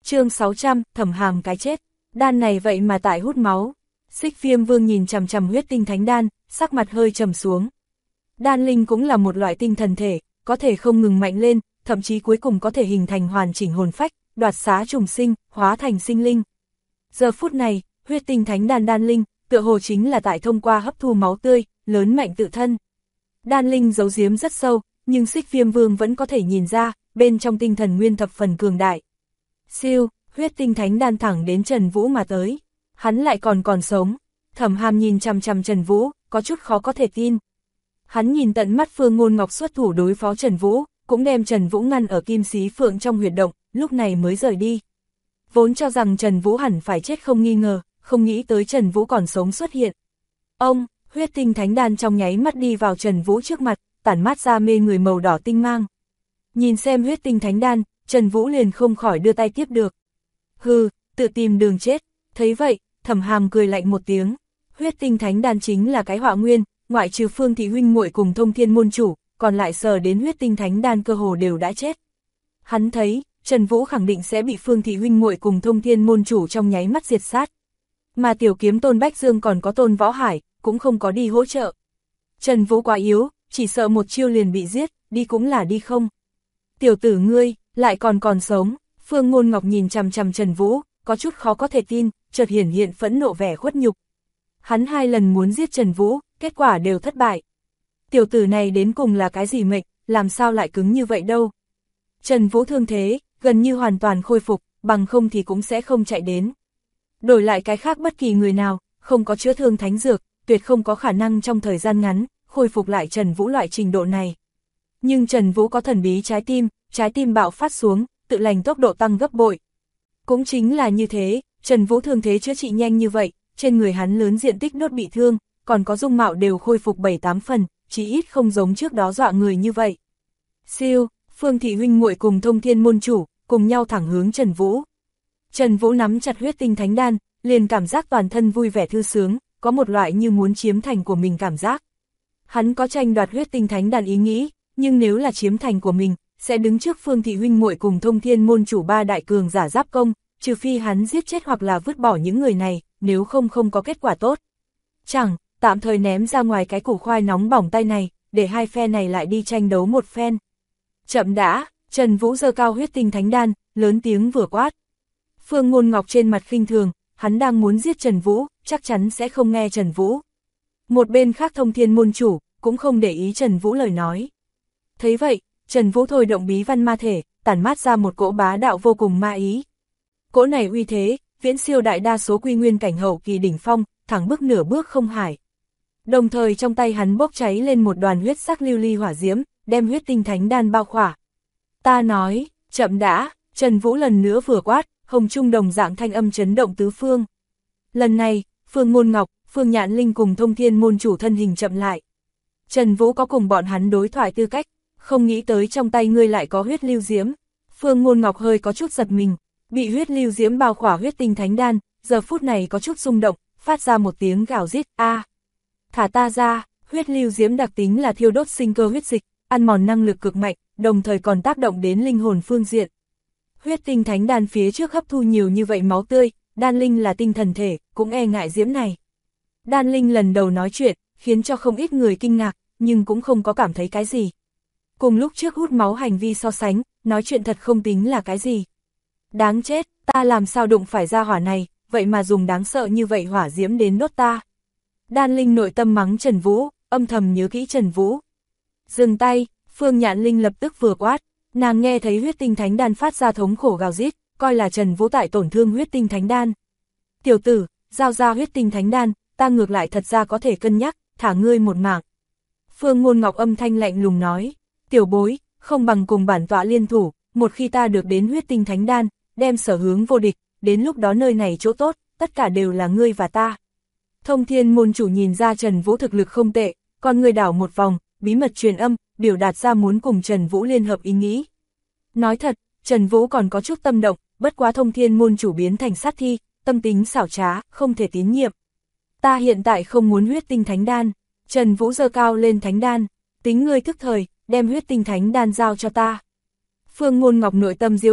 Chương 600, Thẩm Hàm cái chết. Đan này vậy mà tại hút máu. Xích Viêm Vương nhìn chằm chằm huyết tinh thánh đan, sắc mặt hơi trầm xuống. Đan linh cũng là một loại tinh thần thể, có thể không ngừng mạnh lên, thậm chí cuối cùng có thể hình thành hoàn chỉnh hồn phách, đoạt xá trùng sinh, hóa thành sinh linh. Giờ phút này, huyết tinh thánh đan đan linh, tựa hồ chính là tại thông qua hấp thu máu tươi, lớn mạnh tự thân. Đan linh giấu giếm rất sâu, nhưng Xích Viêm Vương vẫn có thể nhìn ra, bên trong tinh thần nguyên thập phần cường đại. Siêu, huyết tinh thánh đan thẳng đến Trần Vũ mà tới. Hắn lại còn sống. Thẩm Hàm nhìn chằm chằm Trần Vũ, có chút khó có thể tin. Hắn nhìn tận mắt Phương Ngôn Ngọc xuất thủ đối phó Trần Vũ, cũng đem Trần Vũ ngăn ở Kim Xí Phượng trong huyệt động, lúc này mới rời đi. Vốn cho rằng Trần Vũ hẳn phải chết không nghi ngờ, không nghĩ tới Trần Vũ còn sống xuất hiện. Ông, huyết tinh thánh đan trong nháy mắt đi vào Trần Vũ trước mặt, tản mát ra mê người màu đỏ tinh mang. Nhìn xem huyết tinh thánh đan, Trần Vũ liền không khỏi đưa tay tiếp được. Hừ, tự tìm đường chết. Thấy vậy, Thẩm Hàm cười lạnh một tiếng. Huyết tinh thánh đan chính là cái họa nguyên, ngoại trừ Phương thị huynh muội cùng Thông Thiên môn chủ, còn lại sờ đến huyết tinh thánh đan cơ hồ đều đã chết. Hắn thấy, Trần Vũ khẳng định sẽ bị Phương thị huynh muội cùng Thông Thiên môn chủ trong nháy mắt diệt sát. Mà tiểu kiếm Tôn Bách Dương còn có Tôn Võ Hải, cũng không có đi hỗ trợ. Trần Vũ quá yếu, chỉ sợ một chiêu liền bị giết, đi cũng là đi không. Tiểu tử ngươi, lại còn sống. Phương Ngôn Ngọc nhìn chằm chằm Trần Vũ, có chút khó có thể tin, chợt hiện phẫn nộ vẻ khuất nhục. Hắn 2 lần muốn giết Trần Vũ, kết quả đều thất bại. Tiểu tử này đến cùng là cái gì mệnh, làm sao lại cứng như vậy đâu. Trần Vũ thương thế, gần như hoàn toàn khôi phục, bằng không thì cũng sẽ không chạy đến. Đổi lại cái khác bất kỳ người nào, không có chữa thương thánh dược, tuyệt không có khả năng trong thời gian ngắn, khôi phục lại Trần Vũ loại trình độ này. Nhưng Trần Vũ có thần bí trái tim bạo phát xuống, tự lành tốc độ tăng gấp bội. Cũng chính là như thế, Trần Vũ thương thế chữa trị nhanh như vậy, trên người hắn lớn diện tích đốt bị thương, còn có dung mạo đều khôi phục 7-8 phần, chỉ ít không giống trước đó dọa người như vậy. Siêu, Phương thị huynh muội cùng Thông Thiên môn chủ, cùng nhau thẳng hướng Trần Vũ. Trần Vũ nắm chặt huyết tinh thánh đan, liền cảm giác toàn thân vui vẻ thư sướng, có một loại như muốn chiếm thành của mình cảm giác. Hắn có tranh đoạt huyết tinh thánh đan ý nghĩ, nhưng nếu là chiếm thành của mình, sẽ đứng trước Phương thị huynh muội cùng Thông Thiên môn chủ 3 đại cường giả giáp công, trừ phi hắn giết chết hoặc là vứt bỏ những người này, nếu không có kết quả tốt. Chẳng, tạm thời ném ra ngoài cái củ khoai nóng bỏng tay này, để hai phe này lại đi tranh đấu một phen. Chậm đã, Trần Vũ giơ cao huyết tinh thánh đan, lớn tiếng vừa quát. Phương Ngôn Ngọc trên mặt khinh thường, hắn đang muốn giết Trần Vũ, chắc chắn sẽ không nghe Trần Vũ. Một bên khác Thông Thiên môn chủ, cũng không để ý Trần Vũ lời nói. Thấy vậy, Trần Vũ thôi động bí văn ma thể, tản mát ra một cỗ bá đạo vô cùng ma ý. Cỗ này uy thế, viễn siêu đại đa số quy nguyên cảnh hậu kỳ đỉnh phong, thẳng bước nửa bước không hải. Đồng thời trong tay hắn bốc cháy lên một đoàn huyết sắc lưu ly hỏa diễm, đem huyết tinh thánh đan bao khỏa. Ta nói, chậm đã, Trần Vũ lần nữa vừa quát, hồng trung đồng dạng thanh âm chấn động tứ phương. Lần này, Phương Ngôn Ngọc, Phương Nhạn Linh cùng Thông Thiên môn chủ thân hình chậm lại. Trần Vũ có cùng bọn hắn đối thoại tư cách, không nghĩ tới trong tay ngươi lại có huyết lưu diễm. Phương Ngôn Ngọc hơi có chút giật mình, bị huyết lưu diễm bao khỏa huyết tinh thánh đan, giờ phút này có chút rung động, phát ra một tiếng gào rít, a. Thả ta ra, huyết lưu diễm đặc tính là thiêu đốt sinh cơ huyết dịch, ăn mòn năng lực cực mạnh, đồng thời còn tác động đến linh hồn phương diện. Huyết tinh thánh đan phía trước hấp thu nhiều như vậy máu tươi, đan linh là tinh thần thể, cũng e ngại diễm này. Đan linh lần đầu nói chuyện, khiến cho không ít người kinh ngạc, nhưng cũng không có cảm thấy cái gì. Cùng lúc trước hút máu hành vi so sánh, nói chuyện thật không tính là cái gì. Đáng chết, ta làm sao đụng phải ra hỏa này, vậy mà dùng đáng sợ như vậy hỏa diễm đến đốt ta. Đan linh nội tâm mắng Trần Vũ, âm thầm nhớ kỹ Trần Vũ. Dừng tay, Phương Nhạn Linh lập tức vừa quát, nàng nghe thấy huyết tinh thánh đan phát ra thống khổ gào rít, coi là Trần Vũ tại tổn thương huyết tinh thánh đan. Tiểu tử, giao ra huyết tinh thánh đan, ta ngược lại thật ra có thể cân nhắc, thả ngươi một mạng. Phương Ngôn Ngọc âm thanh lạnh lùng nói, tiểu bối, không bằng cùng bản tọa liên thủ, một khi ta được đến huyết tinh thánh đan, đem sở hướng vô địch, đến lúc đó nơi này chỗ tốt, tất cả đều là ngươi và ta. Thông Thiên môn chủ nhìn ra Trần Vũ thực lực không tệ, con người đảo một vòng, bí mật truyền âm, biểu đạt ra muốn cùng Trần Vũ liên hợp ý nghĩ. Nói thật, Trần Vũ còn có chút tâm động, bất quá Thông Thiên môn chủ biến thành sát thi, tâm tính xảo trá, không thể tín nhiệm. Ta hiện tại không muốn huyết tinh thánh đan. Trần Vũ giơ cao lên thánh đan, tính ngươi thức thời, đem huyết tinh thánh đan giao cho ta. Phương Ngôn Ngọc nội tâm giễu cợt,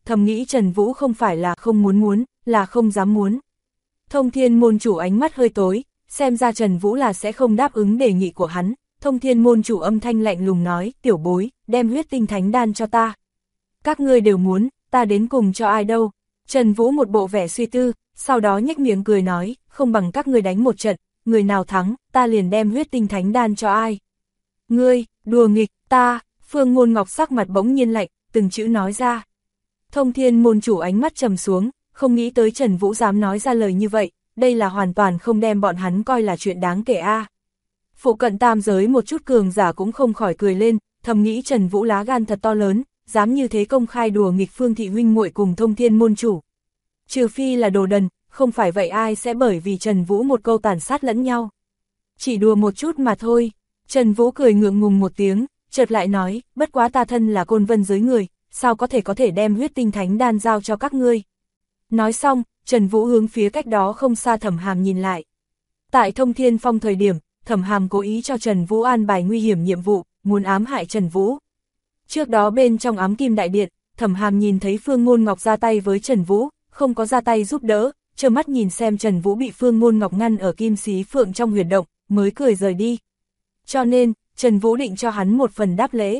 thầm nghĩ Trần Vũ không phải là không muốn, là không dám muốn. Thông Thiên môn chủ ánh mắt hơi tối, xem ra Trần Vũ là sẽ không đáp ứng đề nghị của hắn. Thông Thiên môn chủ âm thanh lạnh lùng nói, tiểu bối, đem huyết tinh thánh đan cho ta. Các ngươi đều muốn, ta đến cùng cho ai đâu. Trần Vũ một bộ vẻ suy tư, sau đó nhếch miệng cười nói, không bằng các ngươi đánh một trận, người nào thắng, ta liền đem huyết tinh thánh đan cho ai. Ngươi, đùa nghịch, ta, Phương Ngôn Ngọc sắc mặt bỗng nhiên lạnh, từng chữ nói ra. Thông Thiên môn chủ ánh mắt trầm xuống, không nghĩ tới Trần Vũ dám nói ra lời như vậy, đây là hoàn toàn không đem bọn hắn coi là chuyện đáng kể a. Phụ cận tam giới một chút cường giả cũng không khỏi cười lên, thầm nghĩ Trần Vũ lá gan thật to lớn, dám như thế công khai đùa nghịch Phương thị huynh muội cùng Thông Thiên môn chủ. Trừ phi là đồ đần, không phải vậy ai sẽ bởi vì Trần Vũ một câu tàn sát lẫn nhau. Chỉ đùa một chút mà thôi. Trần Vũ cười ngượng ngùng một tiếng, chợt lại nói, bất quá ta thân là Côn Vân giới người, sao có thể đem huyết tinh thánh đan giao cho các ngươi. Nói xong, Trần Vũ hướng phía cách đó không xa Thẩm Hàm nhìn lại. Tại Thông Thiên Phong thời điểm, Thẩm Hàm cố ý cho Trần Vũ an bài nguy hiểm nhiệm vụ, muốn ám hại Trần Vũ. Trước đó bên trong Ám Kim Đại Điện, Thẩm Hàm nhìn thấy Phương Ngôn Ngọc ra tay với Trần Vũ, không có ra tay giúp đỡ, trơ mắt nhìn xem Trần Vũ bị Phương Ngôn Ngọc ngăn ở Kim Xí Phượng trong huyệt động, mới cười rời đi. Cho nên, Trần Vũ định cho hắn một phần đáp lễ.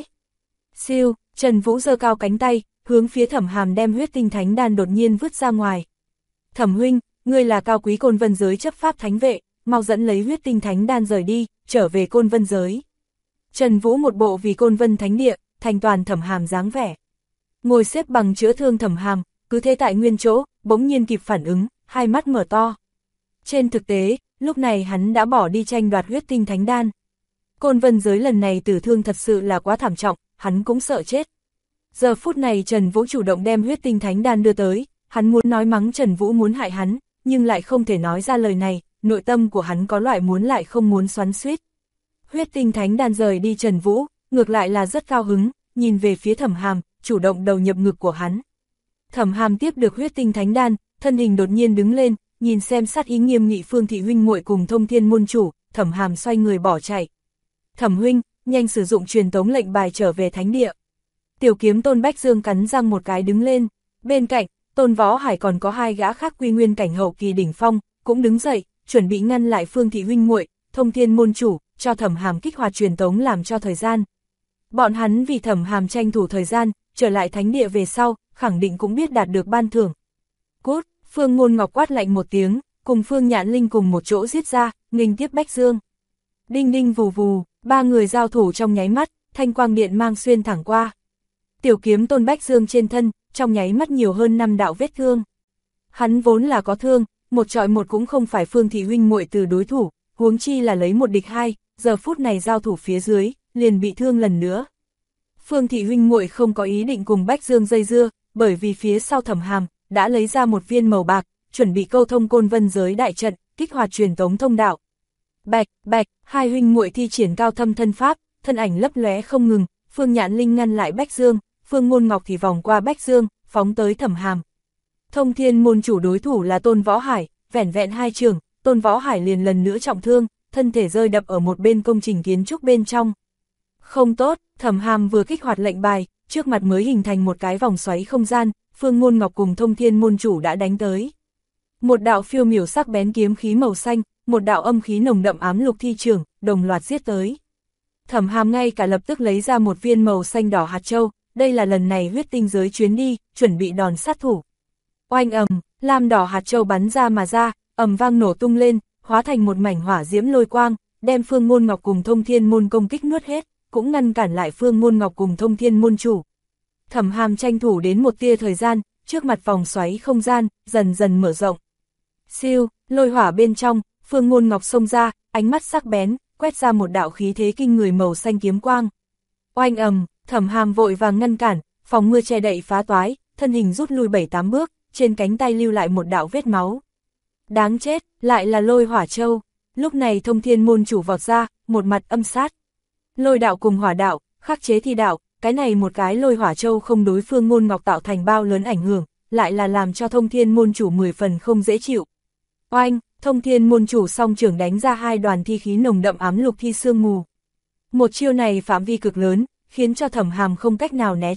Siêu, Trần Vũ giơ cao cánh tay, hướng phía Thẩm Hàm đem huyết tinh thánh đan đột nhiên vứt ra ngoài. Thẩm huynh, ngươi là cao quý Côn Vân giới chấp pháp thánh vệ, mau dẫn lấy huyết tinh thánh đan rời đi, trở về Côn Vân giới. Trần Vũ một bộ vì Côn Vân thánh địa, thành toàn Thẩm Hàm dáng vẻ. Ngồi xếp bằng chữa thương Thẩm Hàm, cứ thế tại nguyên chỗ, bỗng nhiên kịp phản ứng, hai mắt mở to. Trên thực tế, lúc này hắn đã bỏ đi tranh đoạt huyết tinh thánh đan. Côn Vân giới lần này tử thương thật sự là quá thảm trọng, hắn cũng sợ chết. Giờ phút này Trần Vũ chủ động đem huyết tinh thánh đan đưa tới, hắn muốn nói mắng Trần Vũ muốn hại hắn, nhưng lại không thể nói ra lời này, nội tâm của hắn có loại muốn lại không muốn xoắn xuýt. Huyết tinh thánh đan rời đi Trần Vũ, ngược lại là rất cao hứng, nhìn về phía Thẩm Hàm, chủ động đầu nhập ngực của hắn. Thẩm Hàm tiếp được huyết tinh thánh đan, thân hình đột nhiên đứng lên, nhìn xem sát ý nghiêm nghị Phương thị huynh muội cùng Thông Thiên môn chủ, Thẩm Hàm xoay người bỏ chạy. Thẩm huynh, nhanh sử dụng truyền tống lệnh bài trở về thánh địa. Tiểu kiếm Tôn Bách Dương cắn răng một cái đứng lên, bên cạnh, Tôn Võ Hải còn có hai gã khác quy nguyên cảnh hậu kỳ đỉnh phong, cũng đứng dậy, chuẩn bị ngăn lại Phương thị huynh muội, Thông Thiên môn chủ, cho Thẩm Hàm kích hoạt truyền tống làm cho thời gian. Bọn hắn vì Thẩm Hàm tranh thủ thời gian, trở lại thánh địa về sau, khẳng định cũng biết đạt được ban thưởng. Cút, Phương Ngôn Ngọc quát lạnh một tiếng, cùng Phương Nhạn Linh cùng một chỗ giết ra, nghênh tiếp Bách Dương. Đinh đinh vù vù, ba người giao thủ trong nháy mắt, thanh quang điện mang xuyên thẳng qua. Tiểu kiếm Tôn Bách Dương trên thân, trong nháy mắt nhiều hơn 5 đạo vết thương. Hắn vốn là có thương, một trọi một cũng không phải Phương thị huynh muội từ đối thủ, huống chi là lấy một địch hai, giờ phút này giao thủ phía dưới, liền bị thương lần nữa. Phương thị huynh muội không có ý định cùng Bách Dương dây dưa, bởi vì phía sau Thẩm Hàm đã lấy ra một viên màu bạc, chuẩn bị câu thông Côn Vân giới đại trận, kích hoạt truyền tống thông đạo. Bạch, bạch, hai huynh muội thi triển cao thâm thân pháp, thân ảnh lấp lóe không ngừng, Phương Nhạn Linh ngăn lại Bách Dương, Phương Ngôn Ngọc thì vòng qua Bách Dương, phóng tới Thẩm Hàm. Thông Thiên môn chủ đối thủ là Tôn Võ Hải, vẻn vẹn hai trường, Tôn Võ Hải liền lần nữa trọng thương, thân thể rơi đập ở một bên công trình kiến trúc bên trong. Không tốt, Thẩm Hàm vừa kích hoạt lệnh bài, trước mặt mới hình thành một cái vòng xoáy không gian, Phương Ngôn Ngọc cùng Thông Thiên môn chủ đã đánh tới. Một đạo phiêu miểu sắc bén kiếm khí màu xanh, một đạo âm khí nồng đậm ám lục thi trưởng, đồng loạt giết tới. Thẩm Hàm ngay cả lập tức lấy ra một viên màu xanh đỏ hạt châu, đây là lần này huyết tinh giới chuyến đi, chuẩn bị đòn sát thủ. Oanh ầm, lam đỏ hạt châu bắn ra mà ra, ầm vang nổ tung lên, hóa thành một mảnh hỏa diễm lôi quang, đem Phương Ngôn Ngọc cùng Thông Thiên môn công kích nuốt hết, cũng ngăn cản lại Phương Ngôn Ngọc cùng Thông Thiên môn chủ. Thẩm Hàm tranh thủ đến một tia thời gian, trước mặt vòng xoáy không gian, dần dần mở rộng. Siêu, lôi hỏa bên trong, Phương Ngôn Ngọc xông ra, ánh mắt sắc bén, quét ra một đạo khí thế kinh người màu xanh kiếm quang. Oanh ầm, Thẩm Hàm vội vàng ngăn cản, phòng mưa che đậy phá toái, thân hình rút lui 7-8 bước, trên cánh tay lưu lại một đạo vết máu. Đáng chết, lại là lôi hỏa châu. Lúc này Thông Thiên môn chủ vọt ra, một mặt âm sát. Lôi đạo cùng hỏa đạo, khắc chế thi đạo, cái này một cái lôi hỏa châu không đối Phương Ngôn Ngọc tạo thành bao lớn ảnh hưởng, lại là làm cho Thông Thiên môn chủ 10 phần không dễ chịu. Oanh, Thông Thiên môn chủ song trưởng đánh ra hai đoàn thi khí nồng đậm ám lục thi sương mù. Một chiêu này phạm vi cực lớn, khiến cho Thẩm Hàm không cách nào né tránh,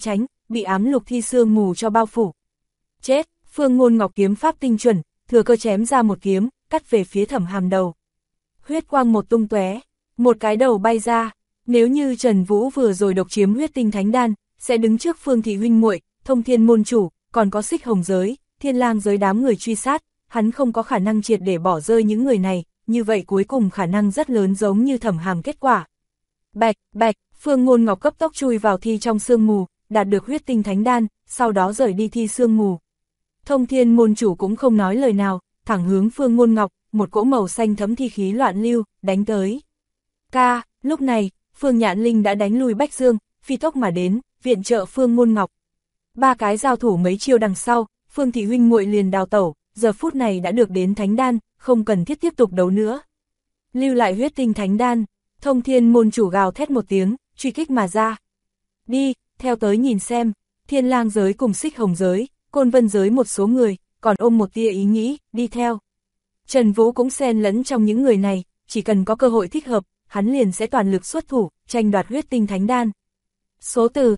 bị ám lục thi sương mù cho bao phủ. Chết, Phương Ngôn Ngọc kiếm pháp tinh chuẩn, thừa cơ chém ra một kiếm, cắt về phía Thẩm Hàm đầu. Huyết quang một tung tóe, một cái đầu bay ra. Nếu như Trần Vũ vừa rồi độc chiếm huyết tinh thánh đan, sẽ đứng trước Phương thị huynh muội, Thông Thiên môn chủ, còn có Xích Hồng giới, Thiên Lang giới đám người truy sát, hắn không có khả năng triệt để bỏ rơi những người này, như vậy cuối cùng khả năng rất lớn giống như Thẩm Hàm kết quả. Bạch, bạch, Phương Ngôn Ngọc cấp tốc chui vào thi trong sương mù, đạt được huyết tinh thánh đan, sau đó rời đi thi sương mù. Thông Thiên môn chủ cũng không nói lời nào, thẳng hướng Phương Ngôn Ngọc, một cỗ màu xanh thấm thi khí loạn lưu, đánh tới. Lúc này, Phương Nhạn Linh đã đánh lui Bách Dương, phi tốc mà đến, viện trợ Phương Ngôn Ngọc. Ba cái giao thủ mấy chiêu đằng sau, Phương thị huynh muội liền đào tẩu, giờ phút này đã được đến thánh đan, không cần thiết tiếp tục đấu nữa. Lưu lại huyết tinh thánh đan, Thông Thiên môn chủ gào thét một tiếng, truy kích mà ra. Đi, theo tới nhìn xem, Thiên Lang giới cùng Xích Hồng giới, Côn Vân giới một số người, còn ôm một tia ý nghĩ, đi theo. Trần Vũ cũng xen lẫn trong những người này, chỉ cần có cơ hội thích hợp, hắn liền sẽ toàn lực xuất thủ, tranh đoạt huyết tinh thánh đan. Số từ,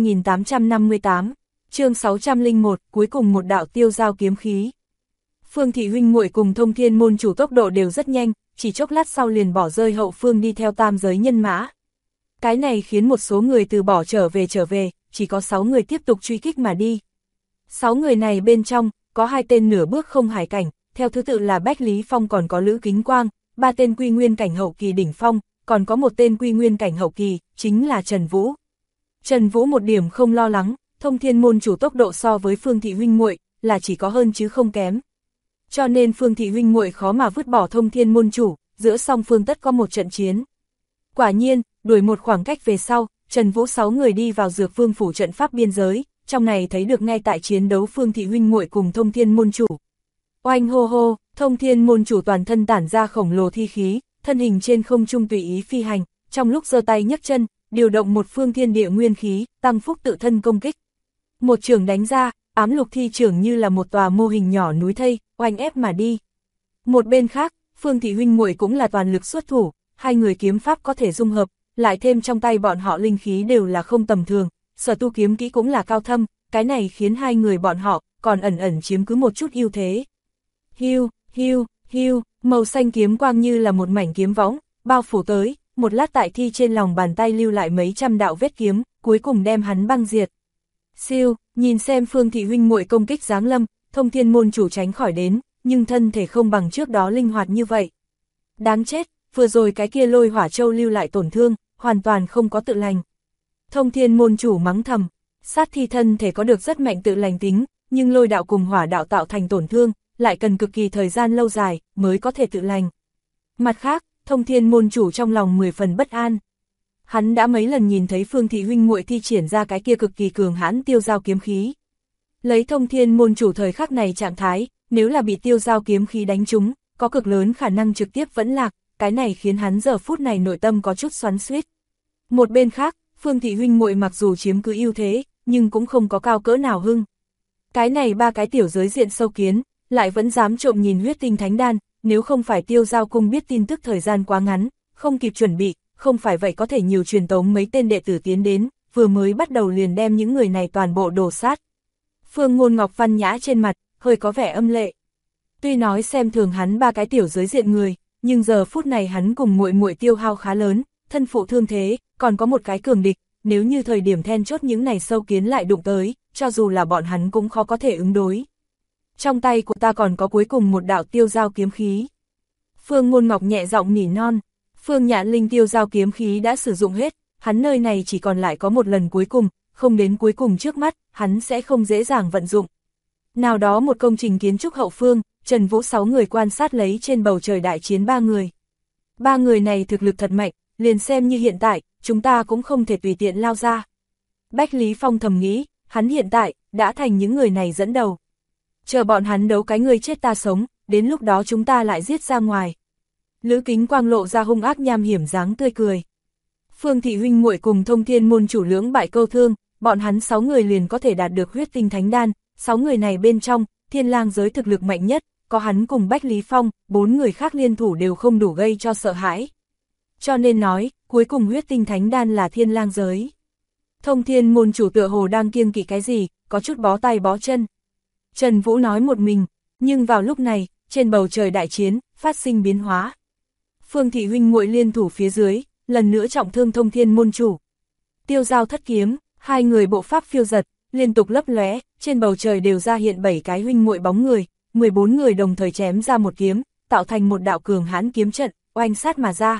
2858, chương 601, cuối cùng một đạo tiêu giao kiếm khí. Phương thị huynh muội cùng Thông Thiên môn chủ tốc độ đều rất nhanh, chỉ chốc lát sau liền bỏ rơi hậu phương đi theo tam giới nhân mã. Cái này khiến một số người từ bỏ trở về, chỉ có 6 người tiếp tục truy kích mà đi. 6 người này bên trong, có 2 tên nửa bước không hải cảnh, theo thứ tự là Bách Lý Phong còn có Lữ Kính Quang, 3 tên quy nguyên cảnh hậu kỳ đỉnh phong, còn có một tên quy nguyên cảnh hậu kỳ, chính là Trần Vũ. Trần Vũ một điểm không lo lắng, Thông Thiên môn chủ tốc độ so với Phương thị huynh muội là chỉ có hơn chứ không kém. Cho nên Phương thị huynh muội khó mà vứt bỏ Thông Thiên môn chủ, giữa song phương tất có một trận chiến. Quả nhiên, đuổi một khoảng cách về sau, Trần Vũ 6 người đi vào Dược Vương phủ trận pháp biên giới, trong này thấy được ngay tại chiến đấu Phương thị huynh muội cùng Thông Thiên môn chủ. Oanh hô hô, Thông Thiên môn chủ toàn thân tản ra khổng lồ thi khí, thân hình trên không trung tùy ý phi hành, trong lúc giơ tay nhấc chân, điều động một phương thiên địa nguyên khí, tăng phúc tự thân công kích. Một chưởng đánh ra, ám lục thi chưởng như là một tòa mô hình nhỏ núi thây, oanh ép mà đi. Một bên khác, Phương thị huynh muội cũng là toàn lực xuất thủ, hai người kiếm pháp có thể dung hợp, lại thêm trong tay bọn họ linh khí đều là không tầm thường, sở tu kiếm kỹ cũng là cao thâm, cái này khiến hai người bọn họ còn ẩn ẩn chiếm cứ một chút ưu thế. Hiu, hiu, hiu, màu xanh kiếm quang như là một mảnh kiếm võng, bao phủ tới, một lát tại thi trên lòng bàn tay lưu lại mấy trăm đạo vết kiếm, cuối cùng đem hắn băng diệt. Siêu, nhìn xem Phương thị huynh muội công kích giáng lâm, Thông Thiên môn chủ tránh khỏi đến, nhưng thân thể không bằng trước đó linh hoạt như vậy. Đáng chết, vừa rồi cái kia lôi hỏa châu lưu lại tổn thương, hoàn toàn không có tự lành. Thông Thiên môn chủ mắng thầm, sát thi thân thể có được rất mạnh tự lành tính, nhưng lôi đạo cùng hỏa đạo tạo thành tổn thương, lại cần cực kỳ thời gian lâu dài mới có thể tự lành. Mặt khác, Thông Thiên môn chủ trong lòng 10 phần bất an. Hắn đã mấy lần nhìn thấy Phương thị huynh muội thi triển ra cái kia cực kỳ cường hãn tiêu giao kiếm khí. Lấy Thông Thiên môn chủ thời khắc này trạng thái, nếu là bị tiêu giao kiếm khí đánh trúng, có cực lớn khả năng trực tiếp vẫn lạc, cái này khiến hắn giờ phút này nội tâm có chút xoắn xuýt. Một bên khác, Phương thị huynh muội mặc dù chiếm cứ ưu thế, nhưng cũng không có cao cỡ nào hưng. Cái này ba cái tiểu giới diện sâu kiến, lại vẫn dám trộm nhìn huyết tinh thánh đan, nếu không phải Tiêu Giao cung biết tin tức thời gian quá ngắn, không kịp chuẩn bị, không phải vậy có thể nhiều truyền tống mấy tên đệ tử tiến đến, vừa mới bắt đầu liền đem những người này toàn bộ đổ sát. Phương Ngôn Ngọc văn nhã trên mặt, hơi có vẻ âm lệ. Tuy nói xem thường hắn ba cái tiểu giới diện người, nhưng giờ phút này hắn cùng muội muội tiêu hao khá lớn, thân phụ thương thế, còn có một cái cường địch, nếu như thời điểm then chốt những này sâu kiến lại đụng tới, cho dù là bọn hắn cũng khó có thể ứng đối. Trong tay của ta còn có cuối cùng một đạo tiêu giao kiếm khí. Phương Ngôn Ngọc nhẹ giọng nỉ non, Phương Nhạn Linh tiêu giao kiếm khí đã sử dụng hết, hắn nơi này chỉ còn lại có một lần cuối cùng, không đến cuối cùng trước mắt, hắn sẽ không dễ dàng vận dụng. Nào đó một công trình kiến trúc hậu phương, Trần Vũ 6 người quan sát lấy trên bầu trời đại chiến 3 người. 3 người này thực lực thật mạnh, liền xem như hiện tại, chúng ta cũng không thể tùy tiện lao ra. Bách Lý Phong thầm nghĩ, hắn hiện tại, đã thành những người này dẫn đầu. Chờ bọn hắn đấu cái người chết ta sống, đến lúc đó chúng ta lại giết ra ngoài. Lữ Kính Quang lộ ra hung ác nham hiểm dáng tươi cười. Phương thị huynh muội cùng Thông Thiên môn chủ lưỡng bại câu thương, bọn hắn 6 người liền có thể đạt được huyết tinh thánh đan, 6 người này bên trong, Thiên Lang giới thực lực mạnh nhất, có hắn cùng Bách Lý Phong, 4 người khác liên thủ đều không đủ gây cho sợ hãi. Cho nên nói, cuối cùng huyết tinh thánh đan là Thiên Lang giới. Thông Thiên môn chủ tựa hồ đang kiêng kỵ cái gì, có chút bó tay bó chân. Trần Vũ nói một mình, nhưng vào lúc này, trên bầu trời đại chiến, phát sinh biến hóa. Phương thị huynh muội liên thủ phía dưới, lần nữa trọng thương Thông Thiên môn chủ. Tiêu Giao thất kiếm, hai người bộ pháp phiêu giật, liên tục lấp lóe, trên bầu trời đều ra hiện 7 cái huynh muội bóng người, 14 người đồng thời chém ra một kiếm, tạo thành một đạo cường hãn kiếm trận, oanh sát mà ra.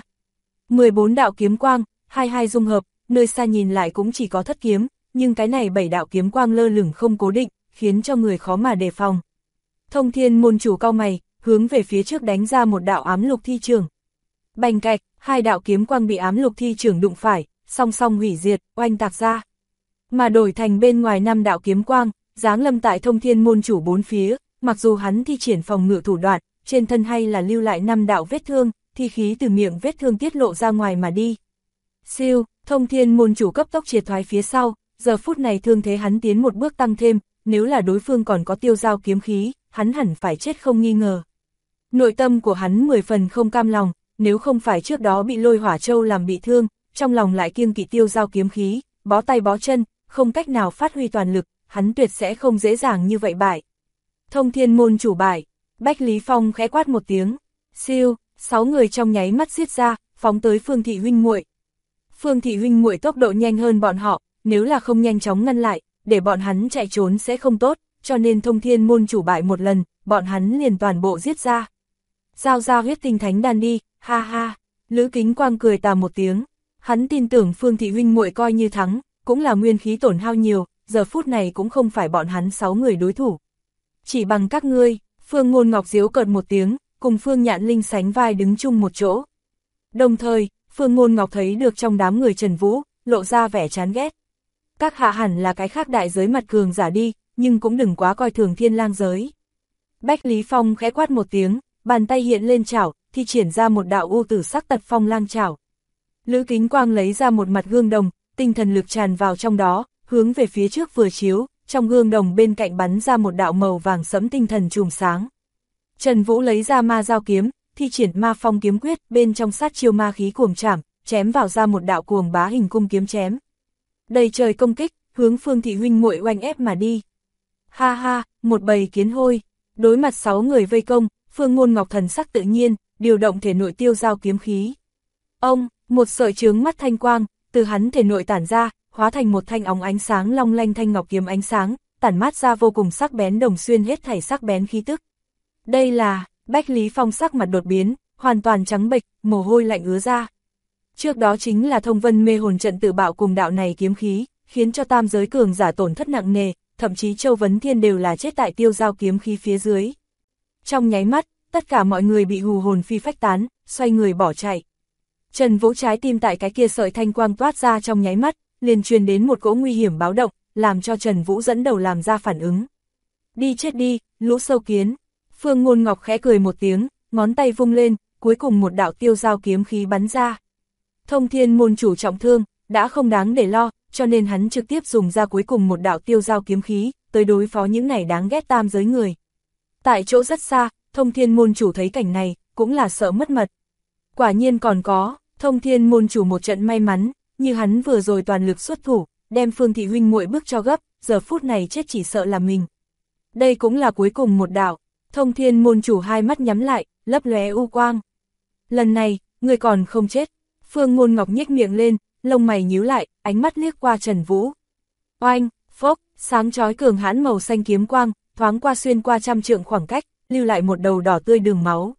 14 đạo kiếm quang, hai dung hợp, nơi xa nhìn lại cũng chỉ có thất kiếm, nhưng cái này 7 đạo kiếm quang lơ lửng không cố định, khiến cho người khó mà đề phòng. Thông Thiên môn chủ cau mày, hướng về phía trước đánh ra một đạo ám lục thi trường. Bành cạch, hai đạo kiếm quang bị ám lục thi trường đụng phải, song song hủy diệt, oanh tạc ra. Mà đổi thành bên ngoài 5 đạo kiếm quang, giáng lâm tại Thông Thiên môn chủ bốn phía, mặc dù hắn thi triển phòng ngự thủ đoạn, trên thân hay là lưu lại 5 đạo vết thương, thi khí từ miệng vết thương tiết lộ ra ngoài mà đi. Siêu, Thông Thiên môn chủ cấp tốc triệt thoái phía sau, giờ phút này thương thế hắn tiến một bước tăng thêm, nếu là đối phương còn có Tiêu Giao kiếm khí, hắn hẳn phải chết không nghi ngờ. Nội tâm của hắn 10 phần không cam lòng, nếu không phải trước đó bị Lôi Hỏa Châu làm bị thương, trong lòng lại kiêng kỵ Tiêu Giao kiếm khí, bó tay bó chân, không cách nào phát huy toàn lực, hắn tuyệt sẽ không dễ dàng như vậy bại. Thông Thiên môn chủ bại, Bách Lý Phong khẽ quát một tiếng, siêu, 6 người trong nháy mắt giết ra, phóng tới Phương thị huynh muội. Phương thị huynh muội tốc độ nhanh hơn bọn họ, nếu là không nhanh chóng ngăn lại, để bọn hắn chạy trốn sẽ không tốt, cho nên Thông Thiên môn chủ bại một lần, bọn hắn liền toàn bộ giết ra. Giao ra huyết tinh thánh đan đi, ha ha, Lữ Kính Quang cười tà một tiếng, hắn tin tưởng Phương thị huynh muội coi như thắng, cũng là nguyên khí tổn hao nhiều, giờ phút này cũng không phải bọn hắn 6 người đối thủ. Chỉ bằng các ngươi, Phương Ngôn Ngọc giễu cợt một tiếng, cùng Phương Nhạn Linh sánh vai đứng chung một chỗ. Đồng thời, Phương Ngôn Ngọc thấy được trong đám người Trần Vũ, lộ ra vẻ chán ghét. Các hạ hẳn là cái khác đại giới mặt cường giả đi, nhưng cũng đừng quá coi thường Thiên Lang giới. Bách Lý Phong khẽ quát một tiếng, bàn tay hiện lên chảo, thi triển ra một đạo u tử sắc tật phong lang chảo. Lữ Kính Quang lấy ra một mặt gương đồng, tinh thần lực tràn vào trong đó, hướng về phía trước vừa chiếu, trong gương đồng bên cạnh bắn ra một đạo màu vàng sẫm tinh thần chùm sáng. Trần Vũ lấy ra ma giao kiếm, thi triển ma phong kiếm quyết, bên trong sát chiêu ma khí cuồng trảm, chém vào ra một đạo cuồng bá hình cung kiếm chém. Đầy trời công kích, hướng Phương thị huynh muội oanh ép mà đi. Ha ha, một bầy kiến hôi, đối mặt 6 người vây công, Phương Ngôn Ngọc thần sắc tự nhiên, điều động thể nội Tiêu Giao kiếm khí. Ông, một sợi chướng mắt thanh quang, từ hắn thể nội tản ra, hóa thành một thanh óng ánh sáng long lanh thanh ngọc kiếm ánh sáng, tản mát ra vô cùng sắc bén đồng xuyên hết thảy sắc bén khí tức. Đây là, Bách Lý Phong sắc mặt đột biến, hoàn toàn trắng bệch, mồ hôi lạnh ứa ra. Trước đó chính là thông vân mê hồn trận tự bạo cùng đạo này kiếm khí, khiến cho tam giới cường giả tổn thất nặng nề, thậm chí Châu Vấn Thiên đều là chết tại Tiêu Giao kiếm khí phía dưới. Trong nháy mắt, tất cả mọi người bị hù hồn phi phách tán, xoay người bỏ chạy. Trần Vũ trái tim tại cái kia sợi thanh quang toát ra trong nháy mắt, liền truyền đến một cỗ nguy hiểm báo động, làm cho Trần Vũ dẫn đầu làm ra phản ứng. Đi chết đi, lũ sâu kiến. Phương Ngôn Ngọc khẽ cười một tiếng, ngón tay vung lên, cuối cùng một đạo Tiêu Giao kiếm khí bắn ra. Thông Thiên môn chủ trọng thương, đã không đáng để lo, cho nên hắn trực tiếp dùng ra cuối cùng một đạo Tiêu Giao kiếm khí, tới đối phó những này đáng ghét tam giới người. Tại chỗ rất xa, Thông Thiên môn chủ thấy cảnh này, cũng là sợ mất mật. Quả nhiên còn có, Thông Thiên môn chủ một trận may mắn, như hắn vừa rồi toàn lực xuất thủ, đem Phương thị huynh muội bước cho gấp, giờ phút này chết chỉ sợ là mình. Đây cũng là cuối cùng một đạo, Thông Thiên môn chủ hai mắt nhắm lại, lấp lóe u quang. Lần này, người còn không chết. Phương Ngôn Ngọc nhếch miệng lên, lông mày nhíu lại, ánh mắt liếc qua Trần Vũ. Oanh, phốc, sáng chói cường hãn màu xanh kiếm quang, thoáng qua xuyên qua trăm trượng khoảng cách, lưu lại một đầu đỏ tươi đường máu.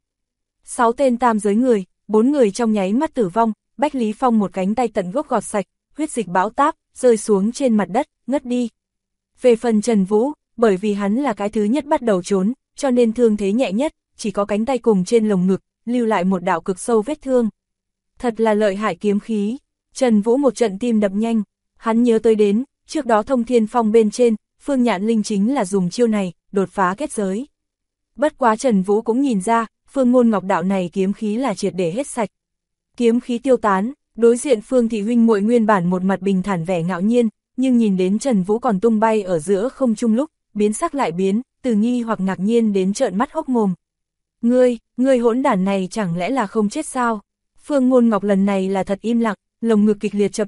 6 tên tam giới người, 4 người trong nháy mắt tử vong, Bách Lý Phong một cánh tay tận gốc gọt sạch, huyết dịch bão táp, rơi xuống trên mặt đất, ngất đi. Về phần Trần Vũ, bởi vì hắn là cái thứ nhất bắt đầu trốn, cho nên thương thế nhẹ nhất, chỉ có cánh tay cùng trên lồng ngực, lưu lại một đạo cực sâu vết thương. Thật là lợi hại kiếm khí. Trần Vũ một trận tim đập nhanh, hắn nhớ tới đến, trước đó Thông Thiên Phong bên trên, Phương Nhạn Linh chính là dùng chiêu này, đột phá kết giới. Bất quá Trần Vũ cũng nhìn ra, Phương Ngôn Ngọc đạo này kiếm khí là triệt để hết sạch. Kiếm khí tiêu tán, đối diện Phương thị huynh muội nguyên bản một mặt bình thản vẻ ngạo nhiên, nhưng nhìn đến Trần Vũ còn tung bay ở giữa không trung lúc, biến sắc lại biến, từ nghi hoặc ngạc nhiên đến trợn mắt hốc mồm. Ngươi hỗn đản này chẳng lẽ là không chết sao? Phương Ngôn Ngọc lần này là thật im lặng, lồng ngực kịch liệt chập trùng,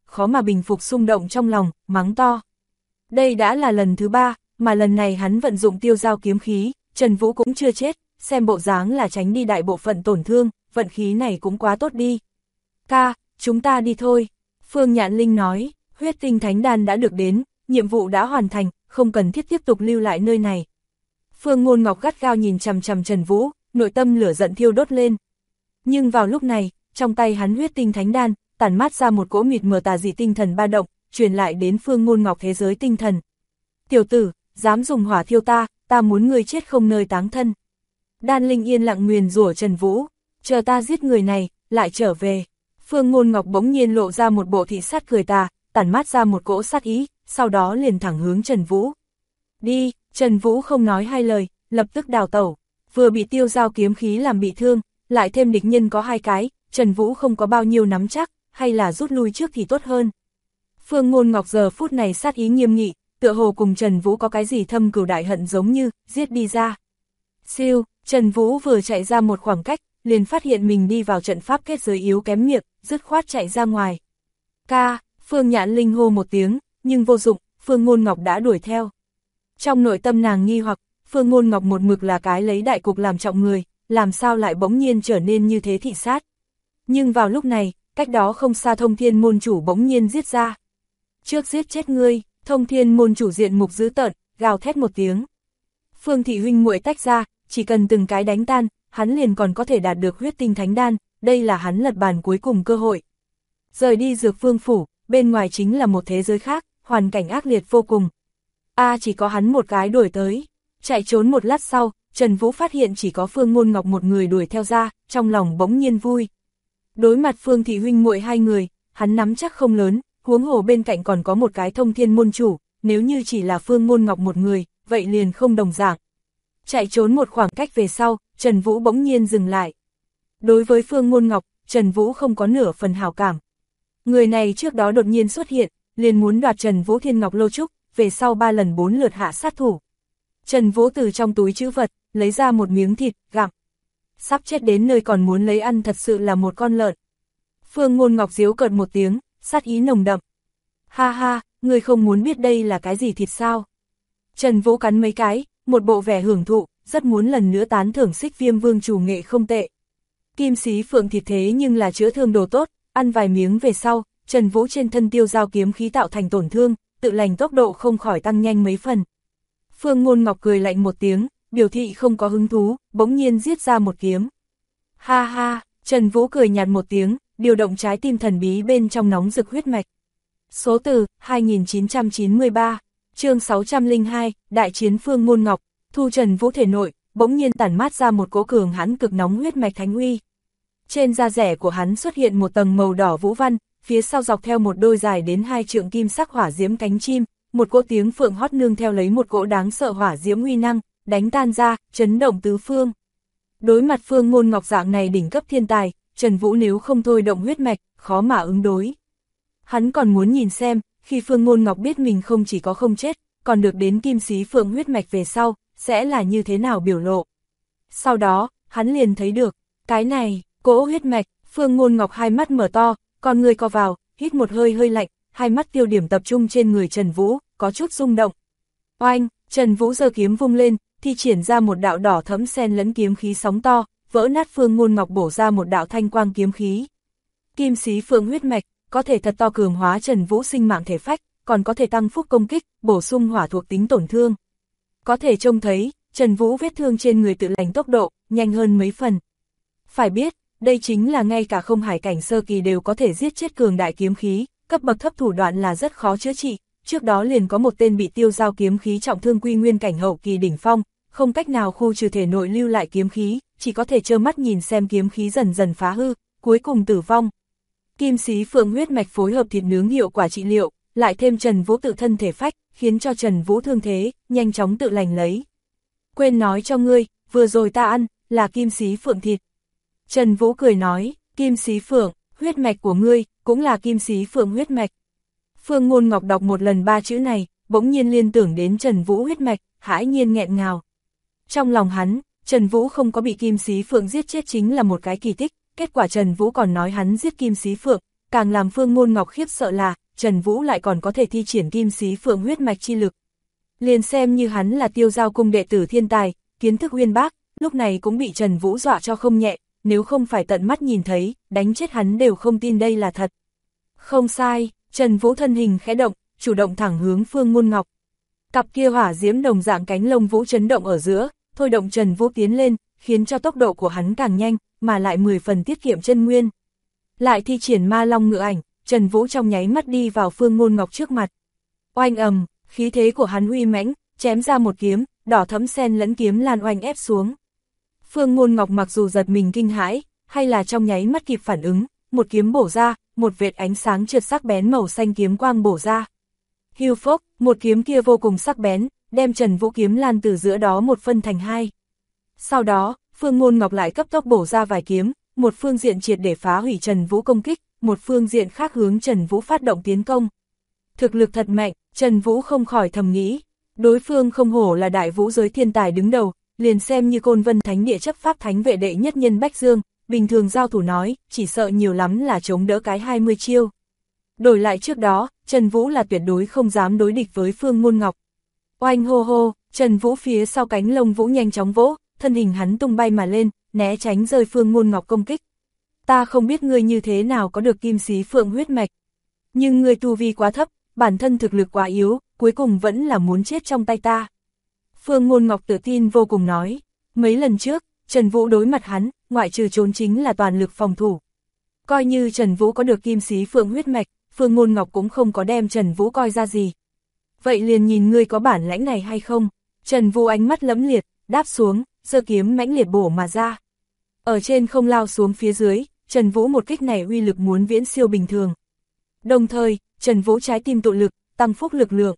khó mà bình phục xung động trong lòng, mắng to. Đây đã là lần thứ 3, mà lần này hắn vận dụng tiêu dao kiếm khí, Trần Vũ cũng chưa chết, xem bộ dáng là tránh đi đại bộ phận tổn thương, vận khí này cũng quá tốt đi. Ca, chúng ta đi thôi. Phương Nhạn Linh nói, huyết tinh thánh đan đã được đến, nhiệm vụ đã hoàn thành, không cần thiết tiếp tục lưu lại nơi này. Phương Ngôn Ngọc gắt gao nhìn chằm chằm Trần Vũ, nội tâm lửa giận thiêu đốt lên. Nhưng vào lúc này, trong tay hắn huyết tinh thánh đan, tản mát ra một cỗ mịt mờ tà dị tinh thần ba động, truyền lại đến Phương Ngôn Ngọc thế giới tinh thần. Tiểu tử, dám dùng hỏa thiêu ta, ta muốn ngươi chết không nơi táng thân. Đan Linh yên lặng nguyền rủa Trần Vũ, chờ ta giết người này, lại trở về. Phương Ngôn Ngọc bỗng nhiên lộ ra một bộ thị sát cười tà, tản mát ra một cỗ sát ý, sau đó liền thẳng hướng Trần Vũ. Đi, Trần Vũ không nói hai lời, lập tức đào tẩu, vừa bị tiêu dao kiếm khí làm bị thương, lại thêm địch nhân có 2 cái, Trần Vũ không có bao nhiêu nắm chắc, hay là rút lui trước thì tốt hơn. Phương Ngôn Ngọc giờ phút này sát ý nghiêm nghị, tựa hồ cùng Trần Vũ có cái gì thâm cừu đại hận giống như, giết đi ra. Siêu, Trần Vũ vừa chạy ra một khoảng cách, liền phát hiện mình đi vào trận pháp kết giới yếu kém miệng, dứt khoát chạy ra ngoài. Ca, Phương Nhạn Linh hô một tiếng, nhưng vô dụng, Phương Ngôn Ngọc đã đuổi theo. Trong nội tâm nàng nghi hoặc, Phương Ngôn Ngọc một mực là cái lấy đại cục làm trọng người, làm sao lại bỗng nhiên trở nên như thế thị sát. Nhưng vào lúc này, cách đó không xa Thông Thiên môn chủ bỗng nhiên giết ra. Trước giết chết ngươi, Thông Thiên môn chủ diện mục dữ tợn, gào thét một tiếng. Phương thị huynh muội tách ra, chỉ cần từng cái đánh tan, hắn liền còn có thể đạt được huyết tinh thánh đan, đây là hắn lật bàn cuối cùng cơ hội. Rời đi Dược Vương phủ, bên ngoài chính là một thế giới khác, hoàn cảnh ác liệt vô cùng. Chỉ có hắn một cái đuổi tới. Chạy trốn một lát sau, Trần Vũ phát hiện chỉ có Phương Ngôn Ngọc một người đuổi theo ra, trong lòng bỗng nhiên vui. Đối mặt Phương thị huynh muội 2 người, hắn nắm chắc không lớn, huống hồ bên cạnh còn có một cái Thông Thiên môn chủ, nếu như chỉ là Phương Ngôn Ngọc một người, vậy liền không đồng dạng. Chạy trốn một khoảng cách về sau, Trần Vũ bỗng nhiên dừng lại. Đối với Phương Ngôn Ngọc, Trần Vũ không có nửa phần hảo cảm. Người này trước đó đột nhiên xuất hiện, liền muốn đoạt Trần Vũ Thiên Ngọc Lô Trúc, về sau 3 lần 4 lượt hạ sát thủ. Trần Vũ từ trong túi trữ vật, lấy ra một miếng thịt, gặm. Sắp chết đến nơi còn muốn lấy ăn thật sự là một con lợn. Phương Ngôn Ngọc giễu cợt một tiếng, sát ý nồng đậm. Ha ha, ngươi không muốn biết đây là cái gì thịt sao? Trần Vũ cắn mấy cái, một bộ vẻ hưởng thụ, rất muốn lần nữa tán thưởng Xích Viêm Vương chủ nghệ không tệ. Kim xí phượng thịt thế nhưng là chữa thương đồ tốt, ăn vài miếng về sau, Trần Vũ trên thân tiêu dao kiếm khí tạo thành tổn thương, tự lành tốc độ không khỏi tăng nhanh mấy phần. Phương Ngôn Ngọc cười lạnh một tiếng, biểu thị không có hứng thú, bỗng nhiên giết ra một kiếm. Ha ha, Trần Vũ cười nhạt một tiếng, điều động trái tim thần bí bên trong nóng rực huyết mạch. Số từ 2993, chương 602, đại chiến Phương Ngôn Ngọc, thu Trần Vũ thể nội, bỗng nhiên tản mát ra một cỗ cường hãn cực nóng huyết mạch thánh uy. Trên da rẻ của hắn xuất hiện một tầng màu đỏ vũ văn, phía sau dọc theo một đôi dài đến 2 trượng kim sắc hỏa diễm cánh chim, một cỗ tiếng phượng hót nương theo lấy một cỗ đáng sợ hỏa diễm uy năng, đánh tan ra, chấn động tứ phương. Đối mặt Phương Ngôn Ngọc dạng này đỉnh cấp thiên tài, Trần Vũ nếu không thôi động huyết mạch, khó mà ứng đối. Hắn còn muốn nhìn xem, khi Phương Ngôn Ngọc biết mình không chỉ có không chết, còn được đến kim xí phượng huyết mạch về sau, sẽ là như thế nào biểu lộ. Sau đó, hắn liền thấy được, cái này, cỗ huyết mạch, Phương Ngôn Ngọc hai mắt mở to, con người co vào, hít một hơi hơi lạnh, hai mắt tiêu điểm tập trung trên người Trần Vũ, có chút rung động. Oanh, Trần Vũ giơ kiếm vung lên, thi triển ra một đạo đỏ thẫm xen lẫn kiếm khí sóng to, vỡ nát Phương Ngôn Ngọc bổ ra một đạo thanh quang kiếm khí. Kim xí phượng huyết mạch, có thể thật to cường hóa Trần Vũ sinh mạng thể phách, còn có thể tăng phúc công kích, bổ sung hỏa thuộc tính tổn thương. Có thể trông thấy, Trần Vũ vết thương trên người tự lành tốc độ, nhanh hơn mấy phần. Phải biết, đây chính là ngay cả không hải cảnh sơ kỳ đều có thể giết chết cường đại kiếm khí, cấp bậc thấp thủ đoạn là rất khó chữa trị, trước đó liền có một tên bị tiêu dao kiếm khí trọng thương quy nguyên cảnh hậu kỳ đỉnh phong, không cách nào khu trừ thể nội lưu lại kiếm khí, chỉ có thể trơ mắt nhìn xem kiếm khí dần dần phá hư, cuối cùng tử vong. Kim xí phượng huyết mạch phối hợp thịt nướng hiệu quả trị liệu, lại thêm Trần Vũ tự thân thể phách, khiến cho Trần Vũ thương thế, nhanh chóng tự lành lấy. Quên nói cho ngươi, vừa rồi ta ăn, là kim xí phượng thịt. Trần Vũ cười nói, kim xí phượng, huyết mạch của ngươi, cũng là kim xí phượng huyết mạch. Phương Ngôn Ngọc đọc một lần 3 chữ này, bỗng nhiên liên tưởng đến Trần Vũ huyết mạch, hãi nhiên nghẹn ngào. Trong lòng hắn, Trần Vũ không có bị kim xí phượng giết chết chính là một cái kỳ tích, kết quả Trần Vũ còn nói hắn giết kim xí phượng, càng làm Phương Ngôn Ngọc khiếp sợ là, Trần Vũ lại còn có thể thi triển kim xí phượng huyết mạch chi lực. Liền xem như hắn là Tiêu Giao cung đệ tử thiên tài, kiến thức uyên bác, lúc này cũng bị Trần Vũ dọa cho không nhẹ, nếu không phải tận mắt nhìn thấy, đánh chết hắn đều không tin đây là thật. Không sai, Trần Vũ thân hình khẽ động, chủ động thẳng hướng Phương Ngôn Ngọc. Cặp kia hỏa diễm đồng dạng cánh lông vũ chấn động ở giữa, thôi động Trần Vũ tiến lên, khiến cho tốc độ của hắn càng nhanh, mà lại 10 phần tiết kiệm chân nguyên. Lại thi triển ma long ngự ảnh, Trần Vũ trong nháy mắt đi vào Phương Ngôn Ngọc trước mặt. Oanh ầm, khí thế của hắn uy mãnh, chém ra một kiếm, đỏ thẫm xen lẫn kiếm lan oanh ép xuống. Phương Ngôn Ngọc mặc dù giật mình kinh hãi, hay là trong nháy mắt kịp phản ứng, một kiếm bổ ra, một vệt ánh sáng trượt sắc bén màu xanh kiếm quang bổ ra. Hưu phốc, một kiếm kia vô cùng sắc bén, đem Trần Vũ kiếm lan từ giữa đó một phân thành hai. Sau đó, Phương Ngôn Ngọc lại cấp tốc bổ ra vài kiếm, một phương diện triệt để phá hủy Trần Vũ công kích, một phương diện khác hướng Trần Vũ phát động tiến công. Thực lực thật mạnh, Trần Vũ không khỏi thầm nghĩ, đối phương không hổ là đại vũ giới thiên tài đứng đầu, liền xem như Côn Vân Thánh Địa chấp pháp thánh vệ đệ nhất nhân Bách Dương, bình thường giao thủ nói, chỉ sợ nhiều lắm là chống đỡ cái 20 chiêu. Đổi lại trước đó, Trần Vũ là tuyệt đối không dám đối địch với Phương Ngôn Ngọc. Oanh hô hô, Trần Vũ phía sau cánh lông vũ nhanh chóng vỗ, thân hình hắn tung bay mà lên, né tránh rơi Phương Ngôn Ngọc công kích. Ta không biết ngươi như thế nào có được kim xí phượng huyết mạch, nhưng ngươi tu vi quá thấp, bản thân thực lực quá yếu, cuối cùng vẫn là muốn chết trong tay ta. Phương Ngôn Ngọc tự tin vô cùng nói, mấy lần trước, Trần Vũ đối mặt hắn, ngoại trừ trốn chính là toàn lực phòng thủ. Coi như Trần Vũ có được kim xí phượng huyết mạch, Phương Ngôn Ngọc cũng không có đem Trần Vũ coi ra gì. Vậy liền nhìn ngươi có bản lãnh này hay không? Trần Vũ ánh mắt lẫm liệt, đáp xuống, giơ kiếm mãnh liệt bổ mà ra. Ở trên không lao xuống phía dưới, Trần Vũ một kích này uy lực muốn viễn siêu bình thường. Đồng thời, Trần Vũ trái tim tụ lực, tăng phúc lực lượng.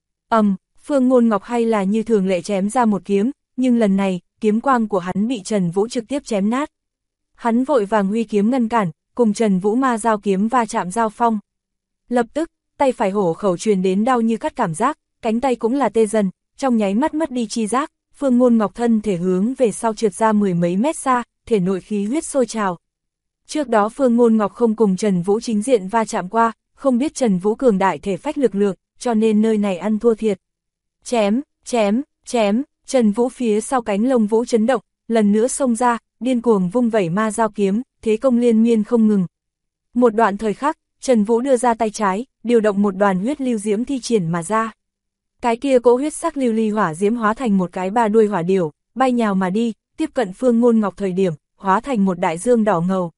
Phương Ngôn Ngọc hay là như thường lệ chém ra một kiếm, nhưng lần này, kiếm quang của hắn bị Trần Vũ trực tiếp chém nát. Hắn vội vàng huy kiếm ngăn cản, cùng Trần Vũ ma giao kiếm va chạm giao phong. Lập tức, tay phải hổ khẩu truyền đến đau như cắt cảm giác, cánh tay cũng là tê dần, trong nháy mắt mất đi chi giác, Phương Ngôn Ngọc thân thể hướng về sau trượt ra 10 mấy mét xa, thể nội khí huyết sôi trào. Trước đó Phương Ngôn Ngọc không cùng Trần Vũ chính diện va chạm qua, không biết Trần Vũ cường đại thể phách lực lượng, cho nên nơi này ăn thua thiệt. Chém, chém, chém, Trần Vũ phía sau cánh lông vũ chấn động, lần nữa xông ra, điên cuồng vung vẩy ma giao kiếm, thế công liên miên không ngừng. Một đoạn thời khắc, Trần Vũ đưa ra tay trái, điều động một đoàn huyết lưu diễm thi triển mà ra. Cái kia cỗ huyết sắc lưu ly hỏa diễm hóa thành một cái ba đuôi hỏa điểu, bay nhào mà đi, tiếp cận Phương Ngôn Ngọc thời điểm, hóa thành một đại dương đỏ ngầu.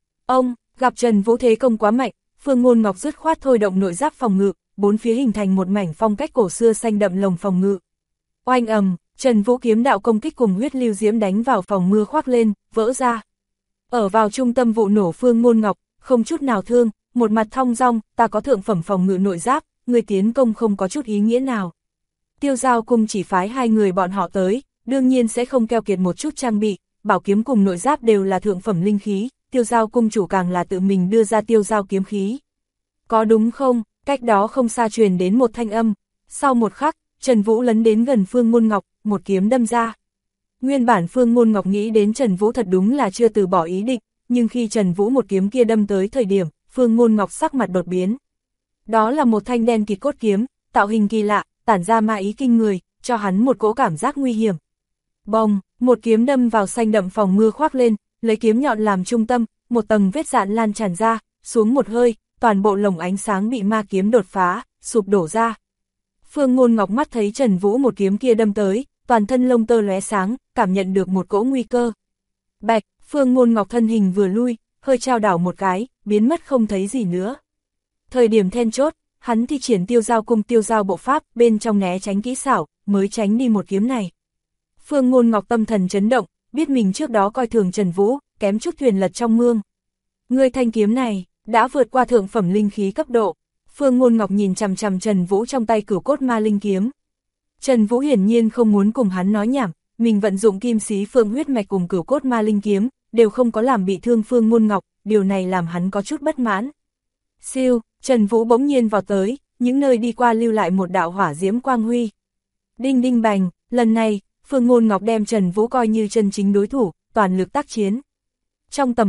Gặp Trần Vũ thế công quá mạnh, Phương Ngôn Ngọc dứt khoát thôi động nội giáp phòng ngự, bốn phía hình thành một mảnh phong cách cổ xưa xanh đậm lồng phòng ngự. Oanh ầm, Trần Vũ kiếm đạo công kích cùng huyết lưu diễm đánh vào phòng mưa khoác lên, vỡ ra. Ở vào trung tâm vụ nổ Phương Ngôn Ngọc, không chút nào thương, một mặt thong dong, ta có thượng phẩm phòng ngự nội giáp, người tiến công không có chút ý nghĩa nào. Tiêu Giao cung chỉ phái hai người bọn họ tới, đương nhiên sẽ không keo kiệt một chút trang bị, bảo kiếm cùng nội giáp đều là thượng phẩm linh khí, Tiêu Giao cung chủ càng là tự mình đưa ra Tiêu Giao kiếm khí. Có đúng không? Cách đó không xa truyền đến một thanh âm, sau một khắc, Trần Vũ lấn đến gần Phương Ngôn Ngọc, một kiếm đâm ra. Nguyên bản Phương Ngôn Ngọc nghĩ đến Trần Vũ thật đúng là chưa từ bỏ ý định, nhưng khi Trần Vũ một kiếm kia đâm tới thời điểm, Phương Ngôn Ngọc sắc mặt đột biến. Đó là một thanh đen kịt cốt kiếm, tạo hình kỳ lạ, tản ra ma ý kinh người, cho hắn một cỗ cảm giác nguy hiểm. Bồng, một kiếm đâm vào xanh đậm phòng mưa khoác lên, lấy kiếm nhọn làm trung tâm, một tầng vết dạn lan tràn ra, xuống một hơi, toàn bộ lồng ánh sáng bị ma kiếm đột phá, sụp đổ ra. Phương Ngôn Ngọc mắt thấy Trần Vũ một kiếm kia đâm tới, toàn thân lông tơ lóe sáng, cảm nhận được một cỗ nguy cơ. Bạch, Phương Ngôn Ngọc thân hình vừa lui, hơi trao đảo một cái, biến mất không thấy gì nữa. Thời điểm then chốt, hắn thi triển Tiêu Giao cung Tiêu Giao bộ pháp, bên trong né tránh kỹ xảo, mới tránh đi một kiếm này. Phương Ngôn Ngọc tâm thần chấn động, biết mình trước đó coi thường Trần Vũ, kém chút thuyền lật trong mương. Người thanh kiếm này, đã vượt qua thượng phẩm linh khí cấp độ. Phương Ngôn Ngọc nhìn chằm chằm Trần Vũ trong tay Cửu Cốt Ma Linh kiếm. Trần Vũ hiển nhiên không muốn cùng hắn nói nhảm, mình vận dụng kim xí phượng huyết mạch cùng Cửu Cốt Ma Linh kiếm, đều không có làm bị thương Phương Ngôn Ngọc, điều này làm hắn có chút bất mãn. Siêu, Trần Vũ bỗng nhiên vào tới, những nơi đi qua lưu lại một đạo hỏa diễm quang huy. Đinh đinh bành, lần này, Phương Ngôn Ngọc đem Trần Vũ coi như chân chính đối thủ, toàn lực tác chiến. Trong tầm mắt,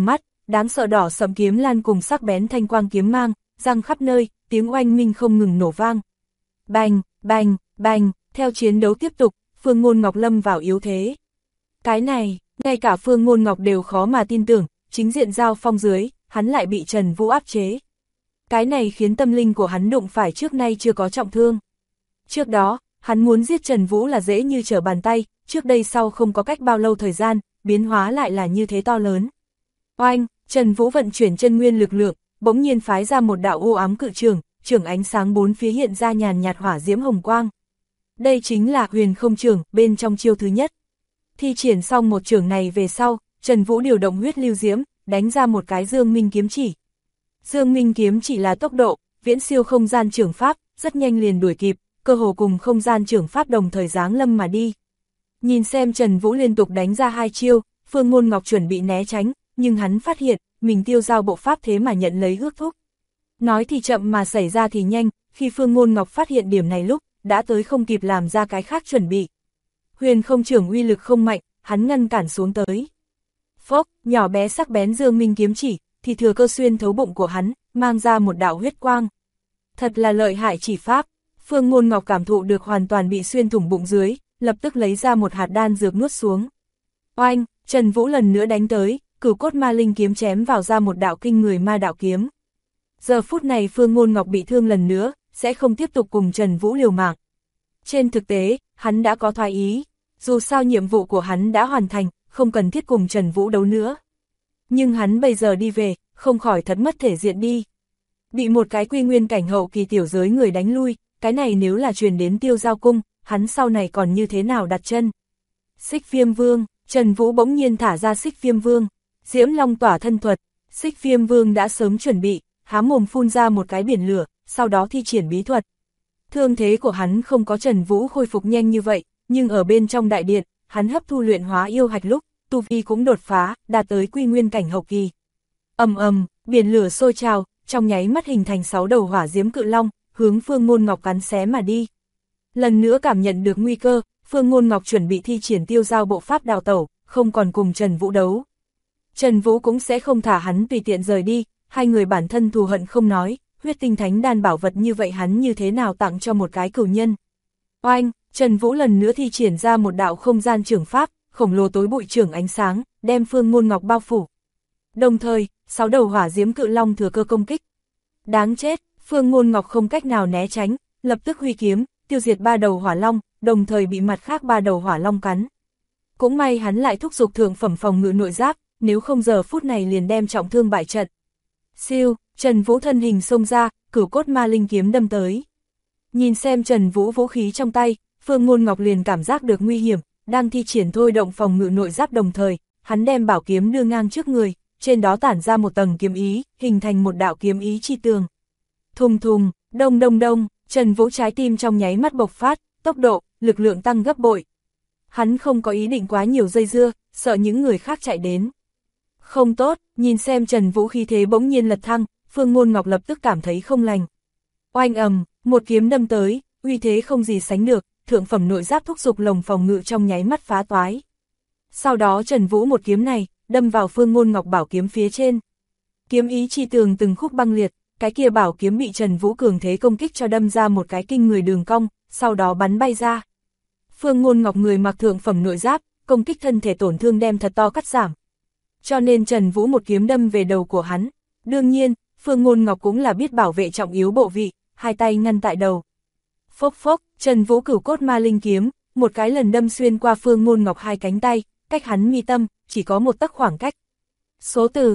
đáng sợ đỏ sẫm kiếm lan cùng sắc bén thanh quang kiếm mang, răng khắp nơi, tiếng oanh minh không ngừng nổ vang. Bành, bành, bành, theo chiến đấu tiếp tục, Phương Ngôn Ngọc lâm vào yếu thế. Cái này, ngay cả Phương Ngôn Ngọc đều khó mà tin tưởng, chính diện giao phong dưới, hắn lại bị Trần Vũ áp chế. Cái này khiến tâm linh của hắn đụng phải trước nay chưa có trọng thương. Trước đó, hắn muốn giết Trần Vũ là dễ như trở bàn tay, trước đây sau không có cách bao lâu thời gian, biến hóa lại là như thế to lớn. Oanh, Trần Vũ vận chuyển chân nguyên lực lượng, bỗng nhiên phái ra một đạo u ám cự trường, trường ánh sáng bốn phía hiện ra nhàn nhạt hỏa diễm hồng quang. Đây chính là Huyền Không Trường, bên trong chiêu thứ nhất. Thi triển xong một trường này về sau, Trần Vũ điều động huyết lưu diễm, đánh ra một cái Dương Minh kiếm chỉ. Dương Minh kiếm chỉ là tốc độ, viễn siêu không gian trưởng pháp, rất nhanh liền đuổi kịp, cơ hồ cùng không gian trưởng pháp đồng thời giáng lâm mà đi. Nhìn xem Trần Vũ liên tục đánh ra hai chiêu, Phương Ngôn Ngọc chuẩn bị né tránh, nhưng hắn phát hiện, mình tiêu giao bộ pháp thế mà nhận lấy ước thúc. Nói thì chậm mà xảy ra thì nhanh, khi Phương Ngôn Ngọc phát hiện điểm này lúc, đã tới không kịp làm ra cái khác chuẩn bị. Huyền Không Trường uy lực không mạnh, hắn ngăn cản xuống tới. Phốc, nhỏ bé sắc bén Dương Minh kiếm chỉ, thì thừa cơ xuyên thấu bụng của hắn, mang ra một đạo huyết quang. Thật là lợi hại chỉ pháp, Phương Ngôn Ngọc cảm thụ được hoàn toàn bị xuyên thủng bụng dưới, lập tức lấy ra một hạt đan dược nuốt xuống. Oanh, Trần Vũ lần nữa đánh tới, Cửu Cốt Ma Linh kiếm chém vào ra một đạo kinh người ma đạo kiếm. Giờ phút này Phương Ngôn Ngọc bị thương lần nữa, sẽ không tiếp tục cùng Trần Vũ liều mạng. Trên thực tế, hắn đã có thoái ý, dù sao nhiệm vụ của hắn đã hoàn thành, không cần thiết cùng Trần Vũ đấu nữa. Nhưng hắn bây giờ đi về, không khỏi thật mất thể diện đi. Bị một cái quy nguyên cảnh hậu kỳ tiểu giới người đánh lui, cái này nếu là truyền đến Tiêu Giao Cung, hắn sau này còn như thế nào đặt chân. Xích Viêm Vương, Trần Vũ bỗng nhiên thả ra Xích Viêm Vương, Diễm Long tỏa thân thuật, Xích Viêm Vương đã sớm chuẩn bị, há mồm phun ra một cái biển lửa, sau đó thi triển bí thuật. Thương thế của hắn không có Trần Vũ khôi phục nhanh như vậy, nhưng ở bên trong đại điện, hắn hấp thu luyện hóa yêu hạch lúc, tu vi cũng đột phá, đạt tới quy nguyên cảnh hậu kỳ. Ầm ầm, biển lửa sôi trào, trong nháy mắt hình thành 6 đầu hỏa diễm cự long, hướng Phương Ngôn Ngọc cắn xé mà đi. Lần nữa cảm nhận được nguy cơ, Phương Ngôn Ngọc chuẩn bị thi triển tiêu giao bộ pháp đào tẩu, không còn cùng Trần Vũ đấu. Trần Vũ cũng sẽ không thả hắn tùy tiện rời đi, hai người bản thân thù hận không nói, huyết tinh thánh đan bảo vật như vậy hắn như thế nào tặng cho một cái cửu nhân. Oanh, Trần Vũ lần nữa thi triển ra một đạo không gian trưởng pháp, khổng lồ tối bụi trưởng ánh sáng, đem Phương Ngôn Ngọc bao phủ. Đồng thời, 6 đầu hỏa diễm cự long thừa cơ công kích. Đáng chết, Phương Ngôn Ngọc không cách nào né tránh, lập tức huy kiếm, tiêu diệt 3 đầu hỏa long, đồng thời bị mặt khác 3 đầu hỏa long cắn. Cũng may hắn lại thúc giục thượng phẩm phòng ngự nội giáp, nếu không giờ phút này liền đem trọng thương bại trận. Siêu, Trần Vũ thân hình xông ra, Cửu Cốt Ma Linh kiếm đâm tới. Nhìn xem Trần Vũ vũ khí trong tay, Phương Ngôn Ngọc liền cảm giác được nguy hiểm, đang thi triển thôi động phòng ngự nội giáp đồng thời, hắn đem bảo kiếm đưa ngang trước người, trên đó tản ra một tầng kiếm ý, hình thành một đạo kiếm ý chi tường. Thùng thùng, đông đông đông, Trần Vũ trái tim trong nháy mắt bộc phát, tốc độ, lực lượng tăng gấp bội. Hắn không có ý định quá nhiều dây dưa, sợ những người khác chạy đến. Không tốt, nhìn xem Trần Vũ khí thế bỗng nhiên lật thăng, Phương Ngôn Ngọc lập tức cảm thấy không lành. Oanh ầm, một kiếm đâm tới, uy thế không gì sánh được, thượng phẩm nội giáp thúc giục lồng phòng ngự trong nháy mắt phá toái. Sau đó Trần Vũ một kiếm này, đâm vào Phương Ngôn Ngọc bảo kiếm phía trên. Kiếm ý chi tường từng khúc băng liệt, cái kia bảo kiếm bị Trần Vũ cường thế công kích cho đâm ra một cái kinh người đường cong, sau đó bắn bay ra. Phương Ngôn Ngọc người mặc thượng phẩm nội giáp, công kích thân thể tổn thương đem thật to cắt giảm. Cho nên Trần Vũ một kiếm đâm về đầu của hắn. Đương nhiên, Phương Ngôn Ngọc cũng là biết bảo vệ trọng yếu bộ vị, hai tay ngăn tại đầu. Phốc phốc, Trần Vũ Cửu Cốt Ma Linh kiếm, một cái lần đâm xuyên qua Phương Ngôn Ngọc hai cánh tay, cách hắn mi tâm, chỉ có một tấc khoảng cách. Số từ,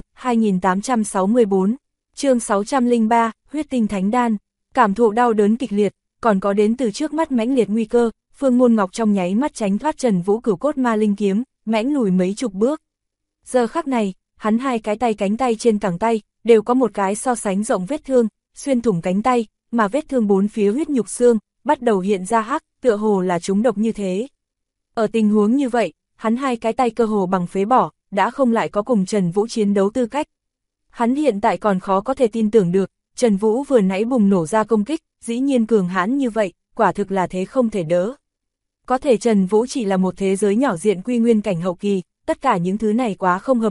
2864, chương 603, huyết tinh thánh đan, cảm thụ đau đớn kịch liệt, còn có đến từ trước mắt mãnh liệt nguy cơ, Phương Ngôn Ngọc trong nháy mắt tránh thoát Trần Vũ Cửu Cốt Ma Linh kiếm, mãnh lùi mấy chục bước. Giờ khắc này, hắn hai cái tay cánh tay trên cẳng tay, đều có một cái so sánh rộng vết thương, xuyên thủng cánh tay, mà vết thương bốn phía huyết nhục xương, bắt đầu hiện ra hắc, tựa hồ là trúng độc như thế. Ở tình huống như vậy, hắn hai cái tay cơ hồ bằng phế bỏ, đã không lại có cùng Trần Vũ chiến đấu tư cách. Hắn hiện tại còn khó có thể tin tưởng được, Trần Vũ vừa nãy bùng nổ ra công kích, dĩ nhiên cường hãn như vậy, quả thực là thế không thể đỡ. Có thể Trần Vũ chỉ là một thế giới nhỏ diện quy nguyên cảnh hậu kỳ, tất cả những thứ này quá không hợp lý,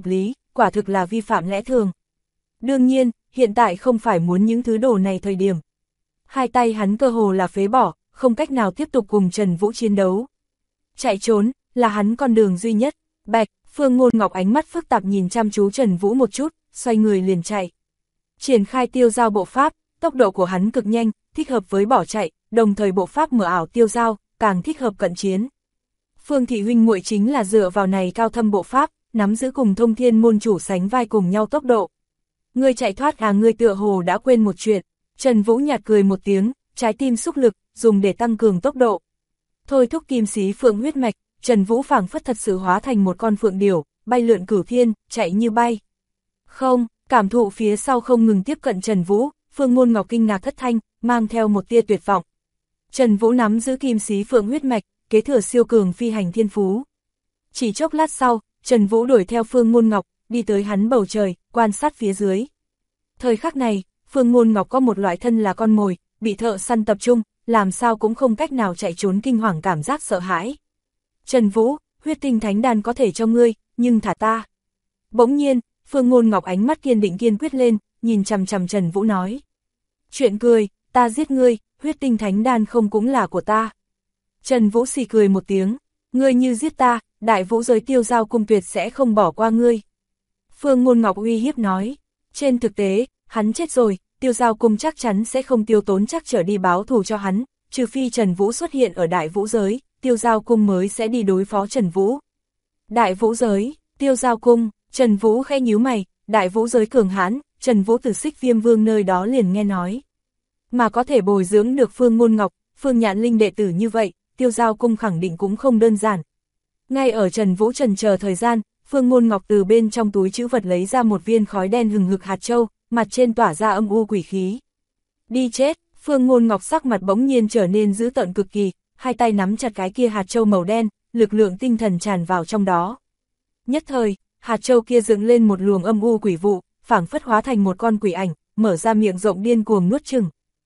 quả thực là vi phạm lẽ thường. Đương nhiên, hiện tại không phải muốn những thứ đồ này thời điểm. Hai tay hắn cơ hồ là phế bỏ, không cách nào tiếp tục cùng Trần Vũ chiến đấu. Chạy trốn, là hắn con đường duy nhất. Bạch, Phương Ngôn Ngọc ánh mắt phức tạp nhìn chăm chú Trần Vũ một chút, xoay người liền chạy. Triển khai tiêu giao bộ pháp, tốc độ của hắn cực nhanh, thích hợp với bỏ chạy, đồng thời bộ pháp mở ảo tiêu giao, càng thích hợp cận chiến. Phương thị huynh muội chính là dựa vào này cao thâm bộ pháp, nắm giữ cùng Thông Thiên môn chủ sánh vai cùng nhau tốc độ. Ngươi chạy thoát ngươi tựa hồ đã quên một chuyện. Trần Vũ nhạt cười một tiếng, trái tim xúc lực, dùng để tăng cường tốc độ. Thôi thúc kim xí phượng huyết mạch, Trần Vũ phảng phất thật sự hóa thành một con phượng điểu, bay lượn cửu thiên, chạy như bay. Không, cảm thụ phía sau không ngừng tiếp cận Trần Vũ, Phương Ngôn Ngọc kinh ngạc thất thanh, mang theo một tia tuyệt vọng. Trần Vũ nắm giữ kim xí phượng huyết mạch, kế thừa siêu cường phi hành thiên phú. Chỉ chốc lát sau, Trần Vũ đuổi theo Phương Ngôn Ngọc, đi tới hắn bầu trời, quan sát phía dưới. Thời khắc này, Phương Ngôn Ngọc có một loại thân là con mồi, bị thợ săn tập trung, làm sao cũng không cách nào chạy trốn kinh hoàng cảm giác sợ hãi. Trần Vũ, huyết tinh thánh đan có thể cho ngươi, nhưng thả ta. Bỗng nhiên, Phương Ngôn Ngọc ánh mắt kiên định kiên quyết lên, nhìn chằm chằm Trần Vũ nói. Chuyện cười, ta giết ngươi, huyết tinh thánh đan không cũng là của ta. Trần Vũ xì cười một tiếng, ngươi như giết ta, đại vũ giới tiêu giao cung tuyệt sẽ không bỏ qua ngươi. Phương Ngôn Ngọc uy hiếp nói, trên thực tế, hắn chết rồi, tiêu giao cung chắc chắn sẽ không tiêu tốn chắc trở đi báo thù cho hắn, trừ phi Trần Vũ xuất hiện ở đại vũ giới, tiêu giao cung mới sẽ đi đối phó Trần Vũ. Đại vũ giới, tiêu giao cung, Trần Vũ khẽ nhíu mày, đại vũ giới cường hãn, Trần Vũ từ Xích Viêm Vương nơi đó liền nghe nói. Mà có thể bồi dưỡng được Phương Ngôn Ngọc, Phương Nhạn Linh đệ tử như vậy, tiêu giao cung khẳng định cũng không đơn giản. Ngay ở Trần Vũ trần chờ thời gian, Phương Ngôn Ngọc từ bên trong túi trữ vật lấy ra một viên khói đen hừng hực hạt châu, mặt trên tỏa ra âm u quỷ khí. Đi chết, Phương Ngôn Ngọc sắc mặt bỗng nhiên trở nên dữ tợn cực kỳ, hai tay nắm chặt cái kia hạt châu màu đen, lực lượng tinh thần tràn vào trong đó. Nhất thời, hạt châu kia dựng lên một luồng âm u quỷ vụ, phảng phất hóa thành một con quỷ ảnh, mở ra miệng rộng điên cuồng nuốt chửng.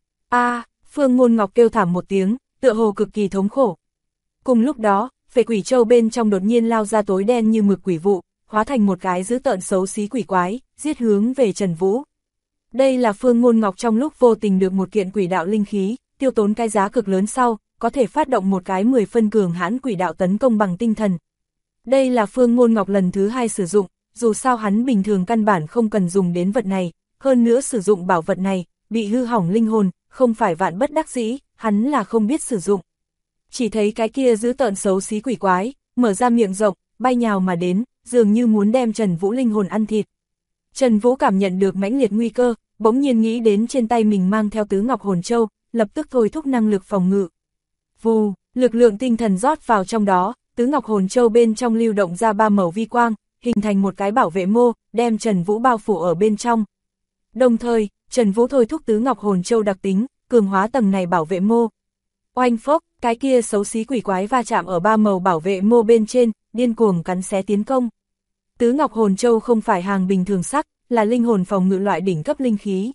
Phương Ngôn Ngọc kêu thảm một tiếng, tựa hồ cực kỳ thống khổ. Cùng lúc đó, phệ quỷ châu bên trong đột nhiên lao ra tối đen như mực quỷ vụ, hóa thành một cái dữ tợn xấu xí quỷ quái, giết hướng về Trần Vũ. Đây là Phương Ngôn Ngọc trong lúc vô tình được một kiện quỷ đạo linh khí, tiêu tốn cái giá cực lớn sau, có thể phát động một cái 10 phân cường hãn quỷ đạo tấn công bằng tinh thần. Đây là Phương Ngôn Ngọc lần thứ 2 sử dụng, dù sao hắn bình thường căn bản không cần dùng đến vật này, hơn nữa sử dụng bảo vật này, bị hư hỏng linh hồn, không phải vạn bất đắc dĩ, hắn là không biết sử dụng. Chỉ thấy cái kia dữ tợn xấu xí quỷ quái, mở ra miệng rộng, bay nhào mà đến, dường như muốn đem Trần Vũ linh hồn ăn thịt. Trần Vũ cảm nhận được mãnh liệt nguy cơ, bỗng nhiên nghĩ đến trên tay mình mang theo tứ ngọc hồn châu, lập tức thôi thúc năng lực phòng ngự. Vù, lực lượng tinh thần rót vào trong đó, tứ ngọc hồn châu bên trong lưu động ra 3 màu vi quang, hình thành một cái bảo vệ mô, đem Trần Vũ bao phủ ở bên trong. Đồng thời, Trần Vũ thôi thúc tứ ngọc hồn châu đặc tính, cường hóa tầng này bảo vệ mô. Oanh phốc, cái kia xấu xí quỷ quái va chạm ở 3 màu bảo vệ mô bên trên, điên cuồng cắn xé tiến công. Tứ ngọc hồn châu không phải hàng bình thường sắc, là linh hồn phòng ngự loại đỉnh cấp linh khí.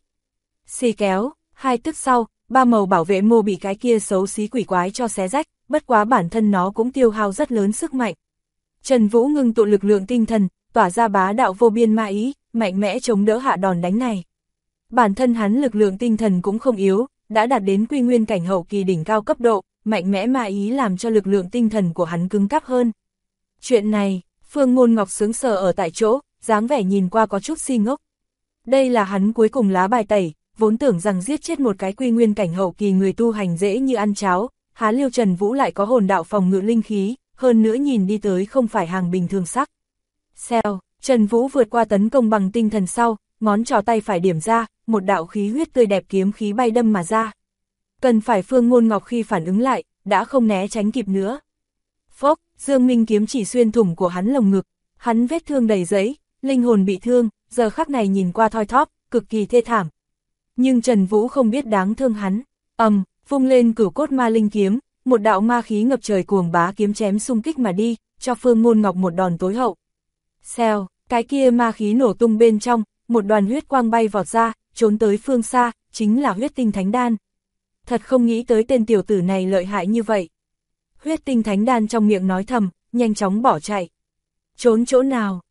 Xì kéo, 2 tức sau, 3 màu bảo vệ mô bị cái kia xấu xí quỷ quái cho xé rách, bất quá bản thân nó cũng tiêu hao rất lớn sức mạnh. Trần Vũ ngưng tụ lực lượng tinh thần, tỏa ra bá đạo vô biên ma ý, mạnh mẽ chống đỡ hạ đòn đánh này. Bản thân hắn lực lượng tinh thần cũng không yếu, đã đạt đến quy nguyên cảnh hậu kỳ đỉnh cao cấp độ, mạnh mẽ ma ý làm cho lực lượng tinh thần của hắn cứng cáp hơn. Chuyện này, Phương Ngôn Ngọc sững sờ ở tại chỗ, dáng vẻ nhìn qua có chút si ngốc. Đây là hắn cuối cùng lá bài tẩy, vốn tưởng rằng giết chết một cái quy nguyên cảnh hậu kỳ người tu hành dễ như ăn cháo, há liêu Trần Vũ lại có hồn đạo phòng ngự linh khí, hơn nữa nhìn đi tới không phải hàng bình thường sắc. Xèo, Trần Vũ vượt qua tấn công bằng tinh thần sau, ngón trỏ tay phải điểm ra, một đạo khí huyết tươi đẹp kiếm khí bay đâm mà ra. Cần phải Phương Ngôn Ngọc khi phản ứng lại, đã không né tránh kịp nữa. Phốc, Dương Minh kiếm chỉ xuyên thủng của hắn lồng ngực, hắn vết thương đầy giấy, linh hồn bị thương, giờ khắc này nhìn qua thoi thóp, cực kỳ thê thảm. Nhưng Trần Vũ không biết đáng thương hắn, vung lên cửu cốt ma linh kiếm, một đạo ma khí ngập trời cuồng bá kiếm chém xung kích mà đi, cho Phương Ngôn Ngọc một đòn tối hậu. Xèo, cái kia ma khí nổ tung bên trong, một đoàn huyết quang bay vọt ra, trốn tới phương xa, chính là huyết tinh thánh đan. Thật không nghĩ tới tên tiểu tử này lợi hại như vậy. Huyết tinh thánh đan trong miệng nói thầm, nhanh chóng bỏ chạy. Trốn chỗ nào,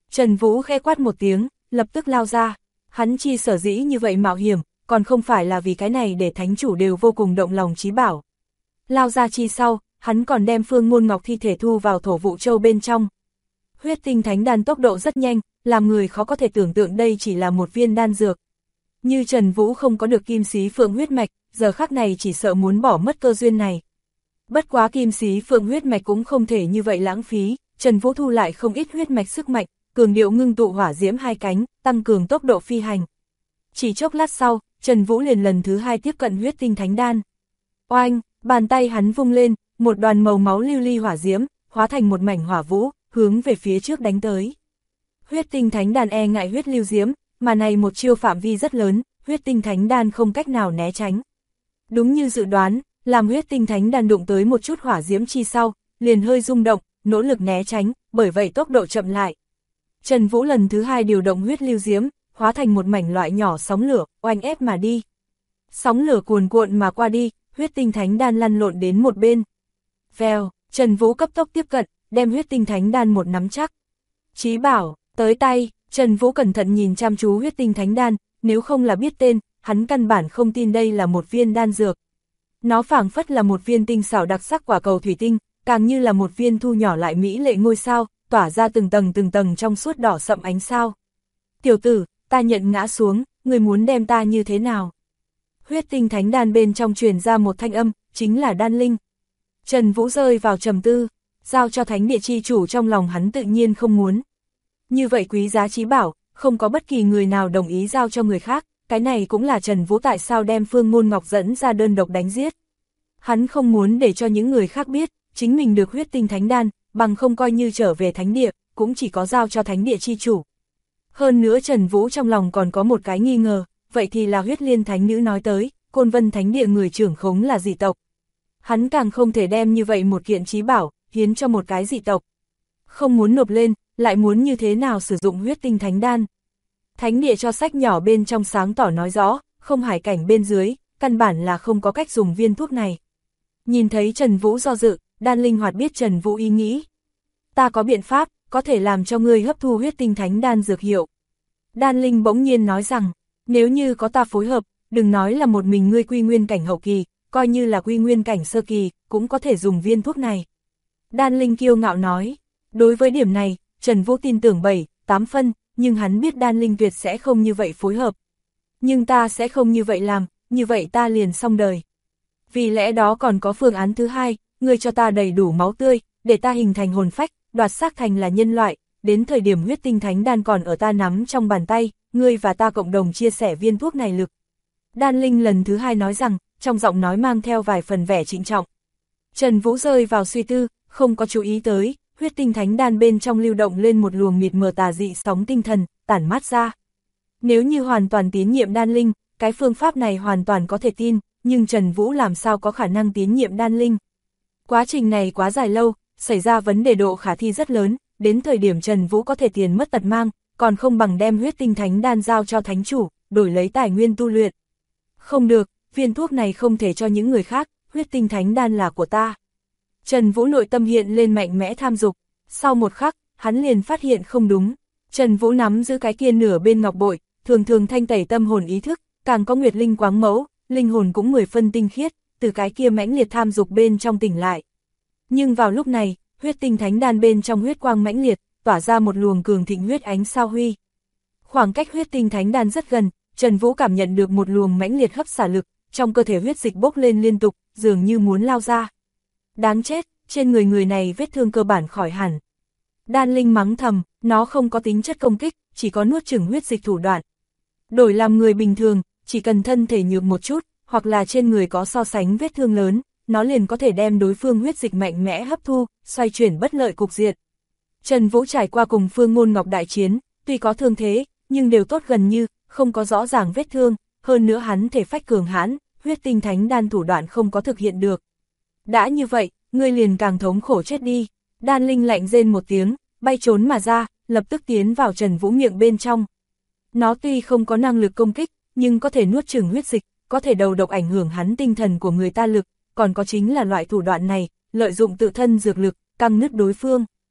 Trần Vũ khẽ quát một tiếng, lập tức lao ra. Hắn chi sở dĩ như vậy mạo hiểm, còn không phải là vì cái này để thánh chủ đều vô cùng động lòng chí bảo. Lao ra chi sau, hắn còn đem Phương Ngôn Ngọc thi thể thu vào thổ vụ châu bên trong. Huyết tinh thánh đan tốc độ rất nhanh, làm người khó có thể tưởng tượng đây chỉ là một viên đan dược. Như Trần Vũ không có được kim xí phượng huyết mạch, giờ khắc này chỉ sợ muốn bỏ mất cơ duyên này. Bất quá kim xí phượng huyết mạch cũng không thể như vậy lãng phí, Trần Vũ thu lại không ít huyết mạch sức mạnh, cường điệu ngưng tụ hỏa diễm hai cánh, tăng cường tốc độ phi hành. Chỉ chốc lát sau, Trần Vũ liền lần thứ hai tiếp cận huyết tinh thánh đan. Oanh, bàn tay hắn vung lên, một đoàn màu máu lưu ly hỏa diễm, hóa thành một mảnh hỏa vũ, hướng về phía trước đánh tới. Huyết tinh thánh đan e ngại huyết lưu diễm, mà này một chiêu phạm vi rất lớn, huyết tinh thánh đan không cách nào né tránh. Đúng như dự đoán, làm huyết tinh thánh đan đụng tới một chút hỏa diễm chi sau, liền hơi rung động, nỗ lực né tránh, bởi vậy tốc độ chậm lại. Trần Vũ lần thứ hai điều động huyết lưu diễm, hóa thành một mảnh loại nhỏ sóng lửa, oanh ép mà đi. Sóng lửa cuồn cuộn mà qua đi, huyết tinh thánh đan lăn lộn đến một bên. Vèo, Trần Vũ cấp tốc tiếp cận, đem huyết tinh thánh đan một nắm chắc. Chí bảo, tới tay, Trần Vũ cẩn thận nhìn chăm chú huyết tinh thánh đan, nếu không là biết tên, hắn căn bản không tin đây là một viên đan dược. Nó phảng phất là một viên tinh xảo đặc sắc quả cầu thủy tinh, càng như là một viên thu nhỏ lại mỹ lệ ngôi sao, tỏa ra từng tầng trong suốt đỏ sậm ánh sao. Tiểu tử, ta nhận ngã xuống, người muốn đem ta như thế nào? Huyết tinh thánh đan bên trong truyền ra một thanh âm, chính là đan linh. Trần Vũ rơi vào trầm tư, giao cho thánh địa chi chủ trong lòng hắn tự nhiên không muốn. Như vậy quý giá chí bảo, không có bất kỳ người nào đồng ý giao cho người khác, cái này cũng là Trần Vũ tại sao đem Phương Ngôn Ngọc dẫn ra đơn độc đánh giết. Hắn không muốn để cho những người khác biết, chính mình được huyết tinh thánh đan, bằng không coi như trở về thánh địa, cũng chỉ có giao cho thánh địa chi chủ. Hơn nữa Trần Vũ trong lòng còn có một cái nghi ngờ, vậy thì là huyết liên thánh nữ nói tới, Côn Vân thánh địa người trưởng khống là dị tộc. Hắn càng không thể đem như vậy một kiện chí bảo, hiến cho một cái dị tộc. Không muốn nộp lên, lại muốn như thế nào sử dụng huyết tinh thánh đan. Thánh địa cho sách nhỏ bên trong sáng tỏ nói rõ, không hải cảnh bên dưới, căn bản là không có cách dùng viên thuốc này. Nhìn thấy Trần Vũ do dự, đan linh hoạt biết Trần Vũ ý nghĩ. Ta có biện pháp, có thể làm cho ngươi hấp thu huyết tinh thánh đan dược hiệu. Đan linh bỗng nhiên nói rằng, nếu như có ta phối hợp, đừng nói là một mình ngươi quy nguyên cảnh hậu kỳ, coi như là quy nguyên cảnh sơ kỳ, cũng có thể dùng viên thuốc này. Đan linh kiêu ngạo nói, đối với điểm này, Trần Vũ tin tưởng 7-8 phân, nhưng hắn biết đan linh tuyệt sẽ không như vậy phối hợp. Nhưng ta sẽ không như vậy làm, như vậy ta liền xong đời. Vì lẽ đó còn có phương án thứ hai, ngươi cho ta đầy đủ máu tươi, để ta hình thành hồn phách, đoạt xác thành là nhân loại, đến thời điểm huyết tinh thánh đan còn ở ta nắm trong bàn tay, ngươi và ta cộng đồng chia sẻ viên thuốc này lực. Đan linh lần thứ hai nói rằng, trong giọng nói mang theo vài phần vẻ trịnh trọng. Trần Vũ rơi vào suy tư, không có chú ý tới, huyết tinh thánh đan bên trong lưu động lên một luồng mịt mờ tà dị sóng tinh thần, tản mát ra. Nếu như hoàn toàn tín nhiệm đan linh, cái phương pháp này hoàn toàn có thể tin, nhưng Trần Vũ làm sao có khả năng tín nhiệm đan linh. Quá trình này quá dài lâu, xảy ra vấn đề độ khả thi rất lớn, đến thời điểm Trần Vũ có thể tiền mất tật mang, còn không bằng đem huyết tinh thánh đan giao cho thánh chủ, đổi lấy tài nguyên tu luyện. Không được, viên thuốc này không thể cho những người khác, huyết tinh thánh đan là của ta. Trần Vũ nội tâm hiện lên mạnh mẽ tham dục, sau một khắc, hắn liền phát hiện không đúng. Trần Vũ nắm giữ cái kia nửa bên ngọc bội, thường thường thanh tẩy tâm hồn ý thức, càng có nguyệt linh quáng mẫu, linh hồn cũng 10 phân tinh khiết, từ cái kia mãnh liệt tham dục bên trong tỉnh lại. Nhưng vào lúc này, huyết tinh thánh đan bên trong huyết quang mãnh liệt, tỏa ra một luồng cường thịnh huyết ánh sao huy. Khoảng cách huyết tinh thánh đan rất gần, Trần Vũ cảm nhận được một luồng mãnh liệt hấp xả lực, trong cơ thể huyết dịch bốc lên liên tục, dường như muốn lao ra. Đáng chết, trên người người này vết thương cơ bản khỏi hẳn. Đan linh mắng thầm, nó không có tính chất công kích, chỉ có nuốt chửng huyết dịch thủ đoạn. Đổi làm người bình thường, chỉ cần thân thể nhược một chút, hoặc là trên người có so sánh vết thương lớn, nó liền có thể đem đối phương huyết dịch mạnh mẽ hấp thu, xoay chuyển bất lợi cục diện. Trần Vũ trải qua cùng Phương Ngôn Ngọc đại chiến, tuy có thương thế, nhưng đều tốt gần như, không có rõ ràng vết thương, hơn nữa hắn thể phách cường hãn, huyết tinh thánh đan thủ đoạn không có thực hiện được. Đã như vậy, ngươi liền càng thống khổ chết đi. Đan linh lạnh rên một tiếng, bay trốn mà ra, lập tức tiến vào Trần Vũ miệng bên trong. Nó tuy không có năng lực công kích, nhưng có thể nuốt chửng huyết dịch, có thể đầu độc ảnh hưởng hắn tinh thần của người ta lực, còn có chính là loại thủ đoạn này, lợi dụng tự thân dược lực, căng nứt đối phương.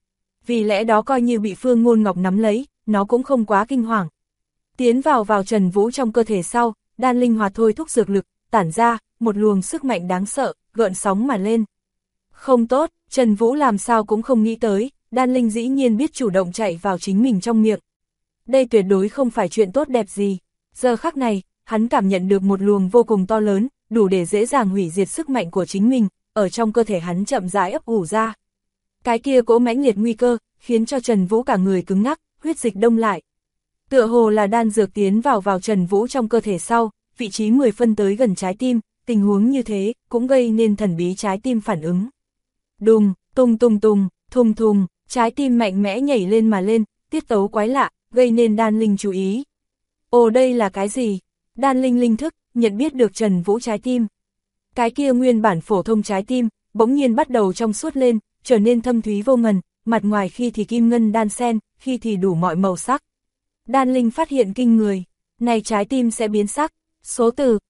vì lẽ đó coi như bị Phương Ngôn Ngọc nắm lấy, nó cũng không quá kinh hoàng. Tiến vào Trần Vũ trong cơ thể sau, đan linh hoạt thôi thúc dược lực, tản ra, một luồng sức mạnh đáng sợ, gợn sóng mà lên. Không tốt, Trần Vũ làm sao cũng không nghĩ tới, đan linh dĩ nhiên biết chủ động chạy vào chính mình trong miệng. Đây tuyệt đối không phải chuyện tốt đẹp gì. Giờ khắc này, hắn cảm nhận được một luồng vô cùng to lớn, đủ để dễ dàng hủy diệt sức mạnh của chính mình, ở trong cơ thể hắn chậm rãi ấp ủ ra. Cái kia cỗ mãnh liệt nguy cơ, khiến cho Trần Vũ cả người cứng ngắc, huyết dịch đông lại. Tựa hồ là đan dược tiến vào Trần Vũ trong cơ thể sau, vị trí 10 phân tới gần trái tim, tình huống như thế, cũng gây nên thần bí trái tim phản ứng. Đùng, tung tung tung, thùng thùng, trái tim mạnh mẽ nhảy lên mà lên, tiết tấu quái lạ, gây nên đan linh chú ý. Ồ đây là cái gì? Đan linh linh thức, nhận biết được Trần Vũ trái tim. Cái kia nguyên bản phổ thông trái tim, bỗng nhiên bắt đầu trong suốt lên, trở nên thâm thúy vô ngần, mặt ngoài khi thì kim ngân đan sen, khi thì đủ mọi màu sắc. Đan linh phát hiện kinh người, này trái tim sẽ biến sắc. Số từ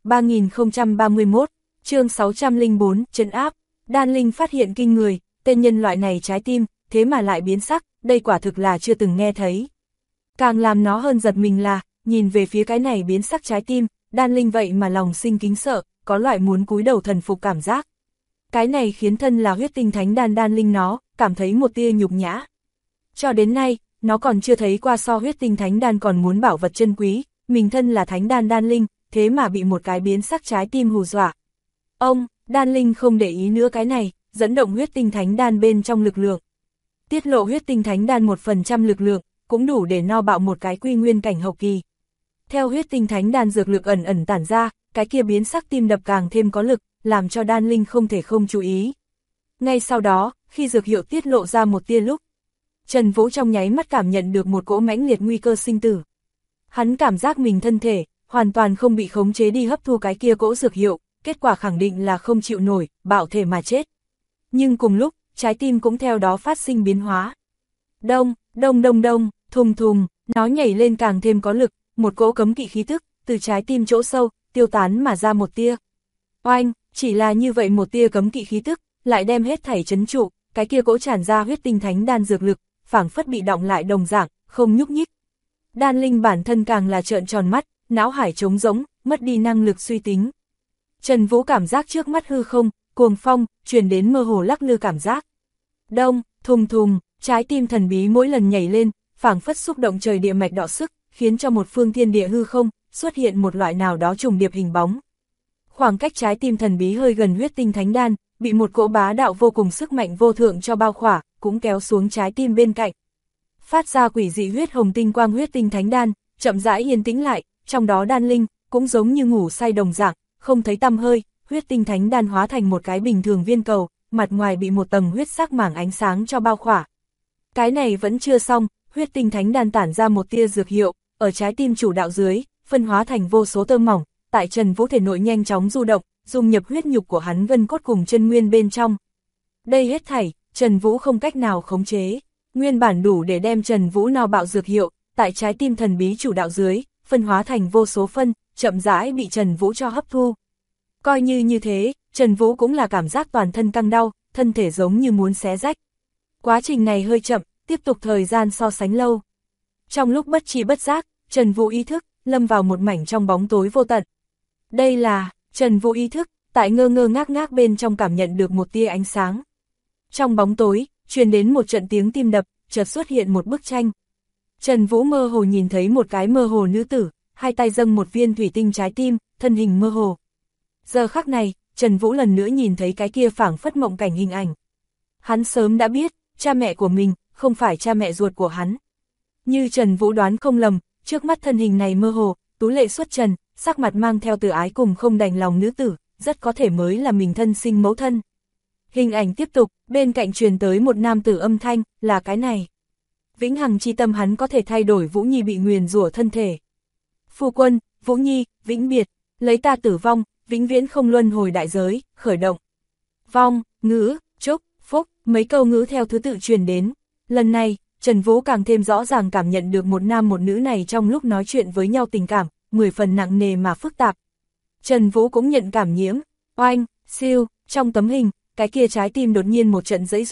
3031, chương 604, trấn áp. Đan linh phát hiện kinh người, tên nhân loại này trái tim, thế mà lại biến sắc, đây quả thực là chưa từng nghe thấy. Càng làm nó hơn giật mình là, nhìn về phía cái này biến sắc trái tim, đan linh vậy mà lòng sinh kính sợ, có loại muốn cúi đầu thần phục cảm giác. Cái này khiến thân là huyết tinh thánh đan linh nó, cảm thấy một tia nhục nhã. Cho đến nay, nó còn chưa thấy qua so huyết tinh thánh đan còn muốn bảo vật chân quý, mình thân là thánh đan linh, thế mà bị một cái biến sắc trái tim hù dọa. Ông, đan linh không để ý nữa cái này, dẫn động huyết tinh thánh đan bên trong lực lượng. Tiết lộ huyết tinh thánh đan 1% lực lượng, cũng đủ để no bạo một cái quy nguyên cảnh hậu kỳ. Theo huyết tinh thánh đan dược lực ẩn ẩn tản ra, cái kia biến sắc tim đập càng thêm có lực, làm cho đan linh không thể không chú ý. Ngay sau đó, khi dược hiệu tiết lộ ra một tia lúc, Trần Vũ trong nháy mắt cảm nhận được một cỗ mãnh liệt nguy cơ sinh tử. Hắn cảm giác mình thân thể, hoàn toàn không bị khống chế đi hấp thu cái kia cỗ dược hiệu, kết quả khẳng định là không chịu nổi, bạo thể mà chết. Nhưng cùng lúc, trái tim cũng theo đó phát sinh biến hóa. Đông, đông đông đông, thùng thùng, nó nhảy lên càng thêm có lực, một cỗ cấm kỵ khí tức, từ trái tim chỗ sâu, tiêu tán mà ra một tia. Oanh, chỉ là như vậy một tia cấm kỵ khí tức, lại đem hết thảy trấn trụ, cái kia cỗ tràn ra huyết tinh thánh đan dược lực, phảng phất bị động lại đồng dạng, không nhúc nhích. Đan linh bản thân càng là trợn tròn mắt, não hải trống rỗng, mất đi năng lực suy tính. Trần Vũ cảm giác trước mắt hư không, cuồng phong, truyền đến mơ hồ lắc lư cảm giác. Đông, thùng thùng, trái tim thần bí mỗi lần nhảy lên, phảng phất xúc động trời địa mạch đọ sức, khiến cho một phương thiên địa hư không, xuất hiện một loại nào đó trùng điệp hình bóng. Khoảng cách trái tim thần bí hơi gần huyết tinh thánh đan, bị một cỗ bá đạo vô cùng sức mạnh vô thượng cho bao khỏa, cũng kéo xuống trái tim bên cạnh. Phát ra quỷ dị huyết hồng tinh quang huyết tinh thánh đan, chậm rãi yên tĩnh lại, trong đó đan linh, cũng giống như ngủ say đồng dạng, không thấy tăm hơi, huyết tinh thánh đan hóa thành một cái bình thường viên cầu, mặt ngoài bị một tầng huyết sắc mảng ánh sáng cho bao khỏa. Cái này vẫn chưa xong, huyết tinh thánh đan tản ra một tia dược hiệu, ở trái tim chủ đạo dưới, phân hóa thành vô số tơ mỏng, tại Trần Vũ thể nội nhanh chóng du động, dung nhập huyết nhục của hắn gân cốt cùng chân nguyên bên trong. Đây hết thảy, Trần Vũ không cách nào khống chế, nguyên bản đủ để đem Trần Vũ no bạo dược hiệu, tại trái tim thần bí chủ đạo dưới, phân hóa thành vô số phân, chậm rãi bị Trần Vũ cho hấp thu. Coi như thế, Trần Vũ cũng là cảm giác toàn thân căng đau, thân thể giống như muốn xé rách. Quá trình này hơi chậm, tiếp tục thời gian so sánh lâu. Trong lúc bất tri bất giác, Trần Vũ ý thức, lâm vào một mảnh trong bóng tối vô tận. Đây là, Trần Vũ ý thức, tại ngơ ngơ ngác ngác bên trong cảm nhận được một tia ánh sáng. Trong bóng tối, truyền đến một trận tiếng tim đập, chợt xuất hiện một bức tranh. Trần Vũ mơ hồ nhìn thấy một cái mơ hồ nữ tử, hai tay dâng một viên thủy tinh trái tim, thân hình mơ hồ. Giờ khắc này, Trần Vũ lần nữa nhìn thấy cái kia phảng phất mộng cảnh hình ảnh. Hắn sớm đã biết, cha mẹ của mình, không phải cha mẹ ruột của hắn. Như Trần Vũ đoán không lầm, trước mắt thân hình này mơ hồ, tú lệ xuất trần, sắc mặt mang theo từ ái cùng không đành lòng nữ tử, rất có thể mới là mình thân sinh mẫu thân. Hình ảnh tiếp tục, bên cạnh truyền tới một nam tử âm thanh, là cái này. Vĩnh hằng chi tâm hắn có thể thay đổi Vũ Nhi bị nguyền rủa thân thể. Phu quân, Vũ Nhi, vĩnh biệt, lấy ta tử vong, vĩnh viễn không luân hồi đại giới, khởi động. Vong, ngữ, chúc, phúc, mấy câu ngữ theo thứ tự truyền đến. Lần này, Trần Vũ càng thêm rõ ràng cảm nhận được một nam một nữ này trong lúc nói chuyện với nhau tình cảm, 10 phần nặng nề mà phức tạp. Trần Vũ cũng nhận cảm nhiễm, oanh, siêu, trong tấm hình, cái kia trái tim đột nhiên một trận giãy giụa,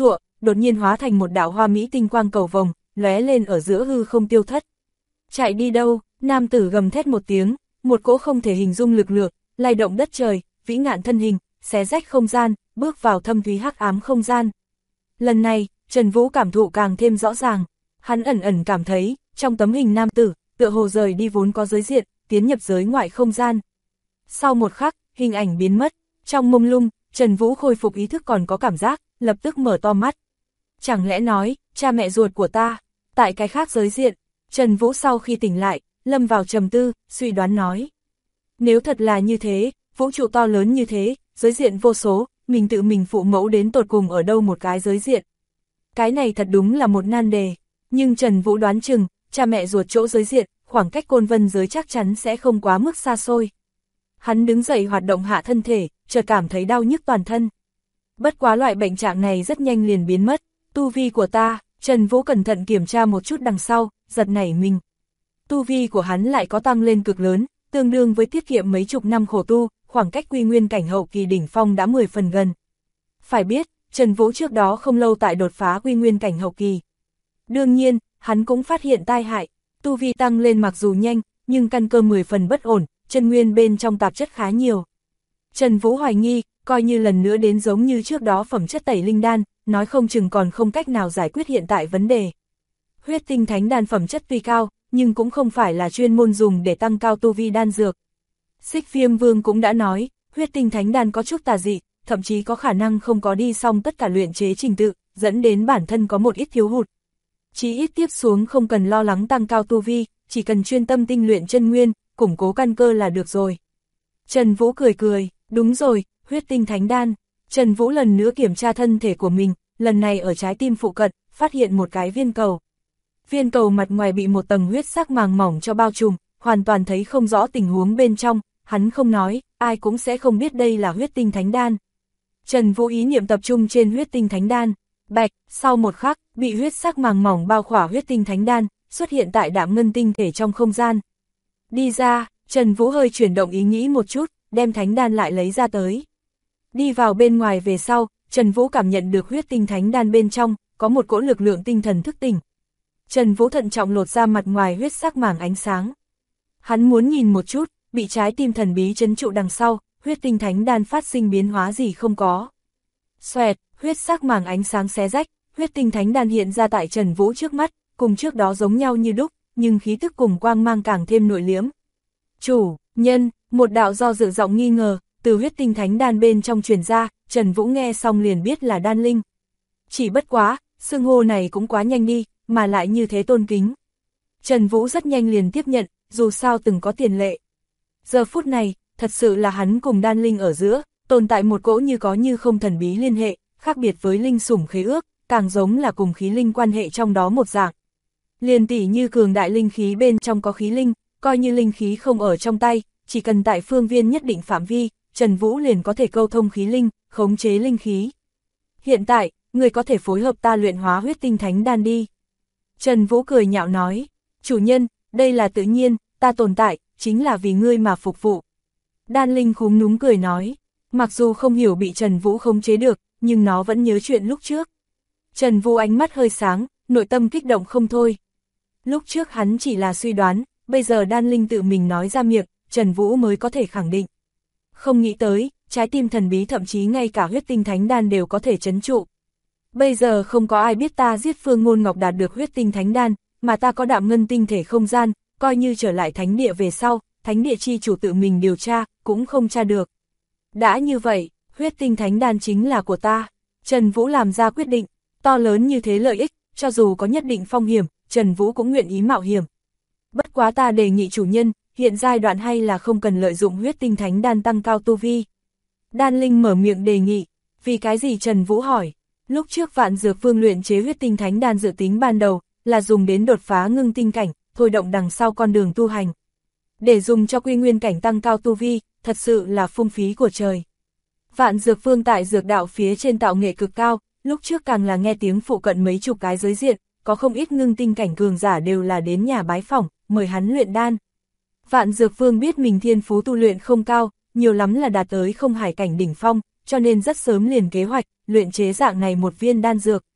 đột nhiên hóa thành một đạo hoa mỹ tinh quang cầu vồng, lóe lên ở giữa hư không tiêu thất. Chạy đi đâu? Nam tử gầm thét một tiếng, một cỗ không thể hình dung lực lượng, lay động đất trời, vĩ ngạn thân hình, xé rách không gian, bước vào thâm thúy hắc ám không gian. Lần này, Trần Vũ cảm thụ càng thêm rõ ràng, hắn ẩn ẩn cảm thấy, trong tấm hình nam tử, tựa hồ rời đi vốn có giới diện, tiến nhập giới ngoại không gian. Sau một khắc, hình ảnh biến mất, trong mông lung, Trần Vũ khôi phục ý thức còn có cảm giác, lập tức mở to mắt. Chẳng lẽ nói, cha mẹ ruột của ta, tại cái khác giới diện. Trần Vũ sau khi tỉnh lại, lâm vào trầm tư, suy đoán nói. Nếu thật là như thế, vũ trụ to lớn như thế, giới diện vô số, mình tự mình phụ mẫu đến tột cùng ở đâu một cái giới diện. Cái này thật đúng là một nan đề, nhưng Trần Vũ đoán chừng, cha mẹ ruột chỗ giới diện, khoảng cách côn vân giới chắc chắn sẽ không quá mức xa xôi. Hắn đứng dậy hoạt động hạ thân thể, chợt cảm thấy đau nhức toàn thân. Bất quá loại bệnh trạng này rất nhanh liền biến mất, tu vi của ta, Trần Vũ cẩn thận kiểm tra một chút đằng sau, giật nảy mình. Tu vi của hắn lại có tăng lên cực lớn, tương đương với tiết kiệm mấy chục năm khổ tu, khoảng cách quy nguyên cảnh hậu kỳ đỉnh phong đã 10 phần gần. Phải biết, Trần Vũ trước đó không lâu tại đột phá quy nguyên cảnh hậu kỳ. Đương nhiên, hắn cũng phát hiện tai hại, tu vi tăng lên mặc dù nhanh, nhưng căn cơ 10 phần bất ổn, chân nguyên bên trong tạp chất khá nhiều. Trần Vũ hoài nghi, coi như lần nữa đến giống như trước đó phẩm chất tẩy linh đan, nói không chừng còn không cách nào giải quyết hiện tại vấn đề. Huyết tinh thánh đan phẩm chất tuy cao, nhưng cũng không phải là chuyên môn dùng để tăng cao tu vi đan dược. Xích Viêm Vương cũng đã nói, huyết tinh thánh đan có chút tà dị, thậm chí có khả năng không có đi xong tất cả luyện chế trình tự, dẫn đến bản thân có một ít thiếu hụt. Chỉ ít tiếp xuống không cần lo lắng tăng cao tu vi, chỉ cần chuyên tâm tinh luyện chân nguyên, củng cố căn cơ là được rồi. Trần Vũ cười cười, đúng rồi, huyết tinh thánh đan. Trần Vũ lần nữa kiểm tra thân thể của mình, lần này ở trái tim phụ cận, phát hiện một cái viên cầu. Viên cầu mặt ngoài bị một tầng huyết sắc màng mỏng cho bao trùm, hoàn toàn thấy không rõ tình huống bên trong, hắn không nói, ai cũng sẽ không biết đây là huyết tinh thánh đan. Trần Vũ ý niệm tập trung trên huyết tinh thánh đan, bạch, sau một khắc, bị huyết sắc màng mỏng bao khỏa huyết tinh thánh đan, xuất hiện tại đạm ngân tinh thể trong không gian. Đi ra, Trần Vũ hơi chuyển động ý nghĩ một chút, đem thánh đan lại lấy ra tới. Đi vào bên ngoài về sau, Trần Vũ cảm nhận được huyết tinh thánh đan bên trong, có một cỗ lực lượng tinh thần thức tỉnh. Trần Vũ thận trọng lột ra mặt ngoài huyết sắc màng ánh sáng. Hắn muốn nhìn một chút, bị trái tim thần bí trấn trụ đằng sau, huyết tinh thánh đan phát sinh biến hóa gì không có. Xoẹt, huyết sắc màng ánh sáng xé rách, huyết tinh thánh đan hiện ra tại Trần Vũ trước mắt, cùng trước đó giống nhau như đúc, nhưng khí tức cùng quang mang càng thêm nội liễm. Chủ, nhân, một đạo do dự giọng nghi ngờ, từ huyết tinh thánh đan bên trong truyền ra, Trần Vũ nghe xong liền biết là đan linh. Chỉ bất quá, xưng hô này cũng quá nhanh đi, mà lại như thế tôn kính. Trần Vũ rất nhanh liền tiếp nhận, dù sao từng có tiền lệ. Giờ phút này, thật sự là hắn cùng đan linh ở giữa, tồn tại một cỗ như có như không thần bí liên hệ, khác biệt với linh sủng khế ước, càng giống là cùng khí linh quan hệ trong đó một dạng. Liền tỉ như cường đại linh khí bên trong có khí linh, coi như linh khí không ở trong tay, chỉ cần tại phương viên nhất định phạm vi, Trần Vũ liền có thể câu thông khí linh, khống chế linh khí. Hiện tại, người có thể phối hợp ta luyện hóa huyết tinh thánh đan đi. Trần Vũ cười nhạo nói, chủ nhân, đây là tự nhiên, ta tồn tại, chính là vì ngươi mà phục vụ. Đan linh khúm núm cười nói, mặc dù không hiểu bị Trần Vũ khống chế được, nhưng nó vẫn nhớ chuyện lúc trước. Trần Vũ ánh mắt hơi sáng, nội tâm kích động không thôi. Lúc trước hắn chỉ là suy đoán, bây giờ đan linh tự mình nói ra miệng, Trần Vũ mới có thể khẳng định. Không nghĩ tới, trái tim thần bí thậm chí ngay cả huyết tinh thánh đan đều có thể trấn trụ. Bây giờ không có ai biết ta giết Phương Ngôn Ngọc đạt được huyết tinh thánh đan, mà ta có đạm ngân tinh thể không gian, coi như trở lại thánh địa về sau, thánh địa chi chủ tự mình điều tra, cũng không tra được. Đã như vậy, huyết tinh thánh đan chính là của ta. Trần Vũ làm ra quyết định, to lớn như thế lợi ích, cho dù có nhất định phong hiểm, Trần Vũ cũng nguyện ý mạo hiểm. Bất quá ta đề nghị chủ nhân, hiện giai đoạn hay là không cần lợi dụng huyết tinh thánh đan tăng cao tu vi. Đan linh mở miệng đề nghị, vì cái gì Trần Vũ hỏi. Lúc trước Vạn Dược Vương luyện chế huyết tinh thánh đan dự tính ban đầu, là dùng đến đột phá ngưng tinh cảnh, thôi động đằng sau con đường tu hành. Để dùng cho quy nguyên cảnh tăng cao tu vi, thật sự là phung phí của trời. Vạn Dược Vương tại dược đạo phía trên tạo nghệ cực cao, lúc trước càng là nghe tiếng phụ cận mấy chục cái giới diện, có không ít ngưng tinh cảnh cường giả đều là đến nhà bái phỏng, mời hắn luyện đan. Vạn Dược Vương biết mình thiên phú tu luyện không cao, nhiều lắm là đạt tới không hải cảnh đỉnh phong, cho nên rất sớm liền kế hoạch, luyện chế dạng này một viên đan dược.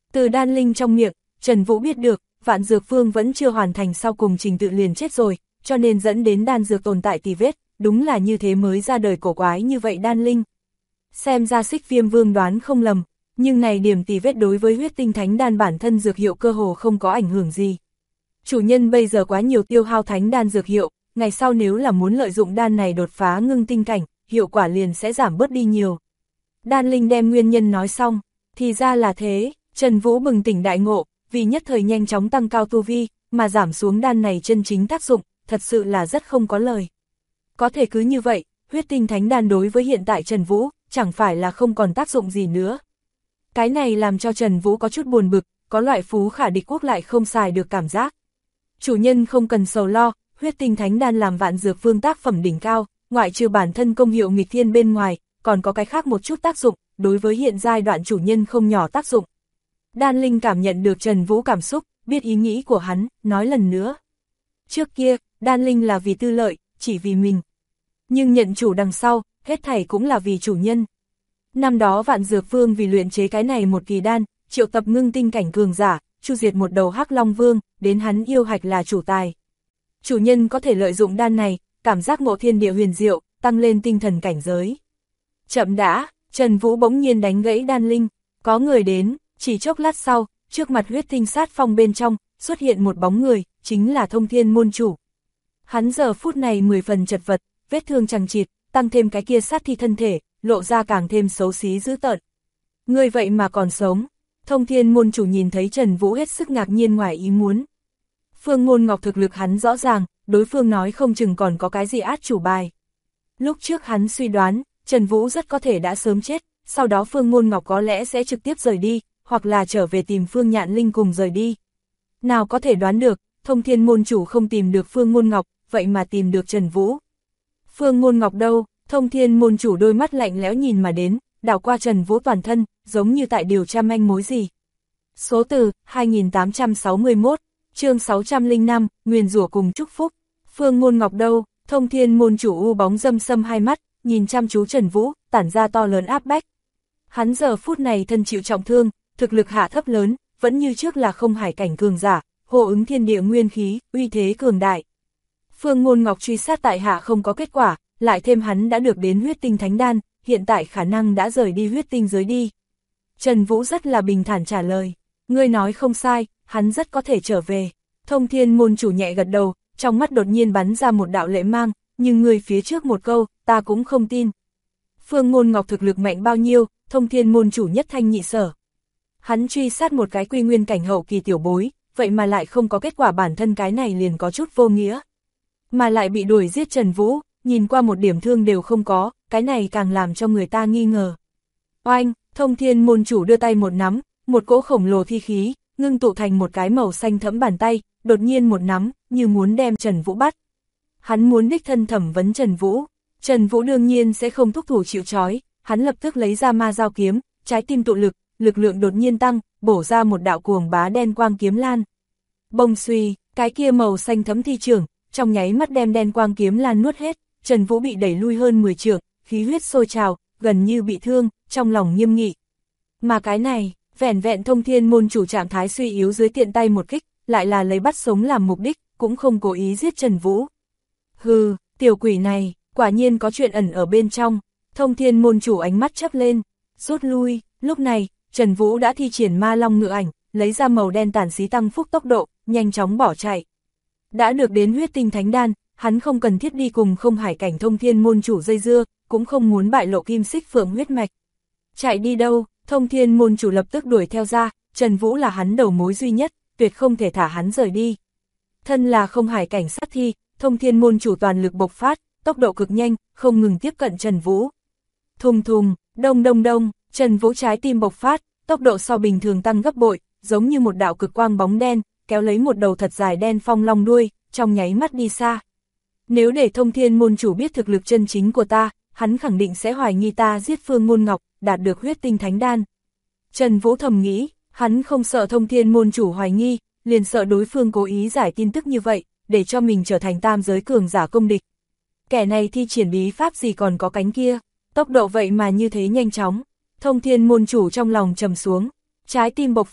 Từ Đan Linh trong miệng, Trần Vũ biết được, Vạn Dược Phương vẫn chưa hoàn thành sau cùng trình tự liền chết rồi, cho nên dẫn đến đan dược tồn tại tì vết, đúng là như thế mới ra đời cổ quái như vậy Đan Linh. Xem ra Xích Viêm Vương đoán không lầm, nhưng này điểm tì vết đối với huyết tinh thánh đan bản thân dược hiệu cơ hồ không có ảnh hưởng gì. Chủ nhân bây giờ quá nhiều tiêu hao thánh đan dược hiệu, ngày sau nếu là muốn lợi dụng đan này đột phá ngưng tinh cảnh, hiệu quả liền sẽ giảm bớt đi nhiều. Đan Linh đem nguyên nhân nói xong, thì ra là thế, Trần Vũ bừng tỉnh đại ngộ, vì nhất thời nhanh chóng tăng cao tu vi, mà giảm xuống đan này chân chính tác dụng, thật sự là rất không có lời. Có thể cứ như vậy, huyết tinh thánh đan đối với hiện tại Trần Vũ, chẳng phải là không còn tác dụng gì nữa. Cái này làm cho Trần Vũ có chút buồn bực, có loại phú khả địch quốc lại không xài được cảm giác. Chủ nhân không cần sầu lo, huyết tinh thánh đan làm Vạn Dược Phương tác phẩm đỉnh cao, ngoại trừ bản thân công hiệu nghịch thiên bên ngoài, còn có cái khác một chút tác dụng, đối với hiện giai đoạn chủ nhân không nhỏ tác dụng. Đan Linh cảm nhận được Trần Vũ cảm xúc, biết ý nghĩ của hắn, nói lần nữa. Trước kia, Đan Linh là vì tư lợi, chỉ vì mình. Nhưng nhận chủ đằng sau, hết thảy cũng là vì chủ nhân. Năm đó Vạn Dược Phương vì luyện chế cái này một kỳ đan, triệu tập ngưng tinh cảnh cường giả, chu diệt một đầu Hắc Long Vương, đến hắn yêu hạch là chủ tài. Chủ nhân có thể lợi dụng đan này, cảm giác ngộ thiên địa huyền diệu, tăng lên tinh thần cảnh giới. Chậm đã, Trần Vũ bỗng nhiên đánh gãy Đan Linh, có người đến, chỉ chốc lát sau, trước mặt huyết tinh sát phong bên trong, xuất hiện một bóng người, chính là Thông Thiên môn chủ. Hắn giờ phút này 10 phần chật vật, vết thương chằng chịt, tăng thêm cái kia sát thi thân thể, lộ ra càng thêm xấu xí dữ tợn. Người vậy mà còn sống. Thông Thiên môn chủ nhìn thấy Trần Vũ hết sức ngạc nhiên ngoài ý muốn. Phương Ngôn Ngọc thực lực hắn rõ ràng, đối phương nói không chừng còn có cái gì át chủ bài. Lúc trước hắn suy đoán, Trần Vũ rất có thể đã sớm chết, sau đó Phương Ngôn Ngọc có lẽ sẽ trực tiếp rời đi, hoặc là trở về tìm Phương Nhạn Linh cùng rời đi. Nào có thể đoán được, Thông Thiên môn chủ không tìm được Phương Ngôn Ngọc, vậy mà tìm được Trần Vũ. Phương Ngôn Ngọc đâu? Thông Thiên môn chủ đôi mắt lạnh lẽo nhìn mà đến, đảo qua Trần Vũ toàn thân, giống như tại điều tra manh mối gì. Số từ 2861, chương 605, nguyền rủa cùng chúc phúc. Phương Ngôn Ngọc đâu? Thông Thiên môn chủ u bóng râm sâm hai mắt, nhìn chăm chú Trần Vũ, tản ra to lớn áp bách. Hắn giờ phút này thân chịu trọng thương, thực lực hạ thấp lớn, vẫn như trước là không hải cảnh cường giả, hô ứng thiên địa nguyên khí, uy thế cường đại. Phương Ngôn Ngọc truy sát tại hạ không có kết quả, lại thêm hắn đã được đến huyết tinh thánh đan, hiện tại khả năng đã rời đi huyết tinh giới đi. Trần Vũ rất là bình thản trả lời, ngươi nói không sai, hắn rất có thể trở về. Thông Thiên môn chủ nhẹ gật đầu, trong mắt đột nhiên bắn ra một đạo lệ mang, nhưng người phía trước một câu, ta cũng không tin. Phương Ngôn Ngọc thực lực mạnh bao nhiêu, Thông Thiên môn chủ nhất thanh nhị sở. Hắn truy sát một cái quy nguyên cảnh hậu kỳ tiểu bối, vậy mà lại không có kết quả, bản thân cái này liền có chút vô nghĩa. Mà lại bị đuổi giết Trần Vũ, nhìn qua một điểm thương đều không có, cái này càng làm cho người ta nghi ngờ. Oanh, Thông Thiên môn chủ đưa tay một nắm, một cỗ khổng lồ thi khí, ngưng tụ thành một cái màu xanh thẫm bàn tay, đột nhiên một nắm, như muốn đem Trần Vũ bắt. Hắn muốn đích thân thẩm vấn Trần Vũ. Trần Vũ đương nhiên sẽ không thúc thủ chịu trói, hắn lập tức lấy ra ma dao kiếm, trái tim tụ lực, lực lượng đột nhiên tăng, bổ ra một đạo cuồng bá đen quang kiếm lan. Bông suy, cái kia màu xanh thấm thi trưởng, trong nháy mắt đem đen quang kiếm lan nuốt hết, Trần Vũ bị đẩy lui hơn 10 trượng, khí huyết sôi trào, gần như bị thương, trong lòng nghiêm nghị. Mà cái này, vẻn vẹn Thông Thiên môn chủ trạng thái suy yếu dưới tiện tay một kích, lại là lấy bắt sống làm mục đích, cũng không cố ý giết Trần Vũ. Hừ, tiểu quỷ này, quả nhiên có chuyện ẩn ở bên trong. Thông Thiên môn chủ ánh mắt chớp lên, rút lui. Lúc này, Trần Vũ đã thi triển ma long ngự ảnh, lấy ra màu đen tản xí tăng phúc tốc độ, nhanh chóng bỏ chạy. Đã được đến huyết tinh thánh đan, hắn không cần thiết đi cùng không hải cảnh Thông Thiên môn chủ dây dưa, cũng không muốn bại lộ kim xích phượng huyết mạch. Chạy đi đâu? Thông Thiên môn chủ lập tức đuổi theo ra, Trần Vũ là hắn đầu mối duy nhất, tuyệt không thể thả hắn rời đi. Thân là không hải cảnh sát thi, Thông Thiên môn chủ toàn lực bộc phát, tốc độ cực nhanh, không ngừng tiếp cận Trần Vũ. Thùng thùng, đông đông đông, Trần Vũ trái tim bộc phát, tốc độ so bình thường tăng gấp bội, giống như một đạo cực quang bóng đen, kéo lấy một đầu thật dài đen phong long đuôi, trong nháy mắt đi xa. Nếu để Thông Thiên môn chủ biết thực lực chân chính của ta, hắn khẳng định sẽ hoài nghi ta giết Phương Ngôn Ngọc, đạt được huyết tinh thánh đan. Trần Vũ thầm nghĩ, hắn không sợ Thông Thiên môn chủ hoài nghi, liền sợ đối phương cố ý giải tin tức như vậy, để cho mình trở thành tam giới cường giả công địch. Kẻ này thi triển bí pháp gì còn có cánh kia, tốc độ vậy mà như thế nhanh chóng. Thông Thiên môn chủ trong lòng trầm xuống, trái tim bộc phát,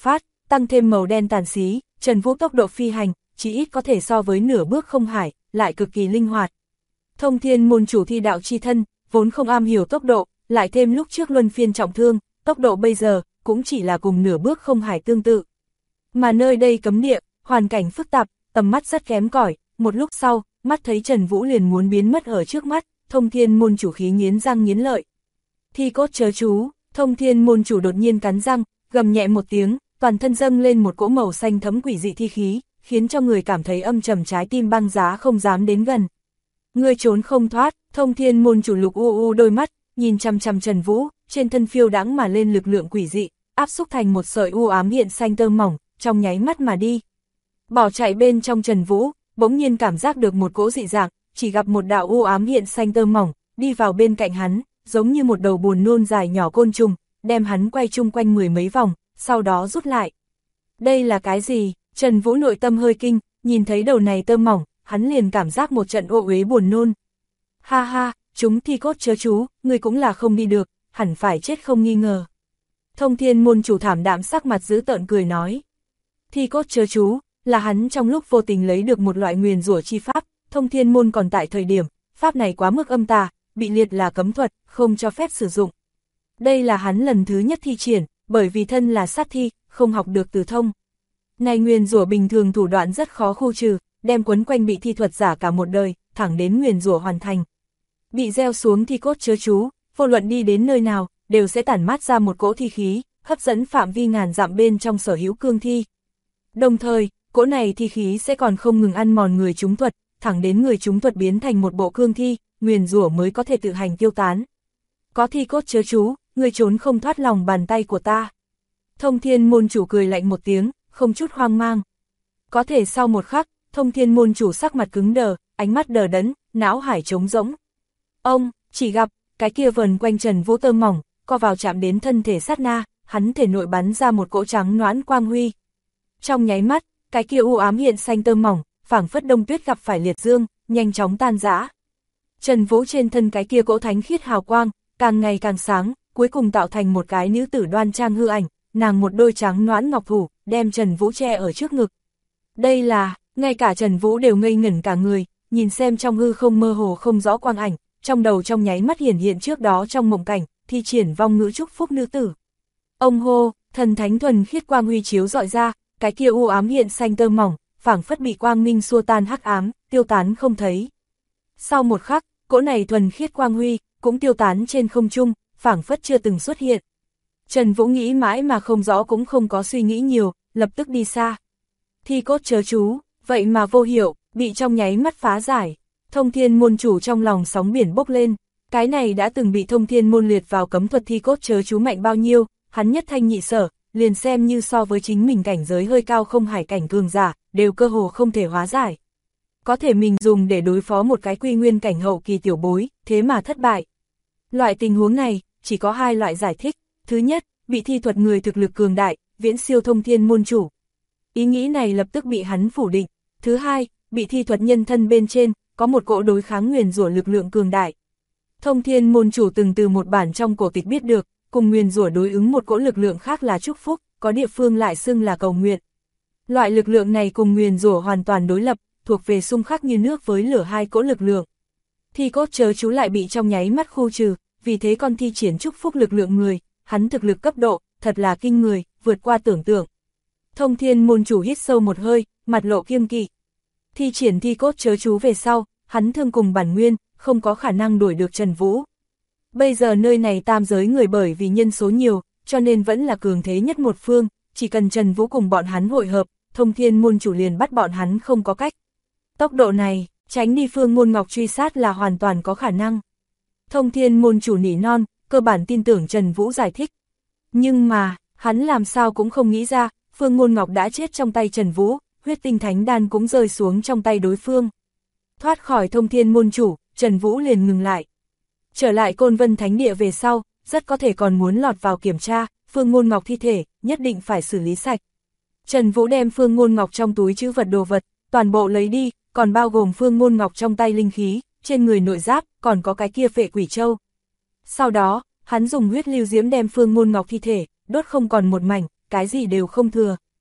tăng thêm màu đen tàn xí, Trần Vũ tốc độ phi hành, chỉ ít có thể so với nửa bước không hải, lại cực kỳ linh hoạt. Thông Thiên môn chủ thi đạo chi thân, vốn không am hiểu tốc độ, lại thêm lúc trước luân phiên trọng thương, tốc độ bây giờ cũng chỉ là cùng nửa bước không hải tương tự. Mà nơi đây cấm địa, hoàn cảnh phức tạp, tầm mắt rất kém cỏi, một lúc sau, mắt thấy Trần Vũ liền muốn biến mất ở trước mắt, Thông Thiên môn chủ khí nghiến răng nghiến lợi. Thi cốt chớ chú, Thông Thiên môn chủ đột nhiên cắn răng, gầm nhẹ một tiếng, toàn thân dâng lên một cỗ màu xanh thấm quỷ dị thi khí, khiến cho người cảm thấy âm trầm, trái tim băng giá không dám đến gần. Ngươi trốn không thoát, Thông Thiên môn chủ lục u đôi mắt, nhìn chằm chằm Trần Vũ, trên thân phiêu đãng mà lên lực lượng quỷ dị, áp xúc thành một sợi u ám hiện xanh tơ mỏng, trong nháy mắt mà đi. Bỏ chạy bên trong Trần Vũ, bỗng nhiên cảm giác được một cỗ dị dạng, chỉ gặp một đạo u ám hiện xanh tơ mỏng, đi vào bên cạnh hắn, giống như một đầu buồn nôn dài nhỏ côn trùng, đem hắn quay chung quanh mười mấy vòng, sau đó rút lại. Đây là cái gì? Trần Vũ nội tâm hơi kinh, nhìn thấy đầu này tơ mỏng, hắn liền cảm giác một trận ô uế buồn nôn. Ha ha, chúng thi cốt chớ chú, ngươi cũng là không đi được, hẳn phải chết không nghi ngờ. Thông Thiên môn chủ thảm đạm sắc mặt dữ tợn cười nói. Thi cốt chớ chú, là hắn trong lúc vô tình lấy được một loại nguyền rủa chi pháp, Thông Thiên môn còn tại thời điểm, pháp này quá mức âm tà, bị liệt là cấm thuật, không cho phép sử dụng. Đây là hắn lần thứ nhất thi triển, bởi vì thân là sát thi, không học được từ thông. Này nguyền rủa bình thường thủ đoạn rất khó khu trừ, đem quấn quanh bị thi thuật giả cả một đời, thẳng đến nguyền rủa hoàn thành. Bị gieo xuống thi cốt chớ chú, vô luận đi đến nơi nào, đều sẽ tản mát ra một cỗ thi khí, hấp dẫn phạm vi ngàn dặm bên trong sở hữu cương thi. Đồng thời, cỗ này thi khí sẽ còn không ngừng ăn mòn người trúng thuật, thẳng đến người trúng thuật biến thành một bộ cương thi, nguyền rủa mới có thể tự hành tiêu tán. Có thi cốt chớ chú, người trốn không thoát lòng bàn tay của ta. Thông Thiên môn chủ cười lạnh một tiếng, không chút hoang mang. Có thể sau một khắc, Thông Thiên môn chủ sắc mặt cứng đờ, ánh mắt đờ đẫn, não hải trống rỗng. Ông, chỉ gặp, cái kia vờn quanh Trần Vũ tơ mỏng, co vào chạm đến thân thể sát na, hắn thể nội bắn ra một cỗ trắng noãn quang huy. Trong nháy mắt, cái kia u ám hiện xanh tơ mỏng, phảng phất đông tuyết gặp phải liệt dương, nhanh chóng tan rã. Trần Vũ trên thân cái kia cỗ thánh khiết hào quang, càng ngày càng sáng, cuối cùng tạo thành một cái nữ tử đoan trang hư ảnh, nàng một đôi trắng noãn ngọc thủ, đem Trần Vũ che ở trước ngực. Đây là, ngay cả Trần Vũ đều ngây ngẩn cả người, nhìn xem trong hư không mơ hồ không rõ quang ảnh, trong đầu trong nháy mắt hiển hiện trước đó trong mộng cảnh, thi triển vong ngữ chúc phúc nữ tử. Ông hô, thần thánh thuần khiết quang huy chiếu rọi ra, cái kia u ám hiện xanh tơ mỏng, phảng phất bị quang minh xua tan hắc ám, tiêu tán không thấy. Sau một khắc, cỗ này thuần khiết quang huy cũng tiêu tán trên không trung, phảng phất chưa từng xuất hiện. Trần Vũ nghĩ mãi mà không rõ, cũng không có suy nghĩ nhiều, lập tức đi xa. Thi cốt chớ chú, vậy mà vô hiệu, bị trong nháy mắt phá giải. Thông Thiên môn chủ trong lòng sóng biển bốc lên, cái này đã từng bị Thông Thiên môn liệt vào cấm thuật thi cốt chớ chú mạnh bao nhiêu, hắn nhất thanh nhị sở, liền xem như so với chính mình cảnh giới hơi cao không hải cảnh cường giả, đều cơ hồ không thể hóa giải. Có thể mình dùng để đối phó một cái quy nguyên cảnh hậu kỳ tiểu bối, thế mà thất bại. Loại tình huống này, chỉ có hai loại giải thích. Thứ nhất, bị thi thuật người thực lực cường đại, viễn siêu Thông Thiên môn chủ. Ý nghĩ này lập tức bị hắn phủ định. Thứ hai, bị thi thuật nhân thân bên trên, có một cỗ đối kháng nguyền rủa lực lượng cường đại. Thông Thiên môn chủ từng từ một bản trong cổ tịch biết được, cùng nguyền rủa đối ứng một cỗ lực lượng khác là chúc phúc, có địa phương lại xưng là cầu nguyện. Loại lực lượng này cùng nguyền rủa hoàn toàn đối lập, thuộc về xung khắc như nước với lửa hai cỗ lực lượng. Thi cốt chớ chú lại bị trong nháy mắt khu trừ, vì thế con thi triển chúc phúc lực lượng người, hắn thực lực cấp độ, thật là kinh người, vượt qua tưởng tượng. Thông Thiên môn chủ hít sâu một hơi, mặt lộ kiêng kỵ. Thi triển thi cốt chớ chú về sau, hắn thương cùng bản nguyên, không có khả năng đuổi được Trần Vũ. Bây giờ nơi này tam giới người bởi vì nhân số nhiều, cho nên vẫn là cường thế nhất một phương, chỉ cần Trần Vũ cùng bọn hắn hội hợp, Thông Thiên môn chủ liền bắt bọn hắn không có cách. Tốc độ này, tránh đi Phương Môn Ngọc truy sát là hoàn toàn có khả năng. Thông Thiên môn chủ nỉ non, cơ bản tin tưởng Trần Vũ giải thích. Nhưng mà, hắn làm sao cũng không nghĩ ra, Phương Môn Ngọc đã chết trong tay Trần Vũ, huyết tinh thánh đan cũng rơi xuống trong tay đối phương. Thoát khỏi Thông Thiên môn chủ, Trần Vũ liền ngừng lại. Trở lại Côn Vân Thánh Địa về sau, rất có thể còn muốn lọt vào kiểm tra, Phương Môn Ngọc thi thể, nhất định phải xử lý sạch. Trần Vũ đem Phương Môn Ngọc trong túi trữ vật đồ vật, toàn bộ lấy đi, còn bao gồm Phương Môn Ngọc trong tay linh khí, trên người nội giáp, còn có cái kia Phệ Quỷ Châu. Sau đó, hắn dùng huyết lưu diễm đem Phương Môn Ngọc thi thể, đốt không còn một mảnh, cái gì đều không thừa.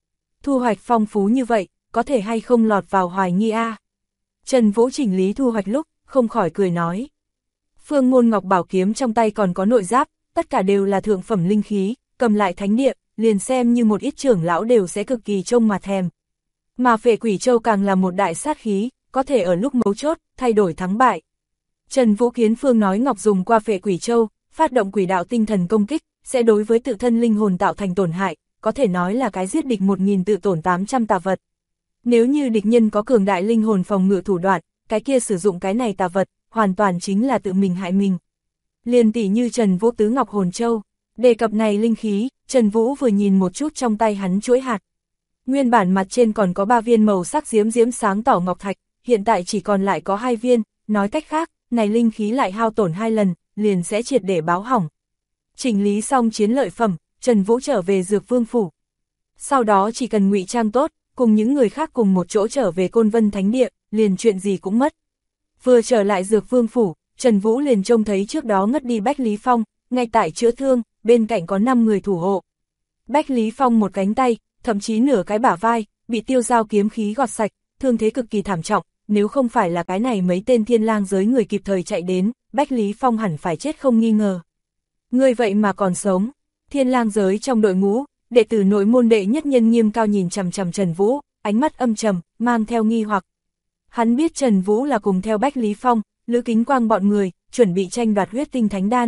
thu hoạch phong phú như vậy, có thể hay không lọt vào hoài nghi a? Trần Vũ chỉnh lý thu hoạch lúc, không khỏi cười nói. Phương Môn Ngọc bảo kiếm trong tay còn có nội giáp, tất cả đều là thượng phẩm linh khí, cầm lại thánh địa, liền xem như một ít trưởng lão đều sẽ cực kỳ trông mà thèm. Mà Phệ Quỷ Châu càng là một đại sát khí, có thể ở lúc mấu chốt, thay đổi thắng bại. Trần Vũ Kiến Phương nói Ngọc dùng qua Phệ Quỷ Châu, phát động quỷ đạo tinh thần công kích, sẽ đối với tự thân linh hồn tạo thành tổn hại, có thể nói là cái giết địch 1000 tự tổn 800 tà vật. Nếu như địch nhân có cường đại linh hồn phòng ngự thủ đoạn, cái kia sử dụng cái này tà vật, hoàn toàn chính là tự mình hại mình. Liền tỷ như Trần Vũ Tứ Ngọc Hồn Châu, đề cập này linh khí, Trần Vũ vừa nhìn một chút trong tay hắn chuỗi hạt. Nguyên bản mặt trên còn có 3 viên màu sắc diễm diễm sáng tỏ ngọc thạch, hiện tại chỉ còn lại có 2 viên, nói cách khác, này linh khí lại hao tổn 2 lần, liền sẽ triệt để báo hỏng. Chỉnh lý xong chiến lợi phẩm, Trần Vũ trở về Dược Vương Phủ. Sau đó chỉ cần ngụy trang tốt, cùng những người khác cùng một chỗ trở về Côn Vân Thánh Địa, liền chuyện gì cũng mất. Vừa trở lại Dược Vương Phủ, Trần Vũ liền trông thấy trước đó ngất đi Bách Lý Phong, ngay tại chữa thương, bên cạnh có 5 người thủ hộ. Bách Lý Phong một cánh tay, thậm chí nửa cái bả vai, bị tiêu dao kiếm khí gọt sạch, thương thế cực kỳ thảm trọng, nếu không phải là cái này mấy tên thiên lang giới người kịp thời chạy đến, Bách Lý Phong hẳn phải chết không nghi ngờ. Người vậy mà còn sống, thiên lang giới trong đội ngũ, đệ tử nội môn đệ nhất nhân Nghiêm Cao nhìn chằm chằm Trần Vũ, ánh mắt âm trầm, mang theo nghi hoặc. Hắn biết Trần Vũ là cùng theo Bách Lý Phong, Lữ Kính Quang bọn người, chuẩn bị tranh đoạt huyết tinh thánh đan.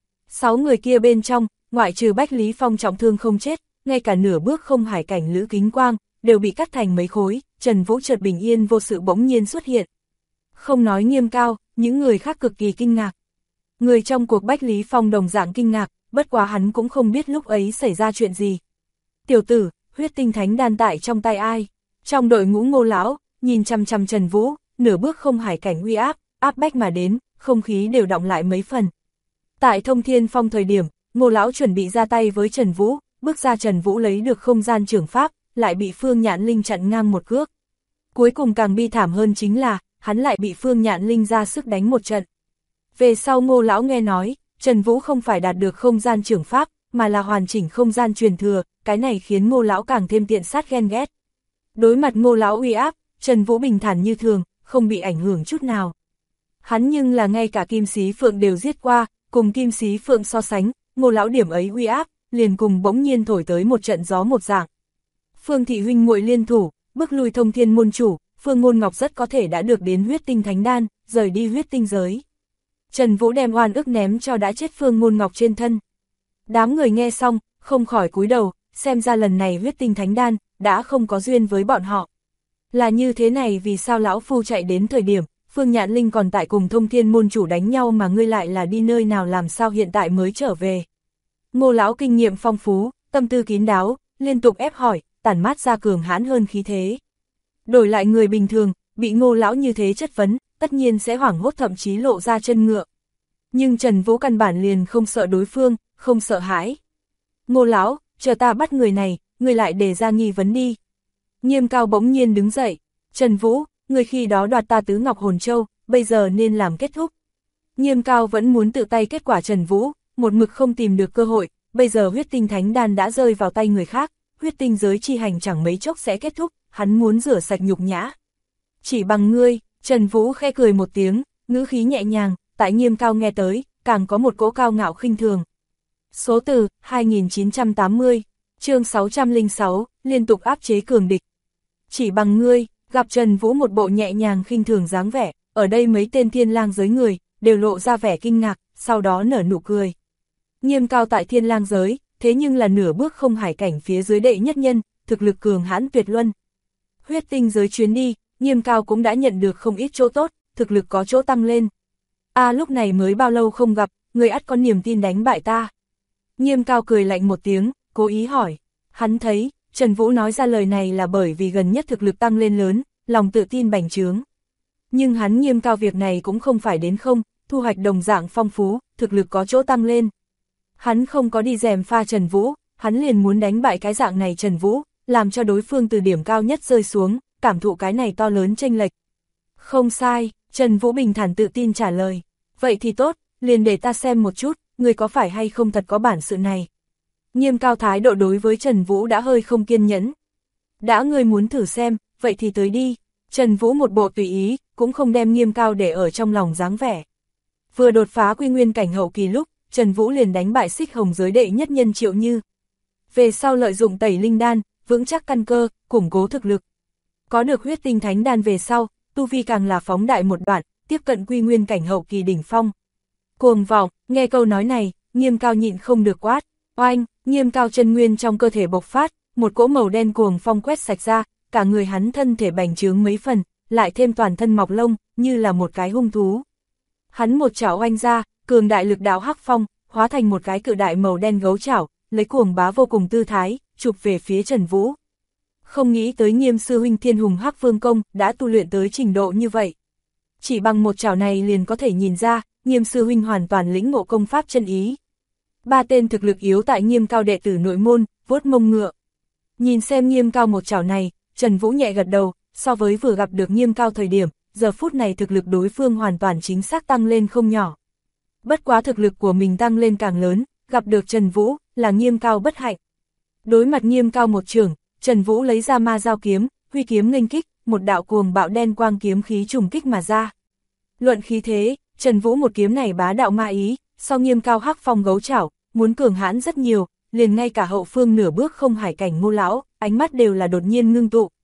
6 người kia bên trong, ngoại trừ Bách Lý Phong trọng thương không chết, ngay cả nửa bước không hải cảnh Lữ Kính Quang, đều bị cắt thành mấy khối, Trần Vũ chợt bình yên vô sự bỗng nhiên xuất hiện. Không nói Nghiêm Cao, những người khác cực kỳ kinh ngạc. Người trong cuộc Bách Lý Phong đồng dạng kinh ngạc, bất quá hắn cũng không biết lúc ấy xảy ra chuyện gì. Tiểu tử, huyết tinh thánh đan tại trong tay ai? Trong đội ngũ Ngô lão, nhìn chăm chăm Trần Vũ, nửa bước không hải cảnh uy áp, áp bách mà đến, không khí đều động lại mấy phần. Tại Thông Thiên Phong thời điểm, Ngô lão chuẩn bị ra tay với Trần Vũ, bước ra Trần Vũ lấy được không gian trưởng pháp, lại bị Phương Nhạn Linh chặn ngang một cước. Cuối cùng càng bi thảm hơn chính là, hắn lại bị Phương Nhạn Linh ra sức đánh một trận. Về sau Ngô lão nghe nói, Trần Vũ không phải đạt được không gian trưởng pháp, mà là hoàn chỉnh không gian truyền thừa, cái này khiến Ngô lão càng thêm tiện sát ghen ghét. Đối mặt Ngô lão uy áp, Trần Vũ bình thản như thường, không bị ảnh hưởng chút nào. Hắn nhưng là ngay cả Kim Xí Phượng đều giết qua, cùng Kim Xí Phượng so sánh, Ngô lão điểm ấy uy áp, liền cùng bỗng nhiên thổi tới một trận gió một dạng. Phương thị huynh muội liên thủ, bức lui Thông Thiên môn chủ, Phương Môn Ngọc rất có thể đã được đến huyết tinh thánh đan, rời đi huyết tinh giới. Trần Vũ đem oan ức ném cho đã chết Phương Môn Ngọc trên thân. Đám người nghe xong, không khỏi cúi đầu, xem ra lần này huyết tinh thánh đan, đã không có duyên với bọn họ. Là như thế này vì sao lão phu chạy đến thời điểm, Phương Nhạn Linh còn tại cùng Thông Thiên môn chủ đánh nhau mà ngươi lại là đi nơi nào làm sao hiện tại mới trở về. Ngô lão kinh nghiệm phong phú, tâm tư kín đáo, liên tục ép hỏi, tản mát ra cường hãn hơn khí thế. Đổi lại người bình thường, bị Ngô lão như thế chất vấn, tất nhiên sẽ hoảng hốt thậm chí lộ ra chân ngựa. Nhưng Trần Vũ căn bản liền không sợ đối phương, không sợ hãi. Ngô lão, chờ ta bắt người này, người lại đề ra nghi vấn đi. Nghiêm Cao bỗng nhiên đứng dậy, Trần Vũ, người khi đó đoạt ta Tứ Ngọc Hồn Châu, bây giờ nên làm kết thúc. Nghiêm Cao vẫn muốn tự tay kết quả Trần Vũ, một mực không tìm được cơ hội, bây giờ huyết tinh thánh đan đã rơi vào tay người khác, huyết tinh giới chi hành chẳng mấy chốc sẽ kết thúc, hắn muốn rửa sạch nhục nhã. Chỉ bằng ngươi, Trần Vũ khẽ cười một tiếng, ngữ khí nhẹ nhàng, tại Nghiêm Cao nghe tới, càng có một cỗ cao ngạo khinh thường. Số từ, 2980, chương 606, liên tục áp chế cường địch. Chỉ bằng ngươi, gặp Trần Vũ một bộ nhẹ nhàng khinh thường dáng vẻ, ở đây mấy tên thiên lang giới người, đều lộ ra vẻ kinh ngạc, sau đó nở nụ cười. Nghiêm Cao tại thiên lang giới, thế nhưng là nửa bước không hải cảnh phía dưới đệ nhất nhân, thực lực cường hãn tuyệt luân. Huyết tinh giới chuyến đi, Nghiêm Cao cũng đã nhận được không ít chỗ tốt, thực lực có chỗ tăng lên. Lúc này mới bao lâu không gặp, người ắt có niềm tin đánh bại ta. Nghiêm Cao cười lạnh một tiếng, cố ý hỏi. Hắn thấy, Trần Vũ nói ra lời này là bởi vì gần nhất thực lực tăng lên lớn, lòng tự tin bành trướng. Nhưng hắn Nghiêm Cao việc này cũng không phải đến không, thu hoạch đồng dạng phong phú, thực lực có chỗ tăng lên. Hắn không có đi gièm pha Trần Vũ, hắn liền muốn đánh bại cái dạng này Trần Vũ, làm cho đối phương từ điểm cao nhất rơi xuống, cảm thụ cái này to lớn chênh lệch. Không sai, Trần Vũ bình thản tự tin trả lời. Vậy thì tốt, liền để ta xem một chút, người có phải hay không thật có bản sự này. Nghiêm Cao thái độ đối với Trần Vũ đã hơi không kiên nhẫn. Đã ngươi muốn thử xem, vậy thì tới đi. Trần Vũ một bộ tùy ý, cũng không đem Nghiêm Cao để ở trong lòng dáng vẻ. Vừa đột phá quy nguyên cảnh hậu kỳ lúc, Trần Vũ liền đánh bại Xích Hồng giới đệ nhất nhân Triệu Như. Về sau lợi dụng tẩy linh đan, vững chắc căn cơ, củng cố thực lực. Có được huyết tinh thánh đan về sau, tu vi càng là phóng đại một đoạn, tiếp cận quy nguyên cảnh hậu kỳ đỉnh phong. Cuồng vọng, nghe câu nói này, Nghiêm Cao nhịn không được quát. Oanh, Nghiêm Cao chân nguyên trong cơ thể bộc phát, một cỗ màu đen cuồng phong quét sạch ra, cả người hắn thân thể bành trướng mấy phần, lại thêm toàn thân mọc lông, như là một cái hung thú. Hắn một chảo oanh ra, cường đại lực đạo hắc phong, hóa thành một cái cự đại màu đen gấu chảo, lấy cuồng bá vô cùng tư thái, chụp về phía Trần Vũ. Không nghĩ tới Nghiêm sư huynh Thiên Hùng Hắc Vương công đã tu luyện tới trình độ như vậy. Chỉ bằng một chảo này liền có thể nhìn ra, Nghiêm sư huynh hoàn toàn lĩnh ngộ công pháp chân ý. Ba tên thực lực yếu tại Nghiêm Cao đệ tử nội môn, vuốt mông ngựa. Nhìn xem Nghiêm Cao một chảo này, Trần Vũ nhẹ gật đầu, so với vừa gặp được Nghiêm Cao thời điểm, giờ phút này thực lực đối phương hoàn toàn chính xác tăng lên không nhỏ. Bất quá thực lực của mình tăng lên càng lớn, gặp được Trần Vũ, là Nghiêm Cao bất hạnh. Đối mặt Nghiêm Cao một chưởng, Trần Vũ lấy ra ma dao kiếm, huy kiếm nghênh kích, một đạo cuồng bạo đen quang kiếm khí trùng kích mà ra. Luận khí thế, Trần Vũ một kiếm này bá đạo ma ý, so Nghiêm Cao hắc phong gấu chảo, muốn cường hãn rất nhiều, liền ngay cả hậu phương nửa bước không hải cảnh Ngô lão, ánh mắt đều là đột nhiên ngưng tụ.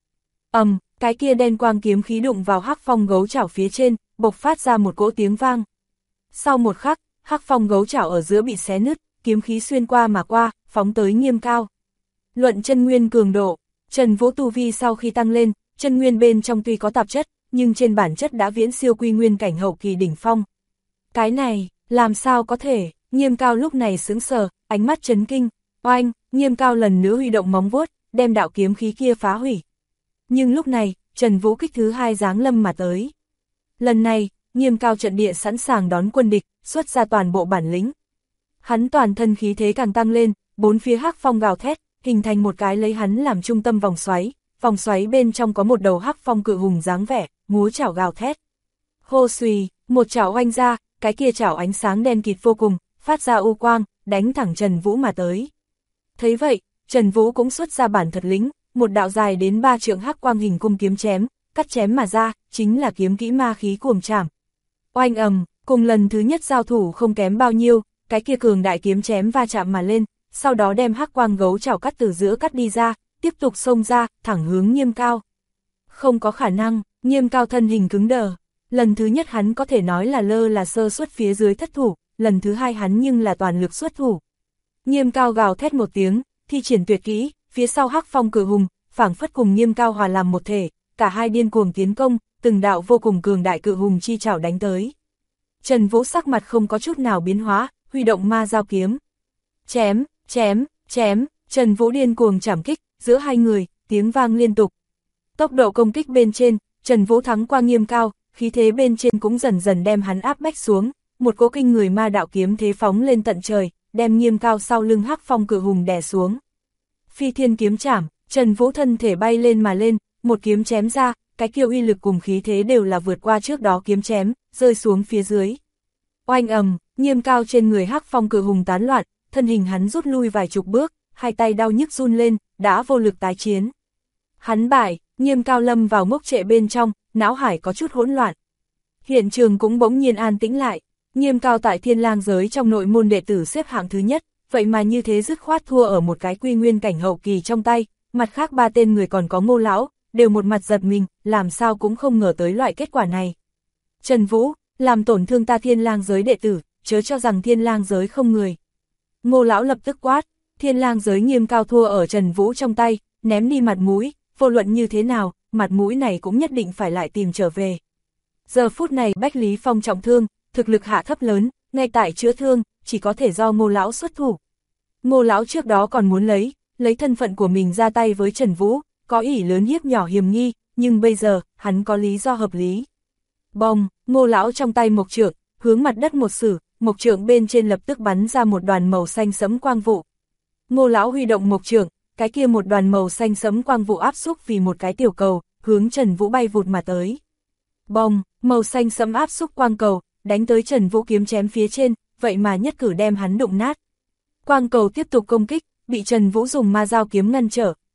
Cái kia đen quang kiếm khí đụng vào hắc phong gấu chảo phía trên, bộc phát ra một cỗ tiếng vang. Sau một khắc, hắc phong gấu chảo ở giữa bị xé nứt, kiếm khí xuyên qua mà qua, phóng tới Nghiêm Cao. Luận chân nguyên cường độ, Trần Vũ tu vi sau khi tăng lên, chân nguyên bên trong tuy có tạp chất, nhưng trên bản chất đã viễn siêu quy nguyên cảnh hậu kỳ đỉnh phong. Cái này, làm sao có thể? Nghiêm Cao lúc này sững sờ, ánh mắt chấn kinh. Oanh, Nghiêm Cao lần nữa huy động móng vuốt, đem đạo kiếm khí kia phá hủy. Nhưng lúc này, Trần Vũ kích thứ hai giáng lâm mà tới. Lần này, Nghiêm Cao trận địa sẵn sàng đón quân địch, xuất ra toàn bộ bản lĩnh. Hắn toàn thân khí thế càng tăng lên, bốn phía hắc phong gào thét, hình thành một cái lấy hắn làm trung tâm vòng xoáy bên trong có một đầu hắc phong cự hùng dáng vẻ, múa chảo gào thét. Hô xùy, một chảo oanh ra, cái kia chảo ánh sáng đen kịt vô cùng, phát ra u quang, đánh thẳng Trần Vũ mà tới. Thấy vậy, Trần Vũ cũng xuất ra bản thật lính, một đạo dài đến 3 trượng hắc quang hình cung kiếm chém, cắt chém mà ra, chính là kiếm kỹ ma khí cuồng trảm. Oanh ầm, cùng lần thứ nhất giao thủ không kém bao nhiêu, cái kia cường đại kiếm chém va chạm mà lên, sau đó đem hắc quang gấu chảo cắt từ giữa cắt đi ra, tiếp tục xông ra, thẳng hướng Nghiêm Cao. Không có khả năng, Nghiêm Cao thân hình cứng đờ. Lần thứ nhất hắn có thể nói là lơ là sơ suất phía dưới thất thủ, lần thứ hai hắn nhưng là toàn lực xuất thủ. Nghiêm Cao gào thét một tiếng, thi triển tuyệt kỹ, phía sau hắc phong cự hùng, phảng phất cùng Nghiêm Cao hòa làm một thể, cả hai điên cuồng tiến công, từng đạo vô cùng cường đại cự hùng chi chảo đánh tới. Trần Vũ sắc mặt không có chút nào biến hóa, huy động ma dao kiếm. Chém, chém, chém, Trần Vũ điên cuồng chảm kích, giữa hai người, tiếng vang liên tục. Tốc độ công kích bên trên, Trần Vũ thắng qua Nghiêm Cao, khí thế bên trên cũng dần dần đem hắn áp bách xuống, một cỗ kinh người ma đạo kiếm thế phóng lên tận trời, đem Nghiêm Cao sau lưng hắc phong cự hùng đè xuống. Phi thiên kiếm chảm, Trần Vũ thân thể bay lên mà lên, một kiếm chém ra, cái kiêu uy lực cùng khí thế đều là vượt qua trước đó kiếm chém, rơi xuống phía dưới. Oanh ầm, Nghiêm Cao trên người hắc phong cự hùng tán loạn, thân hình hắn rút lui vài chục bước, hai tay đau nhức run lên, đã vô lực tái chiến. Hắn bại, Nghiêm Cao lâm vào ngốc trệ bên trong, não hải có chút hỗn loạn. Hiện trường cũng bỗng nhiên an tĩnh lại, Nghiêm Cao tại Thiên Lang giới trong nội môn đệ tử xếp hạng thứ nhất, vậy mà như thế dứt khoát thua ở một cái quy nguyên cảnh hậu kỳ trong tay, mặt khác ba tên người còn có Ngô lão, đều một mặt giật mình, làm sao cũng không ngờ tới loại kết quả này. Trần Vũ, làm tổn thương ta Thiên Lang giới đệ tử, chớ cho rằng Thiên Lang giới không người. Ngô lão lập tức quát, Thiên Lang giới Nghiêm Cao thua ở Trần Vũ trong tay, ném đi mặt mũi, vô luận như thế nào, mặt mũi này cũng nhất định phải lại tìm trở về. Giờ phút này Bách Lý Phong trọng thương, thực lực hạ thấp lớn, ngay tại chữa thương, chỉ có thể do Ngô lão xuất thủ. Ngô lão trước đó còn muốn lấy thân phận của mình ra tay với Trần Vũ, có ỷ lớn hiếp nhỏ hiềm nghi, nhưng bây giờ, hắn có lý do hợp lý. Bong, Ngô lão trong tay mộc trượng, hướng mặt đất một sử, mộc trượng bên trên lập tức bắn ra một đoàn màu xanh sẫm quang vụ. Ngô lão huy động mộc trượng, cái kia một đoàn màu xanh sẫm quang vụ áp xúc vì một cái tiểu cầu, hướng Trần Vũ bay vụt mà tới. Bong, màu xanh sẫm áp xúc quang cầu, đánh tới Trần Vũ kiếm chém phía trên, vậy mà nhất cử đem hắn đụng nát. Quang cầu tiếp tục công kích, bị Trần Vũ dùng ma dao kiếm ngăn trở,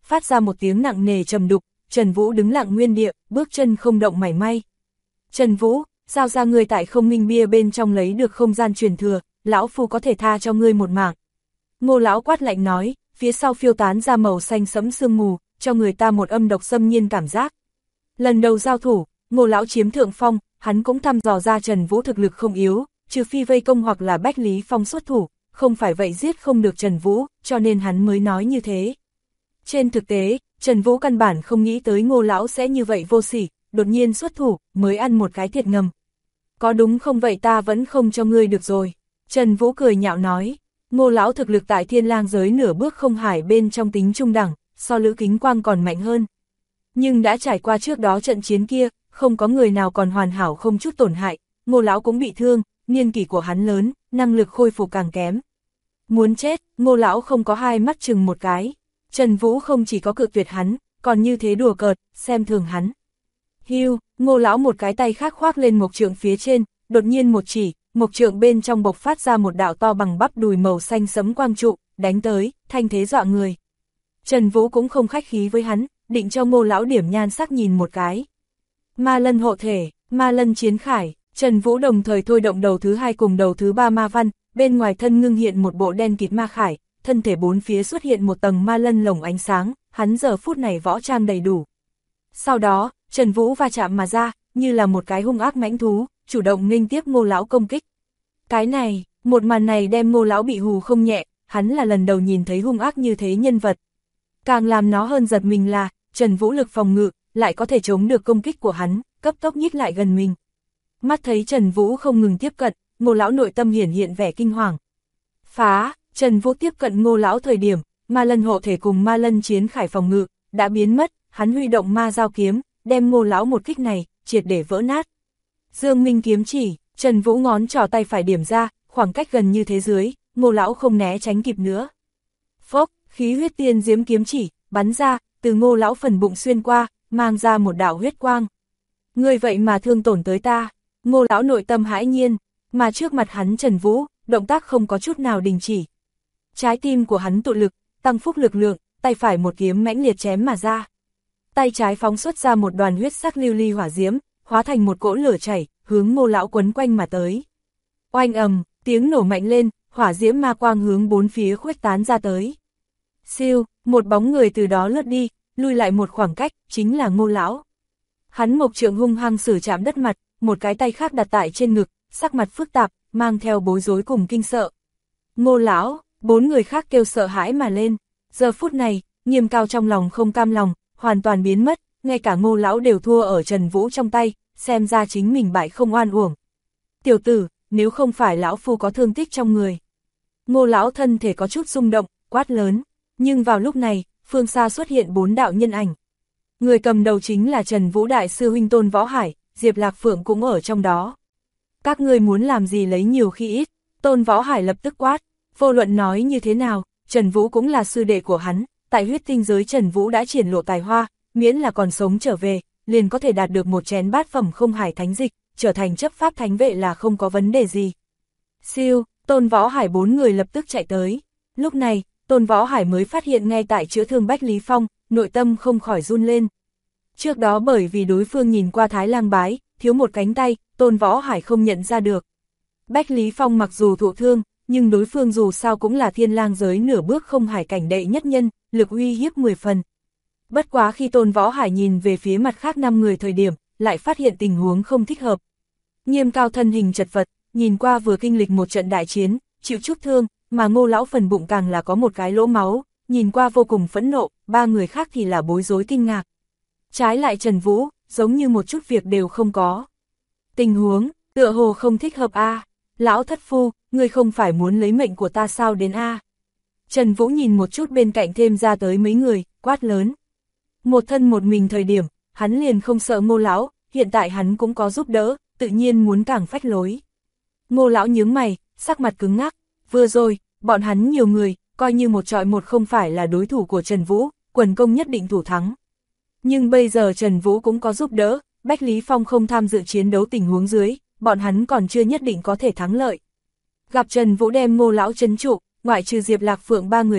phát ra một tiếng nặng nề trầm đục, Trần Vũ đứng lặng nguyên địa, bước chân không động mảy may. Trần Vũ, giao ra ngươi tại không minh bia bên trong lấy được không gian truyền thừa, lão phu có thể tha cho ngươi một mạng. Ngô lão quát lạnh nói, phía sau phiêu tán ra màu xanh sẫm sương mù, cho người ta một âm độc xâm nhiên cảm giác. Lần đầu giao thủ, Ngô lão chiếm thượng phong, hắn cũng thăm dò ra Trần Vũ thực lực không yếu, trừ phi vây công hoặc là Bách Lý Phong xuất thủ, không phải vậy giết không được Trần Vũ, cho nên hắn mới nói như thế. Trên thực tế, Trần Vũ căn bản không nghĩ tới Ngô lão sẽ như vậy vô sỉ, đột nhiên xuất thủ, mới ăn một cái thiệt ngầm. Có đúng không vậy ta vẫn không cho ngươi được rồi. Trần Vũ cười nhạo nói, Ngô lão thực lực tại Thiên Lang giới nửa bước không hải bên trong tính trung đẳng, so Lữ Kính Quang còn mạnh hơn. Nhưng đã trải qua trước đó trận chiến kia, không có người nào còn hoàn hảo không chút tổn hại, Ngô lão cũng bị thương, niên kỷ của hắn lớn, năng lực khôi phục càng kém. Muốn chết, Ngô lão không có hai mắt chừng một cái. Trần Vũ không chỉ có cự tuyệt hắn, còn như thế đùa cợt, xem thường hắn. Hiu, Ngô lão một cái tay khác khoác lên mộc trượng phía trên, đột nhiên một chỉ, mộc trượng bên trong bộc phát ra một đạo to bằng bắp đùi màu xanh sẫm quang trụ, đánh tới, thanh thế dọa người. Trần Vũ cũng không khách khí với hắn, định cho Ngô lão điểm nhan sắc nhìn một cái. Ma lân hộ thể, ma lân chiến khải, Trần Vũ đồng thời thôi động đầu thứ hai cùng đầu thứ ba ma văn, bên ngoài thân ngưng hiện một bộ đen kịt ma khải, thân thể bốn phía xuất hiện một tầng ma lân lồng ánh sáng, hắn giờ phút này võ trang đầy đủ. Sau đó, Trần Vũ va chạm mà ra, như là một cái hung ác mãnh thú, chủ động nghênh tiếp Ngô lão công kích. Cái này, một màn này đem Ngô lão bị hù không nhẹ, hắn là lần đầu nhìn thấy hung ác như thế nhân vật. Càng làm nó hơn giật mình là, Trần Vũ lực phòng ngự, lại có thể chống được công kích của hắn, cấp tốc nhích lại gần mình. Mắt thấy Trần Vũ không ngừng tiếp cận, Ngô lão nội tâm hiển hiện vẻ kinh hoàng. Phá, Trần Vũ tiếp cận Ngô lão thời điểm, ma lân hộ thể cùng ma lân chiến khải phòng ngự, đã biến mất, hắn huy động ma giao kiếm, đem Ngô lão một kích này, triệt để vỡ nát. Dương Minh kiếm chỉ, Trần Vũ ngón trỏ tay phải điểm ra, khoảng cách gần như thế dưới, Ngô lão không né tránh kịp nữa. Phốc, khí huyết tiên diễm kiếm chỉ, bắn ra, từ Ngô lão phần bụng xuyên qua, mang ra một đạo huyết quang. Ngươi vậy mà thương tổn tới ta, Ngô lão nội tâm hãi nhiên, mà trước mặt hắn Trần Vũ, động tác không có chút nào đình chỉ. Trái tim của hắn tụ lực, tăng phúc lực lượng, tay phải một kiếm mãnh liệt chém mà ra. Tay trái phóng xuất ra một đoàn huyết sắc lưu ly hỏa diễm, hóa thành một cỗ lửa chảy, hướng Ngô lão quấn quanh mà tới. Oanh ầm, tiếng nổ mạnh lên, hỏa diễm ma quang hướng bốn phía khuếch tán ra tới. Siêu, một bóng người từ đó lướt đi, lui lại một khoảng cách, chính là Ngô lão. Hắn mộc trượng hung hăng sử chạm đất mặt, một cái tay khác đặt tại trên ngực, sắc mặt phức tạp, mang theo bối rối cùng kinh sợ. Ngô lão, bốn người khác kêu sợ hãi mà lên. Giờ phút này, Nghiêm Cao trong lòng không cam lòng, hoàn toàn biến mất, ngay cả Ngô lão đều thua ở Trần Vũ trong tay, xem ra chính mình bại không oan uổng. Tiểu tử, nếu không phải lão phu có thương tích trong người. Ngô lão thân thể có chút rung động, quát lớn, nhưng vào lúc này, phương xa xuất hiện bốn đạo nhân ảnh. Người cầm đầu chính là Trần Vũ đại sư huynh Tôn Võ Hải, Diệp Lạc Phượng cũng ở trong đó. Các ngươi muốn làm gì lấy nhiều khi ít, Tôn Võ Hải lập tức quát, vô luận nói như thế nào, Trần Vũ cũng là sư đệ của hắn, tại huyết tinh giới Trần Vũ đã triển lộ tài hoa, miễn là còn sống trở về, liền có thể đạt được một chén bát phẩm không hải thánh dịch, trở thành chấp pháp thánh vệ là không có vấn đề gì. Siêu, Tôn Võ Hải bốn người lập tức chạy tới. Lúc này, Tôn Võ Hải mới phát hiện ngay tại chữa thương Bách Lý Phong, nội tâm không khỏi run lên. Trước đó bởi vì đối phương nhìn qua Thái Lang bái, thiếu một cánh tay, Tôn Võ Hải không nhận ra được. Bách Lý Phong mặc dù thụ thương, nhưng đối phương dù sao cũng là Thiên Lang giới nửa bước không hải cảnh đệ nhất nhân, lực uy hiếp 10 phần. Bất quá khi Tôn Võ Hải nhìn về phía mặt khác 5 người thời điểm, lại phát hiện tình huống không thích hợp. Nghiêm Cao thân hình chật vật, nhìn qua vừa kinh lịch một trận đại chiến, chịu chút thương, mà Ngô lão phần bụng càng là có một cái lỗ máu, nhìn qua vô cùng phẫn nộ, ba người khác thì là bối rối kinh ngạc. Trái lại Trần Vũ, giống như một chút việc đều không có. Tình huống, tựa hồ không thích hợp a. Lão thất phu, ngươi không phải muốn lấy mệnh của ta sao đến a? Trần Vũ nhìn một chút bên cạnh thêm ra tới mấy người, quát lớn. Một thân một mình thời điểm, hắn liền không sợ Ngô lão, hiện tại hắn cũng có giúp đỡ, tự nhiên muốn càng phách lối. Ngô lão nhướng mày, sắc mặt cứng ngắc, vừa rồi, bọn hắn nhiều người, coi như một trọi một không phải là đối thủ của Trần Vũ, quần công nhất định thủ thắng. Nhưng bây giờ Trần Vũ cũng có giúp đỡ, Bách Lý Phong không tham dự chiến đấu tình huống dưới, bọn hắn còn chưa nhất định có thể thắng lợi. Gặp Trần Vũ đem Ngô lão trấn trụ, ngoại trừ Diệp Lạc Phượng ba người khác,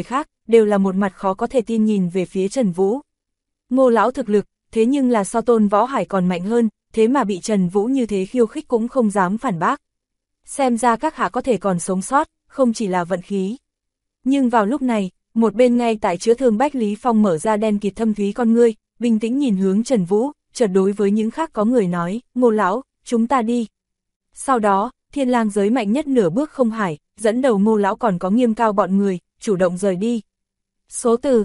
đều là một mặt khó có thể tin nhìn về phía Trần Vũ. Ngô lão thực lực, thế nhưng là so Tôn Võ Hải còn mạnh hơn, thế mà bị Trần Vũ như thế khiêu khích cũng không dám phản bác. Xem ra các hạ có thể còn sống sót, không chỉ là vận khí. Nhưng vào lúc này, một bên ngay tại chữa thương Bách Lý Phong mở ra đen kịt thâm thúy con ngươi, bình tĩnh nhìn hướng Trần Vũ, chợt đối với những khác có người nói, Ngô lão, chúng ta đi. Sau đó, Thiên Lang giới mạnh nhất nửa bước không hải, dẫn đầu Ngô lão còn có Nghiêm Cao bọn người, chủ động rời đi. Số từ,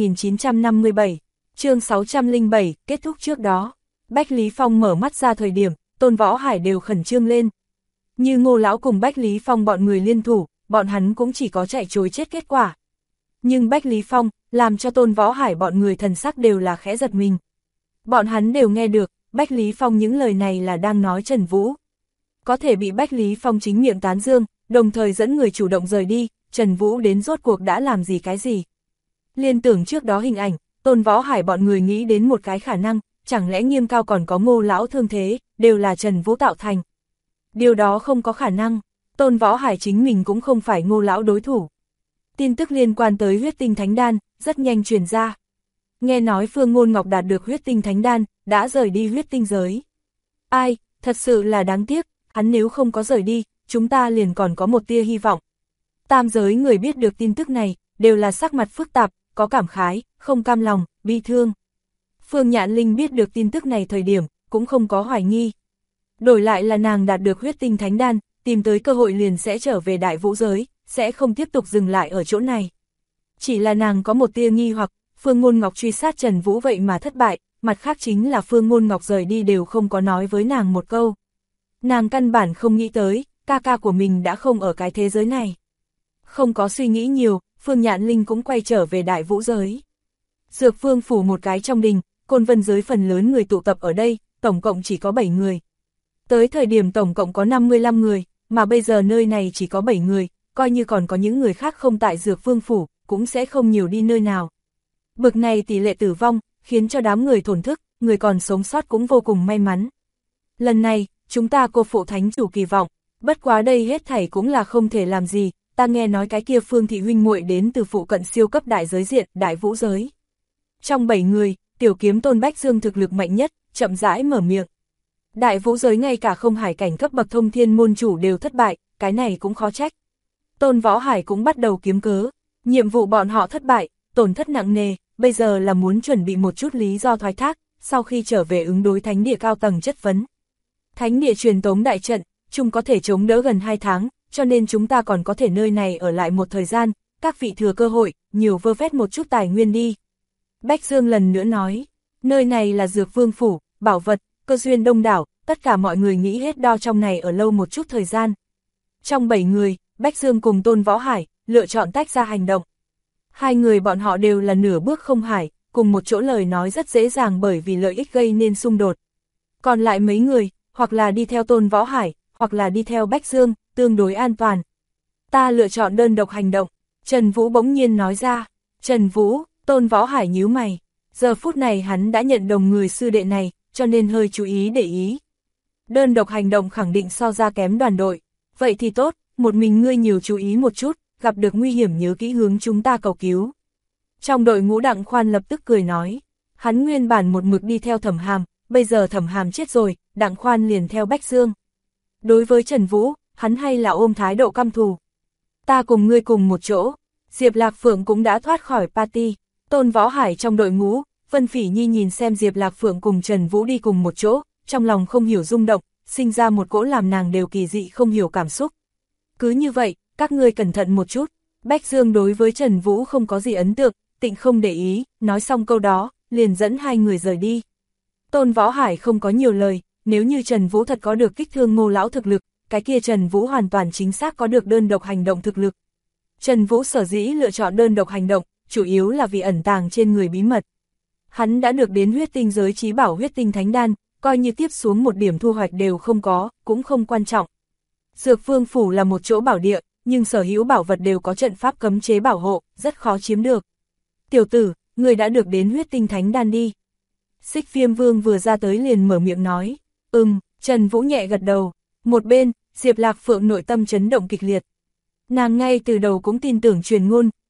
2957, chương 607, kết thúc trước đó. Bách Lý Phong mở mắt ra thời điểm, Tôn Võ Hải đều khẩn trương lên. Như Ngô lão cùng Bách Lý Phong bọn người liên thủ, bọn hắn cũng chỉ có chạy trối chết kết quả. Nhưng Bách Lý Phong, làm cho Tôn Võ Hải bọn người thần sắc đều là khẽ giật mình. Bọn hắn đều nghe được, Bách Lý Phong những lời này là đang nói Trần Vũ. Có thể bị Bách Lý Phong chính miệng tán dương, đồng thời dẫn người chủ động rời đi, Trần Vũ đến rốt cuộc đã làm gì cái gì. Liên tưởng trước đó hình ảnh, Tôn Võ Hải bọn người nghĩ đến một cái khả năng, chẳng lẽ Nghiêm Cao còn có Ngô lão thương thế, đều là Trần Vũ tạo thành. Điều đó không có khả năng, Tôn Võ Hải chính mình cũng không phải Ngô lão đối thủ. Tin tức liên quan tới huyết tinh thánh đan, rất nhanh truyền ra. Nghe nói Phương Ngôn Ngọc đạt được huyết tinh thánh đan, đã rời đi huyết tinh giới. Ai, thật sự là đáng tiếc, hắn nếu không có rời đi, chúng ta liền còn có một tia hy vọng. Tam giới người biết được tin tức này, đều là sắc mặt phức tạp, có cảm khái, không cam lòng, bi thương. Phương Nhạn Linh biết được tin tức này thời điểm, cũng không có hoài nghi. Đổi lại là nàng đạt được huyết tinh thánh đan, tìm tới cơ hội liền sẽ trở về đại vũ giới, sẽ không tiếp tục dừng lại ở chỗ này. Chỉ là nàng có một tia nghi hoặc, Phương Ngôn Ngọc truy sát Trần Vũ vậy mà thất bại, mặt khác chính là Phương Ngôn Ngọc rời đi đều không có nói với nàng một câu. Nàng căn bản không nghĩ tới, ca ca của mình đã không ở cái thế giới này. Không có suy nghĩ nhiều, Phương Nhạn Linh cũng quay trở về đại vũ giới. Dược Phương phủ một cái trong đình, Côn Vân giới phần lớn người tụ tập ở đây, tổng cộng chỉ có 7 người. Tới thời điểm tổng cộng có 55 người, mà bây giờ nơi này chỉ có 7 người, coi như còn có những người khác không tại Dược Phương phủ, cũng sẽ không nhiều đi nơi nào. Bực này tỷ lệ tử vong, khiến cho đám người thổn thức, người còn sống sót cũng vô cùng may mắn. Lần này, chúng ta cô phụ thánh chủ kỳ vọng, bất quá đây hết thảy cũng là không thể làm gì, ta nghe nói cái kia Phương thị huynh muội đến từ phụ cận siêu cấp đại giới diện, đại vũ giới. Trong 7 người, tiểu kiếm Tôn Bách Dương thực lực mạnh nhất, chậm rãi mở miệng. Đại vũ giới ngay cả không hải cảnh cấp bậc thông thiên môn chủ đều thất bại, cái này cũng khó trách. Tôn Võ Hải cũng bắt đầu kiếm cớ, nhiệm vụ bọn họ thất bại, tổn thất nặng nề, bây giờ là muốn chuẩn bị một chút lý do thoái thác, sau khi trở về ứng đối thánh địa cao tầng chất vấn. Thánh địa truyền tống đại trận, chung có thể chống đỡ gần 2 tháng, cho nên chúng ta còn có thể nơi này ở lại một thời gian, các vị thừa cơ hội, nhiều vơ vét một chút tài nguyên đi. Bách Dương lần nữa nói, nơi này là Dược Vương phủ, bảo vật, cơ duyên đông đảo, tất cả mọi người nghĩ hết đo trong này ở lâu một chút thời gian. Trong 7 người, Bách Dương cùng Tôn Võ Hải, lựa chọn tách ra hành động. Hai người bọn họ đều là nửa bước không hải, cùng một chỗ lời nói rất dễ dàng bởi vì lợi ích gây nên xung đột. Còn lại mấy người, hoặc là đi theo Tôn Võ Hải, hoặc là đi theo Bách Dương, tương đối an toàn. Ta lựa chọn đơn độc hành động, Trần Vũ bỗng nhiên nói ra. Trần Vũ, Tôn Võ Hải nhíu mày. Giờ phút này hắn đã nhận đồng người sư đệ này, cho nên hơi chú ý để ý. Đơn độc hành động khẳng định so ra kém đoàn đội. Vậy thì tốt, một mình ngươi nhiều chú ý một chút, gặp được nguy hiểm nhớ kỹ hướng chúng ta cầu cứu. Trong đội ngũ Đặng Khoan lập tức cười nói. Hắn nguyên bản một mực đi theo Thẩm Hàm, bây giờ Thẩm Hàm chết rồi, Đặng Khoan liền theo Bách Dương. Đối với Trần Vũ, hắn hay là ôm thái độ căm thù. Ta cùng ngươi cùng một chỗ, Diệp Lạc Phượng cũng đã thoát khỏi party. Tôn Võ Hải trong đội ngũ, Vân Phỉ Nhi nhìn xem Diệp Lạc Phượng cùng Trần Vũ đi cùng một chỗ, trong lòng không hiểu rung động, sinh ra một cỗ làm nàng đều kỳ dị không hiểu cảm xúc. Cứ như vậy, các ngươi cẩn thận một chút. Bách Dương đối với Trần Vũ không có gì ấn tượng, tịnh không để ý, nói xong câu đó, liền dẫn hai người rời đi. Tôn Võ Hải không có nhiều lời, nếu như Trần Vũ thật có được kích thương Ngô lão thực lực, cái kia Trần Vũ hoàn toàn chính xác có được đơn độc hành động thực lực. Trần Vũ sở dĩ lựa chọn đơn độc hành động, chủ yếu là vì ẩn tàng trên người bí mật. Hắn đã được đến huyết tinh giới chí bảo huyết tinh thánh đan, coi như tiếp xuống một điểm thu hoạch đều không có, cũng không quan trọng. Dược Vương phủ là một chỗ bảo địa, nhưng sở hữu bảo vật đều có trận pháp cấm chế bảo hộ, rất khó chiếm được. Tiểu tử, người đã được đến huyết tinh thánh đan đi. Xích Viêm Vương vừa ra tới liền mở miệng nói. Trần Vũ nhẹ gật đầu. Một bên, Diệp Lạc Phượng nội tâm chấn động kịch liệt. Nàng ngay từ đầu cũng tin tưởng truyền ngôn,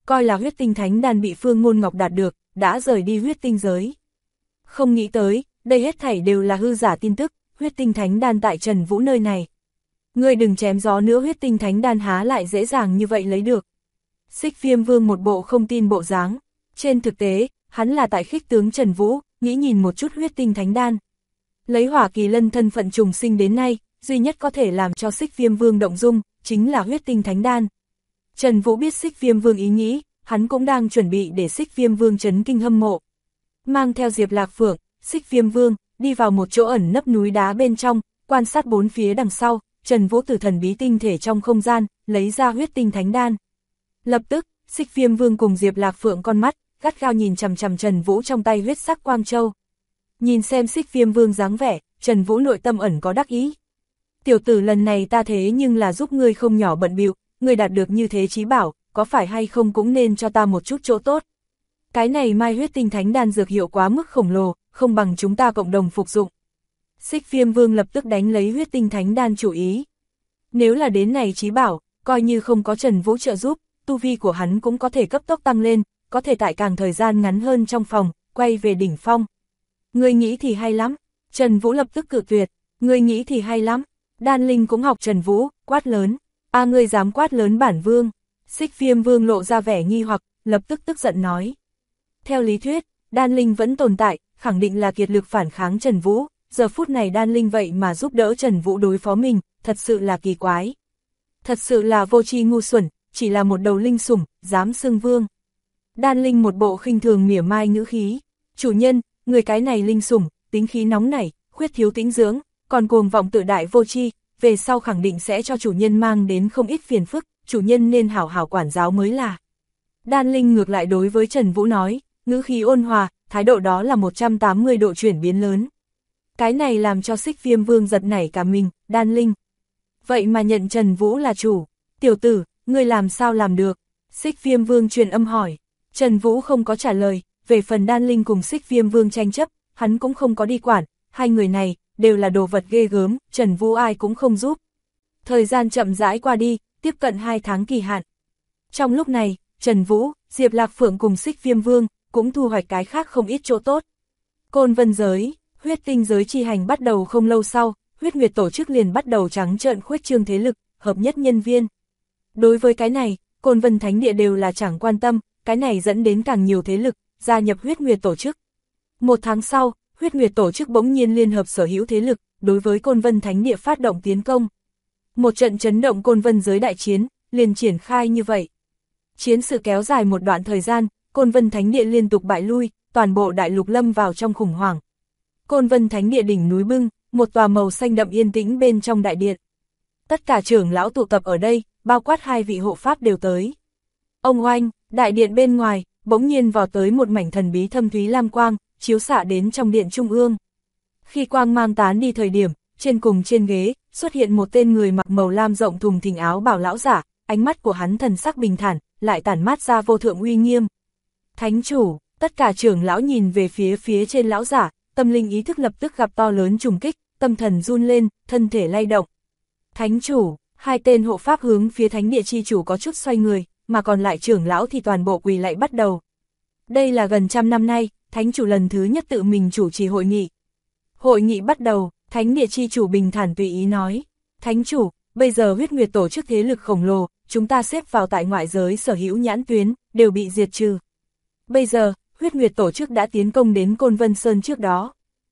coi là huyết tinh thánh đan bị Phương Ngôn Ngọc đạt được, đã rời đi huyết tinh giới. Không nghĩ tới, đây hết thảy đều là hư giả tin tức, huyết tinh thánh đan tại Trần Vũ nơi này. Ngươi đừng chém gió nữa, huyết tinh thánh đan há lại dễ dàng như vậy lấy được. Xích Viêm Vương một bộ không tin bộ dáng. Trên thực tế, hắn là tại khích tướng Trần Vũ, nghĩ nhìn một chút huyết tinh thánh đan. Lấy Hỏa Kỳ Lân thân phận trùng sinh đến nay, duy nhất có thể làm cho Xích Viêm Vương động dung, chính là huyết tinh thánh đan. Trần Vũ biết Xích Viêm Vương ý nghĩ, hắn cũng đang chuẩn bị để Xích Viêm Vương chấn kinh hâm mộ. Mang theo Diệp Lạc Phượng, Xích Viêm Vương, đi vào một chỗ ẩn nấp núi đá bên trong, quan sát bốn phía đằng sau, Trần Vũ từ thần bí tinh thể trong không gian, lấy ra huyết tinh thánh đan. Lập tức, Xích Viêm Vương cùng Diệp Lạc Phượng con mắt, gắt gao nhìn chằm chằm Trần Vũ trong tay huyết sắc quang châu. Nhìn xem Xích Viêm Vương dáng vẻ, Trần Vũ nội tâm ẩn có đắc ý. Tiểu tử lần này ta thế nhưng là giúp ngươi không nhỏ bận bịu, ngươi đạt được như thế chí bảo, có phải hay không cũng nên cho ta một chút chỗ tốt. Cái này mai huyết tinh thánh đan dược hiệu quá mức khổng lồ, không bằng chúng ta cộng đồng phục dụng. Xích Viêm Vương lập tức đánh lấy huyết tinh thánh đan chủ ý. Nếu là đến này chí bảo, coi như không có Trần Vũ trợ giúp, tu vi của hắn cũng có thể cấp tốc tăng lên, có thể tại càng thời gian ngắn hơn trong phòng, quay về đỉnh phong. Ngươi nghĩ thì hay lắm. Trần Vũ lập tức cự tuyệt. Ngươi nghĩ thì hay lắm. Đan Linh cũng học Trần Vũ, quát lớn. A ngươi dám quát lớn bản vương. Xích Viêm Vương lộ ra vẻ nghi hoặc, lập tức tức giận nói. Theo lý thuyết, Đan Linh vẫn tồn tại, khẳng định là kiệt lực phản kháng Trần Vũ. Giờ phút này Đan Linh vậy mà giúp đỡ Trần Vũ đối phó mình, thật sự là kỳ quái. Thật sự là vô tri ngu xuẩn, chỉ là một đầu linh sủng, dám xưng vương. Đan Linh một bộ khinh thường mỉa mai ngữ khí. Chủ nhân, người cái này linh sủng, tính khí nóng nảy, khuyết thiếu tĩnh dưỡng, còn cuồng vọng tự đại vô tri, về sau khẳng định sẽ cho chủ nhân mang đến không ít phiền phức, chủ nhân nên hảo hảo quản giáo mới là. Đan Linh ngược lại đối với Trần Vũ nói, ngữ khí ôn hòa, thái độ đó là 180 độ chuyển biến lớn. Cái này làm cho Xích Viêm Vương giật nảy cả mình, Đan Linh. Vậy mà nhận Trần Vũ là chủ, tiểu tử, ngươi làm sao làm được? Xích Viêm Vương truyền âm hỏi, Trần Vũ không có trả lời, về phần Đan Linh cùng Xích Viêm Vương tranh chấp, hắn cũng không có đi quản, hai người này, đều là đồ vật ghê gớm, Trần Vũ ai cũng không giúp. Thời gian chậm rãi qua đi, tiếp cận 2 tháng kỳ hạn. Trong lúc này, Trần Vũ, Diệp Lạc Phượng cùng Xích Viêm Vương, cũng thu hoạch cái khác không ít chỗ tốt. Côn Vân giới, huyết tinh giới chi hành bắt đầu không lâu sau, huyết nguyệt tổ chức liền bắt đầu trắng trợn khuếch trương thế lực, hợp nhất nhân viên. Đối với cái này, Côn Vân Thánh Địa đều là chẳng quan tâm, cái này dẫn đến càng nhiều thế lực, gia nhập huyết nguyệt tổ chức. 1 tháng sau, huyết nguyệt tổ chức bỗng nhiên liên hợp sở hữu thế lực, đối với Côn Vân Thánh Địa phát động tiến công. Một trận chấn động Côn Vân giới đại chiến, liền triển khai như vậy. Chiến sự kéo dài một đoạn thời gian, Côn Vân Thánh Địa liên tục bại lui, toàn bộ đại lục lâm vào trong khủng hoảng. Côn Vân Thánh Địa đỉnh núi bưng, một tòa màu xanh đậm yên tĩnh bên trong đại điện. Tất cả trưởng lão tụ tập ở đây, bao quát 2 vị hộ pháp đều tới. Ông oanh, đại điện bên ngoài, bỗng nhiên vào tới một mảnh thần bí thâm thúy lam quang, chiếu xạ đến trong điện trung ương. Khi quang mang tán đi thời điểm, trên cùng trên ghế, xuất hiện một tên người mặc màu lam rộng thùng thình áo bào lão giả, ánh mắt của hắn thần sắc bình thản, lại tản mát ra vô thượng uy nghiêm. Thánh chủ, tất cả trưởng lão nhìn về phía trên lão giả, tâm linh ý thức lập tức gặp to lớn trùng kích, tâm thần run lên, thân thể lay động. Thánh chủ, 2 tên hộ pháp hướng phía thánh địa chi chủ có chút xoay người, mà còn lại trưởng lão thì toàn bộ quỳ lạy bắt đầu. Đây là gần 100 năm nay, thánh chủ lần thứ nhất tự mình chủ trì hội nghị. Hội nghị bắt đầu, thánh địa chi chủ bình thản tùy ý nói. Thánh chủ, bây giờ huyết nguyệt tổ chức thế lực khổng lồ, chúng ta xếp vào tại ngoại giới sở hữu nhãn tuyến, đều bị diệt trừ. Bây giờ, huyết nguyệt tổ chức đã tiến công đến Côn Vân Sơn trước đó.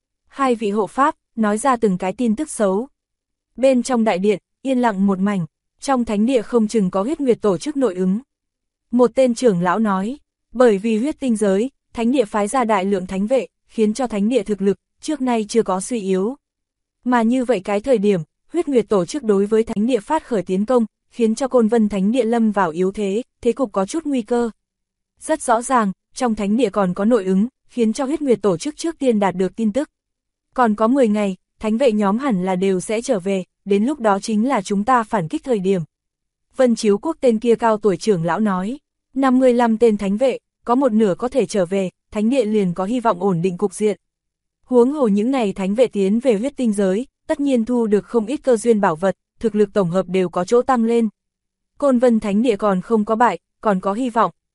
2 vị hộ pháp, nói ra từng cái tin tức xấu. Bên trong đại điện, yên lặng một mảnh, trong thánh địa không chừng có huyết nguyệt tổ chức nội ứng. Một tên trưởng lão nói, bởi vì huyết tinh giới, thánh địa phái ra đại lượng thánh vệ, khiến cho thánh địa thực lực, trước nay chưa có suy yếu. Mà như vậy cái thời điểm, huyết nguyệt tổ chức đối với thánh địa phát khởi tiến công, khiến cho Côn Vân Thánh Địa lâm vào yếu thế, thế cục có chút nguy cơ. Rất rõ ràng, trong thánh địa còn có nội ứng, khiến cho huyết nguyệt tổ chức trước tiên đạt được tin tức. Còn có 10 ngày, thánh vệ nhóm hẳn là đều sẽ trở về, đến lúc đó chính là chúng ta phản kích thời điểm. Vân Chiếu Quốc tên kia cao tuổi trưởng lão nói, 55 tên thánh vệ, có một nửa có thể trở về, thánh địa liền có hy vọng ổn định cục diện. Huống hồ những ngày thánh vệ tiến về huyết tinh giới, tất nhiên thu được không ít cơ duyên bảo vật, thực lực tổng hợp đều có chỗ tăng lên. Côn Vân Thánh Địa còn không có bại, còn có hy vọng.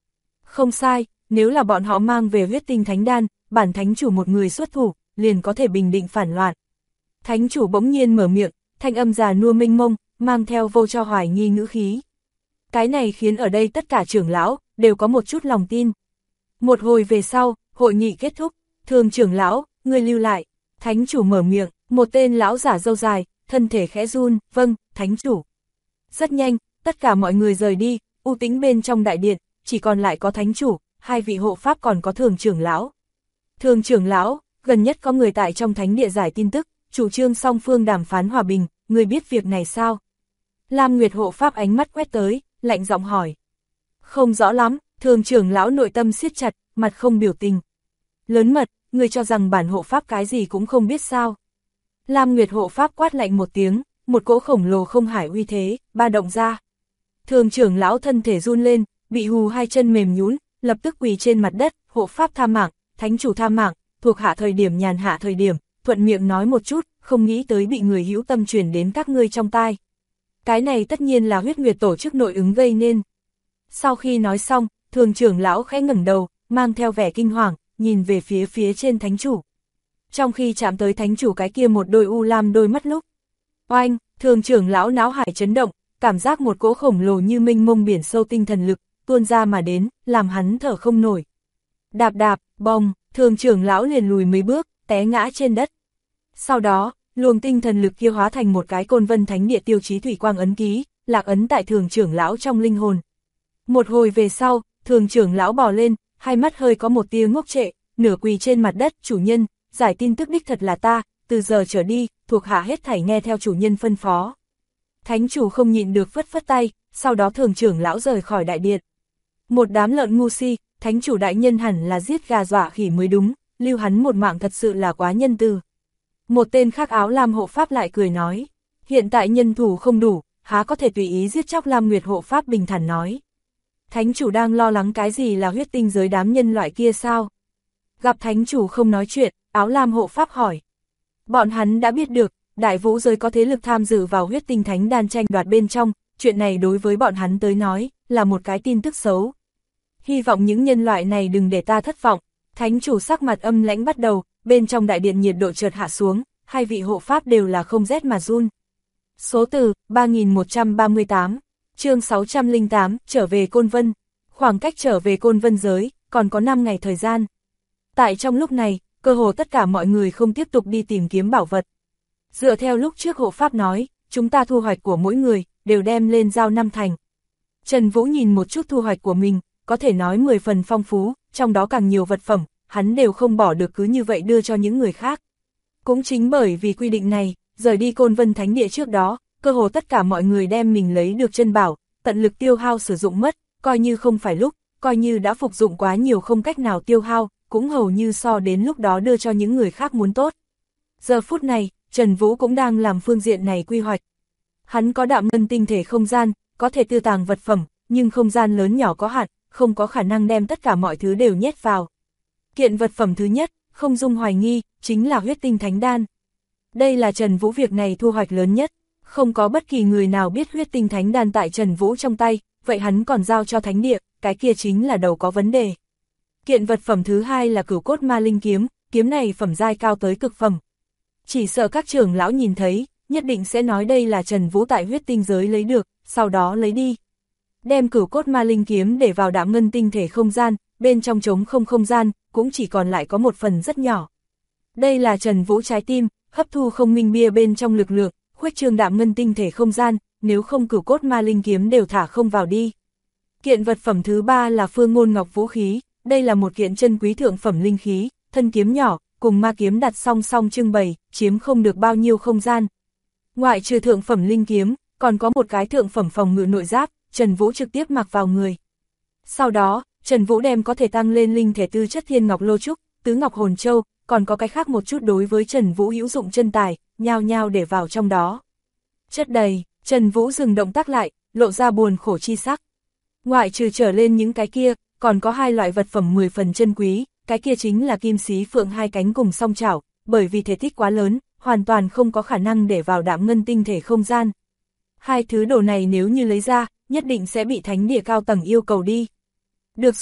Không sai, nếu là bọn họ mang về huyết tinh thánh đan, bản thánh chủ một người xuất thủ, liền có thể bình định phản loạn. Thánh chủ bỗng nhiên mở miệng, thanh âm già nua mênh mông, mang theo vô cho hoài nghi ngữ khí. Cái này khiến ở đây tất cả trưởng lão, đều có một chút lòng tin. Một hồi về sau, hội nghị kết thúc, Thường trưởng lão, ngươi lưu lại. Thánh chủ mở miệng, một tên lão giả râu dài, thân thể khẽ run, vâng, thánh chủ. Rất nhanh, tất cả mọi người rời đi, u tĩnh bên trong đại điện, chỉ còn lại có thánh chủ, hai vị hộ pháp còn có thường trưởng lão. Thường trưởng lão, gần nhất có người tại trong thánh địa giải tin tức, chủ trương song phương đàm phán hòa bình, người biết việc này sao? Lam Nguyệt hộ pháp ánh mắt quét tới, lạnh giọng hỏi. Không rõ lắm, thường trưởng lão nội tâm siết chặt, mặt không biểu tình. Lớn mật, người cho rằng bản hộ pháp cái gì cũng không biết sao? Lam Nguyệt hộ pháp quát lạnh một tiếng, một cỗ khổng lồ không hải uy thế, ba động ra. Thường trưởng lão thân thể run lên, bị hù hai chân mềm nhũn, lập tức quỳ trên mặt đất, hộ pháp tha mạng, thánh chủ tha mạng, thuộc hạ thời điểm nhàn hạ thời điểm, thuận miệng nói một chút, không nghĩ tới bị người hữu tâm truyền đến các ngươi trong tai. Cái này tất nhiên là huyết nguyệt tổ chức nội ứng gây nên. Sau khi nói xong, thường trưởng lão khẽ ngẩng đầu, mang theo vẻ kinh hoàng, nhìn về phía trên thánh chủ. Trong khi chạm tới thánh chủ cái kia một đôi u lam đôi mắt lúc. Oanh, thường trưởng lão náo hải chấn động, cảm giác một cỗ khổng lồ như mênh mông biển sâu tinh thần lực, tuôn ra mà đến, làm hắn thở không nổi. Đạp đạp, bong, thường trưởng lão liền lùi mấy bước, té ngã trên đất. Sau đó, luồng tinh thần lực kia hóa thành một cái côn vân thánh địa tiêu chí thủy quang ấn ký, lạc ấn tại thường trưởng lão trong linh hồn. Một hồi về sau, thường trưởng lão bò lên, hai mắt hơi có một tia ngốc trệ, nửa quỳ trên mặt đất, chủ nhân, giải tin tức đích thật là ta, từ giờ trở đi, thuộc hạ hết thảy nghe theo chủ nhân phân phó. Thánh chủ không nhịn được phất phất tay, sau đó thường trưởng lão rời khỏi đại điện. Một đám lợn ngu si, thánh chủ đại nhân hẳn là giết gà dọa khỉ mới đúng, lưu hắn một mạng thật sự là quá nhân từ. Một tên khác áo lam hộ pháp lại cười nói, hiện tại nhân thủ không đủ, há có thể tùy ý giết chóc. Lam Nguyệt hộ pháp bình thản nói. Thánh chủ đang lo lắng cái gì là huyết tinh giới đám nhân loại kia sao? Gặp thánh chủ không nói chuyện, áo lam hộ pháp hỏi. Bọn hắn đã biết được, đại vũ giới có thế lực tham dự vào huyết tinh thánh đan tranh đoạt bên trong, chuyện này đối với bọn hắn tới nói, là một cái tin tức xấu. Hy vọng những nhân loại này đừng để ta thất vọng. Thánh chủ sắc mặt âm lãnh bắt đầu, bên trong đại điện nhiệt độ chợt hạ xuống, hai vị hộ pháp đều là không rét mà run. Số từ, 3138, chương 608, trở về Côn Vân. Khoảng cách trở về Côn Vân giới, còn có 5 ngày thời gian. Tại trong lúc này, cơ hồ tất cả mọi người không tiếp tục đi tìm kiếm bảo vật. Dựa theo lúc trước hộ pháp nói, chúng ta thu hoạch của mỗi người, đều đem lên giao 5 thành. Trần Vũ nhìn một chút thu hoạch của mình, có thể nói 10 phần phong phú, trong đó càng nhiều vật phẩm, hắn đều không bỏ được cứ như vậy đưa cho những người khác. Cũng chính bởi vì quy định này, rời đi Côn Vân Thánh Địa trước đó, cơ hồ tất cả mọi người đem mình lấy được chân bảo, tận lực tiêu hao sử dụng mất, coi như không phải lúc, coi như đã phục dụng quá nhiều không cách nào tiêu hao, cũng hầu như so đến lúc đó đưa cho những người khác muốn tốt. Giờ phút này, Trần Vũ cũng đang làm phương diện này quy hoạch. Hắn có đạm ngân tinh thể không gian, có thể tư tàng vật phẩm, nhưng không gian lớn nhỏ có hạn, không có khả năng đem tất cả mọi thứ đều nhét vào. Kiện vật phẩm thứ nhất, không dung hoài nghi, chính là huyết tinh thánh đan. Đây là Trần Vũ việc này thu hoạch lớn nhất, không có bất kỳ người nào biết huyết tinh thánh đan tại Trần Vũ trong tay, vậy hắn còn giao cho thánh địa, cái kia chính là đầu có vấn đề. Kiện vật phẩm thứ hai là cửu cốt ma linh kiếm, kiếm này phẩm giai cao tới cực phẩm. Chỉ sợ các trưởng lão nhìn thấy, nhất định sẽ nói đây là Trần Vũ tại huyết tinh giới lấy được, sau đó lấy đi. Đem cửu cốt ma linh kiếm để vào đạm ngân tinh thể không gian, bên trong trống không gian, cũng chỉ còn lại có một phần rất nhỏ. Đây là Trần Vũ trái tim, hấp thu không minh bia bên trong lực lượng, khuếch trương đạm ngân tinh thể không gian, nếu không cửu cốt ma linh kiếm đều thả không vào đi. Kiện vật phẩm thứ ba là phương ngôn ngọc vũ khí, đây là một kiện chân quý thượng phẩm linh khí, thân kiếm nhỏ, cùng ma kiếm đặt song song trưng bày, chiếm không được bao nhiêu không gian. Ngoại trừ thượng phẩm linh kiếm, còn có một cái thượng phẩm phòng ngự nội giáp, Trần Vũ trực tiếp mặc vào người. Sau đó, Trần Vũ đem có thể tăng lên linh thể tư chất thiên ngọc lô trúc, tứ ngọc hồn châu, còn có cái khác một chút đối với Trần Vũ hữu dụng chân tài, nhao nhao để vào trong đó. Chất đầy, Trần Vũ dừng động tác lại, lộ ra buồn khổ chi sắc. Ngoại trừ trở lên những cái kia, còn có hai loại vật phẩm 10 phần chân quý, cái kia chính là kim xí phượng hai cánh cùng song chảo, bởi vì thể tích quá lớn, hoàn toàn không có khả năng để vào đạm ngân tinh thể không gian. Hai thứ đồ này nếu như lấy ra, nhất định sẽ bị thánh địa cao tầng yêu cầu đi. Được rồi,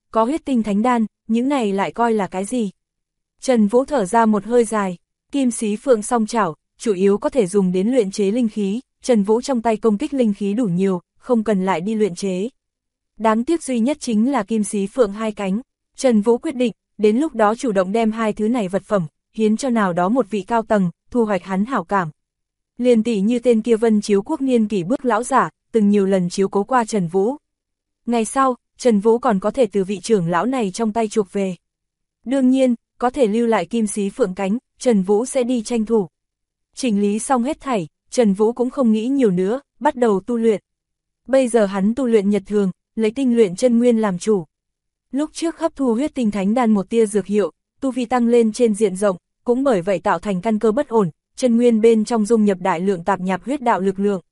có huyết tinh thánh đan, những này lại coi là cái gì? Trần Vũ thở ra một hơi dài, kim xí phượng song chảo, chủ yếu có thể dùng đến luyện chế linh khí, Trần Vũ trong tay công kích linh khí đủ nhiều, không cần lại đi luyện chế. Đáng tiếc duy nhất chính là kim xí phượng hai cánh, Trần Vũ quyết định, đến lúc đó chủ động đem hai thứ này vật phẩm, hiến cho nào đó một vị cao tầng, thu hoạch hắn hảo cảm. Liền tỷ như tên kia Vân Chiếu Quốc niên kỷ bước lão giả, từng nhiều lần chiếu cố qua Trần Vũ. Ngày sau, Trần Vũ còn có thể từ vị trưởng lão này trong tay chuộc về. Đương nhiên, có thể lưu lại kim xí phượng cánh, Trần Vũ sẽ đi tranh thủ. Chỉnh lý xong hết thảy, Trần Vũ cũng không nghĩ nhiều nữa, bắt đầu tu luyện. Bây giờ hắn tu luyện nhật thường, lấy tinh luyện chân nguyên làm chủ. Lúc trước hấp thu huyết tinh thánh đan một tia dược hiệu, tu vi tăng lên trên diện rộng, cũng bởi vậy tạo thành căn cơ bất ổn, chân nguyên bên trong dung nhập đại lượng tạp nhạp huyết đạo lực lượng.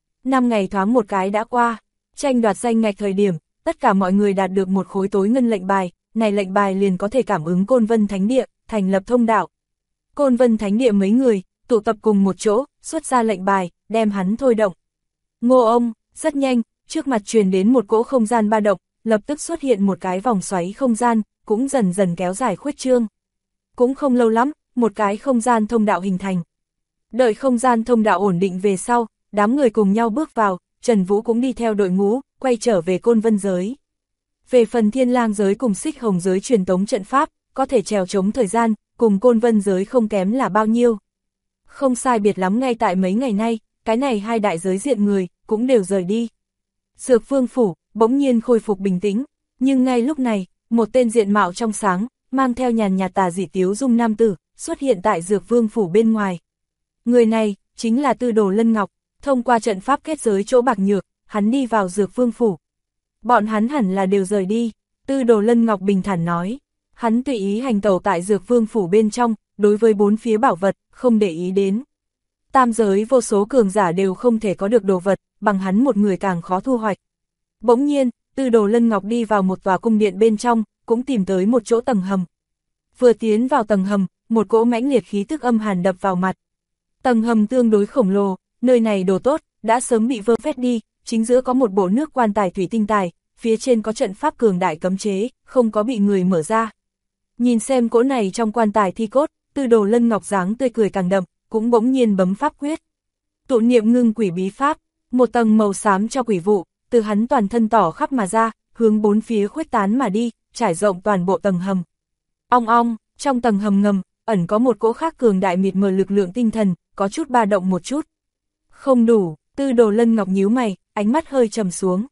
5 ngày thoáng một cái đã qua, tranh đoạt danh ngạch thời điểm, tất cả mọi người đạt được một khối tối ngân lệnh bài, này lệnh bài liền có thể cảm ứng Côn Vân Thánh Địa, thành lập thông đạo. Côn Vân Thánh Địa mấy người, tụ tập cùng một chỗ, xuất ra lệnh bài, đem hắn thôi động. Ngô ông, rất nhanh, trước mặt truyền đến một cỗ không gian ba động, lập tức xuất hiện một cái vòng xoáy không gian, cũng dần dần kéo dài khuếch trương. Cũng không lâu lắm, một cái không gian thông đạo hình thành. Đợi không gian thông đạo ổn định về sau, đám người cùng nhau bước vào, Trần Vũ cũng đi theo đội ngũ, quay trở về Côn Vân giới. Về phần Thiên Lang giới cùng Xích Hồng giới truyền tống trận pháp, có thể trèo chống thời gian, cùng Côn Vân giới không kém là bao nhiêu. Không sai biệt lắm ngay tại mấy ngày nay, cái này hai đại giới diện người, cũng đều rời đi. Dược Vương phủ, bỗng nhiên khôi phục bình tĩnh, nhưng ngay lúc này, một tên diện mạo trong sáng, mang theo nhàn nhạt tà dị tiếu dung nam tử, xuất hiện tại Dược Vương phủ bên ngoài. Người này, chính là Tư Đồ Lân Ngọc, thông qua trận pháp kết giới chỗ bạc nhược, hắn đi vào Dược Vương phủ. Bọn hắn hẳn là đều rời đi, Tư Đồ Lân Ngọc bình thản nói. Hắn tùy ý hành tẩu tại Dược Vương phủ bên trong, đối với bốn phía bảo vật, không để ý đến. Tam giới vô số cường giả đều không thể có được đồ vật, bằng hắn một người càng khó thu hoạch. Bỗng nhiên, Tư Đồ Lân Ngọc đi vào một tòa cung điện bên trong, cũng tìm tới một chỗ tầng hầm. Vừa tiến vào tầng hầm, một cỗ mãnh liệt khí tức âm hàn đập vào mặt. Tầng hầm tương đối khổng lồ, nơi này đồ tốt, đã sớm bị vơ vét đi, chính giữa có một bộ nước quan tài thủy tinh tài, phía trên có trận pháp cường đại cấm chế, không có bị người mở ra. Nhìn xem cỗ này trong quan tài thi cốt, Tư Đồ Lân Ngọc dáng tươi cười càng đậm, cũng bỗng nhiên bấm pháp quyết. Tụ niệm ngưng quỷ bí pháp, một tầng màu xám cho quỷ vụ, từ hắn toàn thân tỏ khắp mà ra, hướng bốn phía khuếch tán mà đi, trải rộng toàn bộ tầng hầm. Ong ong, trong tầng hầm ngầm, ẩn có một cỗ khác cường đại mịt mờ lực lượng tinh thần, có chút ba động một chút. Không đủ, Tư Đồ Lân Ngọc nhíu mày, ánh mắt hơi trầm xuống.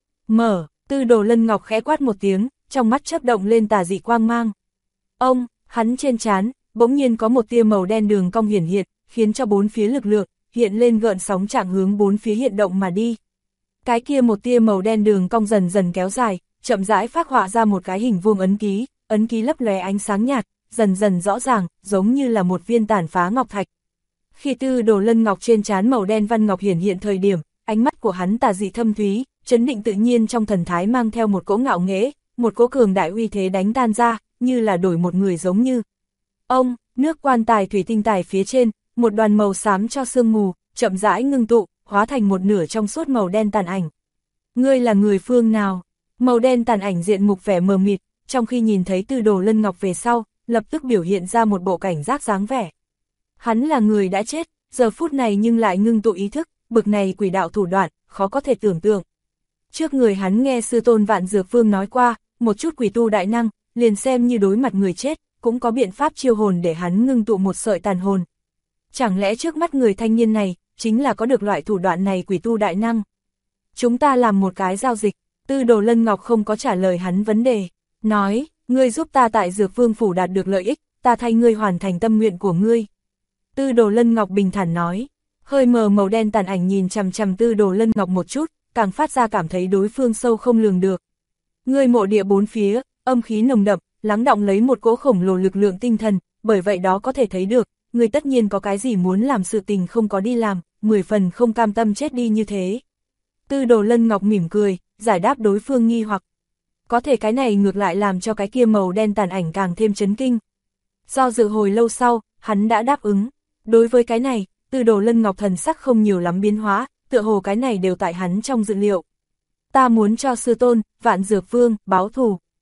Mở, Tư Đồ Lân Ngọc khẽ quát một tiếng, trong mắt chớp động lên tà dị quang mang. Ông, hắn trên trán, bỗng nhiên có một tia màu đen đường cong hiển hiện, khiến cho bốn phía lực lượng hiện lên gợn sóng trạng hướng bốn phía hiện động mà đi. Cái kia một tia màu đen đường cong dần dần kéo dài, chậm rãi phác họa ra một cái hình vuông ấn ký lấp lóe ánh sáng nhạt, dần dần rõ ràng, giống như là một viên tàn phá ngọc thạch. Khi Tư Đồ Lân Ngọc trên trán màu đen văn ngọc hiển hiện thời điểm, ánh mắt của hắn tà dị thâm thúy, chấn định tự nhiên trong thần thái mang theo một cỗ ngạo nghễ, một cỗ cường đại uy thế đánh tan ra, như là đổi một người giống như. Ông, nước quan tài thủy tinh tài phía trên, một đoàn màu xám cho sương mù, chậm rãi ngưng tụ, hóa thành một nửa trong suốt màu đen tàn ảnh. Ngươi là người phương nào? Màu đen tàn ảnh diện mục vẻ mờ mịt, trong khi nhìn thấy Tư Đồ Lân Ngọc về sau, lập tức biểu hiện ra một bộ cảnh giác dáng vẻ. Hắn là người đã chết, giờ phút này nhưng lại ngưng tụ ý thức, bực này quỷ đạo thủ đoạn, khó có thể tưởng tượng. Trước người hắn nghe sư tôn Vạn Dược Vương nói qua, một chút quỷ tu đại năng, liền xem như đối mặt người chết, cũng có biện pháp chiêu hồn để hắn ngưng tụ một sợi tàn hồn. Chẳng lẽ trước mắt người thanh niên này, chính là có được loại thủ đoạn này quỷ tu đại năng? Chúng ta làm một cái giao dịch, Tư Đồ Lân Ngọc không có trả lời hắn vấn đề, nói, ngươi giúp ta tại Dược Vương phủ đạt được lợi ích, ta thay ngươi hoàn thành tâm nguyện của ngươi. Tư Đồ Lân Ngọc bình thản nói, hơi mờ màu đen tàn ảnh nhìn chằm chằm Tư Đồ Lân Ngọc một chút, càng phát ra cảm thấy đối phương sâu không lường được. Ngươi mộ địa bốn phía, âm khí nồng đậm, lắng đọng lấy một cỗ khổng lồ lực lượng tinh thần, bởi vậy đó có thể thấy được, ngươi tất nhiên có cái gì muốn làm sự tình không có đi làm, 10 phần không cam tâm chết đi như thế. Tư Đồ Lân Ngọc mỉm cười, giải đáp đối phương nghi hoặc. Có thể cái này ngược lại làm cho cái kia màu đen tàn ảnh càng thêm chấn kinh. Do dự hồi lâu sau, hắn đã đáp ứng. Đối với cái này, Tư Đồ Lân Ngọc thần sắc không nhiều lắm biến hóa, tựa hồ cái này đều tại hắn trong dự liệu. Ta muốn cho sư tôn, Vạn Dược Vương, báo thù.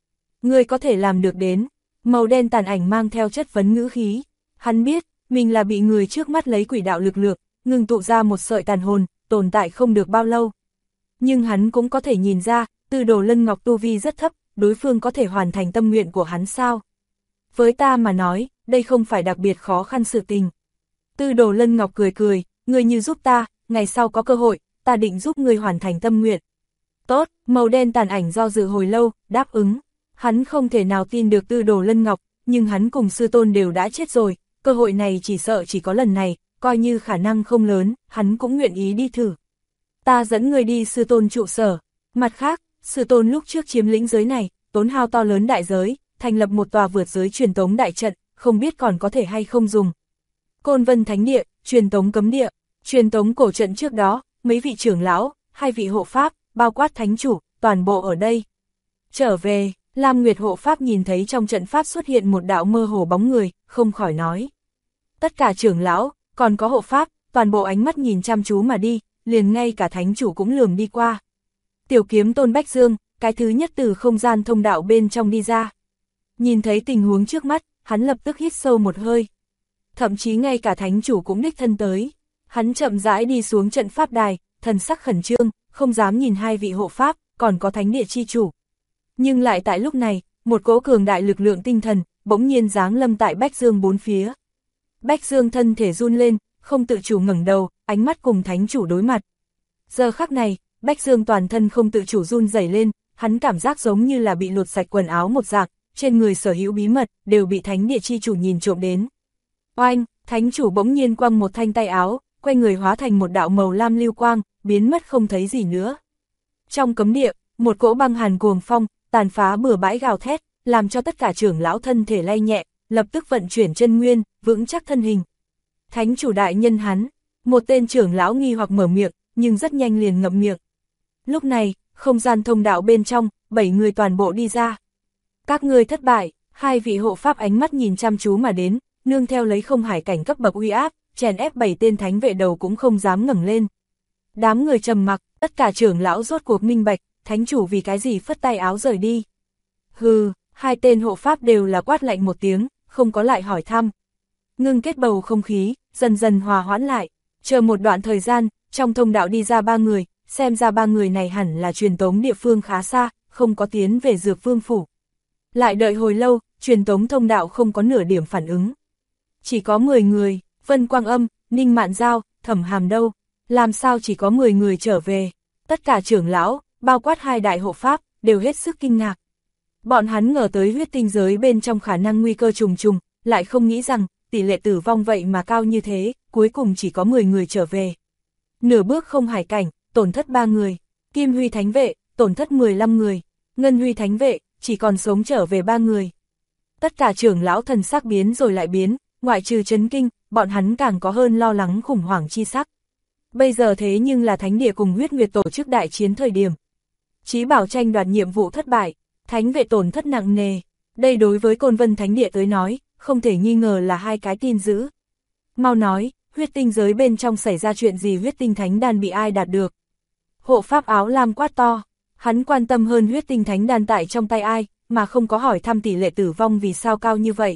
Ngươi có thể làm được đến. Màu đen tàn ảnh mang theo chất vấn ngữ khí. Hắn biết, mình là bị người trước mắt lấy quỷ đạo lực lượng, ngừng tụ ra một sợi tàn hồn, tồn tại không được bao lâu. Nhưng hắn cũng có thể nhìn ra, Tư Đồ Lân Ngọc tu vi rất thấp, đối phương có thể hoàn thành tâm nguyện của hắn sao? Với ta mà nói, đây không phải đặc biệt khó khăn sự tình. Tư Đồ Lân Ngọc cười cười, ngươi như giúp ta, ngày sau có cơ hội, ta định giúp ngươi hoàn thành tâm nguyện. Tốt, màu đen tàn ảnh do dự hồi lâu, đáp ứng. Hắn không thể nào tin được Tư Đồ Lân Ngọc, nhưng hắn cùng sư tôn đều đã chết rồi, cơ hội này chỉ sợ chỉ có lần này, coi như khả năng không lớn, hắn cũng nguyện ý đi thử. Ta dẫn ngươi đi sư tôn trụ sở. Mặt khác, sư tôn lúc trước chiếm lĩnh giới này, tốn hao to lớn đại giới, thành lập một tòa vượt giới truyền tống đại trận, không biết còn có thể hay không dùng. Côn Vân Thánh Địa, truyền tống cấm địa, truyền tống cổ trận trước đó, mấy vị trưởng lão, 2 vị hộ pháp, bao quát thánh chủ, toàn bộ ở đây. Trở về, Lam Nguyệt hộ pháp nhìn thấy trong trận pháp xuất hiện một đạo mơ hồ bóng người, không khỏi nói. Tất cả trưởng lão, còn có hộ pháp, toàn bộ ánh mắt nhìn chăm chú mà đi, liền ngay cả thánh chủ cũng lườm đi qua. Tiểu Kiếm Tôn Bách Dương, cái thứ nhất từ không gian thông đạo bên trong đi ra. Nhìn thấy tình huống trước mắt, hắn lập tức hít sâu một hơi. Thậm chí ngay cả thánh chủ cũng đích thân tới. Hắn chậm rãi đi xuống trận pháp đài, thần sắc khẩn trương, không dám nhìn 2 vị hộ pháp, còn có thánh địa chi chủ. Nhưng lại tại lúc này, một cỗ cường đại lực lượng tinh thần, bỗng nhiên giáng lâm tại Bách Dương bốn phía. Bách Dương thân thể run lên, không tự chủ ngẩng đầu, ánh mắt cùng thánh chủ đối mặt. Giờ khắc này, Bách Dương toàn thân không tự chủ run rẩy lên, hắn cảm giác giống như là bị lột sạch quần áo một dạng, trên người sở hữu bí mật, đều bị thánh địa chi chủ nhìn trộm đến. Oanh, thánh chủ bỗng nhiên quăng một thanh tay áo, quay người hóa thành một đạo màu lam lưu quang, biến mất không thấy gì nữa. Trong cấm địa, một cỗ băng hàn cuồng phong, tàn phá bừa bãi gào thét, làm cho tất cả trưởng lão thân thể lay nhẹ, lập tức vận chuyển chân nguyên, vững chắc thân hình. Thánh chủ đại nhân hắn, một tên trưởng lão nghi hoặc mở miệng, nhưng rất nhanh liền ngậm miệng. Lúc này, không gian thông đạo bên trong, 7 người toàn bộ đi ra. Các ngươi thất bại, 2 vị hộ pháp ánh mắt nhìn chăm chú mà đến, nương theo lấy không hải cảnh cấp bậc uy áp, chèn ép 7 tên thánh vệ đầu cũng không dám ngẩng lên. Đám người trầm mặc, tất cả trưởng lão rốt cuộc minh bạch, thánh chủ vì cái gì phất tay áo rời đi. Hừ, 2 tên hộ pháp đều là quát lạnh một tiếng, không có lại hỏi thăm. Ngưng kết bầu không khí, dần dần hòa hoãn lại, chờ một đoạn thời gian, trong thông đạo đi ra 3 người, xem ra 3 người này hẳn là truyền tống địa phương khá xa, không có tiến về Dược Vương phủ. Lại đợi hồi lâu, truyền tống thông đạo không có nửa điểm phản ứng. Chỉ có 10 người, Vân Quang Âm, Ninh Mạn Giao, Thẩm Hàm đâu, làm sao chỉ có 10 người trở về. Tất cả trưởng lão, bao quát 2 đại hộ pháp, đều hết sức kinh ngạc. Bọn hắn ngờ tới huyết tinh giới bên trong khả năng nguy cơ trùng trùng, lại không nghĩ rằng, tỷ lệ tử vong vậy mà cao như thế, cuối cùng chỉ có 10 người trở về. Nửa bước không hải cảnh, tổn thất 3 người, Kim Huy Thánh Vệ, tổn thất 15 người, Ngân Huy Thánh Vệ, chỉ còn sống trở về 3 người. Tất cả trưởng lão thần sắc biến rồi lại biến, ngoại trừ chấn kinh, bọn hắn càng có hơn lo lắng khủng hoảng chi sắc. Bây giờ thế nhưng là thánh địa cùng huyết nguyệt tổ chức đại chiến thời điểm. Chí Bảo tranh đoạt nhiệm vụ thất bại, thánh vệ tổn thất nặng nề. Đây đối với Côn Vân Thánh Địa tới nói, không thể nghi ngờ là 2 cái tin dữ. Mau nói, huyết tinh giới bên trong xảy ra chuyện gì, huyết tinh thánh đan bị ai đạt được? Hộ pháp áo lam quát to, hắn quan tâm hơn huyết tinh thánh đan tại trong tay ai, mà không có hỏi thăm tỷ lệ tử vong vì sao cao như vậy.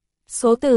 Số từ,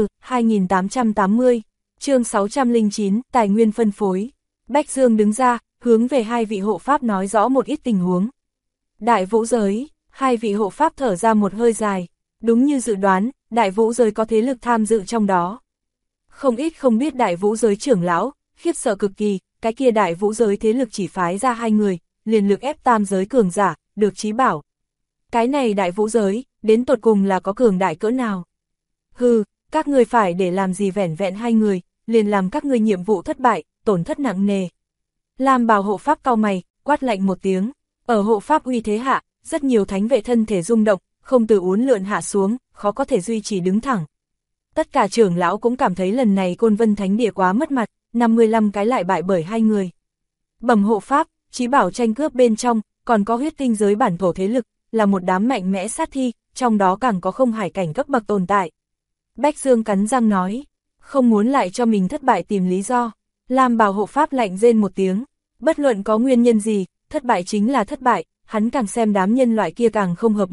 2880, chương 609, tài nguyên phân phối. Bách Dương đứng ra, hướng về 2 vị hộ pháp nói rõ một ít tình huống. Đại vũ giới, 2 vị hộ pháp thở ra một hơi dài. Đúng như dự đoán, đại vũ giới có thế lực tham dự trong đó. Không ít không biết đại vũ giới trưởng lão, khiếp sợ cực kỳ, cái kia đại vũ giới thế lực chỉ phái ra 2 người, liền lực ép tam giới cường giả, được Chí Bảo. Cái này đại vũ giới, đến tột cùng là có cường đại cỡ nào? Hừ, các ngươi phải để làm gì vẻn vẹn 2 người, liền làm các ngươi nhiệm vụ thất bại, tổn thất nặng nề. Lam bào hộ pháp cau mày, quát lạnh một tiếng, ở hộ pháp uy thế hạ, rất nhiều thánh vệ thân thể rung động, không từ uốn lượn hạ xuống, khó có thể duy trì đứng thẳng. Tất cả trưởng lão cũng cảm thấy lần này Côn Vân Thánh Địa quá mất mặt, 55 cái lại bại bởi 2 người. Bẩm hộ pháp, Chí Bảo tranh cướp bên trong, còn có huyết tinh giới bản thổ thế lực, là một đám mạnh mẽ sát thi, trong đó càng có không hải cảnh cấp bậc tồn tại. Bách Dương cắn răng nói, không muốn lại cho mình thất bại tìm lý do. Lam bào hộ pháp lạnh rên một tiếng, bất luận có nguyên nhân gì, thất bại chính là thất bại, hắn càng xem đám nhân loại kia càng không hợp mắt,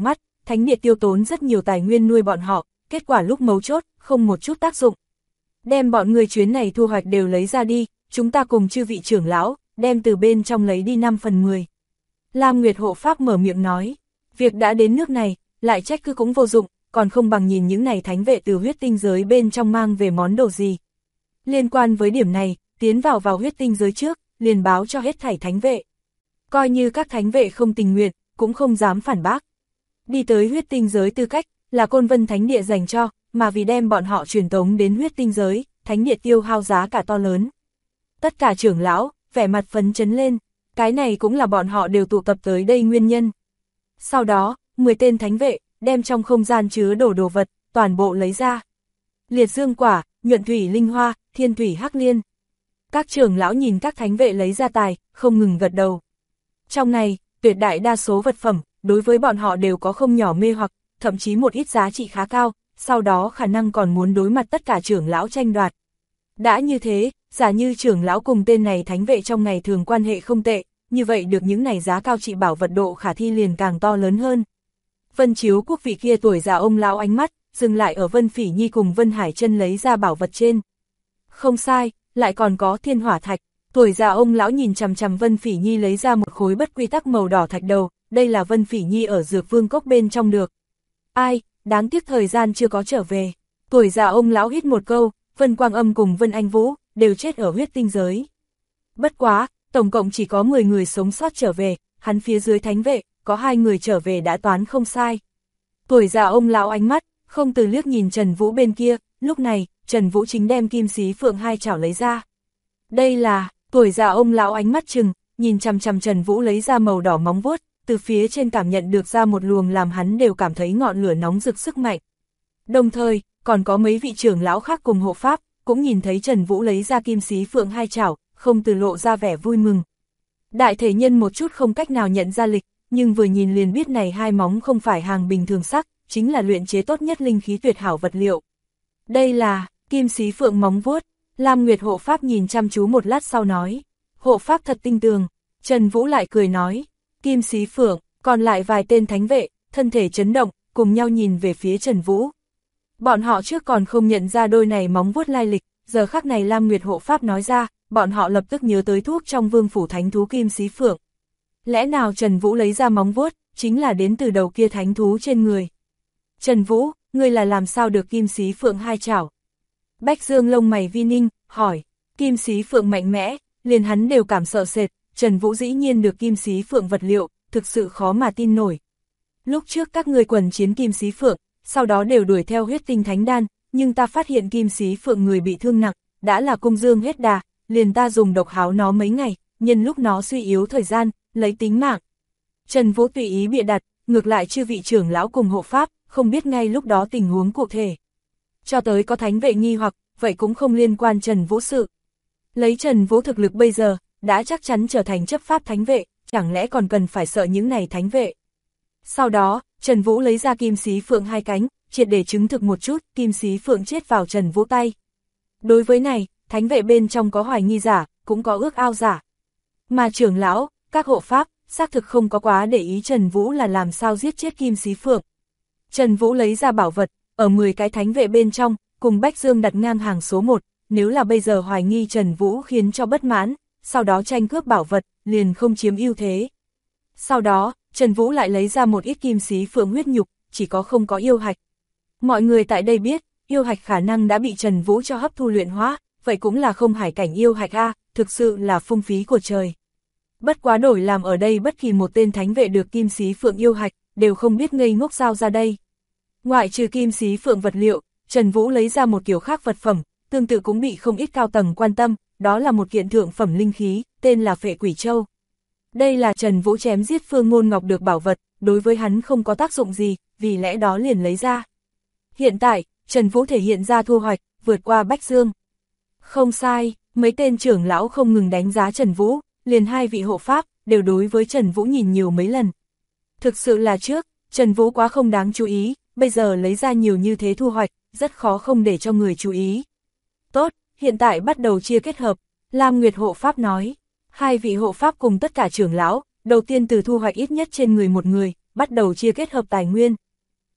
thánh địa tiêu tốn rất nhiều tài nguyên nuôi bọn họ, kết quả lúc mấu chốt, không một chút tác dụng. Đem bọn người chuyến này thu hoạch đều lấy ra đi, chúng ta cùng chư vị trưởng lão, đem từ bên trong lấy đi 5/10. Lam Nguyệt hộ pháp mở miệng nói, việc đã đến nước này, lại trách cứ cũng vô dụng, còn không bằng nhìn những này thánh vệ từ huyết tinh giới bên trong mang về món đồ gì. Liên quan với điểm này, tiến vào huyết tinh giới trước, liền báo cho hết thảy thánh vệ. Coi như các thánh vệ không tình nguyện, cũng không dám phản bác. Đi tới huyết tinh giới tư cách, là Côn Vân Thánh Địa dành cho, mà vì đem bọn họ truyền tống đến huyết tinh giới, thánh địa tiêu hao giá cả to lớn. Tất cả trưởng lão, vẻ mặt phấn chấn lên, cái này cũng là bọn họ đều tụ tập tới đây nguyên nhân. Sau đó, 10 tên thánh vệ, đem trong không gian chứa đồ vật, toàn bộ lấy ra. Liệt dương quả, nhuận thủy linh hoa, thiên thủy hắc liên. Các trưởng lão nhìn các thánh vệ lấy ra tài, không ngừng gật đầu. Trong này, tuyệt đại đa số vật phẩm, đối với bọn họ đều có không nhỏ mê hoặc, thậm chí một ít giá trị khá cao, sau đó khả năng còn muốn đối mặt tất cả trưởng lão tranh đoạt. Đã như thế, giả như trưởng lão cùng tên này thánh vệ trong ngày thường quan hệ không tệ, như vậy được những này giá cao trị bảo vật độ khả thi liền càng to lớn hơn. Vân Chiếu Quốc vị kia tuổi già ông lão ánh mắt, dừng lại ở Vân Phỉ Nhi cùng Vân Hải Chân lấy ra bảo vật trên. Không sai, lại còn có thiên hỏa thạch. Tuổi già ông lão nhìn chằm chằm Vân Phỉ Nhi lấy ra một khối bất quy tắc màu đỏ thạch đầu, đây là Vân Phỉ Nhi ở Dược Vương Cốc bên trong được. Ai, đáng tiếc thời gian chưa có trở về. Tuổi già ông lão hít một câu, Vân Quang Âm cùng Vân Anh Vũ, đều chết ở huyết tinh giới. Bất quá, tổng cộng chỉ có 10 người sống sót trở về, hắn phía dưới thánh vệ, có 2 người trở về đã toán không sai. Tuổi già ông lão ánh mắt, không từ liếc nhìn Trần Vũ bên kia, lúc này, Trần Vũ chính đem kim xí phượng 2 chảo lấy ra. Đây là, tuổi già ông lão ánh mắt chừng, nhìn chằm chằm Trần Vũ lấy ra màu đỏ móng vuốt, từ phía trên cảm nhận được ra một luồng làm hắn đều cảm thấy ngọn lửa nóng rực sức mạnh. Đồng thời, còn có mấy vị trưởng lão khác cùng hộ pháp, cũng nhìn thấy Trần Vũ lấy ra kim xí phượng 2 chảo, không từ lộ ra vẻ vui mừng. Đại thể nhân một chút không cách nào nhận ra lịch, nhưng vừa nhìn liền biết này 2 móng không phải hàng bình thường sắc, chính là luyện chế tốt nhất linh khí tuyệt hảo vật liệu. Đây là kim xí phượng móng vuốt. Lam Nguyệt hộ pháp nhìn chăm chú một lát sau nói, hộ pháp thật tinh tường. Trần Vũ lại cười nói, kim xí phượng, còn lại vài tên thánh vệ, thân thể chấn động, cùng nhau nhìn về phía Trần Vũ. Bọn họ trước còn không nhận ra đôi này móng vuốt lai lịch, giờ khắc này Lam Nguyệt hộ pháp nói ra, bọn họ lập tức nhớ tới thuốc trong vương phủ thánh thú kim xí phượng. Lẽ nào Trần Vũ lấy ra móng vuốt, chính là đến từ đầu kia thánh thú trên người. Trần Vũ, ngươi là làm sao được kim xí phượng 2 chảo? Bách Dương lông mày vi ninh, hỏi, kim xí phượng mạnh mẽ, liền hắn đều cảm sợ sệt, Trần Vũ dĩ nhiên được kim xí phượng vật liệu, thực sự khó mà tin nổi. Lúc trước các ngươi quần chiến kim xí phượng, sau đó đều đuổi theo huyết tinh thánh đan, nhưng ta phát hiện kim xí phượng người bị thương nặng, đã là cung dương hết đà, liền ta dùng độc háo nó mấy ngày, nhân lúc nó suy yếu thời gian, lấy tính mạng. Trần Vũ tùy ý bịa đặt, ngược lại chư vị trưởng lão cùng hộ pháp, không biết ngay lúc đó tình huống cụ thể. Cho tới có thánh vệ nghi hoặc, vậy cũng không liên quan Trần Vũ sự. Lấy Trần Vũ thực lực bây giờ, đã chắc chắn trở thành chấp pháp thánh vệ, chẳng lẽ còn cần phải sợ những này thánh vệ. Sau đó, Trần Vũ lấy ra kim xí phượng 2 cánh, triệt để chứng thực một chút, kim xí phượng chết vào Trần Vũ tay. Đối với này, thánh vệ bên trong có hoài nghi giả, cũng có ước ao giả. Mà trưởng lão, các hộ pháp, xác thực không có quá để ý Trần Vũ là làm sao giết chết kim xí phượng. Trần Vũ lấy ra bảo vật, ở 10 cái thánh vệ bên trong, cùng Bách Dương đặt ngang hàng số 1, nếu là bây giờ hoài nghi Trần Vũ khiến cho bất mãn, sau đó tranh cướp bảo vật, liền không chiếm ưu thế. Sau đó, Trần Vũ lại lấy ra một ít kim xí phượng huyết nhục, chỉ có không có yêu hạch. Mọi người tại đây biết, yêu hạch khả năng đã bị Trần Vũ cho hấp thu luyện hóa, vậy cũng là không hải cảnh yêu hạch a, thực sự là phung phí của trời. Bất quá đổi làm ở đây bất kỳ một tên thánh vệ được kim xí phượng yêu hạch, đều không biết ngây ngốc sao ra đây. Ngoại trừ kim xí phượng vật liệu, Trần Vũ lấy ra một kiểu khác vật phẩm, tương tự cũng bị không ít cao tầng quan tâm, đó là một kiện thượng phẩm linh khí, tên là Phệ Quỷ Châu. Đây là Trần Vũ chém giết Phương Ngôn Ngọc được bảo vật, đối với hắn không có tác dụng gì, vì lẽ đó liền lấy ra. Hiện tại, Trần Vũ thể hiện ra thu hoạch, vượt qua Bách Dương. Không sai, mấy tên trưởng lão không ngừng đánh giá Trần Vũ, liền 2 vị hộ pháp, đều đối với Trần Vũ nhìn nhiều mấy lần. Thực sự là trước, Trần Vũ quá không đáng chú ý, bây giờ lấy ra nhiều như thế thu hoạch, rất khó không để cho người chú ý. Tốt, hiện tại bắt đầu chia kết hợp, Lam Nguyệt hộ pháp nói. 2 vị hộ pháp cùng tất cả trưởng lão, đầu tiên từ thu hoạch ít nhất trên người một người, bắt đầu chia kết hợp tài nguyên.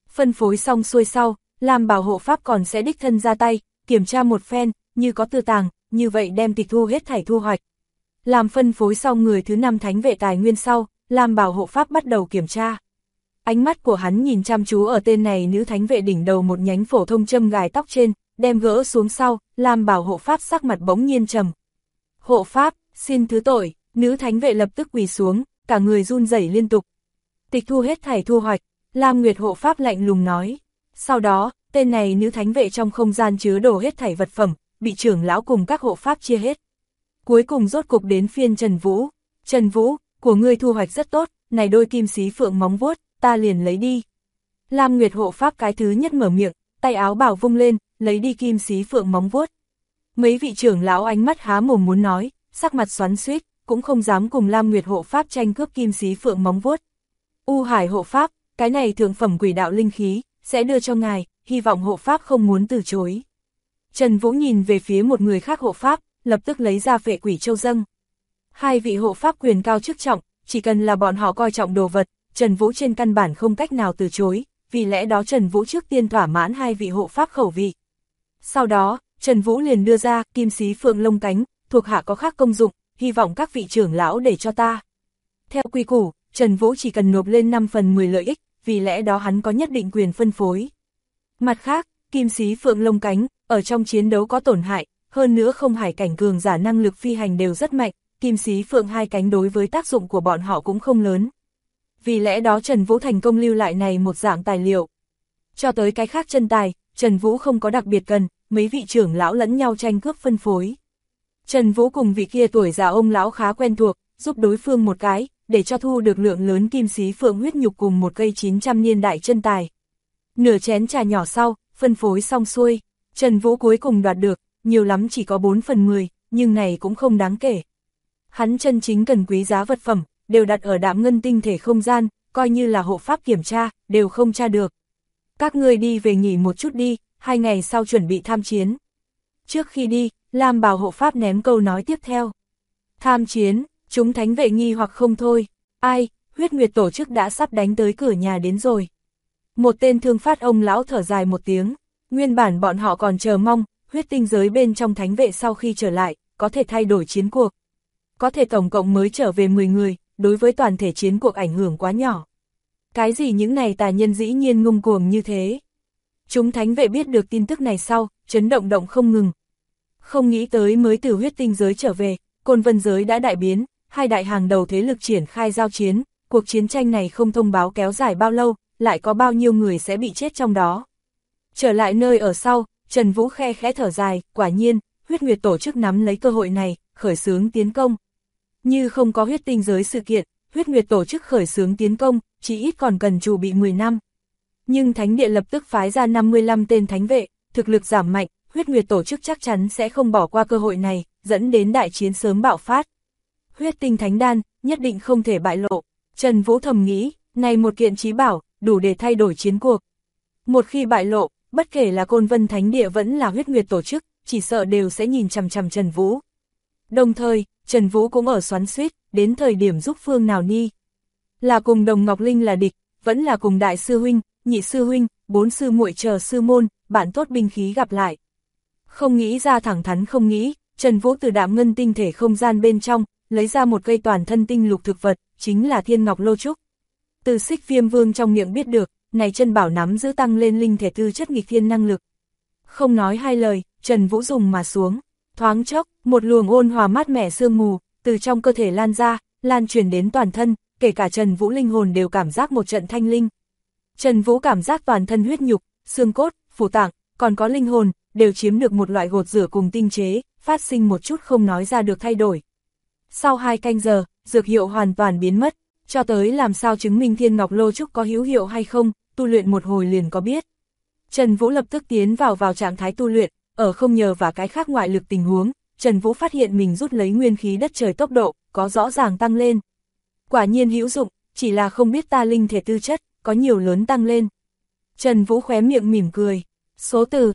Phân phối xong xuôi sau, Lam Bảo hộ pháp còn sẽ đích thân ra tay, kiểm tra một phen, như có tư tàng, như vậy đem tịch thu hết thảy thu hoạch. Làm phân phối xong người thứ 5 thánh vệ tài nguyên sau, Lam Bảo hộ pháp bắt đầu kiểm tra. Ánh mắt của hắn nhìn chăm chú ở tên này nữ thánh vệ đỉnh đầu một nhánh phổ thông châm gài tóc trên, đem gỡ xuống sau, Lam Bảo hộ pháp sắc mặt bỗng nhiên trầm. Hộ pháp, xin thứ tội, nữ thánh vệ lập tức quỳ xuống, cả người run rẩy liên tục. Tịch thu hết thảy thu hoạch, Lam Nguyệt hộ pháp lạnh lùng nói. Sau đó, tên này nữ thánh vệ trong không gian chứa đồ hết thảy vật phẩm, bị trưởng lão cùng các hộ pháp chia hết. Cuối cùng rốt cục đến phiên Trần Vũ. Trần Vũ, của ngươi thu hoạch rất tốt, này đôi kim xí phượng móng vuốt, ta liền lấy đi. Lam Nguyệt hộ pháp cái thứ nhất mở miệng, tay áo bảo vung lên, lấy đi kim xí phượng móng vuốt. Mấy vị trưởng lão ánh mắt há mồm muốn nói, sắc mặt xoắn xuýt, cũng không dám cùng Lam Nguyệt hộ pháp tranh cướp kim xí phượng móng vuốt. U Hải hộ pháp, cái này thượng phẩm quỷ đạo linh khí, sẽ đưa cho ngài, hy vọng hộ pháp không muốn từ chối. Trần Vũ nhìn về phía một người khác hộ pháp, lập tức lấy ra Phệ Quỷ Châu dâng. Hai vị hộ pháp quyền cao chức trọng, chỉ cần là bọn họ coi trọng đồ vật, Trần Vũ trên căn bản không cách nào từ chối, vì lẽ đó Trần Vũ trước tiên thỏa mãn hai vị hộ pháp khẩu vị. Sau đó, Trần Vũ liền đưa ra kim xí phượng lông cánh, thuộc hạ có khác công dụng, hy vọng các vị trưởng lão để cho ta. Theo quy củ, Trần Vũ chỉ cần nộp lên 5/10 lợi ích, vì lẽ đó hắn có nhất định quyền phân phối. Mặt khác, kim xí phượng lông cánh, ở trong chiến đấu có tổn hại, hơn nữa không hải cảnh cường giả năng lực phi hành đều rất mạnh, kim xí phượng hai cánh đối với tác dụng của bọn họ cũng không lớn. Vì lẽ đó Trần Vũ thành công lưu lại này một dạng tài liệu. Cho tới cái khác chân tài, Trần Vũ không có đặc biệt cần, mấy vị trưởng lão lẫn nhau tranh cướp phân phối. Trần Vũ cùng vị kia tuổi già ông lão khá quen thuộc, giúp đối phương một cái, để cho thu được lượng lớn kim xí phượng huyết nhục cùng một cây 900 niên đại chân tài. Nửa chén trà nhỏ sau, phân phối xong xuôi, Trần Vũ cuối cùng đoạt được, nhiều lắm chỉ có 4/10, nhưng này cũng không đáng kể. Hắn chân chính cần quý giá vật phẩm, đều đặt ở Đạm Ngân tinh thể không gian, coi như là hộ pháp kiểm tra, đều không tra được. Các ngươi đi về nghỉ một chút đi, 2 ngày sau chuẩn bị tham chiến. Trước khi đi, Lam Bào hộ pháp ném câu nói tiếp theo. Tham chiến, chúng thánh vệ nghi hoặc không thôi. Ai, huyết nguyệt tổ chức đã sắp đánh tới cửa nhà đến rồi. Một tên thương phát ông lão thở dài một tiếng. Nguyên bản bọn họ còn chờ mong, huyết tinh giới bên trong thánh vệ sau khi trở lại, có thể thay đổi chiến cuộc. Có thể tổng cộng mới trở về 10 người, đối với toàn thể chiến cuộc ảnh hưởng quá nhỏ. Cái gì những này tà nhân dĩ nhiên ngông cuồng như thế. Chúng thánh vệ biết được tin tức này sau, chấn động động không ngừng. Không nghĩ tới mới từ huyết tinh giới trở về, Côn Vân giới đã đại biến, hai đại hàng đầu thế lực triển khai giao chiến, cuộc chiến tranh này không thông báo kéo dài bao lâu, lại có bao nhiêu người sẽ bị chết trong đó. Trở lại nơi ở sau, Trần Vũ khẽ thở dài, quả nhiên, huyết nguyệt tổ chức nắm lấy cơ hội này, khởi xướng tiến công. Như không có huyết tinh giới sự kiện, huyết nguyệt tổ chức khởi xướng tiến công, chỉ ít còn cần chuẩn bị 10 năm. Nhưng thánh địa lập tức phái ra 55 tên thánh vệ, thực lực giảm mạnh, huyết nguyệt tổ chức chắc chắn sẽ không bỏ qua cơ hội này, dẫn đến đại chiến sớm bạo phát. Huyết tinh thánh đan, nhất định không thể bại lộ. Trần Vũ thầm nghĩ, này một kiện chí bảo, đủ để thay đổi chiến cuộc. Một khi bại lộ, bất kể là Côn Vân Thánh Địa vẫn là huyết nguyệt tổ chức, chỉ sợ đều sẽ nhìn chằm chằm Trần Vũ. Đồng thời, Trần Vũ cũng ở xoắn xuýt, đến thời điểm giúp phương nào ni. Là cùng Đồng Ngọc Linh là địch, vẫn là cùng đại sư huynh, nhị sư huynh, 4 sư muội chờ sư môn, bạn tốt binh khí gặp lại. Không nghĩ ra thẳng thắn không nghĩ, Trần Vũ từ Đạm Ngân tinh thể không gian bên trong, lấy ra một cây toàn thân tinh lục thực vật, chính là Thiên Ngọc Lô Trúc. Từ Xích Viêm Vương trong miệng biết được, này chân bảo nắm giữ tăng lên linh thể tư chất nghịch thiên năng lực. Không nói hai lời, Trần Vũ dùng mà xuống, thoáng chốc, một luồng ôn hòa mát mẻ sương mù, từ trong cơ thể lan ra, lan truyền đến toàn thân, kể cả Trần Vũ linh hồn đều cảm giác một trận thanh linh. Trần Vũ cảm giác toàn thân huyết nhục, xương cốt, phủ tạng, còn có linh hồn, đều chiếm được một loại gột rửa cùng tinh chế, phát sinh một chút không nói ra được thay đổi. Sau 2 canh giờ, dược hiệu hoàn toàn biến mất, cho tới làm sao chứng minh Thiên Ngọc Lô Trúc có hữu hiệu hay không, tu luyện một hồi liền có biết. Trần Vũ lập tức tiến vào trạng thái tu luyện, ở không nhờ vào cái khác ngoại lực tình huống, Trần Vũ phát hiện mình rút lấy nguyên khí đất trời tốc độ, có rõ ràng tăng lên. Quả nhiên hữu dụng, chỉ là không biết ta linh thể tư chất, có nhiều lớn tăng lên. Trần Vũ khóe miệng mỉm cười. Số từ,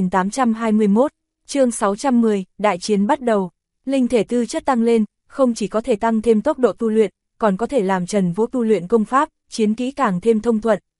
2821, chương 610, đại chiến bắt đầu. Linh thể tư chất tăng lên, không chỉ có thể tăng thêm tốc độ tu luyện, còn có thể làm Trần Vũ tu luyện công pháp, chiến kỹ càng thêm thông thuận.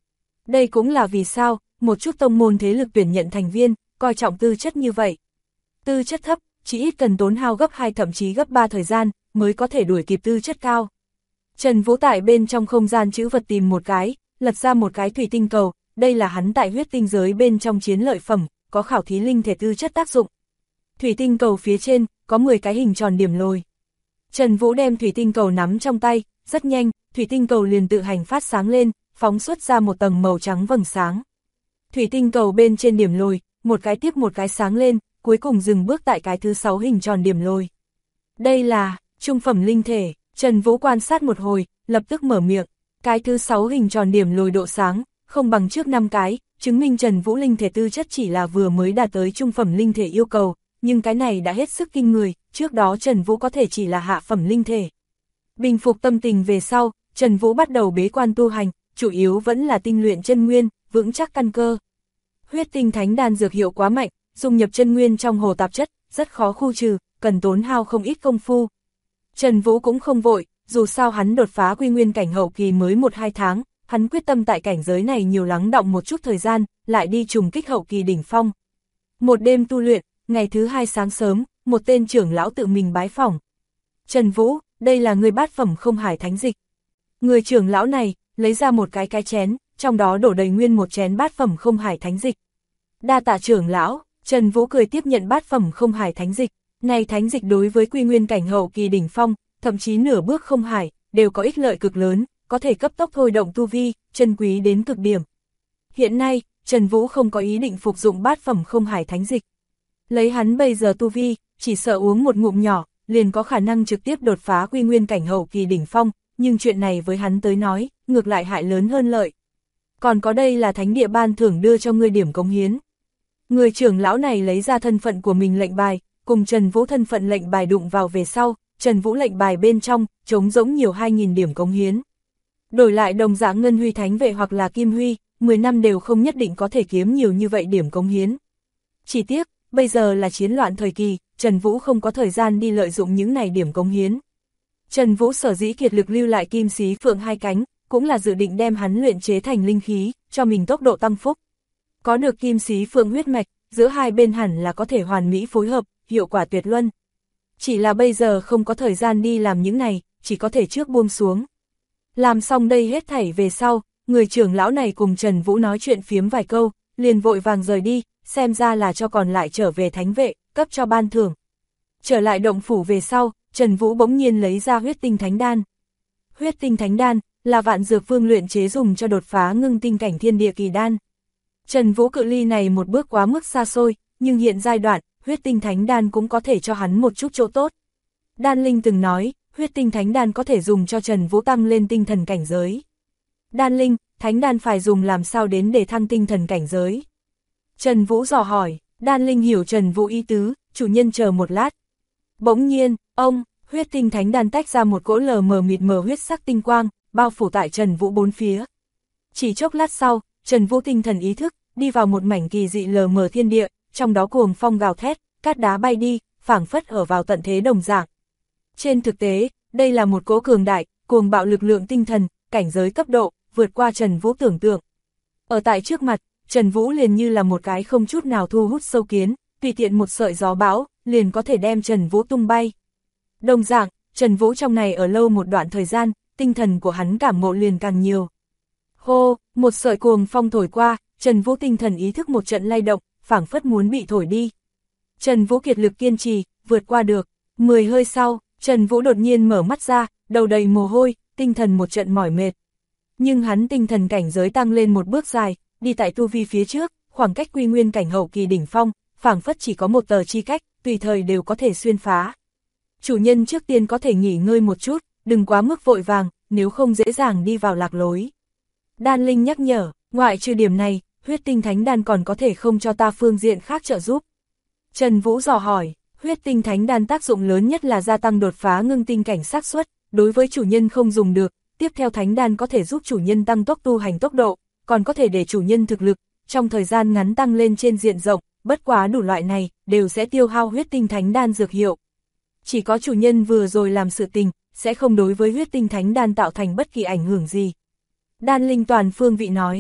Đây cũng là vì sao, một chút tông môn thế lực tuyển nhận thành viên, coi trọng tư chất như vậy. Tư chất thấp, chỉ ít cần tốn hao gấp 2 thậm chí gấp 3 thời gian, mới có thể đuổi kịp tư chất cao. Trần Vũ tại bên trong không gian trữ vật tìm một cái, lật ra một cái thủy tinh cầu, đây là hắn tại huyết tinh giới bên trong chiến lợi phẩm, có khảo thí linh thể tư chất tác dụng. Thủy tinh cầu phía trên, có 10 cái hình tròn điểm lồi. Trần Vũ đem thủy tinh cầu nắm trong tay, rất nhanh, thủy tinh cầu liền tự hành phát sáng lên, phóng xuất ra một tầng màu trắng vầng sáng. Thủy tinh cầu bên trên điểm lồi, một cái tiếp một cái sáng lên, cuối cùng dừng bước tại cái thứ 6 hình tròn điểm lồi. Đây là trung phẩm linh thể, Trần Vũ quan sát một hồi, lập tức mở miệng. Cái thứ 6 hình tròn điểm lồi độ sáng, không bằng trước 5 cái, chứng minh Trần Vũ linh thể tư chất chỉ là vừa mới đạt tới trung phẩm linh thể yêu cầu, nhưng cái này đã hết sức kinh người, trước đó Trần Vũ có thể chỉ là hạ phẩm linh thể. Bình phục tâm tình về sau, Trần Vũ bắt đầu bế quan tu hành, chủ yếu vẫn là tinh luyện chân nguyên, vững chắc căn cơ. Huyết tinh thánh đan dược hiệu quá mạnh, dung nhập chân nguyên trong hồ tạp chất, rất khó khu trừ, cần tốn hao không ít công phu. Trần Vũ cũng không vội, dù sao hắn đột phá quy nguyên cảnh hậu kỳ mới 1-2 tháng, hắn quyết tâm tại cảnh giới này nhiều lắng đọng một chút thời gian, lại đi trùng kích hậu kỳ đỉnh phong. Một đêm tu luyện, ngày thứ 2 sáng sớm, một tên trưởng lão tự mình bái phỏng. Trần Vũ, đây là người bát phẩm không hải thánh dịch. Người trưởng lão này, lấy ra một cái chén, trong đó đổ đầy nguyên một chén bát phẩm không hải thánh dịch. Đa tạ trưởng lão, Trần Vũ cười tiếp nhận bát phẩm không hải thánh dịch. Này thánh dịch đối với quy nguyên cảnh hậu kỳ đỉnh phong, thậm chí nửa bước không hải, đều có ích lợi cực lớn, có thể cấp tốc thôi động tu vi, chân quý đến cực điểm. Hiện nay, Trần Vũ không có ý định phục dụng bát phẩm không hải thánh dịch. Lấy hắn bây giờ tu vi, chỉ sợ uống một ngụm nhỏ, liền có khả năng trực tiếp đột phá quy nguyên cảnh hậu kỳ đỉnh phong, nhưng chuyện này với hắn tới nói, ngược lại hại lớn hơn lợi. Còn có đây là thánh địa ban thưởng đưa cho ngươi điểm cống hiến. Người trưởng lão này lấy ra thân phận của mình lệnh bài, cùng Trần Vũ thân phận lệnh bài đụng vào về sau, Trần Vũ lệnh bài bên trong, trống rỗng nhiều 2.000 điểm cống hiến. Đổi lại đồng dạng ngân huy thánh vệ hoặc là kim huy, 10 năm đều không nhất định có thể kiếm nhiều như vậy điểm cống hiến. Chỉ tiếc, bây giờ là chiến loạn thời kỳ, Trần Vũ không có thời gian đi lợi dụng những này điểm cống hiến. Trần Vũ sở dĩ kiệt lực lưu lại kim xí phượng 2 cánh, cũng là dự định đem hắn luyện chế thành linh khí, cho mình tốc độ tăng phúc. Có được kim xí phượng huyết mạch, giữa hai bên hẳn là có thể hoàn mỹ phối hợp, hiệu quả tuyệt luân. Chỉ là bây giờ không có thời gian đi làm những này, chỉ có thể trước buông xuống. Làm xong đây hết thảy về sau, người trưởng lão này cùng Trần Vũ nói chuyện phiếm vài câu, liền vội vàng rời đi, xem ra là cho còn lại trở về thánh vệ, cấp cho ban thưởng. Trở lại động phủ về sau, Trần Vũ bỗng nhiên lấy ra huyết tinh thánh đan. Huyết tinh thánh đan là Vạn Dược Vương luyện chế dùng cho đột phá ngưng tinh cảnh thiên địa kỳ đan. Trần Vũ cự ly này một bước quá mức xa xôi, nhưng hiện giai đoạn, huyết tinh thánh đan cũng có thể cho hắn một chút chỗ tốt. Đan Linh từng nói, huyết tinh thánh đan có thể dùng cho Trần Vũ tăng lên tinh thần cảnh giới. Đan Linh, thánh đan phải dùng làm sao đến để thăng tinh thần cảnh giới? Trần Vũ dò hỏi, Đan Linh hiểu Trần Vũ ý tứ, chủ nhân chờ một lát. Bỗng nhiên, huyết tinh thánh đan tách ra một cỗ lờ mờ mịt mờ huyết sắc tinh quang, bao phủ tại Trần Vũ bốn phía. Chỉ chốc lát sau, Trần Vũ tinh thần ý thức, đi vào một mảnh kỳ dị lờ mờ thiên địa, trong đó cuồng phong gào thét, cát đá bay đi, phảng phất ở vào tận thế đồng dạng. Trên thực tế, đây là một cỗ cường đại, cuồng bạo lực lượng tinh thần, cảnh giới cấp độ, vượt qua Trần Vũ tưởng tượng. Ở tại trước mặt, Trần Vũ liền như là một cái không chút nào thu hút sâu kiến, tùy tiện một sợi gió bão, liền có thể đem Trần Vũ tung bay. Đồng dạng, Trần Vũ trong này ở lâu một đoạn thời gian, tinh thần của hắn cảm ngộ liền càng nhiều. Hô, một sợi cuồng phong thổi qua, Trần Vũ tinh thần ý thức một trận lay động, phảng phất muốn bị thổi đi. Trần Vũ kiệt lực kiên trì, vượt qua được. 10 hơi sau, Trần Vũ đột nhiên mở mắt ra, đầu đầy mồ hôi, tinh thần một trận mỏi mệt. Nhưng hắn tinh thần cảnh giới tăng lên một bước dài, đi tại tu vi phía trước, khoảng cách quy nguyên cảnh hậu kỳ đỉnh phong, phảng phất chỉ có một tờ chi cách, tùy thời đều có thể xuyên phá. Chủ nhân trước tiên có thể nghỉ ngơi một chút, đừng quá mức vội vàng, nếu không dễ dàng đi vào lạc lối. Đan Linh nhắc nhở, ngoại trừ điểm này, huyết tinh thánh đan còn có thể không cho ta phương diện khác trợ giúp. Trần Vũ dò hỏi, huyết tinh thánh đan tác dụng lớn nhất là gia tăng đột phá ngưng tinh cảnh xác suất, đối với chủ nhân không dùng được, tiếp theo thánh đan có thể giúp chủ nhân tăng tốc tu hành tốc độ, còn có thể để chủ nhân thực lực, trong thời gian ngắn tăng lên trên diện rộng, bất quá đủ loại này, đều sẽ tiêu hao huyết tinh thánh đan dược hiệu. Chỉ có chủ nhân vừa rồi làm sự tình, sẽ không đối với huyết tinh thánh đan tạo thành bất kỳ ảnh hưởng gì. Đan Linh toàn phương vị nói,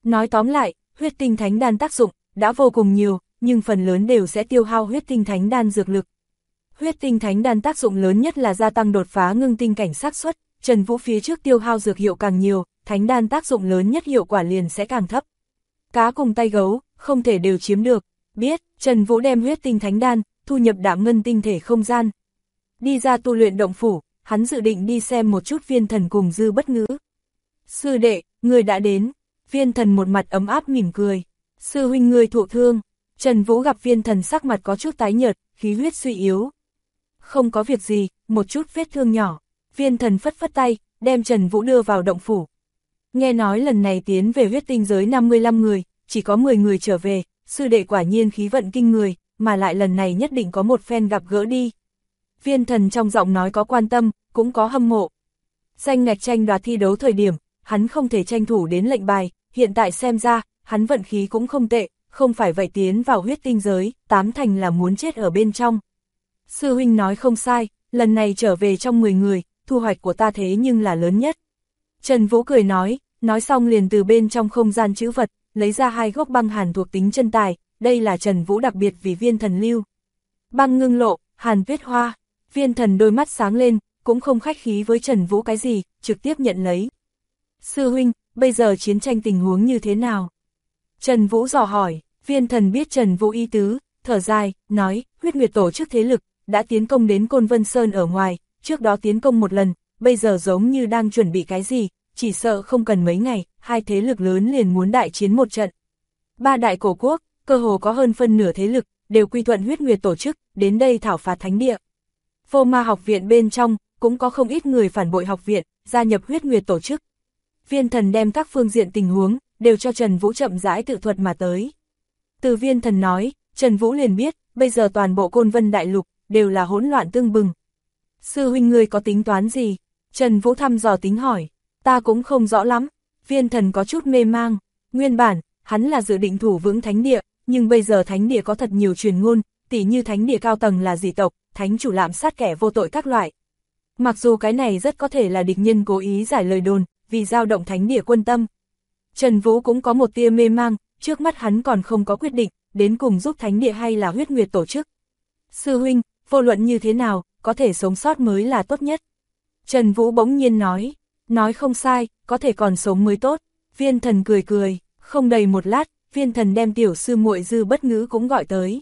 Nói tóm lại, huyết tinh thánh đan tác dụng đã vô cùng nhiều, nhưng phần lớn đều sẽ tiêu hao huyết tinh thánh đan dược lực. Huyết tinh thánh đan tác dụng lớn nhất là gia tăng đột phá ngưng tinh cảnh xác suất, Trần Vũ phía trước tiêu hao dược hiệu càng nhiều, thánh đan tác dụng lớn nhất hiệu quả liền sẽ càng thấp. Cá cùng tay gấu, không thể đều chiếm được. Biết, Trần Vũ đem huyết tinh thánh đan, thu nhập đạm ngân tinh thể không gian. Đi ra tu luyện động phủ, hắn dự định đi xem một chút Viên Thần cùng Dư Bất Ngữ. Sư đệ, người đã đến. Viên Thần một mặt ấm áp mỉm cười. Sư huynh người thụ thương. Trần Vũ gặp Viên Thần sắc mặt có chút tái nhợt, khí huyết suy yếu. Không có việc gì, một chút vết thương nhỏ. Viên Thần phất phất tay, đem Trần Vũ đưa vào động phủ. Nghe nói lần này tiến về huyết tinh giới 55 người, chỉ có 10 người trở về, sư đệ quả nhiên khí vận kinh người, mà lại lần này nhất định có một phen gặp gỡ đi. Viên Thần trong giọng nói có quan tâm, cũng có hâm mộ. Danh ngạch tranh đoạt thi đấu thời điểm, hắn không thể tranh thủ đến lệnh bài, hiện tại xem ra, hắn vận khí cũng không tệ, không phải vậy tiến vào huyết tinh giới, 8 thành là muốn chết ở bên trong. Sư huynh nói không sai, lần này trở về trong 10 người, thu hoạch của ta thế nhưng là lớn nhất. Trần Vũ cười nói xong liền từ bên trong không gian trữ vật, lấy ra 2 gốc băng hàn thuộc tính chân tài, đây là Trần Vũ đặc biệt vì Viên Thần lưu. Băng ngưng lộ, hàn tuyết hoa, Viên Thần đôi mắt sáng lên, cũng không khách khí với Trần Vũ cái gì, trực tiếp nhận lấy. Sư huynh, bây giờ chiến tranh tình huống như thế nào? Trần Vũ dò hỏi, Viên Thần biết Trần Vũ ý tứ, thở dài, nói, huyết nguyệt tổ chức thế lực, đã tiến công đến Côn Vân Sơn ở ngoài, trước đó tiến công một lần, bây giờ giống như đang chuẩn bị cái gì, chỉ sợ không cần mấy ngày, 2 thế lực lớn liền muốn đại chiến một trận. 3 đại cổ quốc, cơ hồ có hơn phân nửa thế lực, đều quy thuận huyết nguyệt tổ chức, đến đây thảo phạt thánh địa. Vô Ma học viện bên trong, cũng có không ít người phản bội học viện, gia nhập huyết nguyệt tổ chức. Viên Thần đem các phương diện tình huống, đều cho Trần Vũ chậm rãi tự thuật mà tới. Từ Viên Thần nói, Trần Vũ liền biết, bây giờ toàn bộ Côn Vân Đại Lục, đều là hỗn loạn tương bừng. Sư huynh ngươi có tính toán gì? Trần Vũ thăm dò tính hỏi, ta cũng không rõ lắm. Viên Thần có chút mê mang, nguyên bản, hắn là dự định thủ vững thánh địa, nhưng bây giờ thánh địa có thật nhiều truyền ngôn, tỉ như thánh địa cao tầng là dị tộc, thánh chủ lạm sát kẻ vô tội các loại. Mặc dù cái này rất có thể là địch nhân cố ý giải lời đồn, vì dao động thánh địa quân tâm. Trần Vũ cũng có một tia mê mang, trước mắt hắn còn không có quyết định, đến cùng giúp thánh địa hay là huyết nguyệt tổ chức. Sư huynh, vô luận như thế nào, có thể sống sót mới là tốt nhất. Trần Vũ bỗng nhiên nói không sai, có thể còn sống mới tốt. Viên Thần cười cười, không đầy một lát, Viên Thần đem tiểu sư muội Dư Bất Ngữ cũng gọi tới.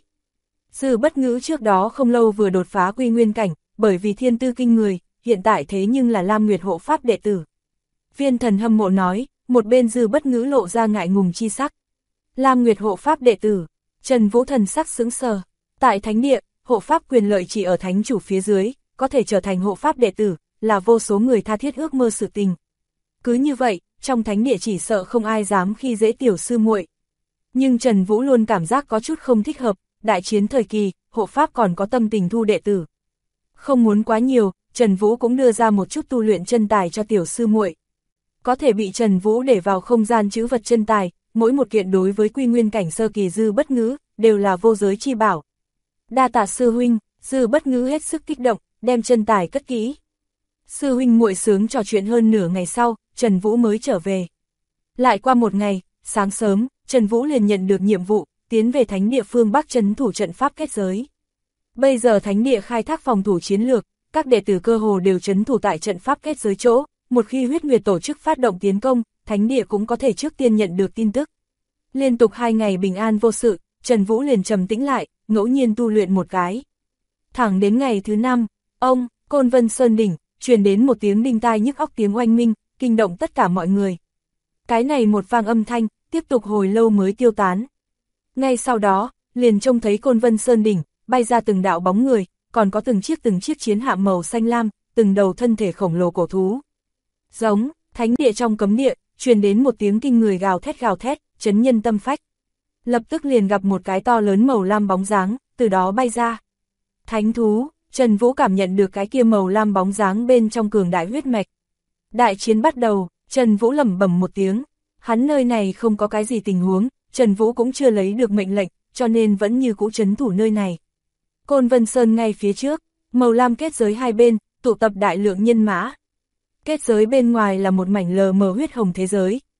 Dư Bất Ngữ trước đó không lâu vừa đột phá quy nguyên cảnh, bởi vì thiên tư kinh người, hiện tại thế nhưng là Lam Nguyệt hộ pháp đệ tử. Viên Thần hâm mộ nói, một bên Dư Bất Ngữ lộ ra ngại ngùng chi sắc. Lam Nguyệt hộ pháp đệ tử, Trần Vũ thần sắc sững sờ. Tại thánh địa, hộ pháp quyền lợi chỉ ở thánh chủ phía dưới, có thể trở thành hộ pháp đệ tử, là vô số người tha thiết ước mơ sự tình. Cứ như vậy, trong thánh địa chỉ sợ không ai dám khi dễ tiểu sư muội. Nhưng Trần Vũ luôn cảm giác có chút không thích hợp, đại chiến thời kỳ, hộ pháp còn có tâm tình thu đệ tử. Không muốn quá nhiều, Trần Vũ cũng đưa ra một chút tu luyện chân tài cho tiểu sư muội. Có thể bị Trần Vũ để vào không gian trữ vật chân tài, mỗi một kiện đối với quy nguyên cảnh sơ kỳ Dư Bất Ngữ, đều là vô giới chi bảo. Đa tạ sư huynh, Dư Bất Ngữ hết sức kích động, đem chân tài cất kỹ. Sư huynh muội sướng trò chuyện hơn nửa ngày sau, Trần Vũ mới trở về. Lại qua một ngày, sáng sớm, Trần Vũ liền nhận được nhiệm vụ, tiến về thánh địa phương Bắc trấn thủ trận pháp kết giới. Bây giờ thánh địa khai thác phòng thủ chiến lược, các đệ tử cơ hồ đều trấn thủ tại trận pháp kết giới chỗ, một khi huyết nguyệt tổ chức phát động tiến công, thánh địa cũng có thể trước tiên nhận được tin tức. Liên tục 2 ngày bình an vô sự, Trần Vũ liền trầm tĩnh lại, ngẫu nhiên tu luyện một cái. Thẳng đến ngày thứ 5, Côn Vân Sơn đỉnh, truyền đến một tiếng đinh tai nhức óc tiếng oanh minh, kinh động tất cả mọi người. Cái này một vang âm thanh, tiếp tục hồi lâu mới tiêu tán. Ngay sau đó, liền trông thấy Côn Vân Sơn đỉnh, bay ra từng đạo bóng người, còn có từng chiếc chiến hạm màu xanh lam, từng đầu thân thể khổng lồ cổ thú. Giống, thánh địa trong cấm địa, truyền đến một tiếng kinh người gào thét, chấn nhân tâm phách. Lập tức liền gặp một cái to lớn màu lam bóng dáng, từ đó bay ra. Thánh thú, Trần Vũ cảm nhận được cái kia màu lam bóng dáng bên trong cường đại huyết mạch. Đại chiến bắt đầu, Trần Vũ lẩm bẩm một tiếng. Hắn nơi này không có cái gì tình huống, Trần Vũ cũng chưa lấy được mệnh lệnh, cho nên vẫn như cũ trấn thủ nơi này. Côn Vân Sơn ngay phía trước, màu lam kết giới hai bên, tụ tập đại lượng nhân mã. Kết giới bên ngoài là một mảnh lờ mờ huyết hồng thế giới,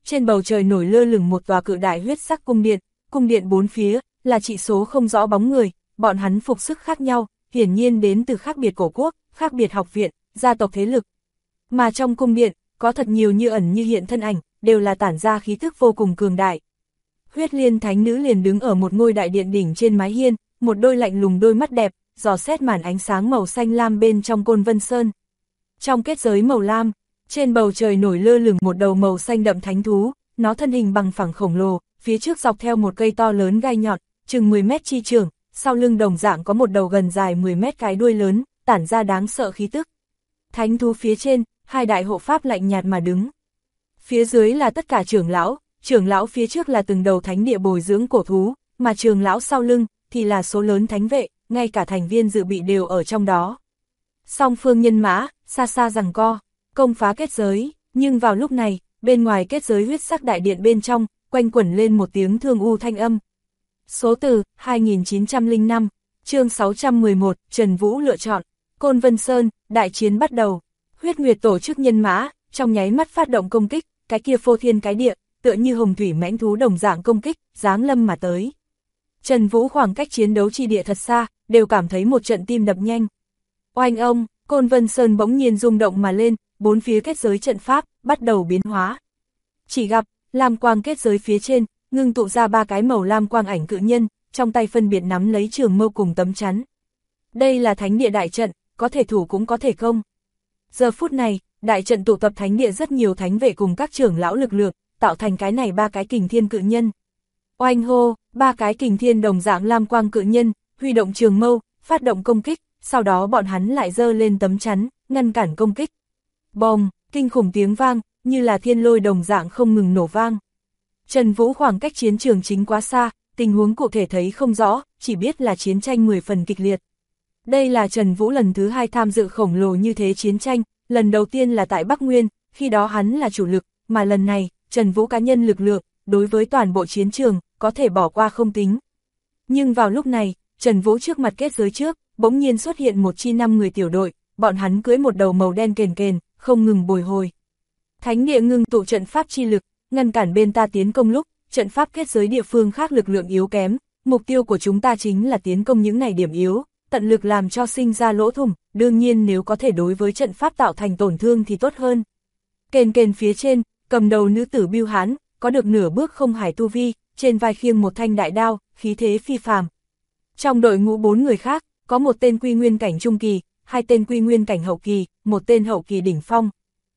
trên bầu trời nổi lơ lửng một tòa cự đại huyết sắc cung điện bốn phía, là trị số không rõ bóng người, bọn hắn phục sức khác nhau, hiển nhiên đến từ khác biệt cổ quốc, khác biệt học viện, gia tộc thế lực. Mà trong cung điện, có thật nhiều như ẩn như hiện thân ảnh, đều là tản ra khí thức vô cùng cường đại. Huyết Liên Thánh Nữ liền đứng ở một ngôi đại điện đỉnh trên mái hiên, một đôi lạnh lùng đôi mắt đẹp, dò xét màn ánh sáng màu xanh lam bên trong Côn Vân Sơn. Trong kết giới màu lam, trên bầu trời nổi lơ lửng một đầu màu xanh đậm thánh thú, nó thân hình bằng phẳng khổng lồ, phía trước dọc theo một cây to lớn gai nhọn, chừng 10 mét chi trường, sau lưng đồng dạng có một đầu gần dài 10 mét cái đuôi lớn, tản ra đáng sợ khí tức. Thánh thú phía trên, hai đại hộ pháp lạnh nhạt mà đứng. Phía dưới là tất cả trưởng lão phía trước là từng đầu thánh địa bồi dưỡng cổ thú, mà trưởng lão sau lưng thì là số lớn thánh vệ, ngay cả thành viên dự bị đều ở trong đó. Song phương nhân mã, xa xa giằng co, công phá kết giới, nhưng vào lúc này, bên ngoài kết giới huyết sắc đại điện bên trong, quanh quẩn lên một tiếng thương u thanh âm. Số từ 2905, chương 611, Trần Vũ lựa chọn, Côn Vân Sơn, đại chiến bắt đầu. Huyết Nguyệt tổ chức nhân mã, trong nháy mắt phát động công kích, cái kia phô thiên cái địa, tựa như hồng thủy mãnh thú đồng dạng công kích, giáng lâm mà tới. Trần Vũ khoảng cách chiến đấu chi địa thật xa, đều cảm thấy một trận tim đập nhanh. Oanh ông, Côn Vân Sơn bỗng nhiên rung động mà lên, bốn phía kết giới trận pháp, bắt đầu biến hóa. Chỉ gặp, lam quang kết giới phía trên, ngưng tụ ra ba cái màu lam quang ảnh cự nhân, trong tay phân biệt nắm lấy trường mâu cùng tấm chắn. Đây là thánh địa đại trận, có thể thủ cũng có thể công. Giờ phút này, đại trận tụ tập thánh địa rất nhiều thánh vệ cùng các trưởng lão lực lượng, tạo thành cái này ba cái kình thiên cự nhân. Oanh hô, ba cái kình thiên đồng dạng lam quang cự nhân, huy động trường mâu, phát động công kích, sau đó bọn hắn lại giơ lên tấm chắn, ngăn cản công kích. Bòm, kinh khủng tiếng vang, như là thiên lôi đồng dạng không ngừng nổ vang. Trần Vũ khoảng cách chiến trường chính quá xa, tình huống cụ thể thấy không rõ, chỉ biết là chiến tranh 10 phần kịch liệt. Đây là Trần Vũ lần thứ 2 tham dự khổng lồ như thế chiến tranh, lần đầu tiên là tại Bắc Nguyên, khi đó hắn là chủ lực, mà lần này, Trần Vũ cá nhân lực lượng, đối với toàn bộ chiến trường, có thể bỏ qua không tính. Nhưng vào lúc này, Trần Vũ trước mặt kết giới trước, bỗng nhiên xuất hiện một chi 5 người tiểu đội, bọn hắn cưỡi một đầu màu đen kền kền, không ngừng bồi hồi. Thánh địa ngưng tụ trận pháp chi lực, ngăn cản bên ta tiến công lúc, trận pháp kết giới địa phương khác lực lượng yếu kém, mục tiêu của chúng ta chính là tiến công những này điểm yếu, tận lực làm cho sinh ra lỗ thủng, đương nhiên nếu có thể đối với trận pháp tạo thành tổn thương thì tốt hơn. Kền kền phía trên, cầm đầu nữ tử Bưu Hán, có được nửa bước không hải tu vi, trên vai khiêng một thanh đại đao, khí thế phi phàm. Trong đội ngũ 4 người khác, có một tên quy nguyên cảnh trung kỳ, hai tên quy nguyên cảnh hậu kỳ, một tên hậu kỳ đỉnh phong.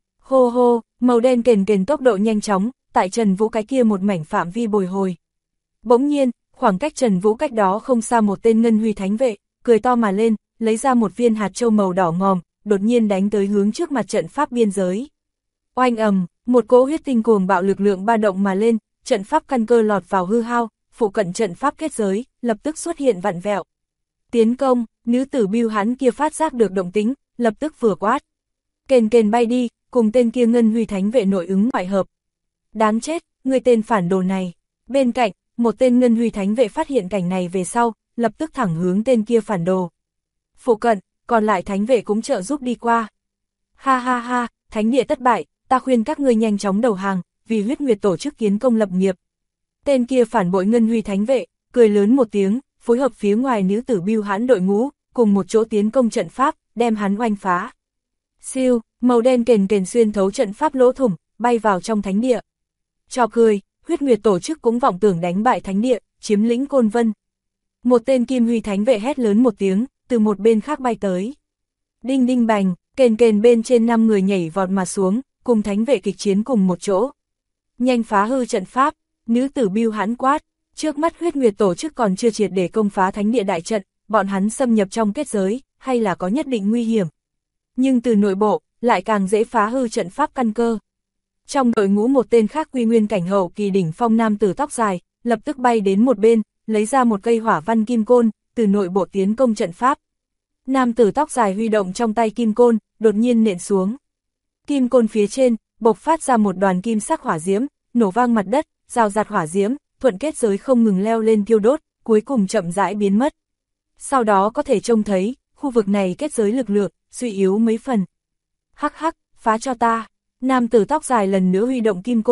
Hô hô, màu đen kền kền tốc độ nhanh chóng, tại Trần Vũ cái kia một mảnh phạm vi bồi hồi. Bỗng nhiên, khoảng cách Trần Vũ cách đó không xa một tên ngân huy thánh vệ, cười to mà lên, lấy ra một viên hạt châu màu đỏ ngòm, đột nhiên đánh tới hướng trước mặt trận pháp biên giới. Oanh ầm, một cỗ huyết tinh cuồng bạo lực lượng ba động mà lên, trận pháp căn cơ lọt vào hư hao, phụ cận trận pháp kết giới, lập tức xuất hiện vặn vẹo. Tiến công, nữ tử Bưu Hán kia phát giác được động tĩnh, lập tức vừa quát. Kền kền bay đi, cùng tên kia ngân huy thánh vệ nội ứng ngoại hợp. Đáng chết, người tên phản đồ này. Bên cạnh, một tên ngân huy thánh vệ phát hiện cảnh này về sau, lập tức thẳng hướng tên kia phản đồ. Phụ cận, còn lại thánh vệ cũng trợ giúp đi qua. Ha ha ha, thánh địa thất bại, ta khuyên các ngươi nhanh chóng đầu hàng, vì huyết nguyệt tổ chức kiến công lập nghiệp. Tên kia phản bội ngân huy thánh vệ, cười lớn một tiếng, phối hợp phía ngoài nữ tử Bưu Hán đội ngũ, cùng một chỗ tiến công trận pháp, đem hắn oanh phá. Siêu, màu đen kền kền xuyên thấu trận pháp lỗ thủng, bay vào trong thánh địa. Trò cười, huyết nguyệt tổ chức cũng vọng tưởng đánh bại thánh địa, chiếm lĩnh Côn Vân. Một tên kim huy thánh vệ hét lớn một tiếng, từ một bên khác bay tới. Đinh đinh bành, kền kền bên trên 5 người nhảy vọt mà xuống, cùng thánh vệ kịch chiến cùng một chỗ. Nhanh phá hư trận pháp, nữ tử Bưu Hán quát, trước mắt huyết nguyệt tổ chức còn chưa triệt để công phá thánh địa đại trận, bọn hắn xâm nhập trong kết giới, hay là có nhất định nguy hiểm. Nhưng từ nội bộ, lại càng dễ phá hư trận pháp căn cơ. Trong đội ngũ một tên khác quy nguyên cảnh hậu kỳ đỉnh phong nam tử tóc dài, lập tức bay đến một bên, lấy ra một cây hỏa văn kim côn, từ nội bộ tiến công trận pháp. Nam tử tóc dài huy động trong tay kim côn, đột nhiên nện xuống. Kim côn phía trên, bộc phát ra một đoàn kim sắc hỏa diễm, nổ vang mặt đất, rào rạt hỏa diễm, thuận kết giới không ngừng leo lên thiêu đốt, cuối cùng chậm rãi biến mất. Sau đó có thể trông thấy, khu vực này kết giới lực lượng, suy yếu mấy phần. Hắc hắc, phá cho ta. Nam tử tóc dài lần nữa huy động kim côn,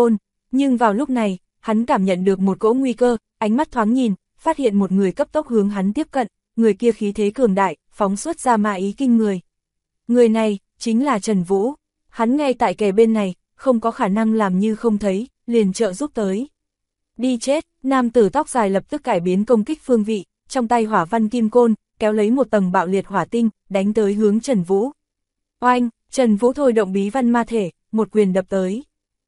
Nhưng vào lúc này, hắn cảm nhận được một cỗ nguy cơ, ánh mắt thoáng nhìn, phát hiện một người cấp tốc hướng hắn tiếp cận, người kia khí thế cường đại, phóng xuất ra ma ý kinh người. Người này, chính là Trần Vũ. Hắn ngay tại kề bên này, không có khả năng làm như không thấy, liền trợ giúp tới. Đi chết, nam tử tóc dài lập tức cải biến công kích phương vị, trong tay hỏa văn kim côn, kéo lấy một tầng bạo liệt hỏa tinh, đánh tới hướng Trần Vũ. Oanh, Trần Vũ thôi động bí văn ma thể, một quyền đập tới.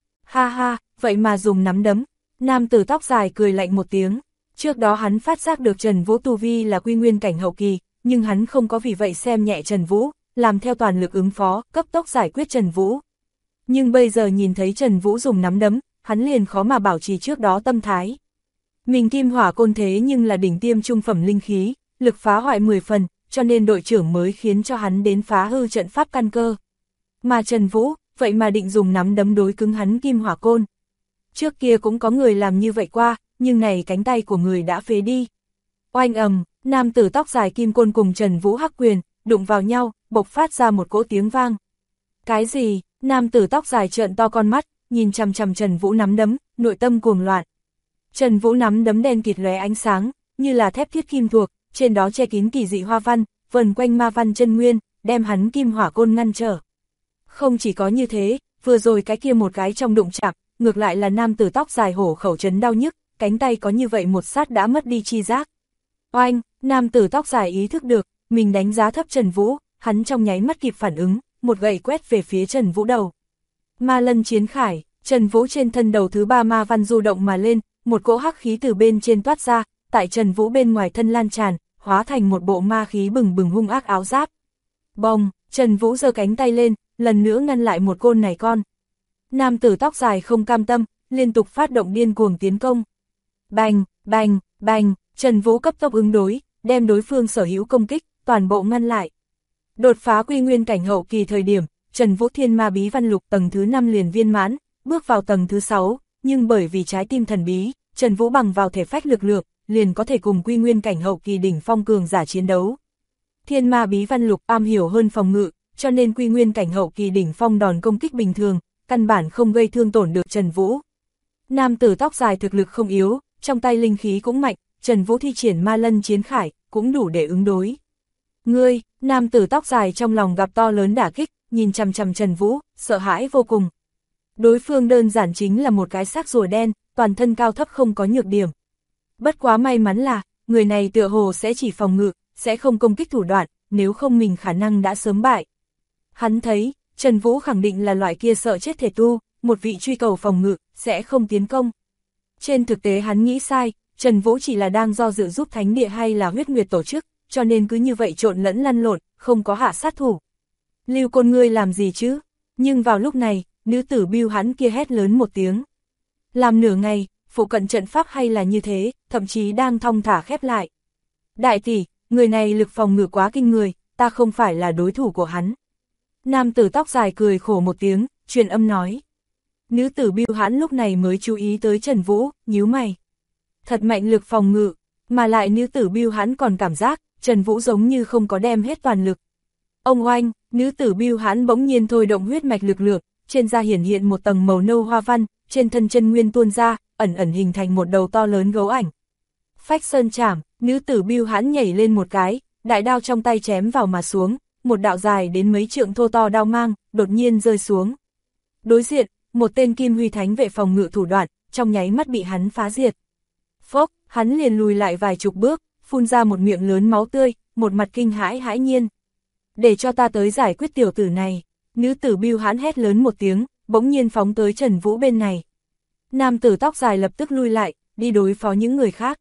Ha ha, vậy mà dùng nắm đấm. Nam tử tóc dài cười lạnh một tiếng. Trước đó hắn phát giác được Trần Vũ tu vi là quy nguyên cảnh hậu kỳ, nhưng hắn không có vì vậy xem nhẹ Trần Vũ, làm theo toàn lực ứng phó, cấp tốc giải quyết Trần Vũ. Nhưng bây giờ nhìn thấy Trần Vũ dùng nắm đấm, hắn liền khó mà bảo trì trước đó tâm thái. Mình kim hỏa côn thế nhưng là đỉnh tiêm trung phẩm linh khí, lực phá hoại 10 phần, cho nên đội trưởng mới khiến cho hắn đến phá hư trận pháp căn cơ. Mà Trần Vũ, vậy mà định dùng nắm đấm đối cứng hắn kim hỏa côn. Trước kia cũng có người làm như vậy qua, nhưng này cánh tay của người đã phế đi. Oanh ầm, nam tử tóc dài kim côn cùng Trần Vũ hắc quyền, đụng vào nhau, bộc phát ra một cỗ tiếng vang. Cái gì? Nam tử tóc dài trợn to con mắt, nhìn chằm chằm Trần Vũ nắm đấm, nội tâm cuồng loạn. Trần Vũ nắm đấm đen kịt lóe ánh sáng, như là thép thiết kim thuộc, trên đó che kín kỳ dị hoa văn, vần quanh ma văn chân nguyên, đem hắn kim hỏa côn ngăn trở. Không chỉ có như thế, vừa rồi cái kia một cái trong đụng chạm, ngược lại là nam tử tóc dài hổ khẩu chấn đau nhức, cánh tay có như vậy một sát đã mất đi chi giác. Oanh, nam tử tóc dài ý thức được, mình đánh giá thấp Trần Vũ, hắn trong nháy mắt kịp phản ứng, một gậy quét về phía Trần Vũ đầu. Ma lân chiến khải, Trần Vũ trên thân đầu thứ 3 ma văn du động mà lên, một cỗ hắc khí từ bên trên toát ra, tại Trần Vũ bên ngoài thân lan tràn, hóa thành một bộ ma khí bừng bừng hung ác áo giáp. Bồng, Trần Vũ giơ cánh tay lên, lần nữa ngăn lại một côn này con. Nam tử tóc dài không cam tâm, liên tục phát động điên cuồng tiến công. Bành, bành, bành, Trần Vũ cấp tốc ứng đối, đem đối phương sở hữu công kích, toàn bộ ngăn lại. Đột phá quy nguyên cảnh hậu kỳ thời điểm, Trần Vũ thiên ma bí văn lục tầng thứ 5 liền viên mãn, bước vào tầng thứ 6, nhưng bởi vì trái tim thần bí, Trần Vũ bằng vào thể phách lực lượng, liền có thể cùng quy nguyên cảnh hậu kỳ đỉnh phong cường giả chiến đấu. Thiên ma bí văn lục am hiểu hơn phòng ngự, cho nên quy nguyên cảnh hậu kỳ đỉnh phong đòn công kích bình thường, căn bản không gây thương tổn được Trần Vũ. Nam tử tóc dài thực lực không yếu, trong tay linh khí cũng mạnh, Trần Vũ thi triển ma lân chiến khải, cũng đủ để ứng đối. Ngươi, nam tử tóc dài trong lòng gặp to lớn đả kích, nhìn chằm chằm Trần Vũ, sợ hãi vô cùng. Đối phương đơn giản chính là một cái xác rùa đen, toàn thân cao thấp không có nhược điểm. Bất quá may mắn là, người này tựa hồ sẽ chỉ phòng ngự, sẽ không công kích thủ đoạn, nếu không mình khả năng đã sớm bại. Hắn thấy, Trần Vũ khẳng định là loại kia sợ chết thể tu, một vị truy cầu phòng ngự, sẽ không tiến công. Trên thực tế hắn nghĩ sai, Trần Vũ chỉ là đang do dự giúp thánh địa hay là huyết nguyệt tổ chức, cho nên cứ như vậy trộn lẫn lăn lộn, không có hạ sát thủ. Lưu Côn ngươi làm gì chứ? Nhưng vào lúc này, nữ tử Bưu Hãn kia hét lớn một tiếng. Làm nửa ngày, phụ cận trận pháp hay là như thế, thậm chí đang thong thả khép lại. Đại tỷ, người này lực phòng ngự quá kinh người, ta không phải là đối thủ của hắn. Nam tử tóc dài cười khổ một tiếng, truyền âm nói. Nữ tử Bưu Hãn lúc này mới chú ý tới Trần Vũ, nhíu mày. Thật mạnh lực phòng ngự, mà lại nữ tử Bưu Hãn còn cảm giác, Trần Vũ giống như không có đem hết toàn lực. Ông oanh, nữ tử Bưu Hãn bỗng nhiên thôi động huyết mạch lực lượng, trên da hiển hiện một tầng màu nâu hoa văn, trên thân chân nguyên tuôn ra, ẩn ẩn hình thành một đầu to lớn gấu ảnh. Phách sơn chảm, nữ tử Bưu Hãn nhảy lên một cái, đại đao trong tay chém vào mà xuống, một đạo dài đến mấy trượng thô to đao mang, đột nhiên rơi xuống. Đối diện, một tên kim huy thánh vệ phòng ngự thủ đoạn, trong nháy mắt bị hắn phá diệt. Phốc, hắn liền lùi lại vài chục bước, phun ra một miệng lớn máu tươi, một mặt kinh hãi hãi nhiên. Để cho ta tới giải quyết tiểu tử này, nữ tử Bưu Hãn hét lớn một tiếng, bỗng nhiên phóng tới Trần Vũ bên này. Nam tử tóc dài lập tức lui lại, đi đối phó những người khác.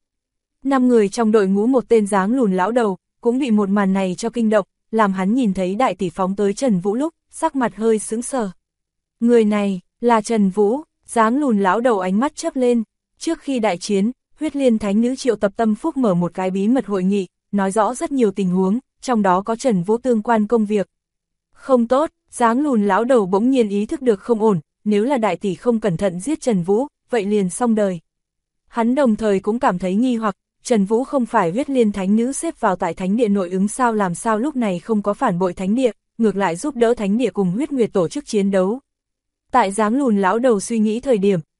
5 người trong đội ngũ một tên dáng lùn lão đầu, cũng bị một màn này cho kinh động, làm hắn nhìn thấy đại tỷ phóng tới Trần Vũ lúc, sắc mặt hơi sững sờ. Người này, là Trần Vũ, dáng lùn lão đầu ánh mắt chớp lên. Trước khi đại chiến, Huyết Liên Thánh Nữ triệu tập Tâm Phúc mở một cái bí mật hội nghị, nói rõ rất nhiều tình huống, trong đó có Trần Vũ tương quan công việc. Không tốt, dáng lùn lão đầu bỗng nhiên ý thức được không ổn, nếu là đại tỷ không cẩn thận giết Trần Vũ, vậy liền xong đời. Hắn đồng thời cũng cảm thấy nghi hoặc, Trần Vũ không phải Huyết Liên Thánh Nữ xếp vào tại Thánh Địa nội ứng sao, làm sao lúc này không có phản bội Thánh Địa, ngược lại giúp đỡ Thánh Địa cùng Huyết Nguyệt tổ chức chiến đấu. Tại dáng lùn lão đầu suy nghĩ thời điểm,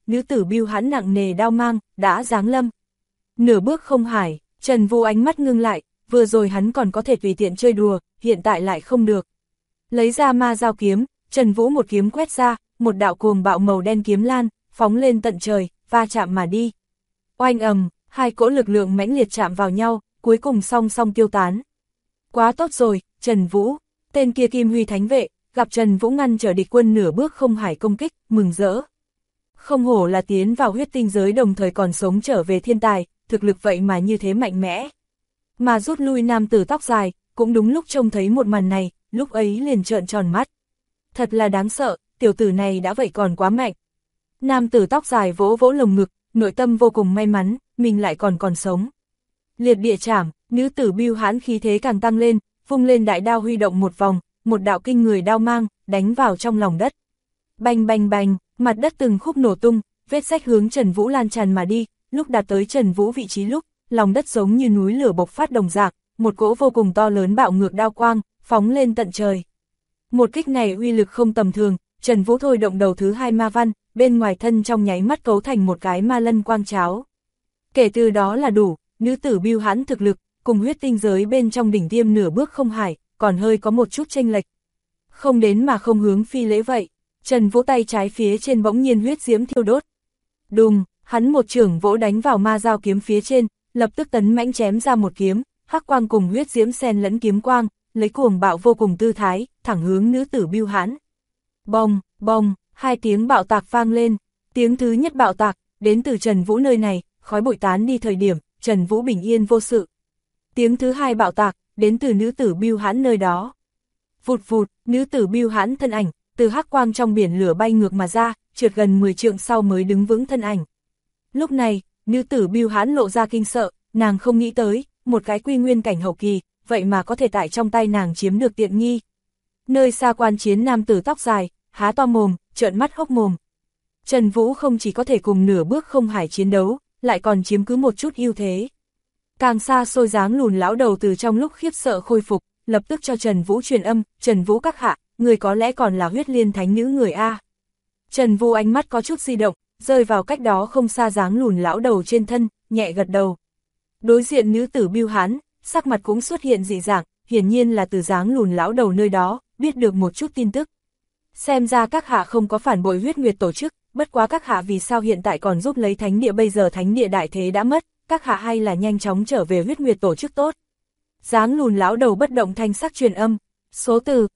nữ tử Bưu Hãn nặng nề đao mang, đã giáng lâm. Nửa bước không hải, Trần Vũ ánh mắt ngưng lại, vừa rồi hắn còn có thể tùy tiện chơi đùa, hiện tại lại không được. Lấy ra ma dao kiếm, Trần Vũ một kiếm quét ra, một đạo cuồng bạo màu đen kiếm lan, phóng lên tận trời, va chạm mà đi. Oanh ầm, hai cỗ lực lượng mãnh liệt chạm vào nhau, cuối cùng song song tiêu tán. Quá tốt rồi, Trần Vũ, tên kia Kim Huy Thánh Vệ, gặp Trần Vũ ngăn trở địch quân nửa bước không hải công kích, mừng rỡ. Không hổ là tiến vào huyết tinh giới đồng thời còn sống trở về thiên tài, thực lực vậy mà như thế mạnh mẽ. Mà rút lui nam tử tóc dài, cũng đúng lúc trông thấy một màn này, lúc ấy liền trợn tròn mắt. Thật là đáng sợ, tiểu tử này đã vậy còn quá mạnh. Nam tử tóc dài vỗ vỗ lồng ngực, nội tâm vô cùng may mắn, mình lại còn sống. Liệt địa trảm, nữ tử Bưu Hãn khí thế càng tăng lên, vung lên đại đao huy động một vòng, một đạo kinh người đao mang, đánh vào trong lòng đất. Bành bành bành, mặt đất từng khúc nổ tung, vết rách hướng Trần Vũ lan tràn mà đi, lúc đạt tới Trần Vũ vị trí lúc, lòng đất giống như núi lửa bộc phát đồng dạng, một cỗ vô cùng to lớn bạo ngược đao quang, phóng lên tận trời. Một kích này uy lực không tầm thường, Trần Vũ thôi động đầu thứ hai ma văn, bên ngoài thân trong nháy mắt cấu thành một cái ma lân quang cháo. Kể từ đó là đủ, nữ tử Bưu Hãn thực lực, cùng huyết tinh giới bên trong đỉnh tiêm nửa bước không hải, còn hơi có một chút chênh lệch. Không đến mà không hướng phi lễ vậy, Trần Vũ tay trái phía trên bỗng nhiên huyết diễm thiêu đốt. Đùng, hắn một chưởng vỗ đánh vào ma dao kiếm phía trên, lập tức tấn mãnh chém ra một kiếm, hắc quang cùng huyết diễm xen lẫn kiếm quang, lấy cuồng bạo vô cùng tư thái, thẳng hướng nữ tử Bưu Hãn. Bong, bong, hai tiếng bạo tạc vang lên, tiếng thứ nhất bạo tạc, đến từ Trần Vũ nơi này, khói bụi tán đi thời điểm, Trần Vũ bình yên vô sự. Tiếng thứ hai bạo tạc, đến từ nữ tử Bưu Hãn nơi đó. Vụt vụt, nữ tử Bưu Hãn thân ảnh, từ hắc quang trong biển lửa bay ngược mà ra, trượt gần 10 trượng sau mới đứng vững thân ảnh. Lúc này, nữ tử Bưu Hãn lộ ra kinh sợ, nàng không nghĩ tới, một cái quy nguyên cảnh hậu kỳ, vậy mà có thể tại trong tay nàng chiếm được tiện nghi. Nơi xa quan chiến nam tử tóc dài, há to mồm, trợn mắt hốc mồm. Trần Vũ không chỉ có thể cùng nửa bước không hải chiến đấu, lại còn chiếm cứ một chút ưu thế. Càng xa xôi dáng lùn lão đầu từ trong lúc khiếp sợ khôi phục, lập tức cho Trần Vũ truyền âm, Trần Vũ các hạ, người có lẽ còn là huyết liên thánh nữ người A. Trần Vũ ánh mắt có chút di động, rơi vào cách đó không xa dáng lùn lão đầu trên thân, nhẹ gật đầu. Đối diện nữ tử Bưu Hãn, sắc mặt cũng xuất hiện dị dạng, hiển nhiên là từ dáng lùn lão đầu nơi đó, biết được một chút tin tức. Xem ra các hạ không có phản bội huyết nguyệt tổ chức, bất quá các hạ vì sao hiện tại còn giúp lấy thánh địa, bây giờ thánh địa đại thế đã mất, các hạ hay là nhanh chóng trở về huyết nguyệt tổ chức tốt. Dáng lùn lão đầu bất động thanh sắc truyền âm, số từ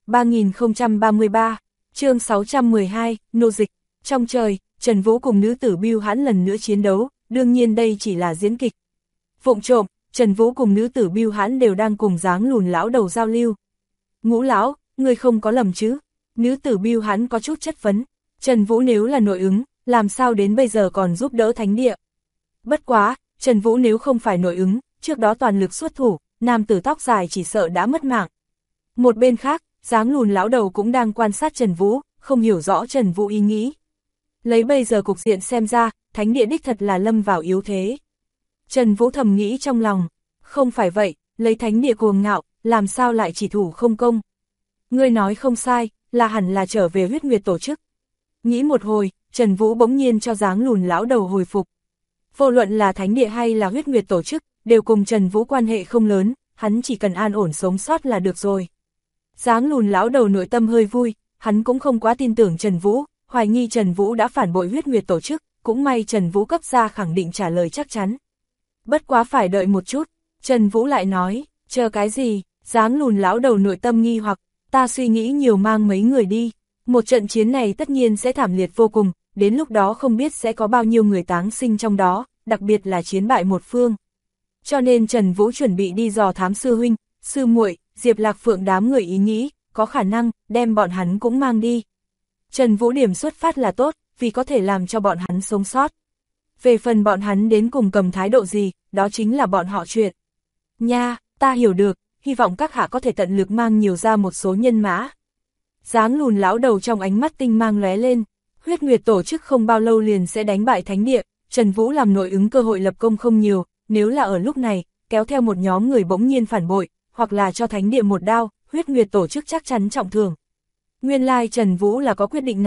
3033, chương 612, nô dịch. Trong trời, Trần Vũ cùng nữ tử Bưu Hãn lần nữa chiến đấu, đương nhiên đây chỉ là diễn kịch. Vụng trộm, Trần Vũ cùng nữ tử Bưu Hãn đều đang cùng dáng lùn lão đầu giao lưu. Ngũ lão, người không có lầm chứ? Nữ tử Bưu Hãn có chút chất vấn, Trần Vũ nếu là nội ứng, làm sao đến bây giờ còn giúp đỡ thánh địa? Bất quá, Trần Vũ nếu không phải nội ứng, trước đó toàn lực xuất thủ, nam tử tóc dài chỉ sợ đã mất mạng. Một bên khác, dáng lùn lão đầu cũng đang quan sát Trần Vũ, không hiểu rõ Trần Vũ ý nghĩ. Lấy bây giờ cục diện xem ra, thánh địa đích thật là lâm vào yếu thế. Trần Vũ thầm nghĩ trong lòng, không phải vậy, lấy thánh địa cuồng ngạo, làm sao lại chỉ thủ không công? Ngươi nói không sai, là hẳn là trở về huyết nguyệt tổ chức. Nghĩ một hồi, Trần Vũ bỗng nhiên cho dáng lùn lão đầu hồi phục. Vô luận là thánh địa hay là huyết nguyệt tổ chức, đều cùng Trần Vũ quan hệ không lớn, hắn chỉ cần an ổn sống sót là được rồi. Dáng lùn lão đầu nội tâm hơi vui, hắn cũng không quá tin tưởng Trần Vũ, hoài nghi Trần Vũ đã phản bội huyết nguyệt tổ chức, cũng may Trần Vũ cấp ra khẳng định trả lời chắc chắn. Bất quá phải đợi một chút, Trần Vũ lại nói, chờ cái gì? Dáng lùn lão đầu nội tâm nghi hoặc, ta suy nghĩ nhiều mang mấy người đi, một trận chiến này tất nhiên sẽ thảm liệt vô cùng, đến lúc đó không biết sẽ có bao nhiêu người táng sinh trong đó, đặc biệt là chiến bại một phương. Cho nên Trần Vũ chuẩn bị đi dò thám sư huynh, sư muội, Diệp Lạc Phượng đám người ý nghĩ, có khả năng đem bọn hắn cũng mang đi. Trần Vũ điểm xuất phát là tốt, vì có thể làm cho bọn hắn sống sót. Về phần bọn hắn đến cùng cầm thái độ gì, đó chính là bọn họ chuyện. Nha, ta hiểu được, hy vọng các hạ có thể tận lực mang nhiều ra một số nhân mã. Dáng lùn lão đầu trong ánh mắt tinh mang lóe lên, huyết nguyệt tổ chức không bao lâu liền sẽ đánh bại thánh địa, Trần Vũ làm nội ứng cơ hội lập công không nhiều, nếu là ở lúc này, kéo theo một nhóm người bỗng nhiên phản bội, hoặc là cho thánh địa một đao, huyết nguyệt tổ chức chắc chắn trọng thương. Nguyên lai Trần Vũ là có quyết định này,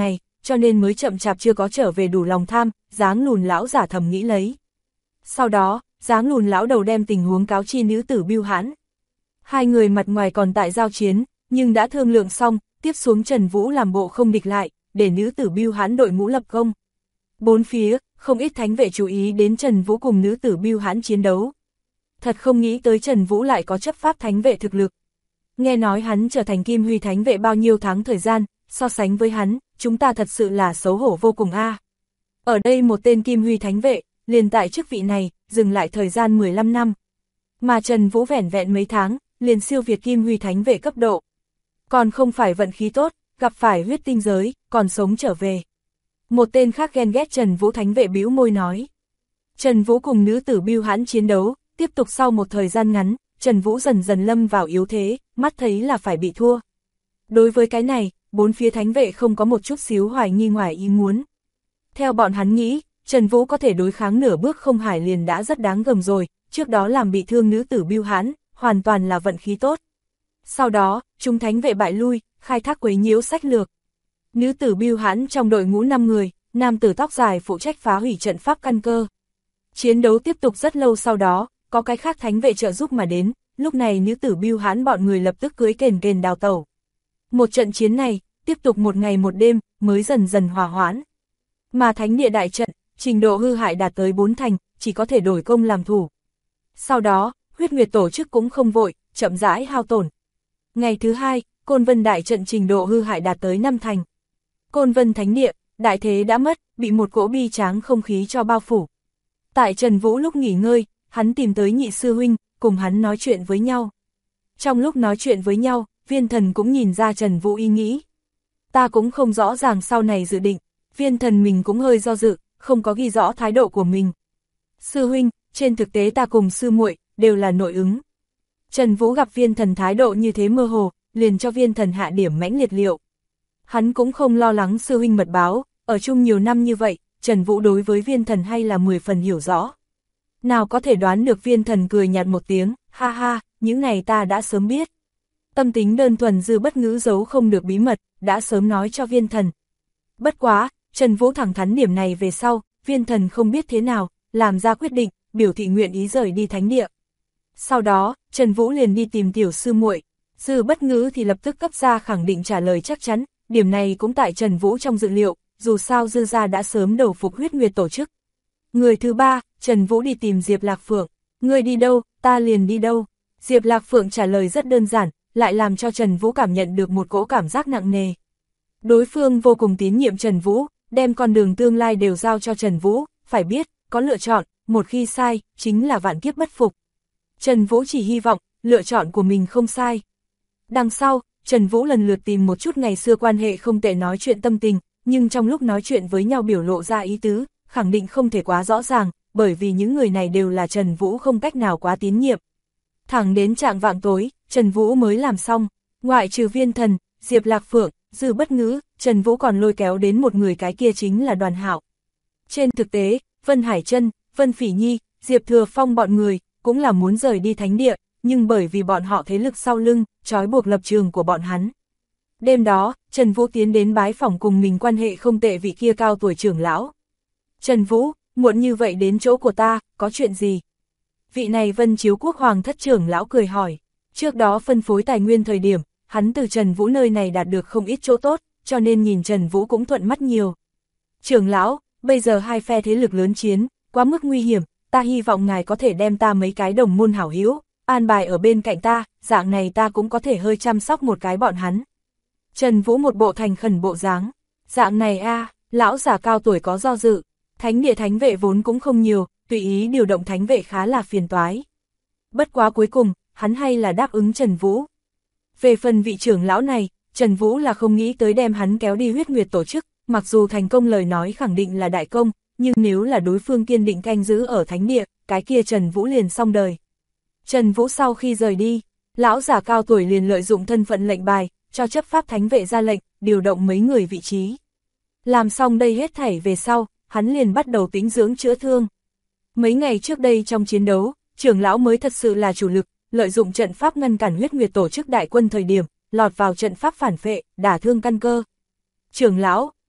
cho nên mới chậm chạp chưa có trở về đủ lòng tham, dáng lùn lão giả thầm nghĩ lấy. Sau đó, dáng lùn lão đầu đem tình huống cáo chi nữ tử Bưu Hãn. Hai người mặt ngoài còn tại giao chiến, nhưng đã thương lượng xong, tiếp xuống Trần Vũ làm bộ không địch lại, để nữ tử Bưu Hãn đội mũ lập công. Bốn phía, không ít thánh vệ chú ý đến Trần Vũ cùng nữ tử Bưu Hãn chiến đấu. Thật không nghĩ tới Trần Vũ lại có chấp pháp thánh vệ thực lực. Nghe nói hắn trở thành Kim Huy thánh vệ bao nhiêu tháng thời gian, so sánh với hắn, chúng ta thật sự là xấu hổ vô cùng a. Ở đây một tên Kim Huy thánh vệ, liền tại chức vị này, dừng lại thời gian 15 năm. Mà Trần Vũ vẻn vẹn mấy tháng, liền siêu việt Kim Huy thánh vệ cấp độ. Còn không phải vận khí tốt, gặp phải huyết tinh giới, còn sống trở về. Một tên khác ghen ghét Trần Vũ thánh vệ bĩu môi nói. Trần Vũ cùng nữ tử Bưu Hãn chiến đấu, tiếp tục sau một thời gian ngắn, Trần Vũ dần dần lâm vào yếu thế, mắt thấy là phải bị thua. Đối với cái này, bốn phía thánh vệ không có một chút xíu hoài nghi ngoài ý muốn. Theo bọn hắn nghĩ, Trần Vũ có thể đối kháng nửa bước không hải liền đã rất đáng gờm rồi, trước đó làm bị thương nữ tử Bưu Hãn, hoàn toàn là vận khí tốt. Sau đó, chúng thánh vệ bại lui, khai thác quấy nhiễu sách lược. Nữ tử Bưu Hãn trong đội ngũ 5 người, nam tử tóc dài phụ trách phá hủy trận pháp căn cơ. Chiến đấu tiếp tục rất lâu sau đó, có cái khác thánh vệ trợ giúp mà đến, lúc này nữ tử Bưu Hãn bọn người lập tức cưới kền kền đào tẩu. Một trận chiến này, tiếp tục một ngày một đêm, mới dần dần hòa hoãn. Mà thánh địa đại trận, trình độ hư hại đạt tới 4 thành, chỉ có thể đổi công làm thủ. Sau đó, huyết nguyệt tổ chức cũng không vội, chậm rãi hao tổn. Ngày thứ hai, Côn Vân đại trận trình độ hư hại đạt tới 5 thành. Côn Vân thánh địa, đại thế đã mất, bị một cỗ bi tráng không khí cho bao phủ. Tại Trần Vũ lúc nghỉ ngơi, hắn tìm tới nhị sư huynh, cùng hắn nói chuyện với nhau. Trong lúc nói chuyện với nhau, Viên Thần cũng nhìn ra Trần Vũ ý nghĩ. Ta cũng không rõ ràng sau này dự định, Viên Thần mình cũng hơi do dự, không có ghi rõ thái độ của mình. Sư huynh, trên thực tế ta cùng sư muội đều là nội ứng. Trần Vũ gặp Viên Thần thái độ như thế mơ hồ, liền cho Viên Thần hạ điểm mãnh liệt liệu. Hắn cũng không lo lắng sư huynh mật báo, ở chung nhiều năm như vậy, Trần Vũ đối với Viên Thần hay là 10 phần hiểu rõ. Nào có thể đoán được Viên Thần cười nhạt một tiếng, ha ha, những này ta đã sớm biết. Tâm tính đơn thuần Dư Bất Ngữ giấu không được bí mật, đã sớm nói cho Viên Thần. Bất quá, Trần Vũ thẳng thắn điểm này về sau, Viên Thần không biết thế nào, làm ra quyết định, biểu thị nguyện ý rời đi thánh địa. Sau đó, Trần Vũ liền đi tìm tiểu sư muội, Dư Bất Ngữ thì lập tức cấp ra khẳng định trả lời chắc chắn, điểm này cũng tại Trần Vũ trong dự liệu, dù sao Dư gia đã sớm đầu phục huyết nguyệt tổ chức. Người thứ ba, Trần Vũ đi tìm Diệp Lạc Phượng, ngươi đi đâu, ta liền đi đâu. Diệp Lạc Phượng trả lời rất đơn giản, lại làm cho Trần Vũ cảm nhận được một cỗ cảm giác nặng nề. Đối phương vô cùng tín nhiệm Trần Vũ, đem con đường tương lai đều giao cho Trần Vũ, phải biết, có lựa chọn, một khi sai, chính là vạn kiếp bất phục. Trần Vũ chỉ hy vọng, lựa chọn của mình không sai. Đằng sau, Trần Vũ lần lượt tìm một chút ngày xưa quan hệ không tệ nói chuyện tâm tình, nhưng trong lúc nói chuyện với nhau biểu lộ ra ý tứ, khẳng định không thể quá rõ ràng, bởi vì những người này đều là Trần Vũ không cách nào quá tín nhiệm. Thẳng đến trạng vạng tối, Trần Vũ mới làm xong, ngoại trừ Viên Thần, Diệp Lạc Phượng, Dư Bất Ngữ, Trần Vũ còn lôi kéo đến một người, cái kia chính là Đoàn Hạo. Trên thực tế, Vân Hải Trân, Vân Phỉ Nhi, Diệp Thừa Phong bọn người, cũng là muốn rời đi thánh địa, nhưng bởi vì bọn họ thế lực sau lưng, trói buộc lập trường của bọn hắn. Đêm đó, Trần Vũ tiến đến bái phỏng cùng mình quan hệ không tệ vị kia cao tuổi trưởng lão. Trần Vũ, muộn như vậy đến chỗ của ta, có chuyện gì? Vị này Vân Chiếu Quốc Hoàng thất trưởng lão cười hỏi. Trước đó phân phối tài nguyên thời điểm, hắn từ Trần Vũ nơi này đạt được không ít chỗ tốt, cho nên nhìn Trần Vũ cũng thuận mắt nhiều. Trưởng lão, bây giờ hai phe thế lực lớn chiến, quá mức nguy hiểm, ta hy vọng ngài có thể đem ta mấy cái đồng môn hảo hữu an bài ở bên cạnh ta, dạng này ta cũng có thể hơi chăm sóc một cái bọn hắn. Trần Vũ một bộ thành khẩn bộ dáng, dạng này lão già cao tuổi có do dự, thánh địa thánh vệ vốn cũng không nhiều, tùy ý điều động thánh vệ khá là phiền toái. Bất quá cuối cùng, hắn hay là đáp ứng Trần Vũ. Về phần vị trưởng lão này, Trần Vũ là không nghĩ tới đem hắn kéo đi huyết nguyệt tổ chức, mặc dù thành công lời nói khẳng định là đại công, nhưng nếu là đối phương kiên định canh giữ ở thánh địa, cái kia Trần Vũ liền xong đời. Trần Vũ sau khi rời đi, lão giả cao tuổi liền lợi dụng thân phận lệnh bài, cho chấp pháp thánh vệ ra lệnh, điều động mấy người vị trí. Làm xong đây hết thảy về sau, hắn liền bắt đầu tĩnh dưỡng chữa thương. Mấy ngày trước đây trong chiến đấu, trưởng lão mới thật sự là chủ lực, lợi dụng trận pháp ngăn cản huyết nguyệt tổ chức đại quân thời điểm, lọt vào trận pháp phản phệ, đả thương căn cơ. Trưởng lão,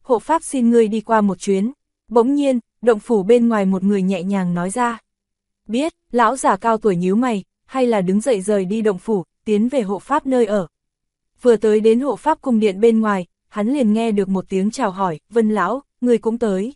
hộ pháp xin ngươi đi qua một chuyến. Bỗng nhiên, động phủ bên ngoài một người nhẹ nhàng nói ra. Biết, lão giả cao tuổi nhíu mày, hay là đứng dậy rời đi động phủ, tiến về hộ pháp nơi ở. Vừa tới đến hộ pháp cung điện bên ngoài, hắn liền nghe được một tiếng chào hỏi, Vân lão, ngươi cũng tới.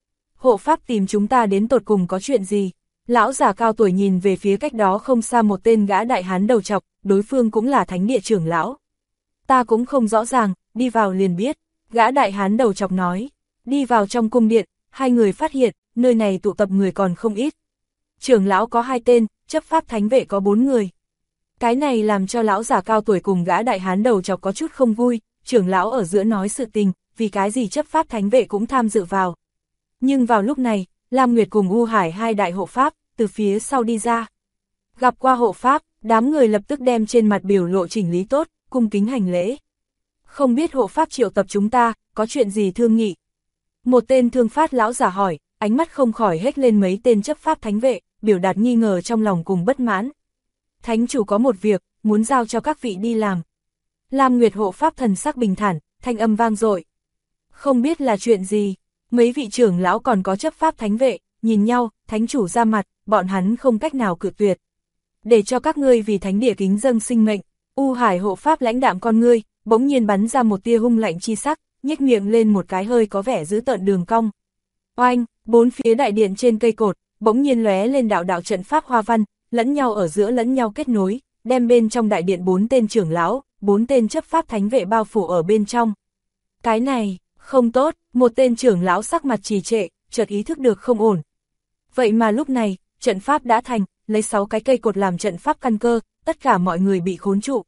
Hộ pháp tìm chúng ta đến tột cùng có chuyện gì? Lão già cao tuổi nhìn về phía cách đó không xa một tên gã đại hán đầu trọc, đối phương cũng là thánh địa trưởng lão. Ta cũng không rõ ràng, đi vào liền biết. Gã đại hán đầu trọc nói. Đi vào trong cung điện, hai người phát hiện, nơi này tụ tập người còn không ít. Trưởng lão có 2 tên, chấp pháp thánh vệ có 4 người. Cái này làm cho lão già cao tuổi cùng gã đại hán đầu trọc có chút không vui, trưởng lão ở giữa nói sự tình, vì cái gì chấp pháp thánh vệ cũng tham dự vào. Nhưng vào lúc này, Lam Nguyệt cùng U Hải 2 đại hộ pháp, từ phía sau đi ra. Gặp qua hộ pháp, đám người lập tức đem trên mặt biểu lộ chỉnh lý tốt, cung kính hành lễ. Không biết hộ pháp triệu tập chúng ta, có chuyện gì thương nghị? Một tên thương phát lão giả hỏi, ánh mắt không khỏi hét lên mấy tên chấp pháp thánh vệ, biểu đạt nghi ngờ trong lòng cùng bất mãn. Thánh chủ có một việc, muốn giao cho các vị đi làm. Lam Nguyệt hộ pháp thần sắc bình thản, thanh âm vang dội. Không biết là chuyện gì, mấy vị trưởng lão còn có chấp pháp thánh vệ, nhìn nhau, thánh chủ ra mặt, bọn hắn không cách nào cự tuyệt. Để cho các ngươi vì thánh địa kính dâng sinh mệnh, U Hải hộ pháp lãnh đạm con ngươi, bỗng nhiên bắn ra một tia hung lạnh chi sắc, nhếch miệng lên một cái hơi có vẻ dữ tợn đường cong. Oanh, bốn phía đại điện trên cây cột, bỗng nhiên lóe lên đạo đạo trận pháp hoa văn, lẫn nhau ở giữa lẫn nhau kết nối, đem bên trong đại điện 4 tên trưởng lão, 4 tên chấp pháp thánh vệ bao phủ ở bên trong. Cái này, không tốt, một tên trưởng lão sắc mặt trì trệ, chợt ý thức được không ổn. Vậy mà lúc này, trận pháp đã thành, lấy 6 cái cây cột làm trận pháp căn cơ, tất cả mọi người bị khốn trụ.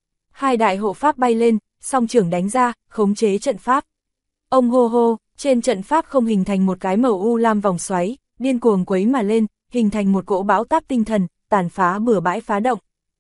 2 đại hộ pháp bay lên, song trưởng đánh ra, khống chế trận pháp. Ông hô hô, trên trận pháp không hình thành một cái màu u lam vòng xoáy, điên cuồng quấy mà lên, hình thành một cỗ bão táp tinh thần, tàn phá bừa bãi phá động.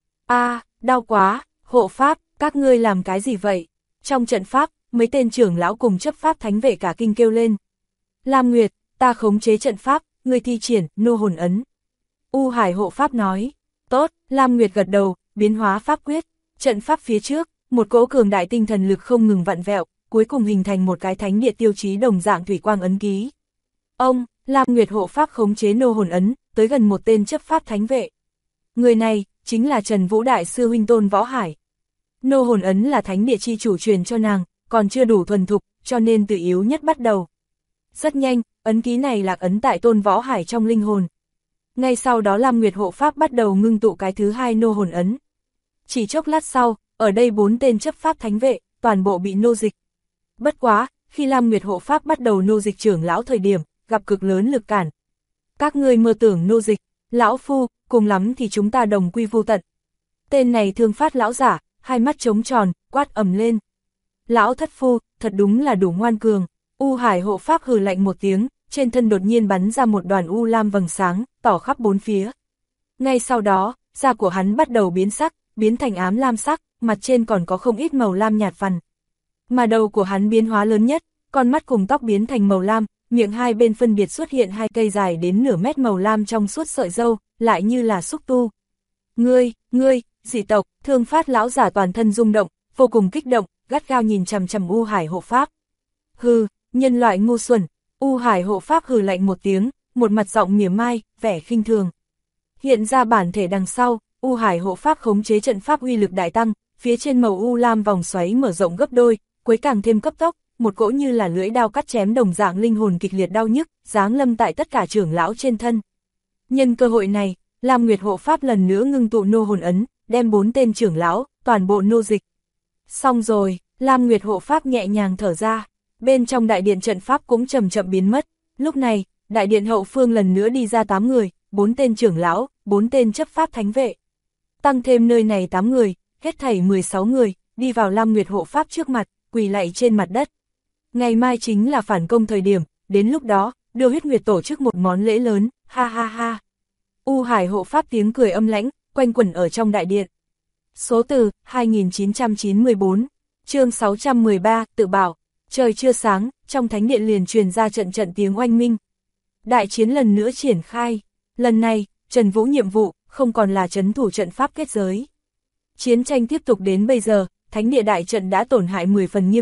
Đau quá, hộ pháp, các ngươi làm cái gì vậy? Trong trận pháp, mấy tên trưởng lão cùng chấp pháp thánh vệ cả kinh kêu lên. Lam Nguyệt, ta khống chế trận pháp, ngươi thi triển, nô hồn ấn. U Hải hộ pháp nói. Tốt, Lam Nguyệt gật đầu, biến hóa pháp quyết. Trận pháp phía trước, một cỗ cường đại tinh thần lực không ngừng vặn vẹo, cuối cùng hình thành một cái thánh địa tiêu chí đồng dạng thủy quang ấn ký. Lam Nguyệt hộ pháp khống chế nô hồn ấn, tới gần một tên chấp pháp thánh vệ. Người này, chính là Trần Vũ Đại sư huynh Tôn Võ Hải. Nô hồn ấn là thánh địa chi chủ truyền cho nàng, còn chưa đủ thuần thục, cho nên từ yếu nhất bắt đầu. Rất nhanh, ấn ký này lạc ấn tại Tôn Võ Hải trong linh hồn. Ngay sau đó Lam Nguyệt hộ pháp bắt đầu ngưng tụ cái thứ 2 nô hồn ấn. Chỉ chốc lát sau, ở đây 4 tên chấp pháp thánh vệ, toàn bộ bị nô dịch. Bất quá, khi Lam Nguyệt hộ pháp bắt đầu nô dịch trưởng lão thời điểm, gặp cực lớn lực cản. Các ngươi mơ tưởng nô dịch, lão phu, cùng lắm thì chúng ta đồng quy vô tận. Tên này thương phát lão giả, hai mắt trống tròn, quát ầm lên. Lão thất phu, thật đúng là đủ ngoan cường. U Hải hộ pháp hừ lạnh một tiếng, trên thân đột nhiên bắn ra một đoàn u lam vầng sáng, tỏ khắp 4 phía. Ngay sau đó, da của hắn bắt đầu biến sắc, biến thành ám lam sắc, mặt trên còn có không ít màu lam nhạt vằn. Mà đầu của hắn biến hóa lớn nhất, con mắt cùng tóc biến thành màu lam, miệng hai bên phân biệt xuất hiện 2 cây dài đến nửa mét màu lam trong suốt sợi râu, lại như là xúc tu. Ngươi, dị tộc, thương phát lão giả toàn thân rung động, vô cùng kích động, gắt gao nhìn chằm chằm U Hải hộ pháp. Hừ, nhân loại ngu xuẩn. U Hải hộ pháp hừ lạnh một tiếng, một mặt giọng mỉa mai, vẻ khinh thường. Hiện ra bản thể đằng sau, U Hải hộ pháp khống chế trận pháp uy lực đại tăng, phía trên màu u lam vòng xoáy mở rộng gấp đôi, quấy càng thêm cấp tốc, một cỗ như là lưỡi đao cắt chém đồng dạng linh hồn kịch liệt đau nhức, giáng lâm tại tất cả trưởng lão trên thân. Nhân cơ hội này, Lam Nguyệt hộ pháp lần nữa ngưng tụ nô hồn ấn, đem 4 tên trưởng lão, toàn bộ nô dịch. Xong rồi, Lam Nguyệt hộ pháp nhẹ nhàng thở ra, bên trong đại điện trận pháp cũng chậm chậm biến mất. Lúc này, đại điện hậu phương lần nữa đi ra 8 người, 4 tên trưởng lão, 4 tên chấp pháp thánh vệ. Tăng thêm nơi này 8 người, hết thảy 16 người, đi vào Lam Nguyệt hộ pháp trước mặt, quỳ lạy trên mặt đất. Ngày mai chính là phản công thời điểm, đến lúc đó, đưa huyết nguyệt tổ chức một món lễ lớn, ha ha ha. U Hải hộ pháp tiếng cười âm lãnh, quanh quẩn ở trong đại điện. Số từ, 2994, chương 613, tự bảo. Trời chưa sáng, trong thánh điện liền truyền ra trận trận tiếng oanh minh. Đại chiến lần nữa triển khai. Lần này, Trần Vũ nhiệm vụ, không còn là trấn thủ trận pháp kết giới. Chiến tranh tiếp tục đến bây giờ, thánh địa đại trận đã tổn hại 10 phần nghiêm trọng,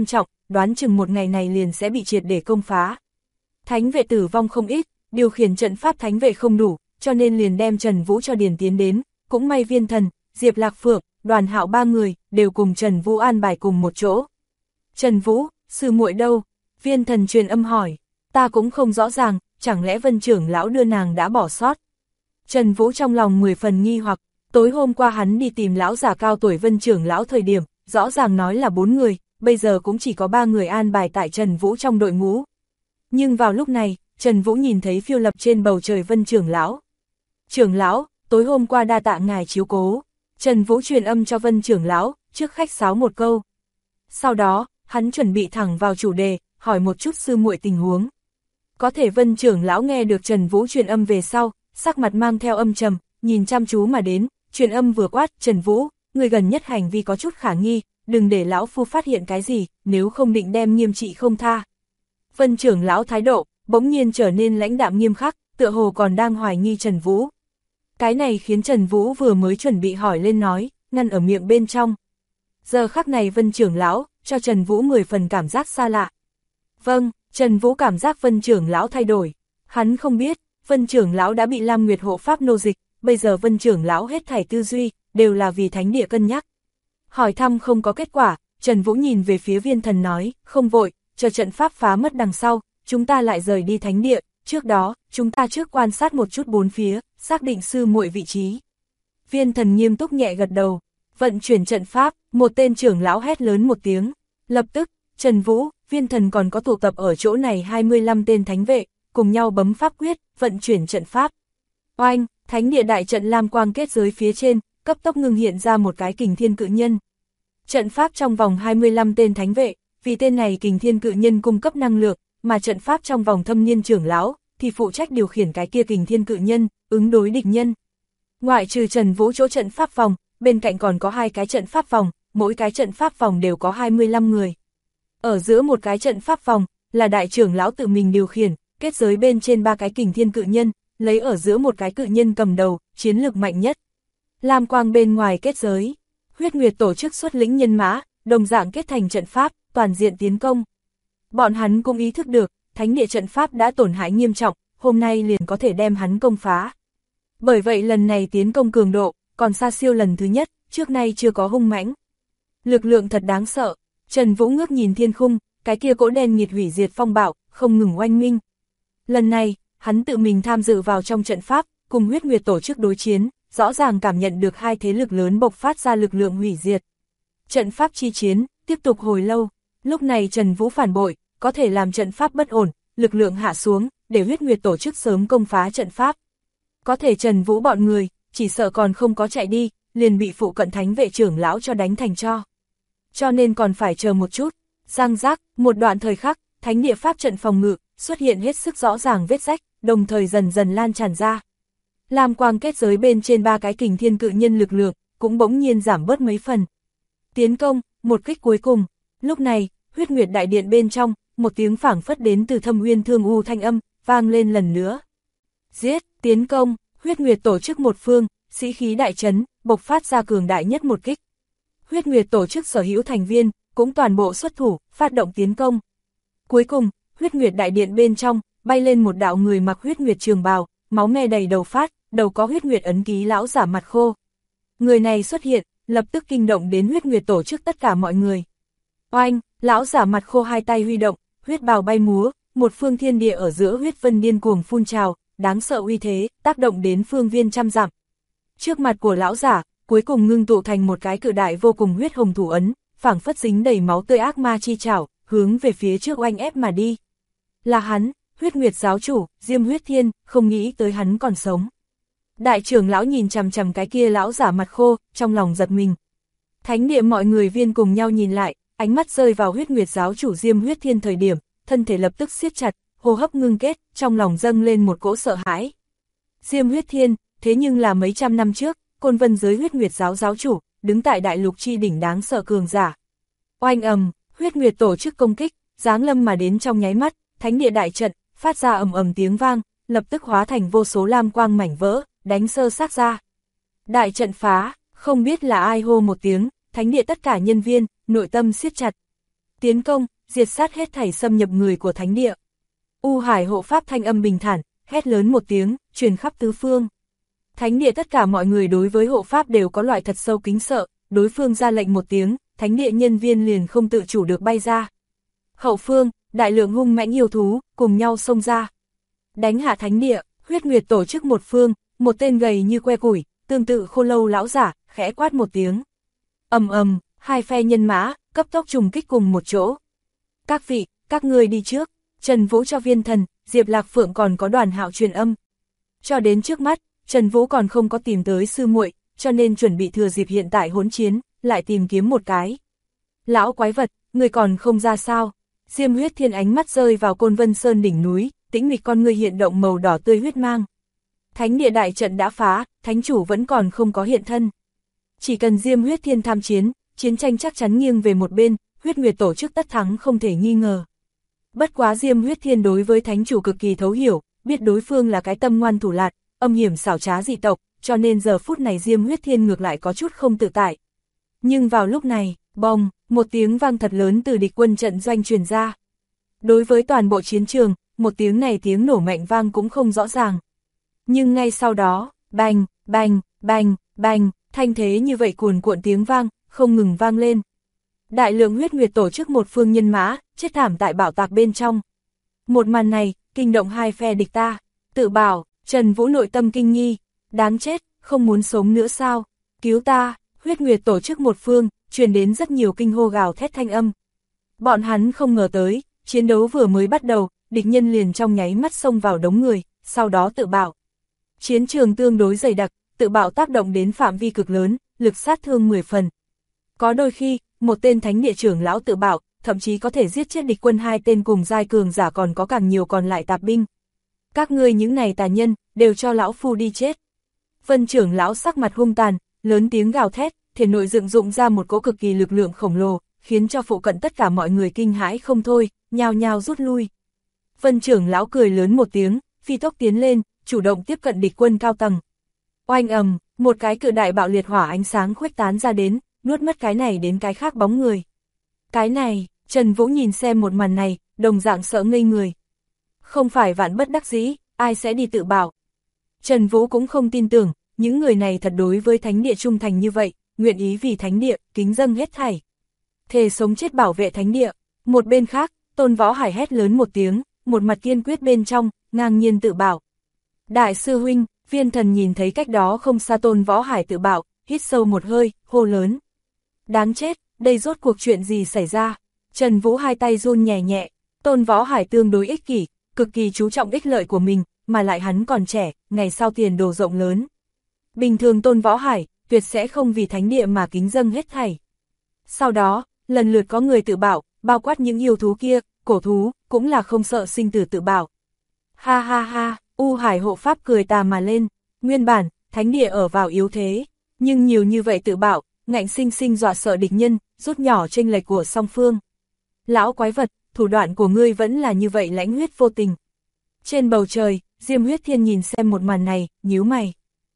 đoán chừng một ngày này liền sẽ bị triệt để công phá. Thánh vệ tử vong không ít, điều khiển trận pháp thánh vệ không đủ, cho nên liền đem Trần Vũ cho điền tiến đến, cũng may Viên Thần, Diệp Lạc Phượng, Đoàn Hạo ba người, đều cùng Trần Vũ an bài cùng một chỗ. Trần Vũ, sư muội đâu? Viên Thần truyền âm hỏi, ta cũng không rõ ràng, chẳng lẽ Vân trưởng lão đưa nàng đã bỏ sót? Trần Vũ trong lòng 10 phần nghi hoặc, tối hôm qua hắn đi tìm lão già cao tuổi Vân trưởng lão thời điểm, rõ ràng nói là 4 người, bây giờ cũng chỉ có 3 người an bài tại Trần Vũ trong đội ngũ. Nhưng vào lúc này, Trần Vũ nhìn thấy phiêu lập trên bầu trời Vân trưởng lão. Trưởng lão, tối hôm qua đa tạ ngài chiếu cố. Trần Vũ truyền âm cho Vân trưởng lão, trước khách sáo một câu. Sau đó, hắn chuẩn bị thẳng vào chủ đề, hỏi một chút sư muội tình huống. Có thể Vân trưởng lão nghe được Trần Vũ truyền âm về sau, sắc mặt mang theo âm trầm, nhìn chăm chú mà đến, truyền âm vừa quát, Trần Vũ, người gần nhất hành vi có chút khả nghi, đừng để lão phu phát hiện cái gì, nếu không định đem nghiêm trị không tha. Vân trưởng lão thái độ, bỗng nhiên trở nên lãnh đạm nghiêm khắc, tựa hồ còn đang hoài nghi Trần Vũ. Cái này khiến Trần Vũ vừa mới chuẩn bị hỏi lên nói, ngăn ở miệng bên trong. Giờ khắc này Vân trưởng lão, cho Trần Vũ 10 phần cảm giác xa lạ. Vâng, Trần Vũ cảm giác Vân trưởng lão thay đổi. Hắn không biết, Vân trưởng lão đã bị Lam Nguyệt hộ pháp nô dịch, bây giờ Vân trưởng lão hết thảy tư duy, đều là vì thánh địa cân nhắc. Hỏi thăm không có kết quả, Trần Vũ nhìn về phía Viên Thần nói, không vội, chờ trận pháp phá mất đằng sau, chúng ta lại rời đi thánh địa, trước đó, chúng ta trước quan sát một chút bốn phía, xác định sư muội vị trí. Viên Thần nghiêm túc nhẹ gật đầu, vận chuyển trận pháp, một tên trưởng lão hét lớn một tiếng, lập tức, Trần Vũ, Viên Thần còn có tụ tập ở chỗ này 25 tên thánh vệ, cùng nhau bấm pháp quyết, vận chuyển trận pháp. Oanh, thánh địa đại trận lam quang kết giới phía trên, cấp tốc ngưng hiện ra một cái kình thiên cự nhân. Trận pháp trong vòng 25 tên thánh vệ, vì tên này kình thiên cự nhân cung cấp năng lượng, mà trận pháp trong vòng thâm niên trưởng lão, thì phụ trách điều khiển cái kia kình thiên cự nhân, ứng đối địch nhân. Ngoại trừ Trần Vũ chỗ trận pháp vòng, bên cạnh còn có 2 cái trận pháp vòng, mỗi cái trận pháp vòng đều có 25 người. Ở giữa một cái trận pháp vòng, là đại trưởng lão tự mình điều khiển, kết giới bên trên 3 cái kình thiên cự nhân, lấy ở giữa một cái cự nhân cầm đầu, chiến lực mạnh nhất. Lam quang bên ngoài kết giới, Huyết Nguyệt tổ chức xuất lĩnh nhân mã, đồng dạng kết thành trận pháp, toàn diện tiến công. Bọn hắn cũng ý thức được, thánh địa trận pháp đã tổn hại nghiêm trọng, hôm nay liền có thể đem hắn công phá. Bởi vậy lần này tiến công cường độ, còn xa siêu lần thứ nhất, trước nay chưa có hung mãnh. Lực lượng thật đáng sợ, Trần Vũ ngước nhìn thiên khung, cái kia cỗ đen nhiệt hủy diệt phong bạo, không ngừng oanh minh. Lần này, hắn tự mình tham dự vào trong trận pháp, cùng Huyết Nguyệt tổ chức đối chiến, rõ ràng cảm nhận được 2 thế lực lớn bộc phát ra lực lượng hủy diệt. Trận pháp chi chiến, tiếp tục hồi lâu, lúc này Trần Vũ phản bội, có thể làm trận pháp bất ổn, lực lượng hạ xuống, để Huyết Nguyệt tổ chức sớm công phá trận pháp. Có thể Trần Vũ bọn người, chỉ sợ còn không có chạy đi, liền bị phụ cận thánh vệ trưởng lão cho đánh thành tro. Cho nên còn phải chờ một chút, răng rác, một đoạn thời khắc, thánh địa pháp trận phòng ngự, xuất hiện hết sức rõ ràng vết rách, đồng thời dần dần lan tràn ra. Lam quang kết giới bên trên 3 cái kình thiên cự nhân lực lượng, cũng bỗng nhiên giảm bớt mấy phần. Tiến công, một kích cuối cùng, lúc này, Huyết Nguyệt đại điện bên trong, một tiếng phảng phất đến từ Thâm Uyên Thương U thanh âm, vang lên lần nữa. Giết, tiến công, Huyết Nguyệt tổ chức một phương, sĩ khí đại trấn, bộc phát ra cường đại nhất một kích. Huyết Nguyệt tổ chức sở hữu thành viên, cũng toàn bộ xuất thủ, phát động tiến công. Cuối cùng, Huyết Nguyệt đại điện bên trong, bay lên một đạo người mặc Huyết Nguyệt trường bào, máu me đầy đầu phát, đầu có Huyết Nguyệt ấn ký lão giả mặt khô. Người này xuất hiện, lập tức kinh động đến Huyết Nguyệt tổ chức tất cả mọi người. Oanh, lão giả mặt khô 2 tay huy động, huyết bào bay múa, một phương thiên địa ở giữa huyết vân điên cuồng phun trào, đáng sợ uy thế, tác động đến phương viên trăm dặm. Trước mặt của lão giả, cuối cùng ngưng tụ thành một cái cự đại vô cùng huyết hồng thủ ấn, phảng phất dính đầy máu tươi ác ma chi trảo, hướng về phía trước oanh ép mà đi. Là hắn, Huyết Nguyệt giáo chủ, Diêm Huyết Thiên, không nghĩ tới hắn còn sống. Đại trưởng lão nhìn chằm chằm cái kia lão giả mặt khô, trong lòng giật mình. Thánh địa mọi người viên cùng nhau nhìn lại, ánh mắt rơi vào Huyết Nguyệt giáo chủ Diêm Huyết Thiên thời điểm, thân thể lập tức siết chặt, hô hấp ngưng kết, trong lòng dâng lên một cỗ sợ hãi. Diêm Huyết Thiên, thế nhưng là mấy trăm năm trước, Côn Vân giới Huyết Nguyệt giáo giáo chủ, đứng tại đại lục chi đỉnh đáng sợ cường giả. Oanh ầm, Huyết Nguyệt tổ chức công kích, giáng lâm mà đến trong nháy mắt, thánh địa đại trận phát ra ầm ầm tiếng vang, lập tức hóa thành vô số lam quang mảnh vỡ, đánh sơ xác ra. Đại trận phá, không biết là ai hô một tiếng, thánh địa tất cả nhân viên, nội tâm siết chặt. Tiến công, diệt sát hết thảy xâm nhập người của thánh địa. U Hải hộ pháp thanh âm bình thản, hét lớn một tiếng, truyền khắp tứ phương. Thánh địa tất cả mọi người đối với hộ pháp đều có loại thật sâu kính sợ, đối phương ra lệnh một tiếng, thánh địa nhân viên liền không tự chủ được bay ra. Hậu phương, đại lượng hung mãnh yêu thú, cùng nhau xông ra. Đánh hạ thánh địa, Huyết Nguyệt tổ chức một phương, một tên gầy như que củi, tương tự Khô Lâu lão giả, khẽ quát một tiếng. Ầm ầm, hai phe nhân mã, cấp tốc trùng kích cùng một chỗ. Các vị, các ngươi đi trước, Trần Vũ cho Viên Thần, Diệp Lạc Phượng còn có Đoàn Hạo truyền âm. Cho đến trước mắt, Trần Vũ còn không có tìm tới sư muội, cho nên chuẩn bị thừa dịp hiện tại hỗn chiến, lại tìm kiếm một cái. Lão quái vật, người còn không ra sao? Diêm Huyết Thiên ánh mắt rơi vào Côn Vân Sơn đỉnh núi, tĩnh mịch con ngươi hiện động màu đỏ tươi huyết mang. Thánh địa đại trận đã phá, thánh chủ vẫn còn không có hiện thân. Chỉ cần Diêm Huyết Thiên tham chiến, chiến tranh chắc chắn nghiêng về một bên, Huyết Nguyệt tổ chức tất thắng không thể nghi ngờ. Bất quá Diêm Huyết Thiên đối với thánh chủ cực kỳ thấu hiểu, biết đối phương là cái tâm ngoan thủ lạt, âm hiểm xảo trá dị tộc, cho nên giờ phút này Diêm Huyết Thiên ngược lại có chút không tự tại. Nhưng vào lúc này, bong, một tiếng vang thật lớn từ địch quân trận doanh truyền ra. Đối với toàn bộ chiến trường, một tiếng này tiếng nổ mạnh vang cũng không rõ ràng. Nhưng ngay sau đó, bành, bành, bành, bành, thanh thế như vậy cuồn cuộn tiếng vang, không ngừng vang lên. Đại lượng Huyết Nguyệt tổ chức một phương nhân mã, chết thảm tại bảo tạc bên trong. Một màn này, kinh động hai phe địch ta, tự bảo, Trần Vũ nội tâm kinh nghi, đáng chết, không muốn sống nữa sao, cứu ta, Huyết Nguyệt tổ chức một phương, truyền đến rất nhiều kinh hô gào thét thanh âm. Bọn hắn không ngờ tới, chiến đấu vừa mới bắt đầu, địch nhân liền trong nháy mắt xông vào đống người, sau đó tự bạo. Chiến trường tương đối dày đặc, tự bạo tác động đến phạm vi cực lớn, lực sát thương 10 phần. Có đôi khi, một tên thánh địa trưởng lão tự bạo, thậm chí có thể giết chết địch quân hai tên cùng giai cường giả còn có càng nhiều còn lại tạp binh. Các ngươi những này tà nhân, đều cho lão phu đi chết. Vân trưởng lão sắc mặt hung tàn, lớn tiếng gào thét, thể nội dựng dụng ra một cỗ cực kỳ lực lượng khổng lồ, khiến cho phụ cận tất cả mọi người kinh hãi không thôi, nhao nhao rút lui. Vân trưởng lão cười lớn một tiếng, phi tốc tiến lên, chủ động tiếp cận địch quân cao tầng. Oanh ầm, một cái cự đại bạo liệt hỏa ánh sáng khuếch tán ra đến, nuốt mất cái này đến cái khác bóng người. Cái này, Trần Vũ nhìn xem một màn này, đồng dạng sợ ngây người. Không phải vạn bất đắc dĩ, ai sẽ đi tự bảo. Trần Vũ cũng không tin tưởng, những người này thật đối với thánh địa trung thành như vậy, nguyện ý vì thánh địa, kính dâng hết thảy. Thề sống chết bảo vệ thánh địa. Một bên khác, Tôn Võ Hải hét lớn một tiếng, một mặt kiên quyết bên trong, ngang nhiên tự bảo. Đại sư huynh, Viên Thần nhìn thấy cách đó không xa Tôn Võ Hải tự bảo, hít sâu một hơi, hô lớn. Đáng chết, đây rốt cuộc chuyện gì xảy ra? Trần Vũ hai tay run nhẹ nhẹ, Tôn Võ Hải tương đối ích kỷ, cực kỳ chú trọng ích lợi của mình, mà lại hắn còn trẻ, ngày sau tiền đồ rộng lớn. Bình thường Tôn Võ Hải, tuyệt sẽ không vì thánh địa mà kính dâng hết thảy. Sau đó, lần lượt có người tự bảo, bao quát những yêu thú kia, cổ thú, cũng là không sợ sinh tử tự bảo. Ha ha ha, U Hải hộ pháp cười tà mà lên, nguyên bản, thánh địa ở vào yếu thế, nhưng nhiều như vậy tự bảo, ngạnh sinh sinh dọa sợ địch nhân, rút nhỏ chênh lệch của song phương. Lão quái vật, thủ đoạn của ngươi vẫn là như vậy lãnh huyết vô tình. Trên bầu trời, Diêm Huyết Thiên nhìn xem một màn này, nhíu mày.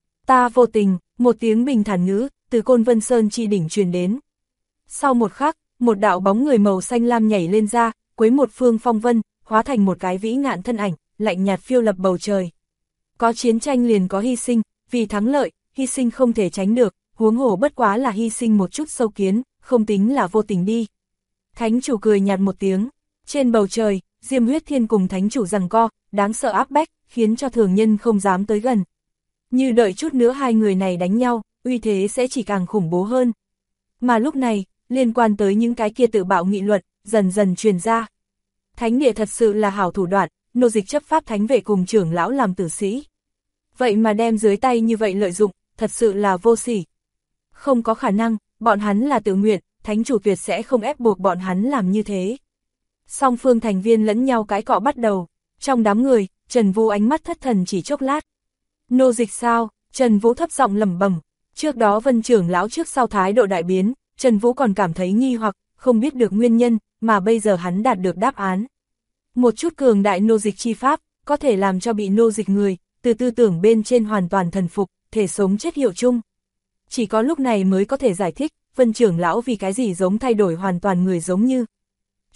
Ta vô tình, một tiếng bình thản ngữ, từ Côn Vân Sơn chi đỉnh truyền đến. Sau một khắc, một đạo bóng người màu xanh lam nhảy lên ra, quấy một phương phong vân, hóa thành một cái vĩ ngạn thân ảnh, lạnh nhạt phiêu lập bầu trời. Có chiến tranh liền có hy sinh, vì thắng lợi, hy sinh không thể tránh được, huống hồ bất quá là hy sinh một chút sâu kiến, không tính là vô tình đi. Thánh chủ cười nhạt một tiếng, trên bầu trời, Diêm Huyết Thiên cùng thánh chủ giằng co, đáng sợ áp bách, khiến cho thường nhân không dám tới gần. Như đợi chút nữa hai người này đánh nhau, uy thế sẽ chỉ càng khủng bố hơn. Mà lúc này, liên quan tới những cái kia tự bạo nghị luận, dần dần truyền ra. Thánh địa thật sự là hảo thủ đoạn, nô dịch chấp pháp thánh vệ cùng trưởng lão làm tử sĩ. Vậy mà đem dưới tay như vậy lợi dụng, thật sự là vô sỉ. Không có khả năng, bọn hắn là tự nguyện, thánh chủ tuyệt sẽ không ép buộc bọn hắn làm như thế. Song phương thành viên lẫn nhau cái cọ bắt đầu, trong đám người, Trần Vũ ánh mắt thất thần chỉ chốc lát. Nô dịch sao? Trần Vũ thấp giọng lẩm bẩm. Trước đó Vân trưởng lão trước sau thái độ đại biến, Trần Vũ còn cảm thấy nghi hoặc, không biết được nguyên nhân, mà bây giờ hắn đạt được đáp án. Một chút cường đại nô dịch chi pháp, có thể làm cho bị nô dịch người, từ tư tưởng bên trên hoàn toàn thần phục, thể sống chết hiệu chung. Chỉ có lúc này mới có thể giải thích, Vân trưởng lão vì cái gì giống thay đổi hoàn toàn người giống như.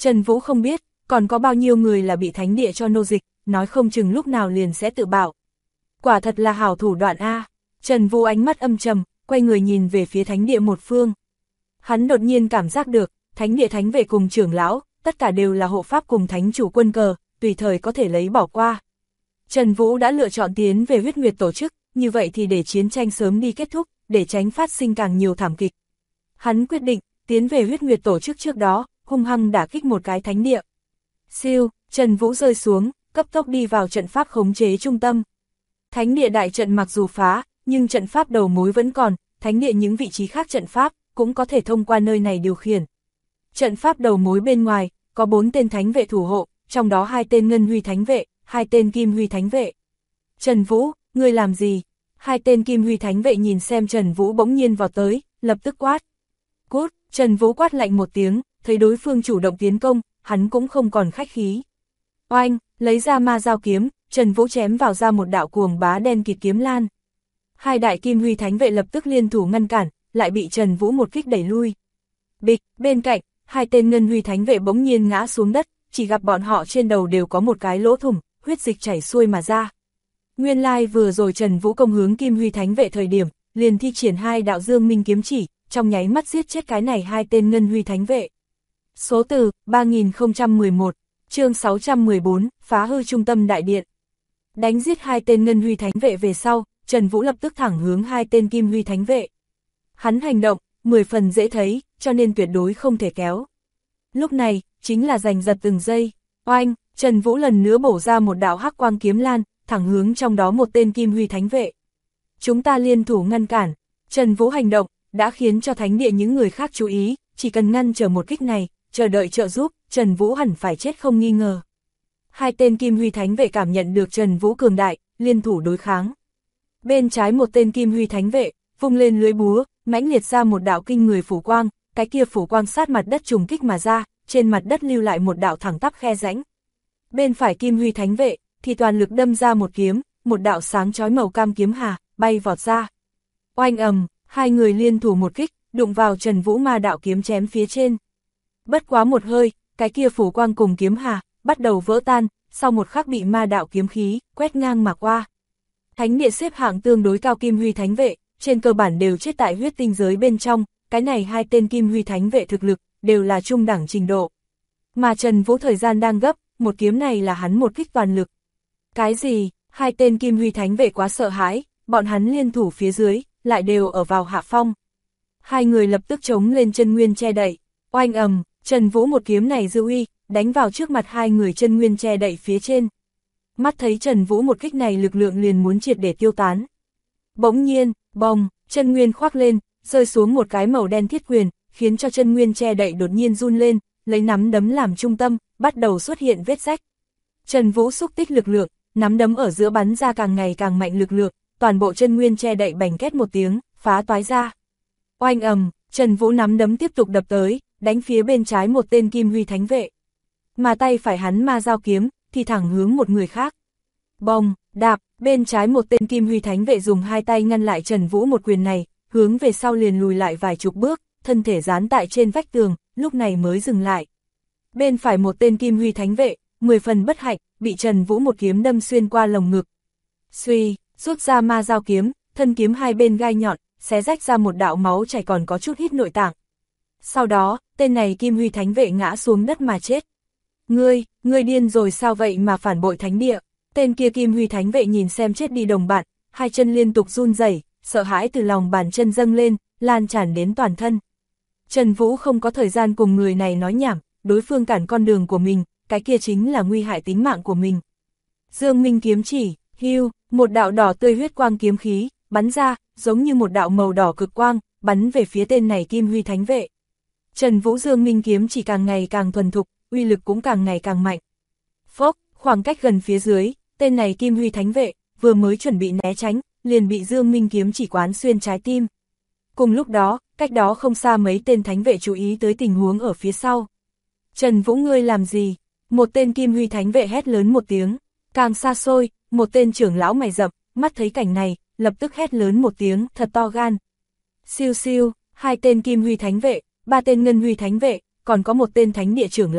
Trần Vũ không biết, còn có bao nhiêu người là bị thánh địa cho nô dịch, nói không chừng lúc nào liền sẽ tự bảo. Quả thật là hảo thủ đoạn A. Trần Vũ ánh mắt âm trầm, quay người nhìn về phía thánh địa một phương. Hắn đột nhiên cảm giác được, thánh địa thánh vệ cùng trưởng lão, tất cả đều là hộ pháp cùng thánh chủ quân cờ, tùy thời có thể lấy bỏ qua. Trần Vũ đã lựa chọn tiến về huyết nguyệt tổ chức, như vậy thì để chiến tranh sớm đi kết thúc, để tránh phát sinh càng nhiều thảm kịch. Hắn quyết định, tiến về huyết nguyệt tổ chức trước đó, hung hăng đả kích một cái thánh địa. Siêu, Trần Vũ rơi xuống, cấp tốc đi vào trận pháp khống chế trung tâm. Thánh địa đại trận mặc dù phá, nhưng trận pháp đầu mối vẫn còn, thánh địa những vị trí khác trận pháp, cũng có thể thông qua nơi này điều khiển. Trận pháp đầu mối bên ngoài, có 4 tên thánh vệ thủ hộ, trong đó 2 tên Ngân Huy thánh vệ, 2 tên Kim Huy thánh vệ. Trần Vũ, ngươi làm gì? 2 tên Kim Huy thánh vệ nhìn xem Trần Vũ bỗng nhiên vào tới, lập tức quát. Cút, Trần Vũ quát lạnh một tiếng, thấy đối phương chủ động tiến công, hắn cũng không còn khách khí. Oanh, lấy ra ma dao kiếm, Trần Vũ chém vào ra một đạo cuồng bá đen kịt kiếm lan. 2 đại Kim Huy thánh vệ lập tức liên thủ ngăn cản, lại bị Trần Vũ một kích đẩy lui. Bịch, bên cạnh, 2 tên Ngân Huy thánh vệ bỗng nhiên ngã xuống đất, chỉ gặp bọn họ trên đầu đều có một cái lỗ thủng, huyết dịch chảy xuôi mà ra. Nguyên lai vừa rồi Trần Vũ công hướng Kim Huy thánh vệ thời điểm, liền thi triển 2 đạo Dương Minh kiếm chỉ, trong nháy mắt giết chết cái này 2 tên Ngân Huy thánh vệ. Số từ 3011, chương 614, phá hư trung tâm đại điện. Đánh giết 2 tên Ngân Huy thánh vệ về sau, Trần Vũ lập tức thẳng hướng 2 tên Kim Huy thánh vệ. Hắn hành động, 10 phần dễ thấy, cho nên tuyệt đối không thể kéo. Lúc này, chính là giành giật từng giây. Oanh, Trần Vũ lần nữa bổ ra một đạo hắc quang kiếm lan, thẳng hướng trong đó một tên Kim Huy thánh vệ. Chúng ta liên thủ ngăn cản. Trần Vũ hành động, đã khiến cho thánh địa những người khác chú ý, chỉ cần ngăn trở một kích này, chờ đợi trợ giúp, Trần Vũ hẳn phải chết không nghi ngờ. 2 tên Kim Huy thánh vệ cảm nhận được Trần Vũ cường đại, liên thủ đối kháng. Bên trái một tên Kim Huy thánh vệ, vung lên lưới búa, mãnh liệt ra một đạo kinh người phủ quang, cái kia phủ quang sát mặt đất trùng kích mà ra, trên mặt đất lưu lại một đạo thẳng tắp khe rãnh. Bên phải Kim Huy thánh vệ, thì toàn lực đâm ra một kiếm, một đạo sáng chói màu cam kiếm hà, bay vọt ra. Oanh ầm, 2 người liên thủ một kích, đụng vào Trần Vũ ma đạo kiếm chém phía trên. Bất quá một hơi, cái kia phủ quang cùng kiếm hà, bắt đầu vỡ tan, sau một khắc bị ma đạo kiếm khí, quét ngang mà qua. Thánh địa xếp hạng tương đối cao Kim Huy thánh vệ, trên cơ bản đều chết tại huyết tinh giới bên trong, cái này 2 tên Kim Huy thánh vệ thực lực, đều là trung đẳng trình độ. Mà Trần Vũ thời gian đang gấp, một kiếm này là hắn một kích toàn lực. Cái gì, 2 tên Kim Huy thánh vệ quá sợ hãi, bọn hắn liên thủ phía dưới, lại đều ở vào hạ phong. 2 người lập tức chống lên chân nguyên che đậy, oanh ầm, Trần Vũ một kiếm này dư uy, đánh vào trước mặt 2 người chân nguyên che đậy phía trên. Mắt thấy Trần Vũ một kích này lực lượng liền muốn triệt để tiêu tán. Bỗng nhiên, bồng, chân nguyên khoác lên, rơi xuống một cái màu đen thiết quyền, khiến cho chân nguyên che đậy đột nhiên run lên, lấy nắm đấm làm trung tâm, bắt đầu xuất hiện vết rách. Trần Vũ xúc tích lực lượng, nắm đấm ở giữa bắn ra càng ngày càng mạnh lực lượng, toàn bộ chân nguyên che đậy bành két một tiếng, phá toái ra. Oanh ầm, Trần Vũ nắm đấm tiếp tục đập tới, đánh phía bên trái một tên Kim Huy thánh vệ. Mà tay phải hắn ma dao kiếm, thì thẳng hướng một người khác. Bồng, đạp, bên trái một tên Kim Huy thánh vệ dùng 2 tay ngăn lại Trần Vũ một quyền này, hướng về sau liền lùi lại vài chục bước, thân thể dán tại trên vách tường, lúc này mới dừng lại. Bên phải một tên Kim Huy thánh vệ, 10 phần bất hạnh, bị Trần Vũ một kiếm đâm xuyên qua lồng ngực. Suy, rút ra ma dao kiếm, thân kiếm 2 bên gai nhọn, xé rách ra một đạo máu chảy còn có chút hít nội tạng. Sau đó, tên này Kim Huy thánh vệ ngã xuống đất mà chết. Ngươi điên rồi sao vậy mà phản bội thánh địa? Tên kia Kim Huy thánh vệ nhìn xem chết đi đồng bạn, 2 chân liên tục run rẩy, sợ hãi từ lòng bàn chân dâng lên, lan tràn đến toàn thân. Trần Vũ không có thời gian cùng người này nói nhảm, đối phương cản con đường của mình, cái kia chính là nguy hại tính mạng của mình. Dương Minh kiếm chỉ, hưu, một đạo đỏ tươi huyết quang kiếm khí, bắn ra, giống như một đạo màu đỏ cực quang, bắn về phía tên này Kim Huy thánh vệ. Trần Vũ Dương Minh kiếm chỉ càng ngày càng thuần thục, uy lực cũng càng ngày càng mạnh. Phốc, khoảng cách gần phía dưới, tên này Kim Huy thánh vệ, vừa mới chuẩn bị né tránh, liền bị Dương Minh kiếm chỉ quán xuyên trái tim. Cùng lúc đó, cách đó không xa mấy tên thánh vệ chú ý tới tình huống ở phía sau. Trần Vũ ngươi làm gì? Một tên Kim Huy thánh vệ hét lớn một tiếng. Càng xa xôi, một tên trưởng lão mày rậm, mắt thấy cảnh này, lập tức hét lớn một tiếng, thật to gan. Siêu siêu, 2 tên Kim Huy thánh vệ, 3 tên Ngân Huy thánh vệ, còn có một tên thánh địa trưởng lão,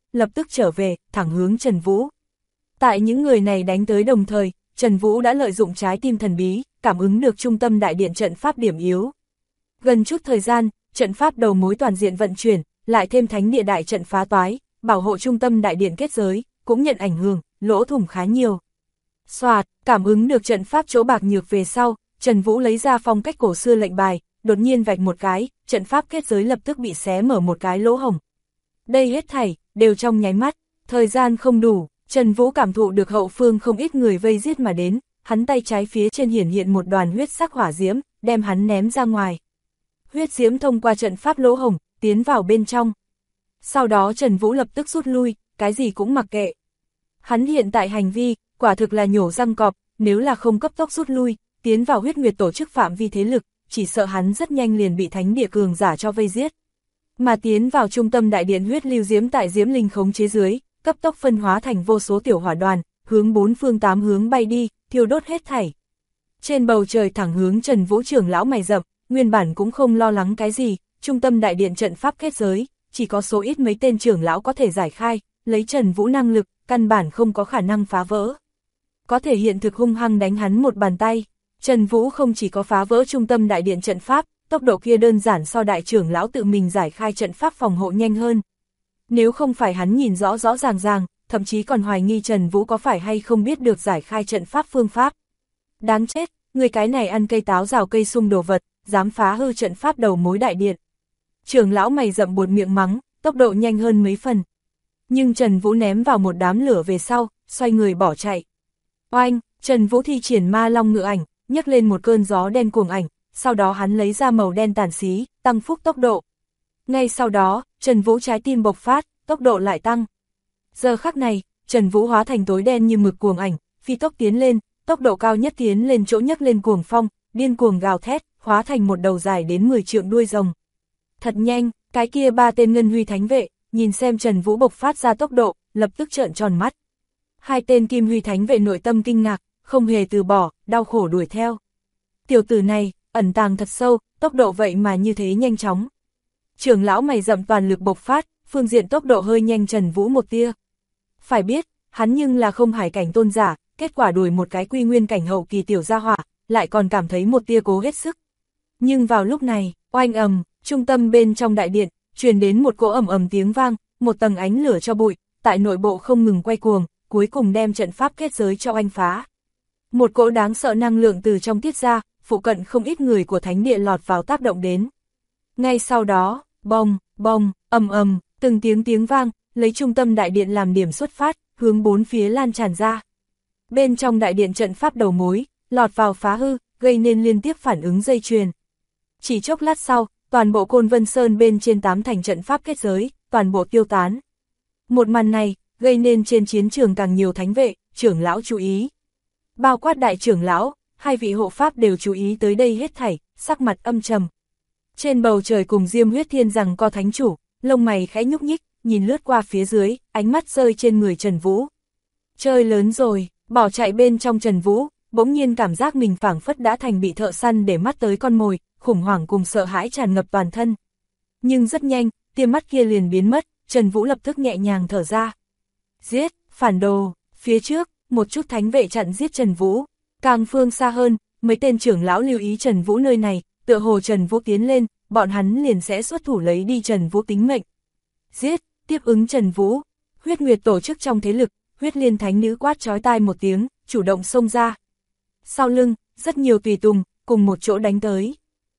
lập tức trở về, thẳng hướng Trần Vũ. Tại những người này đánh tới đồng thời, Trần Vũ đã lợi dụng trái tim thần bí, cảm ứng được trung tâm đại điện trận pháp điểm yếu. Gần chút thời gian, trận pháp đầu mối toàn diện vận chuyển, lại thêm thánh địa đại trận phá toái, bảo hộ trung tâm đại điện kết giới, cũng nhận ảnh hưởng, lỗ thủng khá nhiều. Soạt, cảm ứng được trận pháp chỗ bạc nhược về sau, Trần Vũ lấy ra phong cách cổ xưa lệnh bài, đột nhiên vạch một cái, trận pháp kết giới lập tức bị xé mở một cái lỗ hổng. Đây hết thảy, đều trong nháy mắt, thời gian không đủ, Trần Vũ cảm thụ được hậu phương không ít người vây giết mà đến, hắn tay trái phía trên hiển hiện một đoàn huyết sắc hỏa diễm, đem hắn ném ra ngoài. Huyết diễm thông qua trận pháp lỗ hổng, tiến vào bên trong. Sau đó Trần Vũ lập tức rút lui, cái gì cũng mặc kệ. Hắn hiện tại hành vi, quả thực là nhổ răng cọp, nếu là không cấp tốc rút lui, tiến vào huyết nguyệt tổ chức phạm vi thế lực, chỉ sợ hắn rất nhanh liền bị thánh địa cường giả cho vây giết. Mà tiến vào trung tâm đại điện huyết lưu diễm tại diễm linh khống chế dưới, cấp tốc phân hóa thành vô số tiểu hỏa đoàn, hướng bốn phương tám hướng bay đi, thiêu đốt hết thảy. Trên bầu trời thẳng hướng Trần Vũ trưởng lão mày rậm, nguyên bản cũng không lo lắng cái gì, trung tâm đại điện trận pháp kết giới, chỉ có số ít mấy tên trưởng lão có thể giải khai, lấy Trần Vũ năng lực, căn bản không có khả năng phá vỡ. Có thể hiện thực hung hăng đánh hắn một bàn tay, Trần Vũ không chỉ có phá vỡ trung tâm đại điện trận pháp, tốc độ kia đơn giản so đại trưởng lão tự mình giải khai trận pháp phòng hộ nhanh hơn. Nếu không phải hắn nhìn rõ rõ ràng ràng, thậm chí còn hoài nghi Trần Vũ có phải hay không biết được giải khai trận pháp phương pháp. Đáng chết, người cái này ăn cây táo rào cây sung đồ vật, dám phá hư trận pháp đầu mối đại điện. Trưởng lão mày rậm buột miệng mắng, tốc độ nhanh hơn mấy phần. Nhưng Trần Vũ ném vào một đám lửa về sau, xoay người bỏ chạy. Oanh, Trần Vũ thi triển ma long ngự ảnh, nhấc lên một cơn gió đen cuồng ảnh, sau đó hắn lấy ra màu đen tàn xí, tăng phúc tốc độ. Ngay sau đó, Trần Vũ trái tim bộc phát, tốc độ lại tăng. Giờ khắc này, Trần Vũ hóa thành tối đen như mực cuồng ảnh, phi tốc tiến lên, tốc độ cao nhất tiến lên chỗ nhấc lên cuồng phong, điên cuồng gào thét, hóa thành một đầu dài đến 10 trượng đuôi rồng. Thật nhanh, cái kia ba tên ngân huy thánh vệ, nhìn xem Trần Vũ bộc phát ra tốc độ, lập tức trợn tròn mắt. Hai tên kim huy thánh vệ nội tâm kinh ngạc, không hề từ bỏ, đau khổ đuổi theo. Tiểu tử này, ẩn tàng thật sâu, tốc độ vậy mà như thế nhanh chóng. Trưởng lão mày rậm toàn lực bộc phát, phương diện tốc độ hơi nhanh Trần Vũ một tia. Phải biết, hắn nhưng là không hải cảnh tôn giả, kết quả đuổi một cái quy nguyên cảnh hậu kỳ tiểu gia hỏa, lại còn cảm thấy một tia cố hết sức. Nhưng vào lúc này, oanh ầm, trung tâm bên trong đại điện, truyền đến một cỗ ầm ầm tiếng vang, một tầng ánh lửa cho bụi, tại nội bộ không ngừng quay cuồng, cuối cùng đem trận pháp kết giới cho oanh phá. Một cỗ đáng sợ năng lượng từ trong tiết ra, phụ cận không ít người của thánh địa lọt vào tác động đến. Ngay sau đó, bong, bong, ầm ầm, từng tiếng vang, lấy trung tâm đại điện làm điểm xuất phát, hướng bốn phía lan tràn ra. Bên trong đại điện trận pháp đầu mối, lọt vào phá hư, gây nên liên tiếp phản ứng dây chuyền. Chỉ chốc lát sau, toàn bộ Côn Vân Sơn bên trên 8 thành trận pháp kết giới, toàn bộ tiêu tán. Một màn này, gây nên trên chiến trường càng nhiều thánh vệ, trưởng lão chú ý. Bao quát đại trưởng lão, hai vị hộ pháp đều chú ý tới đây hết thảy, sắc mặt âm trầm. Trên bầu trời cùng Diêm Huyết Thiên rằng co thánh chủ, lông mày khẽ nhúc nhích, nhìn lướt qua phía dưới, ánh mắt rơi trên người Trần Vũ. Chơi lớn rồi, bỏ chạy bên trong Trần Vũ, bỗng nhiên cảm giác mình phảng phất đã thành bị thợ săn để mắt tới con mồi, khủng hoảng cùng sợ hãi tràn ngập toàn thân. Nhưng rất nhanh, tia mắt kia liền biến mất, Trần Vũ lập tức nhẹ nhàng thở ra. Giết, phản đồ, phía trước, một chút thánh vệ chặn giết Trần Vũ. Càng phương xa hơn, mấy tên trưởng lão lưu ý Trần Vũ nơi này, tựa hồ Trần Vũ tiến lên, bọn hắn liền sẽ xuất thủ lấy đi Trần Vũ tính mệnh. Giết, tiếp ứng Trần Vũ. Huyết Nguyệt tổ chức trong thế lực, Huyết Liên thánh nữ quát chói tai một tiếng, chủ động xông ra. Sau lưng, rất nhiều tùy tùng, cùng một chỗ đánh tới.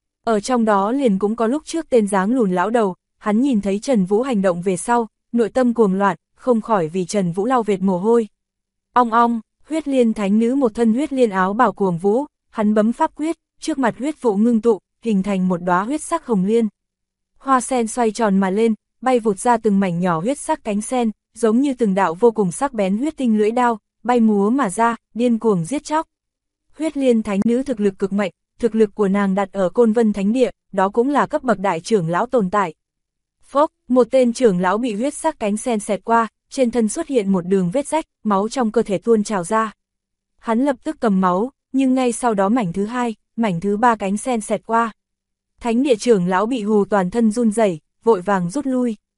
Ở trong đó liền cũng có lúc trước tên dáng lùn lão đầu, hắn nhìn thấy Trần Vũ hành động về sau, nội tâm cuồng loạn, không khỏi vì Trần Vũ lau vệt mồ hôi. Ong ong, Huyết Liên thánh nữ một thân huyết liên áo bảo cuồng vũ, hắn bấm pháp quyết, trước mặt huyết vụ ngưng tụ, hình thành một đóa huyết sắc hồng liên. Hoa sen xoay tròn mà lên, bay vụt ra từng mảnh nhỏ huyết sắc cánh sen, giống như từng đạo vô cùng sắc bén huyết tinh lưỡi đao, bay múa mà ra, điên cuồng giết chóc. Huyết Liên thánh nữ thực lực cực mạnh, thực lực của nàng đặt ở Côn Vân Thánh Địa, đó cũng là cấp bậc đại trưởng lão tồn tại. Phốc, một tên trưởng lão bị huyết sắc cánh sen xẹt qua, trên thân xuất hiện một đường vết rách, máu trong cơ thể tuôn trào ra. Hắn lập tức cầm máu, nhưng ngay sau đó mảnh thứ hai, mảnh thứ ba cánh sen xẹt qua. Thánh địa trưởng lão bị hù toàn thân run rẩy, vội vàng rút lui.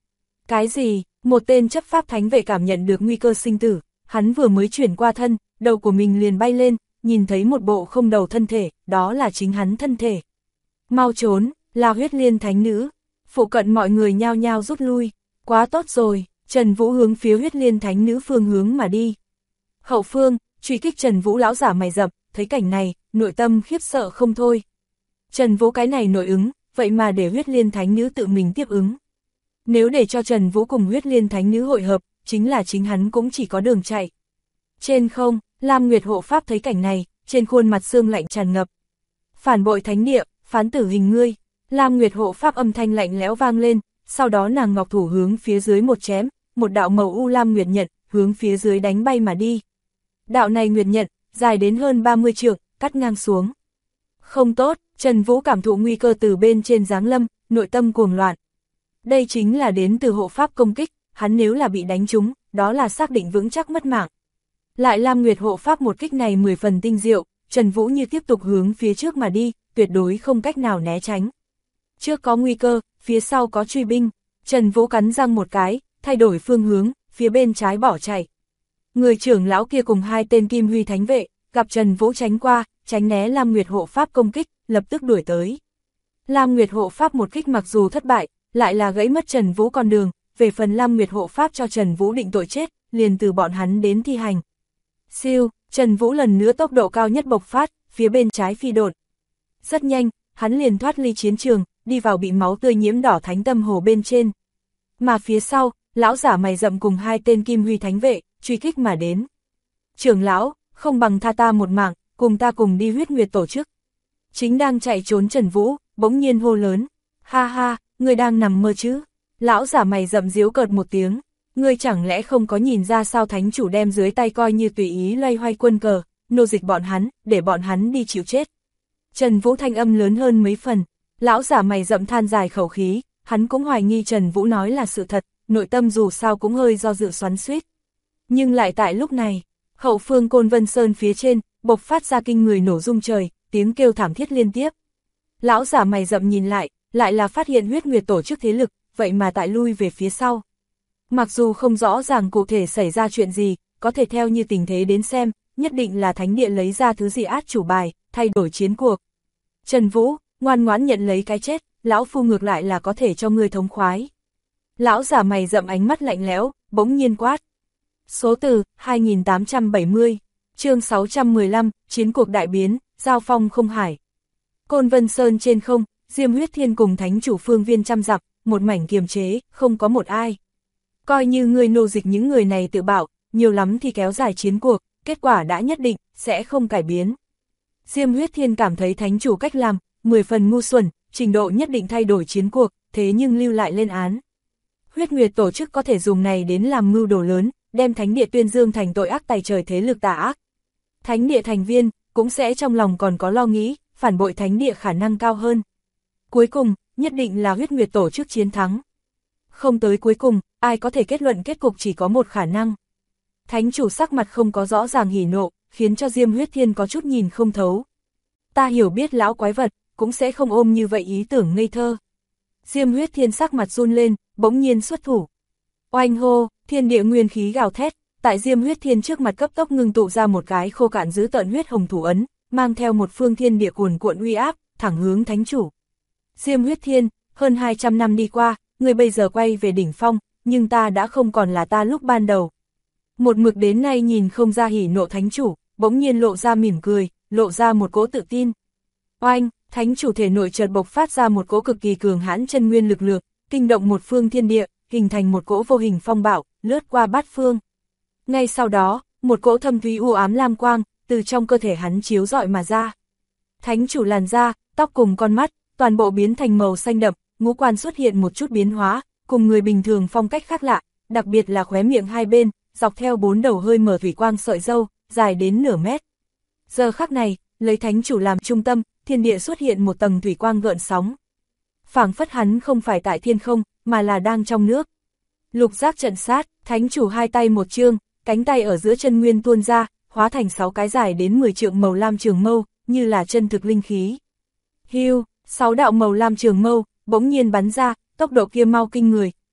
Cái gì? Một tên chấp pháp thánh vệ cảm nhận được nguy cơ sinh tử, hắn vừa mới chuyển qua thân, đầu của mình liền bay lên, nhìn thấy một bộ không đầu thân thể, đó là chính hắn thân thể. Mau trốn, là Huyết Liên thánh nữ. Phụ cận mọi người nhao nhao rút lui. Quá tốt rồi, Trần Vũ hướng phía Huyết Liên thánh nữ phương hướng mà đi. Hậu phương, truy kích Trần Vũ lão giả mày rậm, thấy cảnh này, nội tâm khiếp sợ không thôi. Trần Vũ cái này nội ứng, vậy mà để Huyết Liên thánh nữ tự mình tiếp ứng. Nếu để cho Trần Vũ cùng Huyết Liên thánh nữ hội hợp, chính là chính hắn cũng chỉ có đường chạy. Trên không, Lam Nguyệt hộ pháp thấy cảnh này, trên khuôn mặt xương lạnh tràn ngập. Phản bội thánh địa, phán tử hình ngươi. Lam Nguyệt hộ pháp âm thanh lạnh lẽo vang lên, sau đó nàng ngọc thủ hướng phía dưới một chém, một đạo màu u lam nguyệt nhận, hướng phía dưới đánh bay mà đi. Đạo này nguyệt nhận, dài đến hơn 30 trượng, cắt ngang xuống. Không tốt, Trần Vũ cảm thụ nguy cơ từ bên trên giáng lâm, nội tâm cuồng loạn. Đây chính là đến từ hộ pháp công kích, hắn nếu là bị đánh trúng, đó là xác định vững chắc mất mạng. Lại Lam Nguyệt hộ pháp một kích này 10 phần tinh diệu, Trần Vũ như tiếp tục hướng phía trước mà đi, tuyệt đối không cách nào né tránh. Trước có nguy cơ, phía sau có truy binh, Trần Vũ cắn răng một cái, thay đổi phương hướng, phía bên trái bỏ chạy. Người trưởng lão kia cùng hai tên Kim Huy thánh vệ, gặp Trần Vũ tránh qua, tránh né Lam Nguyệt hộ pháp công kích, lập tức đuổi tới. Lam Nguyệt hộ pháp một kích mặc dù thất bại, lại là gãy mất Trần Vũ con đường, về phần Lam Nguyệt hộ pháp cho Trần Vũ định tội chết, liền từ bọn hắn đến thi hành. Siêu, Trần Vũ lần nữa tốc độ cao nhất bộc phát, phía bên trái phi độn. Rất nhanh, hắn liền thoát ly chiến trường, đi vào bị máu tươi nhiễm đỏ thánh tâm hồ bên trên. Mà phía sau, lão giả mày rậm cùng hai tên Kim Huy thánh vệ, truy kích mà đến. Trưởng lão, không bằng tha ta một mạng, cùng ta cùng đi Huyết Nguyệt tổ chức. Chính đang chạy trốn Trần Vũ, bỗng nhiên hô lớn. Ha ha, ngươi đang nằm mơ chứ? Lão giả mày rậm giễu cợt một tiếng. Ngươi chẳng lẽ không có nhìn ra sao thánh chủ đem dưới tay coi như tùy ý loay hoay quân cờ, nô dịch bọn hắn, để bọn hắn đi chịu chết. Trần Vũ thanh âm lớn hơn mấy phần. Lão giả mày rậm than dài khẩu khí, hắn cũng hoài nghi Trần Vũ nói là sự thật, nội tâm dù sao cũng hơi do dự xoắn xuýt. Nhưng lại tại lúc này, hậu phương Côn Vân Sơn phía trên, bộc phát ra kinh người nổ rung trời, tiếng kêu thảm thiết liên tiếp. Lão giả mày rậm nhìn lại là phát hiện Huyết Nguyệt tổ chức thế lực, vậy mà tại lui về phía sau. Mặc dù không rõ ràng cụ thể xảy ra chuyện gì, có thể theo như tình thế đến xem, nhất định là thánh địa lấy ra thứ gì át chủ bài, thay đổi chiến cuộc. Trần Vũ, ngoan ngoãn nhận lấy cái chết, lão phu ngược lại là có thể cho ngươi thống khoái. Lão giả mày rậm ánh mắt lạnh lẽo, bỗng nhiên quát. Số từ, 2870, chương 615, chiến cuộc đại biến, giao phong không hải. Côn Vân Sơn trên không, Diêm Huyết Thiên cùng thánh chủ phương viên trăm dặm, một mảnh kiềm chế, không có một ai. Coi như ngươi nô dịch những người này tự bảo, nhiều lắm thì kéo dài chiến cuộc, kết quả đã nhất định, sẽ không cải biến. Diêm Huyết Thiên cảm thấy thánh chủ cách làm, 10 phần ngu xuẩn, trình độ nhất định thay đổi chiến cuộc, thế nhưng lưu lại lên án. Huyết Nguyệt tổ chức có thể dùng này đến làm mưu đồ lớn, đem thánh địa tuyên dương thành tội ác tày trời thế lực tà ác. Thánh địa thành viên, cũng sẽ trong lòng còn có lo nghĩ, phản bội thánh địa khả năng cao hơn. Cuối cùng, nhất định là Huyết Nguyệt tổ chức chiến thắng. Không tới cuối cùng, ai có thể kết luận kết cục chỉ có một khả năng. Thánh chủ sắc mặt không có rõ ràng hỉ nộ, khiến cho Diêm Huyết Thiên có chút nhìn không thấu. Ta hiểu biết lão quái vật, cũng sẽ không ôm như vậy ý tưởng ngây thơ. Diêm Huyết Thiên sắc mặt run lên, bỗng nhiên xuất thủ. Oanh hô, thiên địa nguyên khí gào thét, tại Diêm Huyết Thiên trước mặt cấp tốc ngưng tụ ra một cái khô cạn dữ tợn huyết hồng thủ ấn, mang theo một phương thiên địa cuồn cuộn uy áp, thẳng hướng thánh chủ. Diêm Huyết Thiên, hơn 200 năm đi qua, người bây giờ quay về đỉnh phong, nhưng ta đã không còn là ta lúc ban đầu. Một mực đến nay nhìn không ra hỉ nộ thánh chủ, bỗng nhiên lộ ra mỉm cười, lộ ra một cỗ tự tin. Oanh, thánh chủ thể nội chợt bộc phát ra một cỗ cực kỳ cường hãn chân nguyên lực lượng, kinh động một phương thiên địa, hình thành một cỗ vô hình phong bạo, lướt qua bát phương. Ngay sau đó, một cỗ thâm thúy u ám lam quang, từ trong cơ thể hắn chiếu rọi mà ra. Thánh chủ làn da, tóc cùng con mắt, toàn bộ biến thành màu xanh đậm, ngũ quan xuất hiện một chút biến hóa, cùng người bình thường phong cách khác lạ, đặc biệt là khóe miệng hai bên, dọc theo 4 đầu hơi mở thủy quang sợi râu, dài đến nửa mét. Giờ khắc này, lấy thánh chủ làm trung tâm, thiên địa xuất hiện một tầng thủy quang gợn sóng. Phảng phất hắn không phải tại thiên không, mà là đang trong nước. Lục giác trận sát, thánh chủ hai tay một chương, cánh tay ở giữa chân nguyên tuôn ra, hóa thành 6 cái dài đến 10 trượng màu lam trường mâu, như là chân thực linh khí. Hưu, 6 đạo màu lam trường mâu, bỗng nhiên bắn ra, tốc độ kia mau kinh người,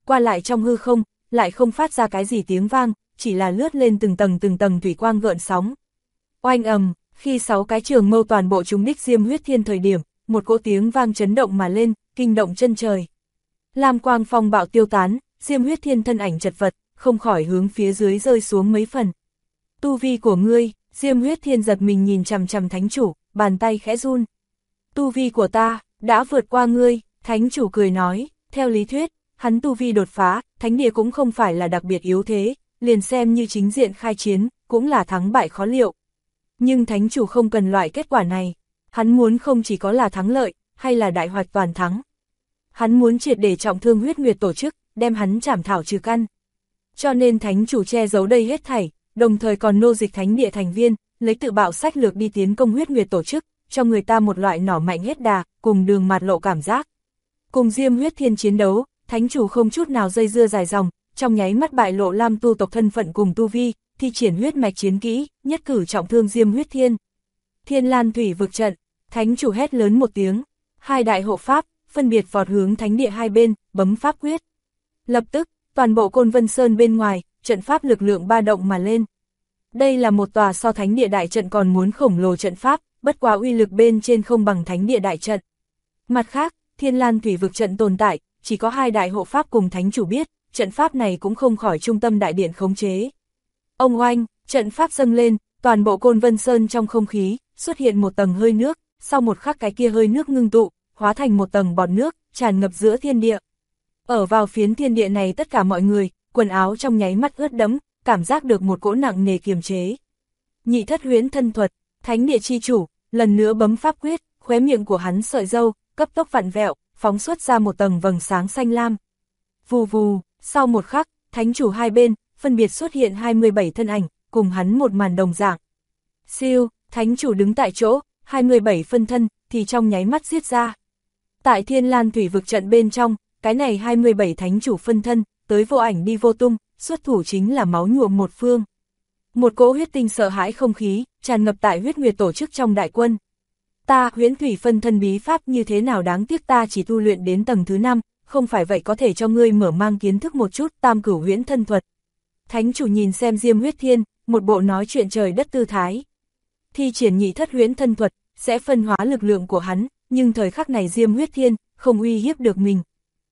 qua lại trong hư không, lại không phát ra cái gì tiếng vang, chỉ là lướt lên từng tầng thủy quang gợn sóng. Oanh ầm, khi 6 cái trường mâu toàn bộ trúng đích Diêm Huyết Thiên thời điểm, một cỗ tiếng vang chấn động mà lên, kinh động chân trời. Lam quang phong bạo tiêu tán, Diêm Huyết Thiên thân ảnh chật vật, không khỏi hướng phía dưới rơi xuống mấy phần. Tu vi của ngươi, Diêm Huyết Thiên giật mình nhìn chằm chằm thánh chủ, bàn tay khẽ run. Tu vi của ta, đã vượt qua ngươi, thánh chủ cười nói, theo lý thuyết, hắn tu vi đột phá, thánh địa cũng không phải là đặc biệt yếu thế, liền xem như chính diện khai chiến, cũng là thắng bại khó liệu. Nhưng thánh chủ không cần loại kết quả này, hắn muốn không chỉ có là thắng lợi, hay là đại hoạch toàn thắng. Hắn muốn triệt để trọng thương Huyết Nguyệt tổ chức, đem hắn trảm thảo trừ căn. Cho nên thánh chủ che giấu đây hết thảy, đồng thời còn nô dịch thánh địa thành viên, lấy tự bạo sách lược đi tiến công Huyết Nguyệt tổ chức, cho người ta một loại nỏ mạnh hết đà, cùng đường mạt lộ cảm giác. Cùng Diêm Huyết Thiên chiến đấu, thánh chủ không chút nào dây dưa dài dòng, trong nháy mắt bại lộ Lam tu tộc thân phận cùng tu vi, thi triển huyết mạch chiến kỹ, nhất cử trọng thương Diêm Huyết Thiên. Thiên Lan thủy vực trận, thánh chủ hét lớn một tiếng, 2 đại hộ pháp, phân biệt vọt hướng thánh địa hai bên, bấm pháp quyết. Lập tức, toàn bộ Côn Vân Sơn bên ngoài, trận pháp lực lượng ba động mà lên. Đây là một tòa so thánh địa đại trận còn muốn khổng lồ trận pháp, bất quá uy lực bên trên không bằng thánh địa đại trận. Mặt khác, Thiên Lan thủy vực trận tồn tại, chỉ có 2 đại hộ pháp cùng thánh chủ biết, trận pháp này cũng không khỏi trung tâm đại điện khống chế. Ông oanh, trận pháp dâng lên, toàn bộ Côn Vân Sơn trong không khí, xuất hiện một tầng hơi nước, sau một khắc cái kia hơi nước ngưng tụ, hóa thành một tầng bọt nước, tràn ngập giữa thiên địa. Ở vào phiến thiên địa này tất cả mọi người, quần áo trong nháy mắt ướt đẫm, cảm giác được một cỗ nặng nề kiềm chế. Nhị thất huyễn thân thuật, thánh địa chi chủ, lần nữa bấm pháp quyết, khóe miệng của hắn sợi râu, cấp tốc vặn vẹo, phóng xuất ra một tầng vầng sáng xanh lam. Vù vù, sau một khắc, thánh chủ hai bên, phân biệt xuất hiện 27 thân ảnh, cùng hắn một màn đồng dạng. Siêu, thánh chủ đứng tại chỗ, 27 phân thân, thì trong nháy mắt giết ra. Tại Thiên Lan thủy vực trận bên trong, cái này 27 thánh chủ phân thân, tới vô ảnh đi vô tung, xuất thủ chính là máu nhuộm một phương. Một cỗ huyết tinh sợ hãi không khí, tràn ngập tại Huyết Nguyệt tổ chức trong đại quân. Ta huyễn thủy phân thân bí pháp như thế nào đáng tiếc ta chỉ tu luyện đến tầng thứ 5, không phải vậy có thể cho ngươi mở mang kiến thức một chút tam cửu huyễn thân thuật. Thánh chủ nhìn xem Diêm Huyết Thiên, một bộ nói chuyện trời đất tư thái. Thi triển nhị thất huyễn thân thuật, sẽ phân hóa lực lượng của hắn, nhưng thời khắc này Diêm Huyết Thiên, không uy hiếp được mình.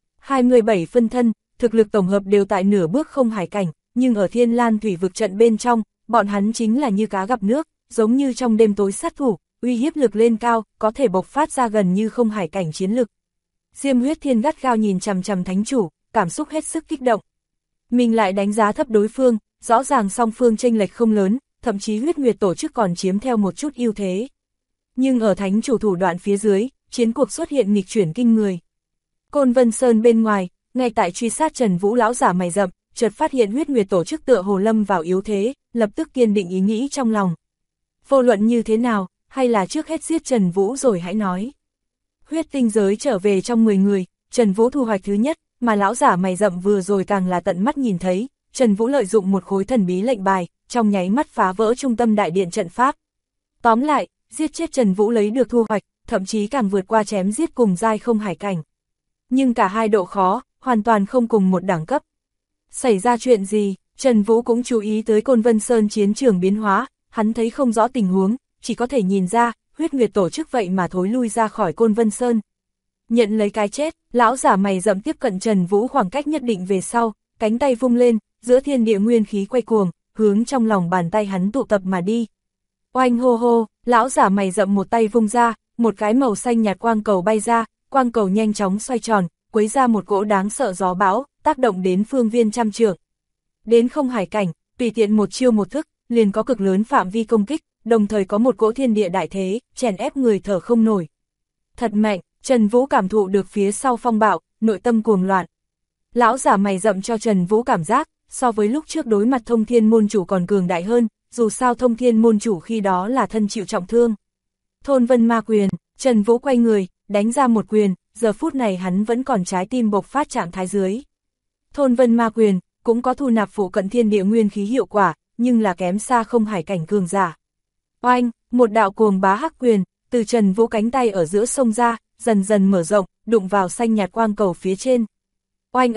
27 phân thân, thực lực tổng hợp đều tại nửa bước không hải cảnh, nhưng ở Thiên Lan thủy vực trận bên trong, bọn hắn chính là như cá gặp nước, giống như trong đêm tối sát thủ, uy hiếp lực lên cao, có thể bộc phát ra gần như không hải cảnh chiến lực. Diêm Huyết Thiên gắt gao nhìn chằm chằm thánh chủ, cảm xúc hết sức kích động. Mình lại đánh giá thấp đối phương, rõ ràng song phương chênh lệch không lớn, thậm chí Huyết Nguyệt tổ chức còn chiếm theo một chút ưu thế. Nhưng ở thánh chủ thủ đoạn phía dưới, chiến cuộc xuất hiện nghịch chuyển kinh người. Côn Vân Sơn bên ngoài, ngay tại truy sát Trần Vũ lão giả mày rậm, chợt phát hiện Huyết Nguyệt tổ chức tựa hồ lâm vào yếu thế, lập tức kiên định ý nghĩ trong lòng. Vô luận như thế nào, hay là trước hết giết Trần Vũ rồi hãy nói. Huyết tinh giới trở về trong 10 người, Trần Vũ thu hoạch thứ nhất, mà lão giả mày rậm vừa rồi càng là tận mắt nhìn thấy, Trần Vũ lợi dụng một khối thần bí lệnh bài, trong nháy mắt phá vỡ trung tâm đại điện trận pháp. Tóm lại, giết chết Trần Vũ lấy được thu hoạch, thậm chí càng vượt qua chém giết cùng giai không hải cảnh. Nhưng cả hai độ khó, hoàn toàn không cùng một đẳng cấp. Xảy ra chuyện gì, Trần Vũ cũng chú ý tới Côn Vân Sơn chiến trường biến hóa, hắn thấy không rõ tình huống, chỉ có thể nhìn ra, Huyết Nguyệt tổ chức vậy mà thối lui ra khỏi Côn Vân Sơn. Nhận lấy cái chết, lão giả mày rậm tiếp cận Trần Vũ khoảng cách nhất định về sau, cánh tay vung lên, giữa thiên địa nguyên khí quay cuồng, hướng trong lòng bàn tay hắn tụ tập mà đi. Oanh hô hô, lão giả mày rậm một tay vung ra, một cái màu xanh nhạt quang cầu bay ra, quang cầu nhanh chóng xoay tròn, quấy ra một cỗ đáng sợ gió bão, tác động đến phương viên trăm trượng. Đến không hải cảnh, tùy tiện một chiêu một thức, liền có cực lớn phạm vi công kích, đồng thời có một cỗ thiên địa đại thế, chèn ép người thở không nổi. Thật mạnh, Trần Vũ cảm thụ được phía sau phong bạo, nội tâm cuồng loạn. Lão giả mày rậm cho Trần Vũ cảm giác, so với lúc trước đối mặt Thông Thiên môn chủ còn cường đại hơn, dù sao Thông Thiên môn chủ khi đó là thân chịu trọng thương. Thôn Vân Ma quyền, Trần Vũ quay người, đánh ra một quyền, giờ phút này hắn vẫn còn trái tim bộc phát trạng thái dưới. Thôn Vân Ma quyền, cũng có thu nạp phụ cận thiên địa nguyên khí hiệu quả, nhưng là kém xa không hải cảnh cường giả. Oanh, một đạo cuồng bá hắc quyền, từ Trần Vũ cánh tay ở giữa sông ra, dần dần mở rộng, đụng vào xanh nhạt quang cầu phía trên. Oanh ầm,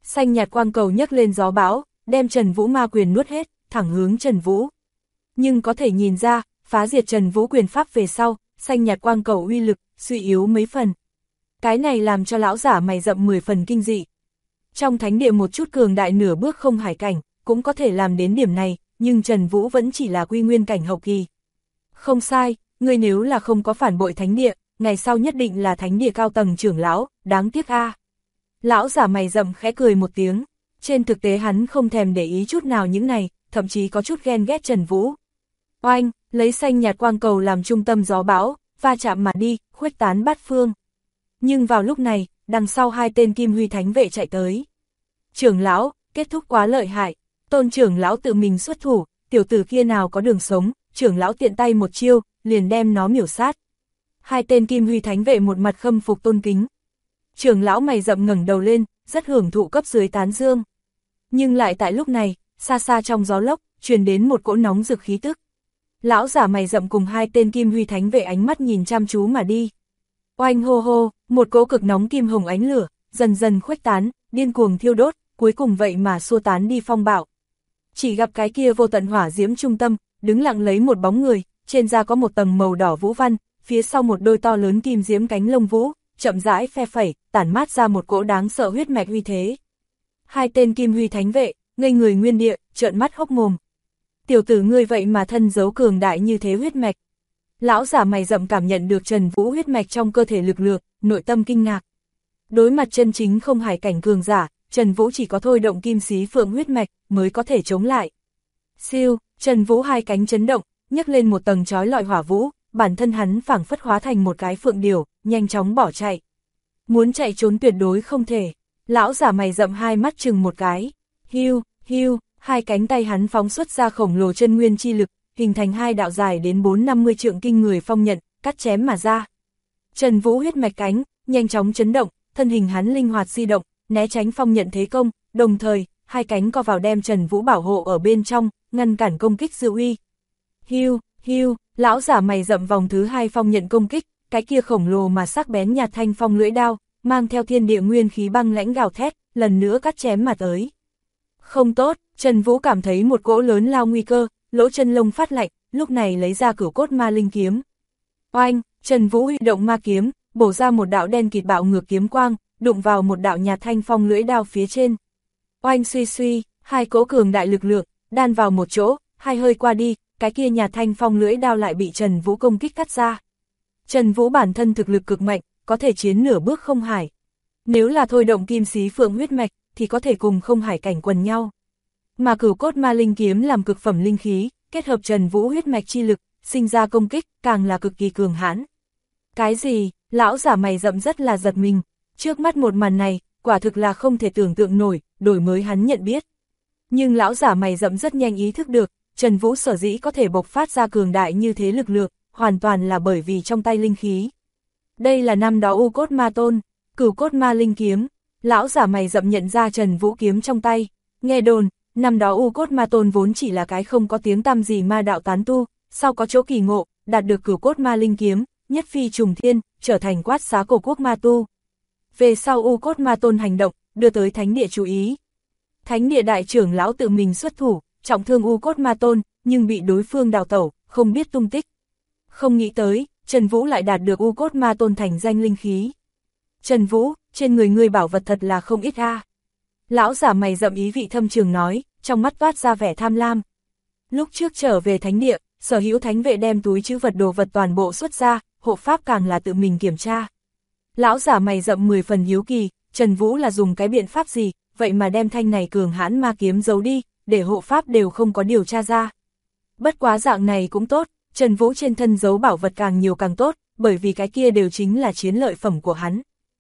Xanh nhạt quang cầu nhấc lên gió bão, đem Trần Vũ ma quyền nuốt hết, thẳng hướng Trần Vũ. Nhưng có thể nhìn ra, phá diệt Trần Vũ quyền pháp về sau, xanh nhạt quang cầu uy lực, suy yếu mấy phần. Cái này làm cho lão giả mày rậm 10 phần kinh dị. Trong thánh địa một chút cường đại nửa bước không hải cảnh, cũng có thể làm đến điểm này, nhưng Trần Vũ vẫn chỉ là quy nguyên cảnh hậu kỳ. Không sai, ngươi nếu là không có phản bội thánh địa, ngày sau nhất định là thánh địa cao tầng trưởng lão, đáng tiếc a. Lão giả mày rậm khẽ cười một tiếng, trên thực tế hắn không thèm để ý chút nào những này, thậm chí có chút ghen ghét Trần Vũ. Oanh, lấy xanh nhạt quang cầu làm trung tâm gió bão, va chạm mà đi, khuếch tán bát phương. Nhưng vào lúc này, đằng sau hai tên Kim Huy Thánh vệ chạy tới. Trưởng lão, kết thúc quá lợi hại, Tôn trưởng lão tự mình xuất thủ, tiểu tử kia nào có đường sống, trưởng lão tiện tay một chiêu, liền đem nó miểu sát. Hai tên Kim Huy Thánh vệ một mặt khâm phục tôn kính. Trưởng lão mày rậm ngẩng đầu lên, rất hưởng thụ cấp dưới tán dương. Nhưng lại tại lúc này, xa xa trong gió lốc, truyền đến một cỗ nóng rực khí tức. Lão giả mày rậm cùng hai tên Kim Huy Thánh vệ ánh mắt nhìn chăm chú mà đi. Oanh hô hô, một cỗ cực nóng kim hồng ánh lửa, dần dần khuếch tán, điên cuồng thiêu đốt, cuối cùng vậy mà xua tán đi phong bạo. Chỉ gặp cái kia vô tận hỏa diễm trung tâm, đứng lặng lấy một bóng người, trên da có một tầng màu đỏ vũ văn, phía sau một đôi to lớn kim diễm cánh lông vũ, chậm rãi phe phẩy, tản mát ra một cỗ đáng sợ huyết mạch uy thế. Hai tên Kim Huy Thánh vệ, ngây người nguyên địa, trợn mắt hốc mồm. Tiểu tử ngươi vậy mà thân giấu cường đại như thế huyết mạch. Lão giả mày rậm cảm nhận được Trần Vũ huyết mạch trong cơ thể lực lượng, nội tâm kinh ngạc. Đối mặt chân chính không hải cảnh cường giả, Trần Vũ chỉ có thôi động kim xí phượng huyết mạch mới có thể chống lại. Siêu, Trần Vũ hai cánh chấn động, nhấc lên một tầng chói lọi hỏa vũ, bản thân hắn phảng phất hóa thành một cái phượng điểu, nhanh chóng bỏ chạy. Muốn chạy trốn tuyệt đối không thể. Lão giả mày rậm hai mắt chừng một cái. Hiu, hiu, hai cánh tay hắn phóng xuất ra khổng lồ chân nguyên chi lực, hình thành hai đạo dài đến 4-50 trượng kinh người phong nhận, cắt chém mà ra. Trần Vũ huyết mạch cánh, nhanh chóng chấn động, thân hình hắn linh hoạt di động, né tránh phong nhận thế công, đồng thời, hai cánh co vào đem Trần Vũ bảo hộ ở bên trong, ngăn cản công kích dư uy. Hiu, hiu, lão giả mày rậm vòng thứ hai phong nhận công kích, cái kia khổng lồ mà sắc bén nhạt thanh phong lưỡi đao, mang theo thiên địa nguyên khí băng lãnh gào thét, lần nữa cắt chém mà tới. Không tốt, Trần Vũ cảm thấy một cỗ lớn lao nguy cơ, lỗ chân lông phát lạnh, lúc này lấy ra cửu cốt ma linh kiếm. Oanh, Trần Vũ huy động ma kiếm, bổ ra một đạo đen kịt bạo ngược kiếm quang, đụng vào một đạo nhạt thanh phong lưỡi đao phía trên. Oanh suy suy, hai cỗ cường đại lực lượng, đan vào một chỗ, hai hơi qua đi, cái kia nhạt thanh phong lưỡi đao lại bị Trần Vũ công kích cắt ra. Trần Vũ bản thân thực lực cực mạnh, có thể chiến nửa bước không hải. Nếu là thôi động kim xí phượng huyết mạch, thì có thể cùng không hải cảnh quần nhau. Mà cửu cốt ma linh kiếm làm cực phẩm linh khí, kết hợp Trần Vũ huyết mạch chi lực, sinh ra công kích, càng là cực kỳ cường hãn. Cái gì? Lão giả mày rậm rất là giật mình, trước mắt một màn này, quả thực là không thể tưởng tượng nổi, đổi mới hắn nhận biết. Nhưng lão giả mày rậm rất nhanh ý thức được, Trần Vũ sở dĩ có thể bộc phát ra cường đại như thế lực lượng, hoàn toàn là bởi vì trong tay linh khí. Đây là năm đó U Cốt Ma Tôn, Cửu Cốt Ma Linh Kiếm. Lão giả mày rậm nhận ra Trần Vũ kiếm trong tay, nghe đồn, năm đó U Cốt Ma Tôn vốn chỉ là cái không có tiếng tăm gì ma đạo tán tu, sau có chỗ kỳ ngộ, đạt được Cửu Cốt Ma Linh Kiếm, nhất phi trùng thiên, trở thành quát xá cổ quốc ma tu. Về sau U Cốt Ma Tôn hành động, đưa tới thánh địa chú ý. Thánh địa đại trưởng lão tự mình xuất thủ, trọng thương U Cốt Ma Tôn, nhưng bị đối phương đào tẩu, không biết tung tích. Không nghĩ tới, Trần Vũ lại đạt được U Cốt Ma Tôn thành danh linh khí. Trần Vũ, trên người ngươi bảo vật thật là không ít a. Lão giả mày rậm ý vị thâm trường nói, trong mắt toát ra vẻ tham lam. Lúc trước trở về thánh địa, sở hữu thánh vệ đem túi trữ vật đồ vật toàn bộ xuất ra, hộ pháp càng là tự mình kiểm tra. Lão giả mày rậm 10 phần hiếu kỳ, Trần Vũ là dùng cái biện pháp gì, vậy mà đem thanh này cường hãn ma kiếm giấu đi, để hộ pháp đều không có điều tra ra. Bất quá dạng này cũng tốt, Trần Vũ trên thân giấu bảo vật càng nhiều càng tốt, bởi vì cái kia đều chính là chiến lợi phẩm của hắn.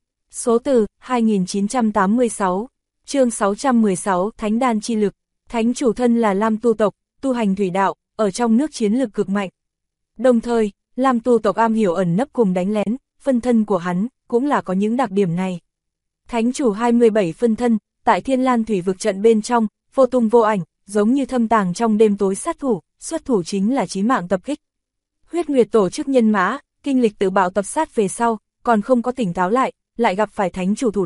Số từ 2986, chương 616, Thánh Đan chi lực. Thánh chủ thân là Lam tu tộc, tu hành thủy đạo, ở trong nước chiến lực cực mạnh. Đồng thời, Lam tu tộc am hiểu ẩn nấp cùng đánh lén, phân thân của hắn cũng là có những đặc điểm này. Thánh chủ 27 phân thân, tại Thiên Lan thủy vực trận bên trong, vô tung vô ảnh, giống như thâm tàng trong đêm tối sát thủ, xuất thủ chính là chí mạng tập kích. Huyết Nguyệt tổ chức nhân mã, kinh lịch tự bạo tập sát về sau, còn không có tỉnh táo lại gặp phải thánh chủ thủ đoạn,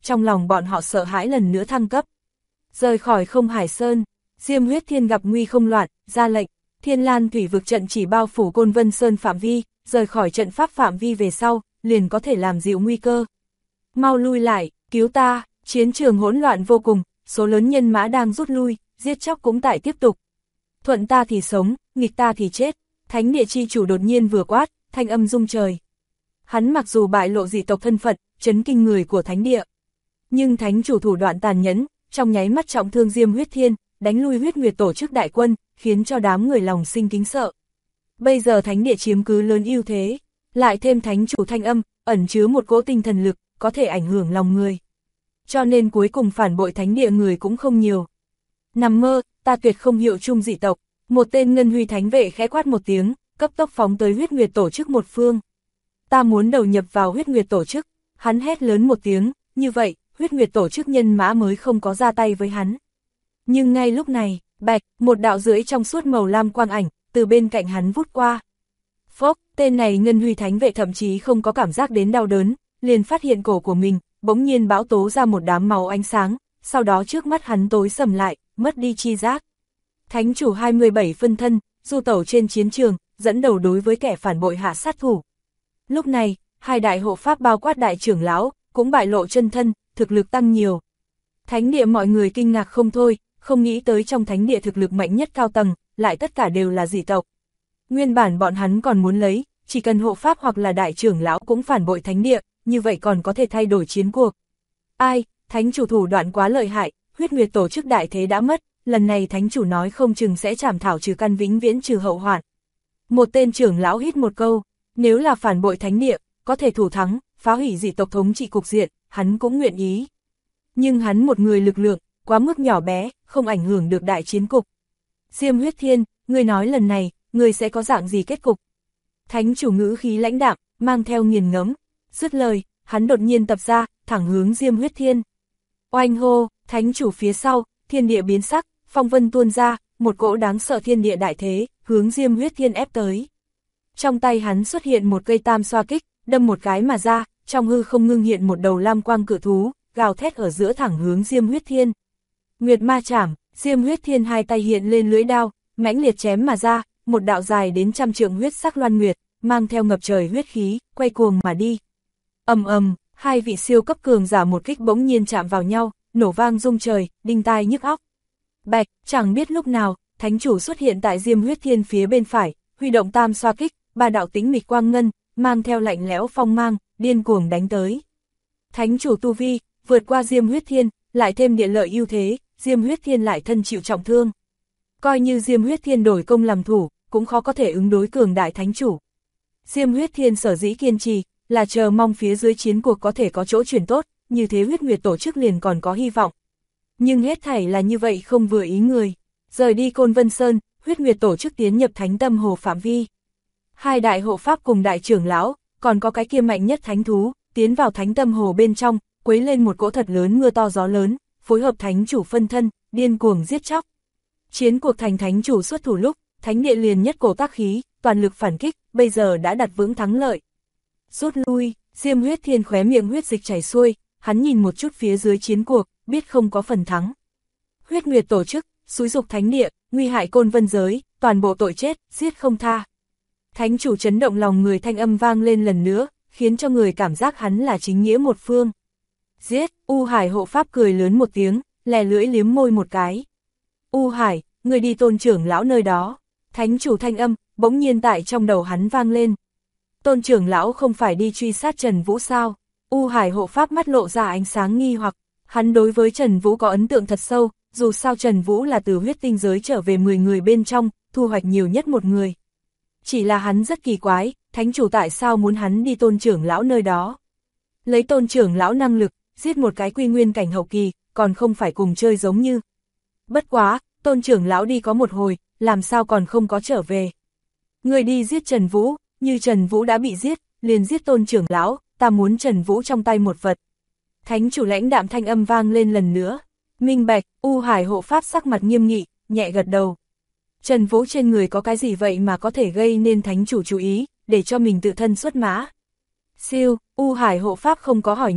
trong lòng bọn họ sợ hãi lần nữa thăng cấp. Rời khỏi Không Hải Sơn, Diêm Huyết Thiên gặp nguy không loạn, ra lệnh, Thiên Lan thủy vực trận chỉ bao phủ Côn Vân Sơn phạm vi, rời khỏi trận pháp phạm vi về sau, liền có thể làm dịu nguy cơ. Mau lui lại, cứu ta, chiến trường hỗn loạn vô cùng, số lớn nhân mã đang rút lui, giết chóc cũng tại tiếp tục. Thuận ta thì sống, nghịch ta thì chết, thánh địa chi chủ đột nhiên vừa quát, thanh âm rung trời. Hắn mặc dù bại lộ dị tộc thân phận, chấn kinh người của thánh địa, nhưng thánh chủ thủ đoạn tàn nhẫn, trong nháy mắt trọng thương Diêm Huyết Thiên, đánh lui Huyết Nguyệt tổ chức đại quân, khiến cho đám người lòng sinh kính sợ. Bây giờ thánh địa chiếm cứ lớn ưu thế, lại thêm thánh chủ thanh âm, ẩn chứa một cỗ tinh thần lực, có thể ảnh hưởng lòng người. Cho nên cuối cùng phản bội thánh địa người cũng không nhiều. Nằm mơ, ta tuyệt không hiệu chung dị tộc, một tên ngân huy thánh vệ khẽ quát một tiếng, cấp tốc phóng tới Huyết Nguyệt tổ chức một phương. Ta muốn đầu nhập vào Huyết Nguyệt tổ chức, hắn hét lớn một tiếng, như vậy, Huyết Nguyệt tổ chức nhân mã mới không có ra tay với hắn. Nhưng ngay lúc này, bạch, một đạo rưỡi trong suốt màu lam quang ảnh, từ bên cạnh hắn vút qua. Phốc, tên này ngân huy thánh vệ thậm chí không có cảm giác đến đau đớn, liền phát hiện cổ của mình, bỗng nhiên bão tố ra một đám màu ánh sáng, sau đó trước mắt hắn tối sầm lại, mất đi chi giác. Thánh chủ 27 phân thân, du tẩu trên chiến trường, dẫn đầu đối với kẻ phản bội hạ sát thủ. Lúc này, hai đại hộ pháp bao quát đại trưởng lão, cũng bại lộ chân thân, thực lực tăng nhiều. Thánh địa mọi người kinh ngạc không thôi, không nghĩ tới trong thánh địa thực lực mạnh nhất cao tầng, lại tất cả đều là dị tộc. Nguyên bản bọn hắn còn muốn lấy, chỉ cần hộ pháp hoặc là đại trưởng lão cũng phản bội thánh địa, như vậy còn có thể thay đổi chiến cuộc. Ai, thánh chủ thủ đoạn quá lợi hại, Huyết Nguyệt tổ chức đại thế đã mất, lần này thánh chủ nói không chừng sẽ trảm thảo trừ căn vĩnh viễn trừ hậu hoạn. Một tên trưởng lão hít một câu, nếu là phản bội thánh địa, có thể thủ thắng, phá hủy dị tộc thống trị cục diện, hắn cũng nguyện ý. Nhưng hắn một người lực lượng, quá mức nhỏ bé, không ảnh hưởng được đại chiến cục. Diêm Huyết Thiên, ngươi nói lần này, ngươi sẽ có dạng gì kết cục? Thánh chủ ngữ khí lãnh đạm, mang theo nghiền ngẫm. Dứt lời, hắn đột nhiên tập ra, thẳng hướng Diêm Huyết Thiên. Oanh hô, thánh chủ phía sau, thiên địa biến sắc, phong vân tuôn ra, một cỗ đáng sợ thiên địa đại thế, hướng Diêm Huyết Thiên ép tới. Trong tay hắn xuất hiện một cây tam xoa kích, đâm một cái mà ra, trong hư không ngưng hiện một đầu lam quang cự thú, gào thét ở giữa thẳng hướng Diêm Huyết Thiên. Nguyệt ma chảm, Diêm Huyết Thiên hai tay hiện lên lưỡi đao, mãnh liệt chém mà ra, một đạo dài đến 100 trượng huyết sắc loan nguyệt, mang theo ngập trời huyết khí, quay cuồng mà đi. Ầm ầm, hai vị siêu cấp cường giả một kích bỗng nhiên chạm vào nhau, nổ vang rung trời, đinh tai nhức óc. Bạch, chẳng biết lúc nào, thánh chủ xuất hiện tại Diêm Huyết Thiên phía bên phải, huy động tam xoa kích, ba đạo tĩnh mịch quang ngân, mang theo lạnh lẽo phong mang, điên cuồng đánh tới. Thánh chủ tu vi, vượt qua Diêm Huyết Thiên, lại thêm địa lợi ưu thế, Diêm Huyết Thiên lại thân chịu trọng thương. Coi như Diêm Huyết Thiên đổi công làm thủ, cũng khó có thể ứng đối cường đại thánh chủ. Diêm Huyết Thiên sở dĩ kiên trì, là chờ mong phía dưới chiến cuộc có thể có chỗ chuyển tốt, như thế Huyết Nguyệt tổ chức liền còn có hy vọng. Nhưng hết thảy là như vậy không vừa ý người. Rời đi Côn Vân Sơn, Huyết Nguyệt tổ chức tiến nhập Thánh Tâm Hồ phạm vi. Hai đại hộ pháp cùng đại trưởng lão, còn có cái kia mạnh nhất thánh thú, tiến vào Thánh Tâm Hồ bên trong, quấy lên một cỗ thật lớn mưa to gió lớn, phối hợp thánh chủ phân thân, điên cuồng giết chóc. Chiến cuộc thành thánh chủ xuất thủ lúc, thánh địa liền nhất cổ tác khí, toàn lực phản kích, bây giờ đã đặt vững thắng lợi. Rút lui, Diêm Huyết Thiên khóe miệng huyết dịch chảy xuôi, hắn nhìn một chút phía dưới chiến cuộc, biết không có phần thắng. Huyết Nguyệt tổ chức, xúi dục thánh địa, nguy hại Côn Vân giới, toàn bộ tội chết, giết không tha. Thánh chủ chấn động lòng người thanh âm vang lên lần nữa, khiến cho người cảm giác hắn là chính nghĩa một phương. Giết, U Hải hộ pháp cười lớn một tiếng, lè lưỡi liếm môi một cái. U Hải, người đi Tôn trưởng lão nơi đó. Thánh chủ thanh âm, bỗng nhiên tại trong đầu hắn vang lên. Tôn trưởng lão không phải đi truy sát Trần Vũ sao? U Hải hộ pháp mắt lộ ra ánh sáng nghi hoặc, hắn đối với Trần Vũ có ấn tượng thật sâu, dù sao Trần Vũ là từ huyết tinh giới trở về 10 người bên trong, thu hoạch nhiều nhất một người. Chỉ là hắn rất kỳ quái, thánh chủ tại sao muốn hắn đi Tôn trưởng lão nơi đó? Lấy Tôn trưởng lão năng lực, giết một cái quy nguyên cảnh hậu kỳ, còn không phải cùng chơi giống như. Bất quá, Tôn trưởng lão đi có một hồi, làm sao còn không có trở về. Người đi giết Trần Vũ, như Trần Vũ đã bị giết, liền giết Tôn trưởng lão, ta muốn Trần Vũ trong tay một vật. Thánh chủ lãnh đạm thanh âm vang lên lần nữa. Minh bạch, U Hải hộ pháp sắc mặt nghiêm nghị, nhẹ gật đầu. Trần Vũ trên người có cái gì vậy mà có thể gây nên thánh chủ chú ý, để cho mình tự thân xuất mã. Siêu, U Hải hộ pháp không có hỏi nhiều,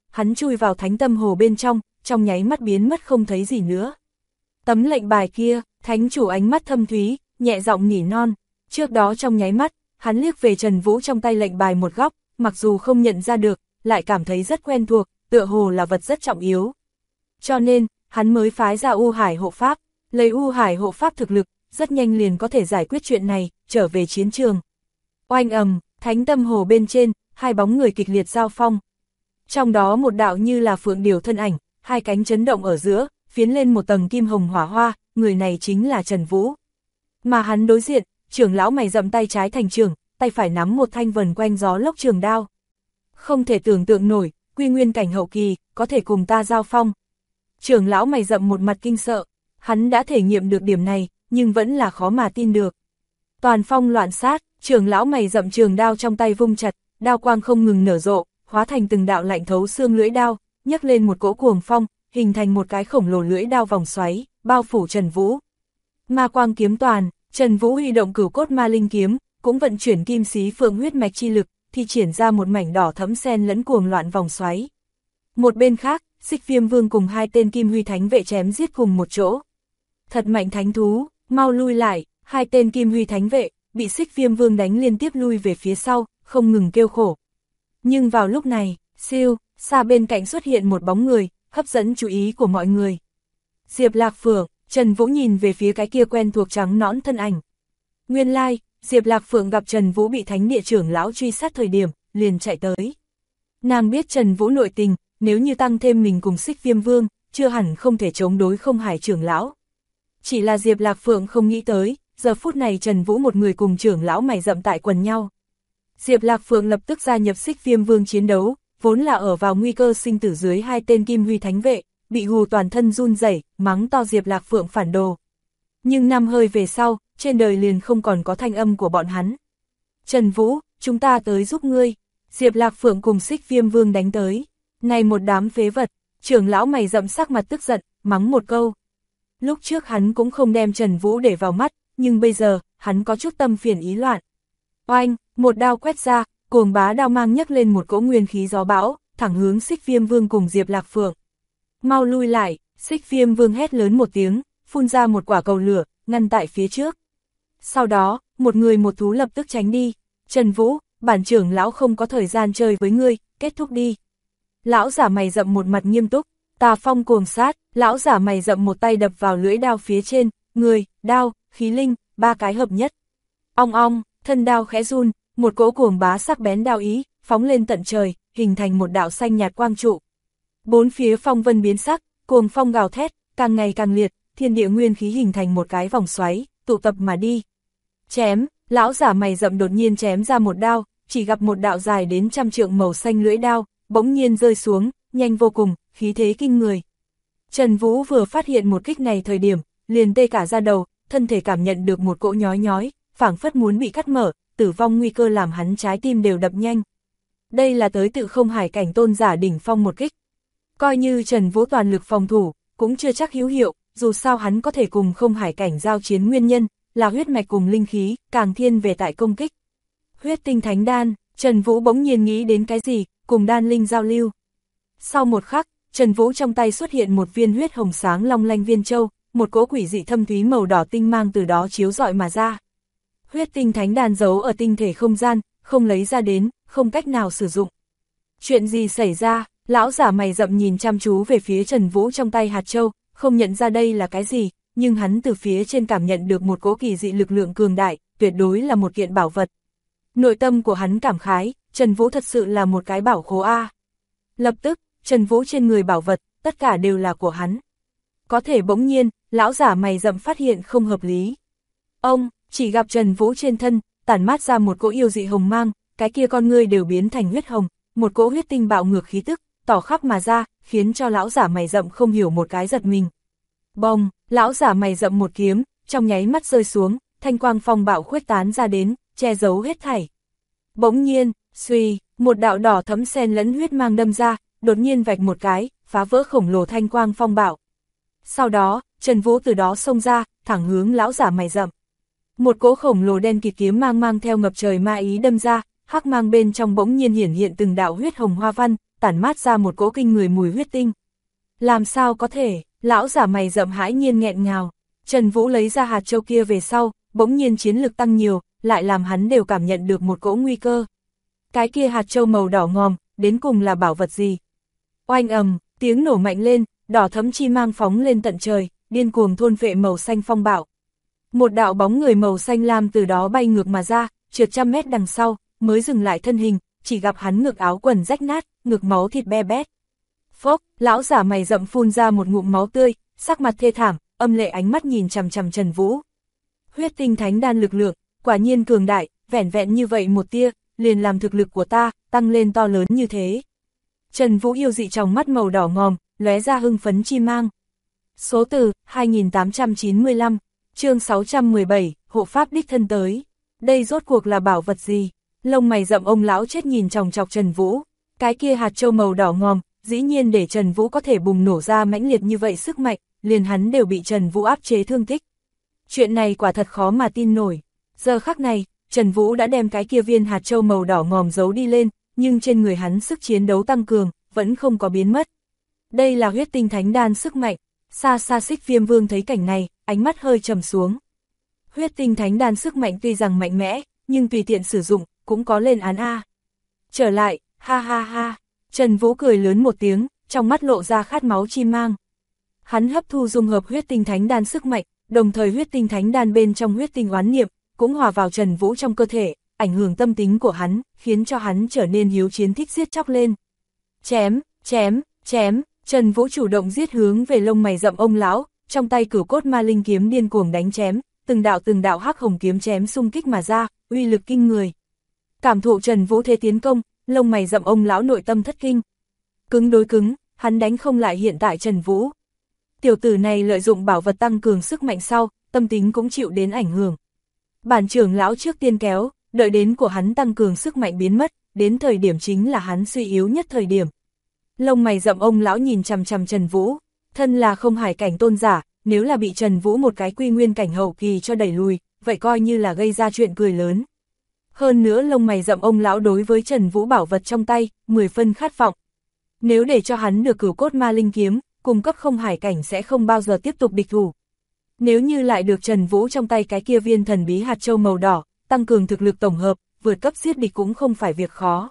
hắn chui vào thánh tâm hồ bên trong nháy mắt biến mất không thấy gì nữa. Tấm lệnh bài kia, thánh chủ ánh mắt thâm thúy, nhẹ giọng nỉ non, trước đó trong nháy mắt, hắn liếc về Trần Vũ trong tay lệnh bài một góc, mặc dù không nhận ra được, lại cảm thấy rất quen thuộc, tựa hồ là vật rất trọng yếu. Cho nên, hắn mới phái ra U Hải hộ pháp, lấy U Hải hộ pháp thực lực, rất nhanh liền có thể giải quyết chuyện này, trở về chiến trường. Oanh ầm, thánh tâm hồ bên trên, hai bóng người kịch liệt giao phong. Trong đó một đạo như là phượng điểu thân ảnh, hai cánh chấn động ở giữa, phiến lên một tầng kim hồng hỏa hoa, người này chính là Trần Vũ. Mà hắn đối diện, trưởng lão mày rậm tay trái thành trường, tay phải nắm một thanh vần quanh gió lốc trường đao. Không thể tưởng tượng nổi, quy nguyên cảnh hậu kỳ, có thể cùng ta giao phong. Trưởng lão mày rậm một mặt kinh sợ, hắn đã thể nghiệm được điểm này, nhưng vẫn là khó mà tin được. Toàn phong loạn sát, trưởng lão mày rậm trường đao trong tay vung chặt, đao quang không ngừng nở rộ, hóa thành từng đạo lạnh thấu xương lưỡi đao, nhấc lên một cỗ cuồng phong, hình thành một cái khổng lồ lưỡi đao vòng xoáy, bao phủ Trần Vũ. Ma quang kiếm toàn, Trần Vũ huy động cửu cốt ma linh kiếm, cũng vận chuyển kim xí phượng huyết mạch chi lực, thi triển ra một mảnh đỏ thẫm xen lẫn cuồng loạn vòng xoáy. Một bên khác, Xích Viêm Vương cùng hai tên Kim Huy Thánh vệ chém giết cùng một chỗ. Thật mạnh thánh thú, mau lui lại, hai tên Kim Huy Thánh vệ, bị Xích Viêm Vương đánh liên tiếp lui về phía sau, không ngừng kêu khổ. Nhưng vào lúc này, siêu, xa bên cạnh xuất hiện một bóng người, hấp dẫn chú ý của mọi người. Diệp Lạc Phượng, Trần Vũ nhìn về phía cái kia quen thuộc trắng nõn thân ảnh. Nguyên lai, Diệp Lạc Phượng gặp Trần Vũ bị Thánh Địa trưởng lão truy sát thời điểm, liền chạy tới. Nàng biết Trần Vũ nội tình, nếu như tăng thêm mình cùng Xích Viêm Vương, chưa hẳn không thể chống đối Không Hải trưởng lão. Chỉ là Diệp Lạc Phượng không nghĩ tới, giờ phút này Trần Vũ một người cùng trưởng lão mày rậm tại quần nhau. Diệp Lạc Phượng lập tức gia nhập Xích Viêm Vương chiến đấu, vốn là ở vào nguy cơ sinh tử dưới hai tên Kim Huy Thánh vệ, bị hù toàn thân run rẩy, mắng to Diệp Lạc Phượng phản đồ. Nhưng năm hơi về sau, trên đời liền không còn có thanh âm của bọn hắn. Trần Vũ, chúng ta tới giúp ngươi. Diệp Lạc Phượng cùng Xích Viêm Vương đánh tới. Này một đám phế vật, trưởng lão mày rậm sắc mặt tức giận, mắng một câu. Lúc trước hắn cũng không đem Trần Vũ để vào mắt, nhưng bây giờ, hắn có chút tâm phiền ý loạn. Oanh, một đao quét ra, cuồng bá đao mang nhấc lên một cỗ nguyên khí gió bão, thẳng hướng Xích Viêm Vương cùng Diệp Lạc Phượng. Mau lui lại, Xích Viêm Vương hét lớn một tiếng, phun ra một quả cầu lửa, ngăn tại phía trước. Sau đó, một người một thú lập tức tránh đi. Trần Vũ, bản trưởng lão không có thời gian chơi với ngươi, kết thúc đi. Lão giả mày rậm một mặt nghiêm túc, tà phong cuồng sát, lão giả mày rậm một tay đập vào lưỡi đao phía trên, người, đao, khí linh, ba cái hợp nhất. Ong ong, thân đao khẽ run, một cỗ cuồng bá sắc bén đao ý, phóng lên tận trời, hình thành một đạo xanh nhạt quang trụ. Bốn phía phong vân biến sắc, cuồng phong gào thét, càng ngày càng liệt, thiên địa nguyên khí hình thành một cái vòng xoáy, tụ tập mà đi. Chém, lão giả mày rậm đột nhiên chém ra một đao, chỉ gặp một đạo dài đến 100 trượng màu xanh lưỡi đao, bỗng nhiên rơi xuống, nhanh vô cùng, khí thế kinh người. Trần Vũ vừa phát hiện một kích này thời điểm, liền tê cả da đầu, thân thể cảm nhận được một cỗ nhói nhói, phảng phất muốn bị cắt mở, tử vong nguy cơ làm hắn trái tim đều đập nhanh. Đây là tới tự Không Hải cảnh tôn giả đỉnh phong một kích. Coi như Trần Vũ toàn lực phòng thủ, cũng chưa chắc hữu hiệu, dù sao hắn có thể cùng Không Hải cảnh giao chiến nguyên nhân, là huyết mạch cùng linh khí, càng thiên về tại công kích. Huyết tinh thánh đan, Trần Vũ bỗng nhiên nghĩ đến cái gì, cùng đan linh giao lưu. Sau một khắc, Trần Vũ trong tay xuất hiện một viên huyết hồng sáng long lanh viên châu, một cỗ quỷ dị thâm thúy màu đỏ tinh mang từ đó chiếu rọi mà ra. Huyết tinh thánh đan giấu ở tinh thể không gian, không lấy ra đến, không cách nào sử dụng. Chuyện gì xảy ra? Lão giả mày rậm nhìn chăm chú về phía Trần Vũ trong tay hạt châu, không nhận ra đây là cái gì, nhưng hắn từ phía trên cảm nhận được một cỗ kỳ dị lực lượng cường đại, tuyệt đối là một kiện bảo vật. Nội tâm của hắn cảm khái, Trần Vũ thật sự là một cái bảo khố A. Lập tức, Trần Vũ trên người bảo vật, tất cả đều là của hắn. Có thể bỗng nhiên, lão giả mày rậm phát hiện không hợp lý. Ông, chỉ gặp Trần Vũ trên thân, tản mát ra một cỗ yêu dị hồng mang, cái kia con ngươi đều biến thành huyết hồng, một cỗ huyết tinh bạo ngược khí tức, tỏ khắp mà ra, khiến cho lão giả mày rậm không hiểu một cái giật mình. Bông, lão giả mày rậm một kiếm, trong nháy mắt rơi xuống, thanh quang phong bạo khuếch tán ra đến, che giấu hết thảy. Bỗng nhiên, suy, một đạo đỏ thẫm xen lẫn huyết mang đâm ra, đột nhiên vạch một cái, phá vỡ khổng lồ thanh quang phong bạo. Sau đó, Trần Vũ từ đó xông ra, thẳng hướng lão giả mày rậm. Một cỗ khổng lồ đen kịt kiếm mang mang theo ngập trời ma ý đâm ra, hắc mang bên trong bỗng nhiên hiển hiện từng đạo huyết hồng hoa văn, tản mát ra một cỗ kinh người mùi huyết tinh. Làm sao có thể, lão giả mày rậm hãi nhiên nghẹn ngào. Trần Vũ lấy ra hạt châu kia về sau, bỗng nhiên chiến lực tăng nhiều, lại làm hắn đều cảm nhận được một cỗ nguy cơ. Cái kia hạt châu màu đỏ ngòm, đến cùng là bảo vật gì? Oanh ầm, tiếng nổ mạnh lên, đỏ thẫm chi mang phóng lên tận trời, điên cuồng thôn phệ màu xanh phong bạo. Một đạo bóng người màu xanh lam từ đó bay ngược mà ra, trượt trăm mét đằng sau, mới dừng lại thân hình, chỉ gặp hắn ngực áo quần rách nát, ngực máu thịt be bét. Phốc, lão giả mày rậm phun ra một ngụm máu tươi, sắc mặt thê thảm, âm lệ ánh mắt nhìn chằm chằm Trần Vũ. Huyết tinh thánh đan lực lượng, quả nhiên cường đại, vẻn vẹn như vậy một tia, liền làm thực lực của ta tăng lên to lớn như thế. Trần Vũ yêu dị trong mắt màu đỏ ngòm, lóe ra hưng phấn chi mang. Số từ 2895, chương 617, hộ pháp đích thân tới. Đây rốt cuộc là bảo vật gì? Lông mày rậm ông lão chết nhìn chòng chọc Trần Vũ. Cái kia hạt châu màu đỏ ngòm, dĩ nhiên để Trần Vũ có thể bùng nổ ra mãnh liệt như vậy sức mạnh, liền hắn đều bị Trần Vũ áp chế thương tích. Chuyện này quả thật khó mà tin nổi. Giờ khắc này, Trần Vũ đã đem cái kia viên hạt châu màu đỏ ngòm giấu đi lên, nhưng trên người hắn sức chiến đấu tăng cường, vẫn không có biến mất. Đây là huyết tinh thánh đan sức mạnh. Xa xa Xích Viêm Vương thấy cảnh này, ánh mắt hơi trầm xuống. Huyết tinh thánh đan sức mạnh tuy rằng mạnh mẽ, nhưng tùy tiện sử dụng, cũng có lên án a. Trở lại, ha ha ha. Trần Vũ cười lớn một tiếng, trong mắt lộ ra khát máu chi mang. Hắn hấp thu dung hợp huyết tinh thánh đan sức mạnh, đồng thời huyết tinh thánh đan bên trong huyết tinh oán niệm, cũng hòa vào Trần Vũ trong cơ thể, ảnh hưởng tâm tính của hắn, khiến cho hắn trở nên hiếu chiến thích giết chóc lên. Chém, chém, chém, Trần Vũ chủ động giết hướng về lông mày rậm ông lão, trong tay cửu cốt ma linh kiếm điên cuồng đánh chém, từng đạo hắc hồng kiếm chém xung kích mà ra, uy lực kinh người. Cảm thụ Trần Vũ thế tiến công, lông mày rậm ông lão nội tâm thất kinh. Cứng đối cứng, hắn đánh không lại hiện tại Trần Vũ. Tiểu tử này lợi dụng bảo vật tăng cường sức mạnh sau, tâm tính cũng chịu đến ảnh hưởng. Bản trưởng lão trước tiên kéo, đợi đến của hắn tăng cường sức mạnh biến mất, đến thời điểm chính là hắn suy yếu nhất thời điểm. Lông mày rậm ông lão nhìn chằm chằm Trần Vũ, thân là không hải cảnh tôn giả, nếu là bị Trần Vũ một cái quy nguyên cảnh hậu kỳ cho đẩy lùi, vậy coi như là gây ra chuyện cười lớn. Hơn nữa lông mày rậm ông lão đối với Trần Vũ bảo vật trong tay, 10 phân khát vọng. Nếu để cho hắn được cửu cốt ma linh kiếm, cung cấp không hải cảnh sẽ không bao giờ tiếp tục địch thủ. Nếu như lại được Trần Vũ trong tay cái kia viên thần bí hạt châu màu đỏ, tăng cường thực lực tổng hợp, vượt cấp giết địch cũng không phải việc khó.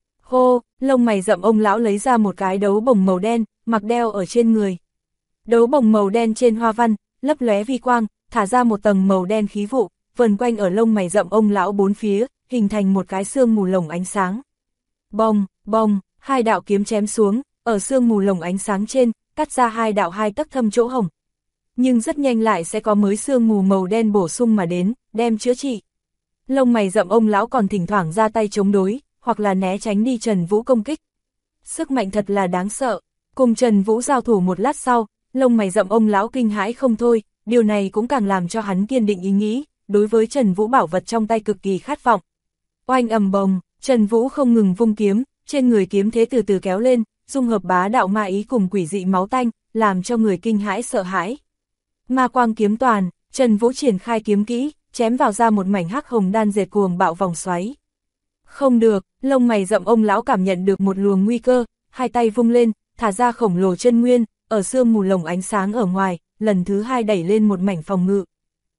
Hô, lông mày rậm ông lão lấy ra một cái đấu bồng màu đen, mặc đeo ở trên người. Đấu bồng màu đen trên hoa văn, lấp lóe vi quang, thả ra một tầng màu đen khí vụ, vần quanh ở lông mày rậm ông lão bốn phía, hình thành một cái sương mù lồng ánh sáng. Bong, bong, hai đạo kiếm chém xuống, ở sương mù lồng ánh sáng trên, cắt ra hai đạo 2 tấc thâm chỗ hổng. Nhưng rất nhanh lại sẽ có mới sương mù màu đen bổ sung mà đến, đem chữa trị. Lông mày rậm ông lão còn thỉnh thoảng ra tay chống đối, hoặc là né tránh đi Trần Vũ công kích. Sức mạnh thật là đáng sợ. Cùng Trần Vũ giao thủ một lát sau, lông mày rậm ông lão kinh hãi không thôi, điều này cũng càng làm cho hắn kiên định ý nghĩ, đối với Trần Vũ bảo vật trong tay cực kỳ khát vọng. Oanh ầm bồng, Trần Vũ không ngừng vung kiếm, trên người kiếm thế từ từ kéo lên, dung hợp bá đạo ma ý cùng quỷ dị máu tanh, làm cho người kinh hãi sợ hãi. Ma quang kiếm toàn, Trần Vũ triển khai kiếm kỹ, chém vào ra một mảnh hắc hồng đan dệt cuồng bạo vòng xoáy. Không được, lông mày rậm ông lão cảm nhận được một luồng nguy cơ, hai tay vung lên, thả ra khổng lồ chân nguyên, ở sương mù lồng ánh sáng ở ngoài, lần thứ hai đẩy lên một mảnh phòng ngự.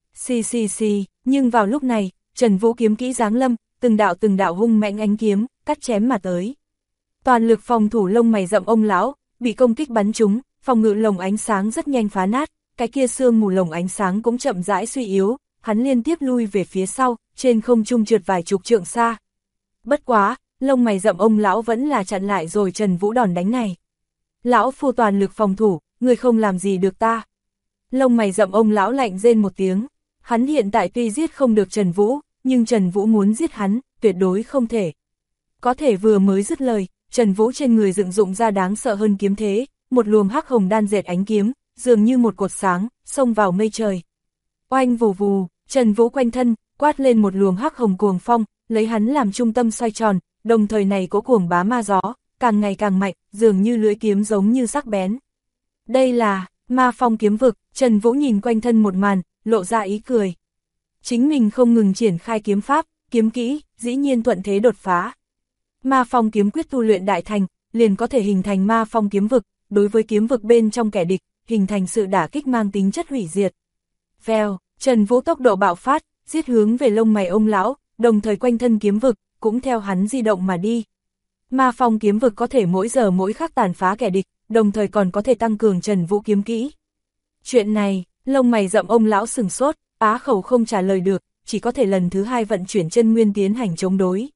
Xì, nhưng vào lúc này, Trần Vũ kiếm kỹ giáng lâm, từng đạo hung mãnh ánh kiếm, cắt chém mà tới. Toàn lực phòng thủ lông mày rậm ông lão, bị công kích bắn trúng, phòng ngự lồng ánh sáng rất nhanh phá nát, cái kia sương mù lồng ánh sáng cũng chậm rãi suy yếu, hắn liên tiếp lui về phía sau, trên không trung trượt vài chục trượng xa. Bất quá, lông mày rậm ông lão vẫn là chặn lại rồi Trần Vũ đòn đánh này. Lão phu toàn lực phòng thủ, người không làm gì được ta. Lông mày rậm ông lão lạnh rên một tiếng, hắn hiện tại tuy giết không được Trần Vũ, nhưng Trần Vũ muốn giết hắn, tuyệt đối không thể. Có thể vừa mới dứt lời, Trần Vũ trên người dựng dụng ra đáng sợ hơn kiếm thế, một luồng hắc hồng đan dệt ánh kiếm, dường như một cột sáng, xông vào mây trời. Oanh vù vù, Trần Vũ quanh thân, quát lên một luồng hắc hồng cuồng phong, lấy hắn làm trung tâm xoay tròn, đồng thời này có cuồng bá ma gió, càng ngày càng mạnh, dường như lưỡi kiếm giống như sắc bén. Đây là ma phong kiếm vực, Trần Vũ nhìn quanh thân một màn, lộ ra ý cười. Chính mình không ngừng triển khai kiếm pháp, kiếm kỹ, dĩ nhiên thuận thế đột phá. Ma phong kiếm quyết tu luyện đại thành, liền có thể hình thành ma phong kiếm vực, đối với kiếm vực bên trong kẻ địch, hình thành sự đả kích mang tính chất hủy diệt. Vèo, Trần Vũ tốc độ bạo phát, giết hướng về lông mày ông lão, đồng thời quanh thân kiếm vực, cũng theo hắn di động mà đi. Ma phong kiếm vực có thể mỗi giờ mỗi khắc tàn phá kẻ địch, đồng thời còn có thể tăng cường Trần Vũ kiếm kỹ. Chuyện này, lông mày rậm ông lão sừng sốt, á khẩu không trả lời được, chỉ có thể lần thứ hai vận chuyển chân nguyên tiến hành chống đối.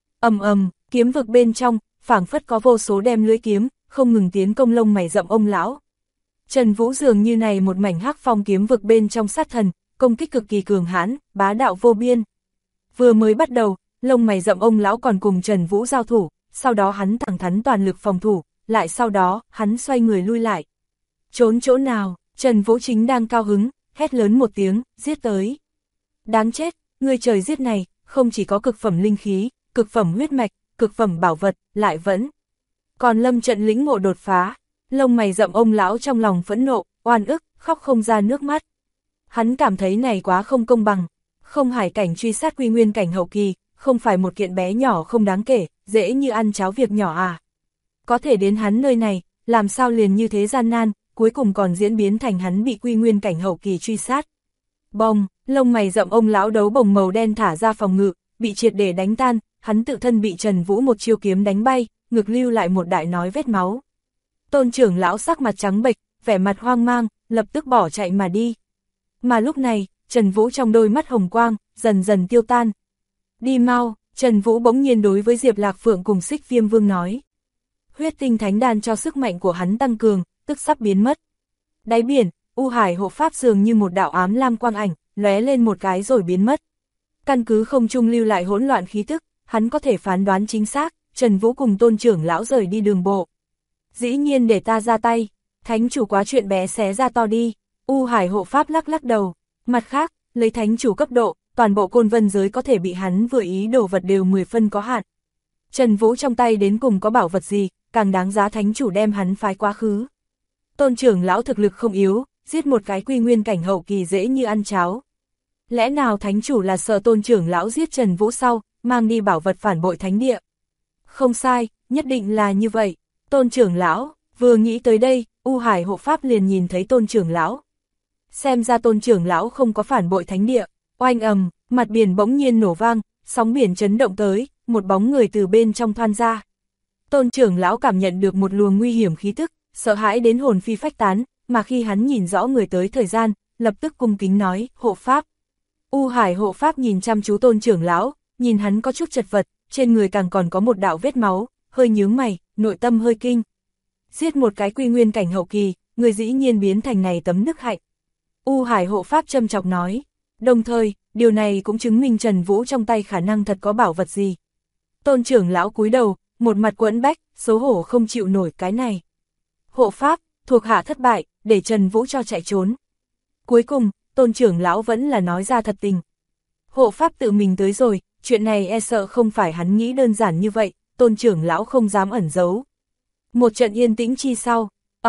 Kiếm vực bên trong, phảng phất có vô số đem lưỡi kiếm, không ngừng tiến công lông mày rậm ông lão. Trần Vũ dường như này một mảnh hắc phong kiếm vực bên trong sát thần, công kích cực kỳ cường hãn, bá đạo vô biên. Vừa mới bắt đầu, lông mày rậm ông lão còn cùng Trần Vũ giao thủ, sau đó hắn thẳng thắn toàn lực phòng thủ, lại sau đó, hắn xoay người lui lại. Trốn chỗ nào, Trần Vũ chính đang cao hứng, hét lớn một tiếng, giết tới. Đáng chết, người trời giết này, không chỉ có cực phẩm linh khí, cực phẩm huyết mạch, cực phẩm bảo vật, lại vẫn còn lâm trận lĩnh ngộ đột phá. Lông mày rậm ông lão trong lòng phẫn nộ, oan ức, khóc không ra nước mắt. Hắn cảm thấy này quá không công bằng. Không hải cảnh truy sát quy nguyên cảnh hậu kỳ, không phải một kiện bé nhỏ không đáng kể, dễ như ăn cháo việc nhỏ à. Có thể đến hắn nơi này, làm sao liền như thế gian nan, cuối cùng còn diễn biến thành hắn bị quy nguyên cảnh hậu kỳ truy sát. Bông, lông mày rậm ông lão đấu bồng màu đen thả ra phòng ngự, bị triệt để đánh tan, hắn tự thân bị Trần Vũ một chiêu kiếm đánh bay, ngực lưu lại một đại nói vết máu. Tôn trưởng lão sắc mặt trắng bệch, vẻ mặt hoang mang, lập tức bỏ chạy mà đi. Mà lúc này, Trần Vũ trong đôi mắt hồng quang, dần dần tiêu tan. Đi mau, Trần Vũ bỗng nhiên đối với Diệp Lạc Phượng cùng Xích Viêm Vương nói. Huyết tinh thánh đan cho sức mạnh của hắn tăng cường, tức sắp biến mất. Đáy biển, U Hải hộ pháp dường như một đạo ám lam quang ảnh, lóe lên một cái rồi biến mất. Căn cứ không trung lưu lại hỗn loạn khí tức, hắn có thể phán đoán chính xác, Trần Vũ cùng Tôn trưởng lão rời đi đường bộ. Dĩ nhiên để ta ra tay, thánh chủ quá chuyện bé xé ra to đi. U Hải hộ pháp lắc lắc đầu. Mặt khác, lấy thánh chủ cấp độ, toàn bộ côn vân giới có thể bị hắn vừa ý đồ vật đều 10 phân có hạn. Trần Vũ trong tay đến cùng có bảo vật gì, càng đáng giá thánh chủ đem hắn phái quá khứ. Tôn trưởng lão thực lực không yếu, giết một cái quy nguyên cảnh hậu kỳ dễ như ăn cháo. Lẽ nào thánh chủ là sợ tôn trưởng lão giết Trần Vũ sau, mang đi bảo vật phản bội thánh địa? Không sai, nhất định là như vậy. Tôn trưởng lão, vừa nghĩ tới đây, U Hải hộ pháp liền nhìn thấy tôn trưởng lão. Xem ra tôn trưởng lão không có phản bội thánh địa, oanh ầm, mặt biển bỗng nhiên nổ vang, sóng biển chấn động tới, một bóng người từ bên trong thoăn ra. Tôn trưởng lão cảm nhận được một luồng nguy hiểm khí tức, sợ hãi đến hồn phi phách tán, mà khi hắn nhìn rõ người tới thời gian, lập tức cung kính nói, hộ pháp. U Hải hộ pháp nhìn chăm chú tôn trưởng lão, nhìn hắn có chút chật vật, trên người càng còn có một đạo vết máu, hơi nhướng mày, nội tâm hơi kinh. Giết một cái quy nguyên cảnh hậu kỳ, người dĩ nhiên biến thành này tấm đức hạnh. U Hải hộ pháp châm chọc nói, đồng thời, điều này cũng chứng minh Trần Vũ trong tay khả năng thật có bảo vật gì. Tôn trưởng lão cúi đầu, một mặt quẫn bách, xấu hổ không chịu nổi cái này. Hộ pháp, thuộc hạ thất bại, để Trần Vũ cho chạy trốn. Cuối cùng, tôn trưởng lão vẫn là nói ra thật tình. Hộ pháp tự mình tới rồi, chuyện này e sợ không phải hắn nghĩ đơn giản như vậy, tôn trưởng lão không dám ẩn giấu. Một trận yên tĩnh chi sau,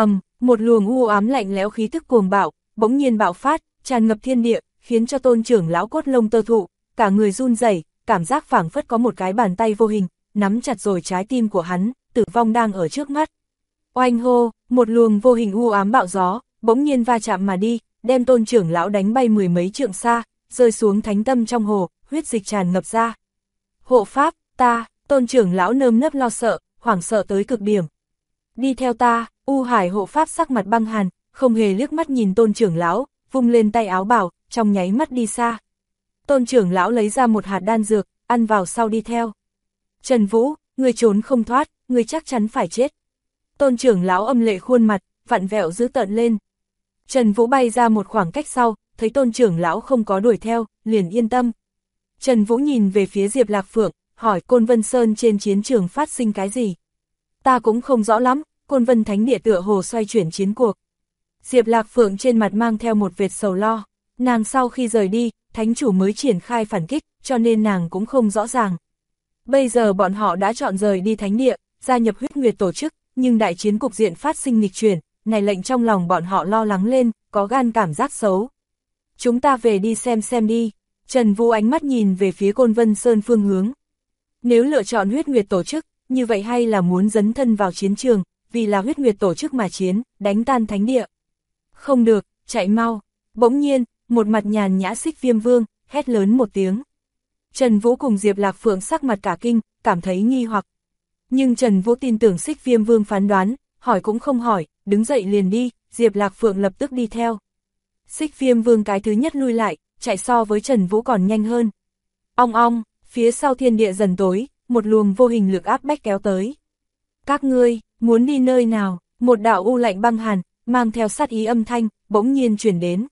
một luồng u ám lạnh lẽo khí tức cuồng bạo, bỗng nhiên bạo phát, tràn ngập thiên địa, khiến cho tôn trưởng lão cốt lông tơ thụ, cả người run rẩy, cảm giác phảng phất có một cái bàn tay vô hình, nắm chặt rồi trái tim của hắn, tử vong đang ở trước mắt. Oanh hô, một luồng vô hình u ám bạo gió, bỗng nhiên va chạm mà đi, đem tôn trưởng lão đánh bay mười mấy trượng xa, rơi xuống thánh tâm trong hồ, huyết dịch tràn ngập ra. Hộ pháp, ta, tôn trưởng lão nơm nớp lo sợ, hoảng sợ tới cực điểm. Đi theo ta, U Hải hộ pháp sắc mặt băng hàn, không hề liếc mắt nhìn tôn trưởng lão, vung lên tay áo bảo, trong nháy mắt đi xa. Tôn trưởng lão lấy ra một hạt đan dược, ăn vào sau đi theo. Trần Vũ, người trốn không thoát, người chắc chắn phải chết. Tôn trưởng lão âm lệ khuôn mặt, vặn vẹo dữ tợn lên. Trần Vũ bay ra một khoảng cách sau, thấy tôn trưởng lão không có đuổi theo, liền yên tâm. Trần Vũ nhìn về phía Diệp Lạc Phượng, hỏi Côn Vân Sơn trên chiến trường phát sinh cái gì. Ta cũng không rõ lắm, Côn Vân Thánh Địa tựa hồ xoay chuyển chiến cuộc. Diệp Lạc Phượng trên mặt mang theo một vệt sầu lo, nàng sau khi rời đi, thánh chủ mới triển khai phản kích, cho nên nàng cũng không rõ ràng. Bây giờ bọn họ đã chọn rời đi thánh địa, gia nhập huyết nguyệt tổ chức, nhưng đại chiến cục diện phát sinh nghịch chuyển, này lệnh trong lòng bọn họ lo lắng lên, có gan cảm giác xấu. Chúng ta về đi xem đi. Trần Vũ ánh mắt nhìn về phía Côn Vân Sơn phương hướng. Nếu lựa chọn huyết nguyệt tổ chức, như vậy hay là muốn dấn thân vào chiến trường, vì là huyết nguyệt tổ chức mà chiến, đánh tan thánh địa. Không được, chạy mau. Bỗng nhiên, một mặt nhàn nhã Xích Viêm Vương, hét lớn một tiếng. Trần Vũ cùng Diệp Lạc Phượng sắc mặt cả kinh, cảm thấy nghi hoặc. Nhưng Trần Vũ tin tưởng Xích Viêm Vương phán đoán, hỏi cũng không hỏi, đứng dậy liền đi, Diệp Lạc Phượng lập tức đi theo. Xích Viêm Vương cái thứ nhất lui lại, chạy so với Trần Vũ còn nhanh hơn. Ong ong, phía sau thiên địa dần tối, một luồng vô hình lực áp bách kéo tới. Các ngươi, muốn đi nơi nào? Một đạo u lạnh băng hàn, mang theo sát ý âm thanh, bỗng nhiên truyền đến.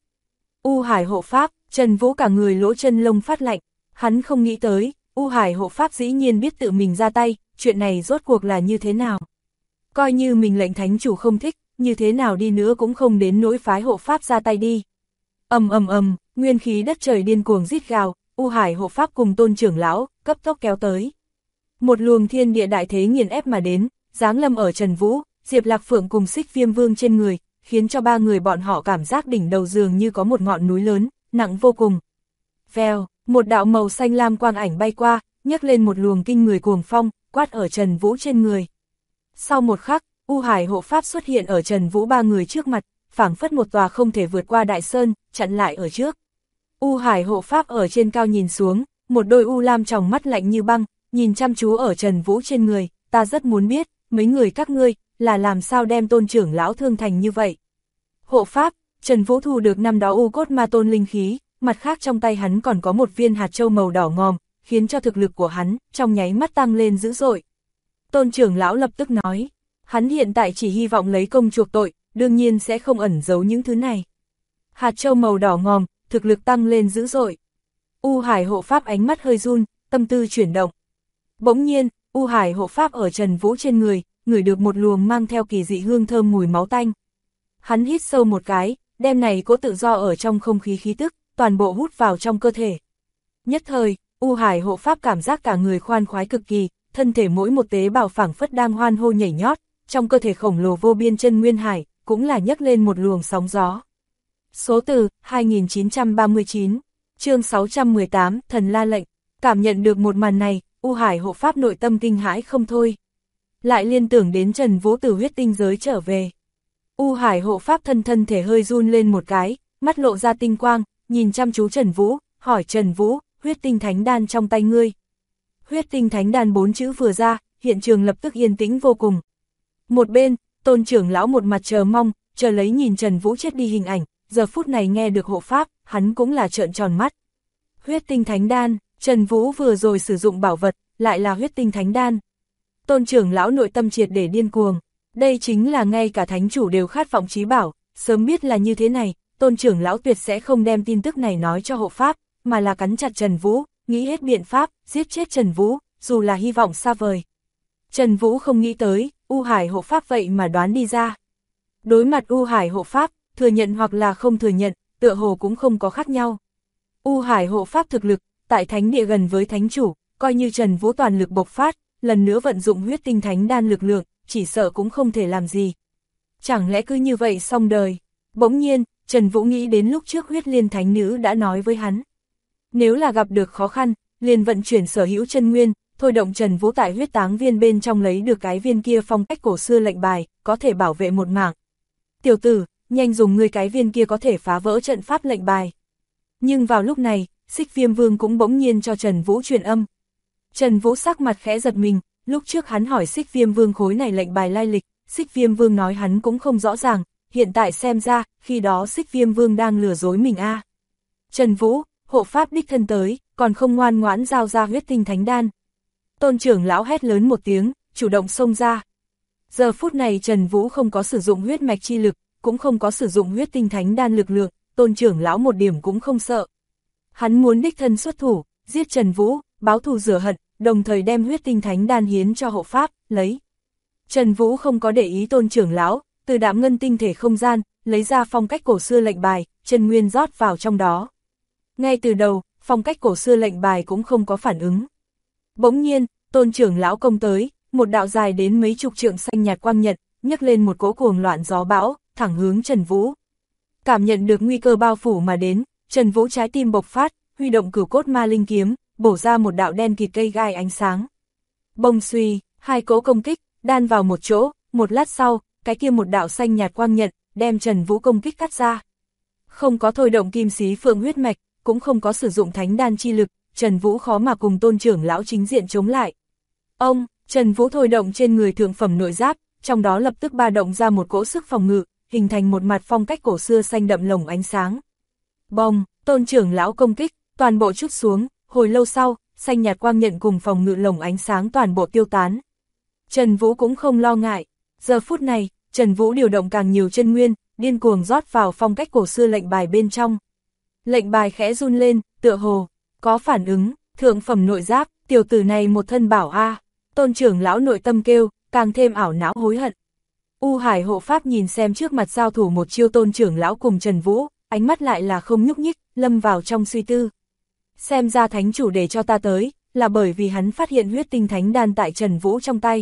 U Hải hộ pháp, Trần Vũ cả người lỗ chân lông phát lạnh, hắn không nghĩ tới, U Hải hộ pháp dĩ nhiên biết tự mình ra tay, chuyện này rốt cuộc là như thế nào. Coi như mình lệnh thánh chủ không thích, như thế nào đi nữa cũng không đến nỗi phái hộ pháp ra tay đi. Ầm ầm ầm, nguyên khí đất trời điên cuồng rít gào, U Hải hộ pháp cùng Tôn trưởng lão cấp tốc kéo tới. Một luồng thiên địa đại thế nghiền ép mà đến, giáng lâm ở Trần Vũ, Diệp Lạc Phượng cùng Xích Viêm Vương trên người, khiến cho ba người bọn họ cảm giác đỉnh đầu dường như có một ngọn núi lớn, nặng vô cùng. Vèo, một đạo màu xanh lam quang ảnh bay qua, nhấc lên một luồng kinh người cuồng phong, quát ở Trần Vũ trên người. Sau một khắc, U Hải hộ pháp xuất hiện ở Trần Vũ ba người trước mặt, phảng phất một tòa không thể vượt qua đại sơn, chặn lại ở trước. U Hải hộ pháp ở trên cao nhìn xuống, một đôi u lam tròng mắt lạnh như băng, nhìn chăm chú ở Trần Vũ trên người, ta rất muốn biết, mấy người các ngươi, là làm sao đem Tôn trưởng lão thương thành như vậy. Hộ pháp, Trần Vũ thu được năm đó u cốt ma tôn linh khí, mặt khác trong tay hắn còn có một viên hạt châu màu đỏ ngòm, khiến cho thực lực của hắn, trong nháy mắt tăng lên dữ dội. Tôn trưởng lão lập tức nói, hắn hiện tại chỉ hy vọng lấy công chuộc tội, đương nhiên sẽ không ẩn giấu những thứ này. Hạt châu màu đỏ ngòm, thực lực tăng lên dữ dội. U Hải hộ pháp ánh mắt hơi run, tâm tư chuyển động. Bỗng nhiên, U Hải hộ pháp ở Trần Vũ trên người, ngửi được một luồng mang theo kỳ dị hương thơm mùi máu tanh. Hắn hít sâu một cái, đem này cố tự do ở trong không khí khí tức, toàn bộ hút vào trong cơ thể. Nhất thời, U Hải hộ pháp cảm giác cả người khoan khoái cực kỳ, thân thể mỗi một tế bào phảng phất đang hoan hô nhảy nhót, trong cơ thể khổng lồ vô biên chân nguyên hải, cũng là nhấc lên một luồng sóng gió. Số từ 2939, chương 618, thần la lệnh. Cảm nhận được một màn này, U Hải hộ pháp nội tâm kinh hãi không thôi. Lại liên tưởng đến Trần Vũ từ huyết tinh giới trở về. U Hải hộ pháp thân thể hơi run lên một cái, mắt lộ ra tinh quang, nhìn chăm chú Trần Vũ, hỏi Trần Vũ, huyết tinh thánh đan trong tay ngươi. Huyết tinh thánh đan 4 chữ vừa ra, hiện trường lập tức yên tĩnh vô cùng. Một bên, Tôn trưởng lão một mặt chờ mong, chờ lấy nhìn Trần Vũ chết đi hình ảnh, giờ phút này nghe được hộ pháp, hắn cũng là trợn tròn mắt. Huyết tinh thánh đan, Trần Vũ vừa rồi sử dụng bảo vật, lại là huyết tinh thánh đan. Tôn trưởng lão nội tâm triệt để điên cuồng, đây chính là ngay cả thánh chủ đều khát vọng chí bảo, sớm biết là như thế này, Tôn trưởng lão tuyệt sẽ không đem tin tức này nói cho hộ pháp, mà là cắn chặt Trần Vũ, nghĩ hết biện pháp, giết chết Trần Vũ, dù là hy vọng xa vời. Trần Vũ không nghĩ tới, U Hải hộ pháp vậy mà đoán đi ra. Đối mặt U Hải hộ pháp, thừa nhận hoặc là không thừa nhận, tựa hồ cũng không có khác nhau. U Hải hộ pháp thực lực, tại thánh địa gần với thánh chủ, coi như Trần Vũ toàn lực bộc phát, lần nữa vận dụng huyết tinh thánh đan lực lượng, chỉ sợ cũng không thể làm gì. Chẳng lẽ cứ như vậy xong đời? Bỗng nhiên, Trần Vũ nghĩ đến lúc trước huyết liên thánh nữ đã nói với hắn. Nếu là gặp được khó khăn, liền vận chuyển sở hữu chân nguyên, thôi động Trần Vũ tại huyết táng viên bên trong lấy được cái viên kia phong cách cổ xưa lệnh bài, có thể bảo vệ một mạng. Tiểu tử, nhanh dùng ngươi cái viên kia có thể phá vỡ trận pháp lệnh bài. Nhưng vào lúc này, Xích Viêm Vương cũng bỗng nhiên cho Trần Vũ truyền âm. Trần Vũ sắc mặt khẽ giật mình, lúc trước hắn hỏi Xích Viêm Vương khối này lệnh bài lai lịch, Xích Viêm Vương nói hắn cũng không rõ ràng, hiện tại xem ra, khi đó Xích Viêm Vương đang lừa dối mình a. Trần Vũ, hộ pháp đích thân tới, còn không ngoan ngoãn giao ra huyết tinh thánh đan. Tôn trưởng lão hét lớn một tiếng, chủ động xông ra. Giờ phút này Trần Vũ không có sử dụng huyết mạch chi lực, cũng không có sử dụng huyết tinh thánh đan lực lượng, Tôn trưởng lão một điểm cũng không sợ. Hắn muốn đích thân xuất thủ, giết Trần Vũ, báo thù rửa hận, đồng thời đem huyết tinh thánh đan hiến cho hộ pháp, lấy. Trần Vũ không có để ý Tôn trưởng lão, từ đạm ngân tinh thể không gian, lấy ra phong cách cổ xưa lệnh bài, chân nguyên rót vào trong đó. Ngay từ đầu, phong cách cổ xưa lệnh bài cũng không có phản ứng. Bỗng nhiên, Tôn trưởng lão công tới, một đạo dài đến mấy chục trượng xanh nhạt quang nhật, nhấc lên một cỗ cuồng loạn gió bão, thẳng hướng Trần Vũ. Cảm nhận được nguy cơ bao phủ mà đến, Trần Vũ trái tim bộc phát, huy động cửu cốt ma linh kiếm, bổ ra một đạo đen kịt cây gai ánh sáng. Bông suy, Hai cỗ công kích, đan vào một chỗ, một lát sau, cái kia một đạo xanh nhạt quang nhận, đem Trần Vũ công kích cắt ra. Không có thôi động kim xí phượng huyết mạch, cũng không có sử dụng thánh đan chi lực, Trần Vũ khó mà cùng Tôn trưởng lão chính diện chống lại. Trần Vũ thôi động trên người thượng phẩm nội giáp, trong đó lập tức ba động ra một cỗ sức phòng ngự, hình thành một mặt phong cách cổ xưa xanh đậm lồng ánh sáng. Bồng, Tôn trưởng lão công kích, toàn bộ chút xuống, hồi lâu sau, xanh nhạt quang nhận cùng phòng ngự lồng ánh sáng toàn bộ tiêu tán. Trần Vũ cũng không lo ngại, giờ phút này, Trần Vũ điều động càng nhiều chân nguyên, điên cuồng rót vào phong cách cổ xưa lệnh bài bên trong. Lệnh bài khẽ run lên, tựa hồ, có phản ứng, thượng phẩm nội giáp, tiểu tử này một thân bảo a. Tôn trưởng lão nội tâm kêu, càng thêm ảo não hối hận. U Hải hộ pháp nhìn xem trước mặt giao thủ một chiêu Tôn trưởng lão cùng Trần Vũ, ánh mắt lại là không nhúc nhích, lâm vào trong suy tư. Xem ra thánh chủ để cho ta tới, là bởi vì hắn phát hiện huyết tinh thánh đan tại Trần Vũ trong tay.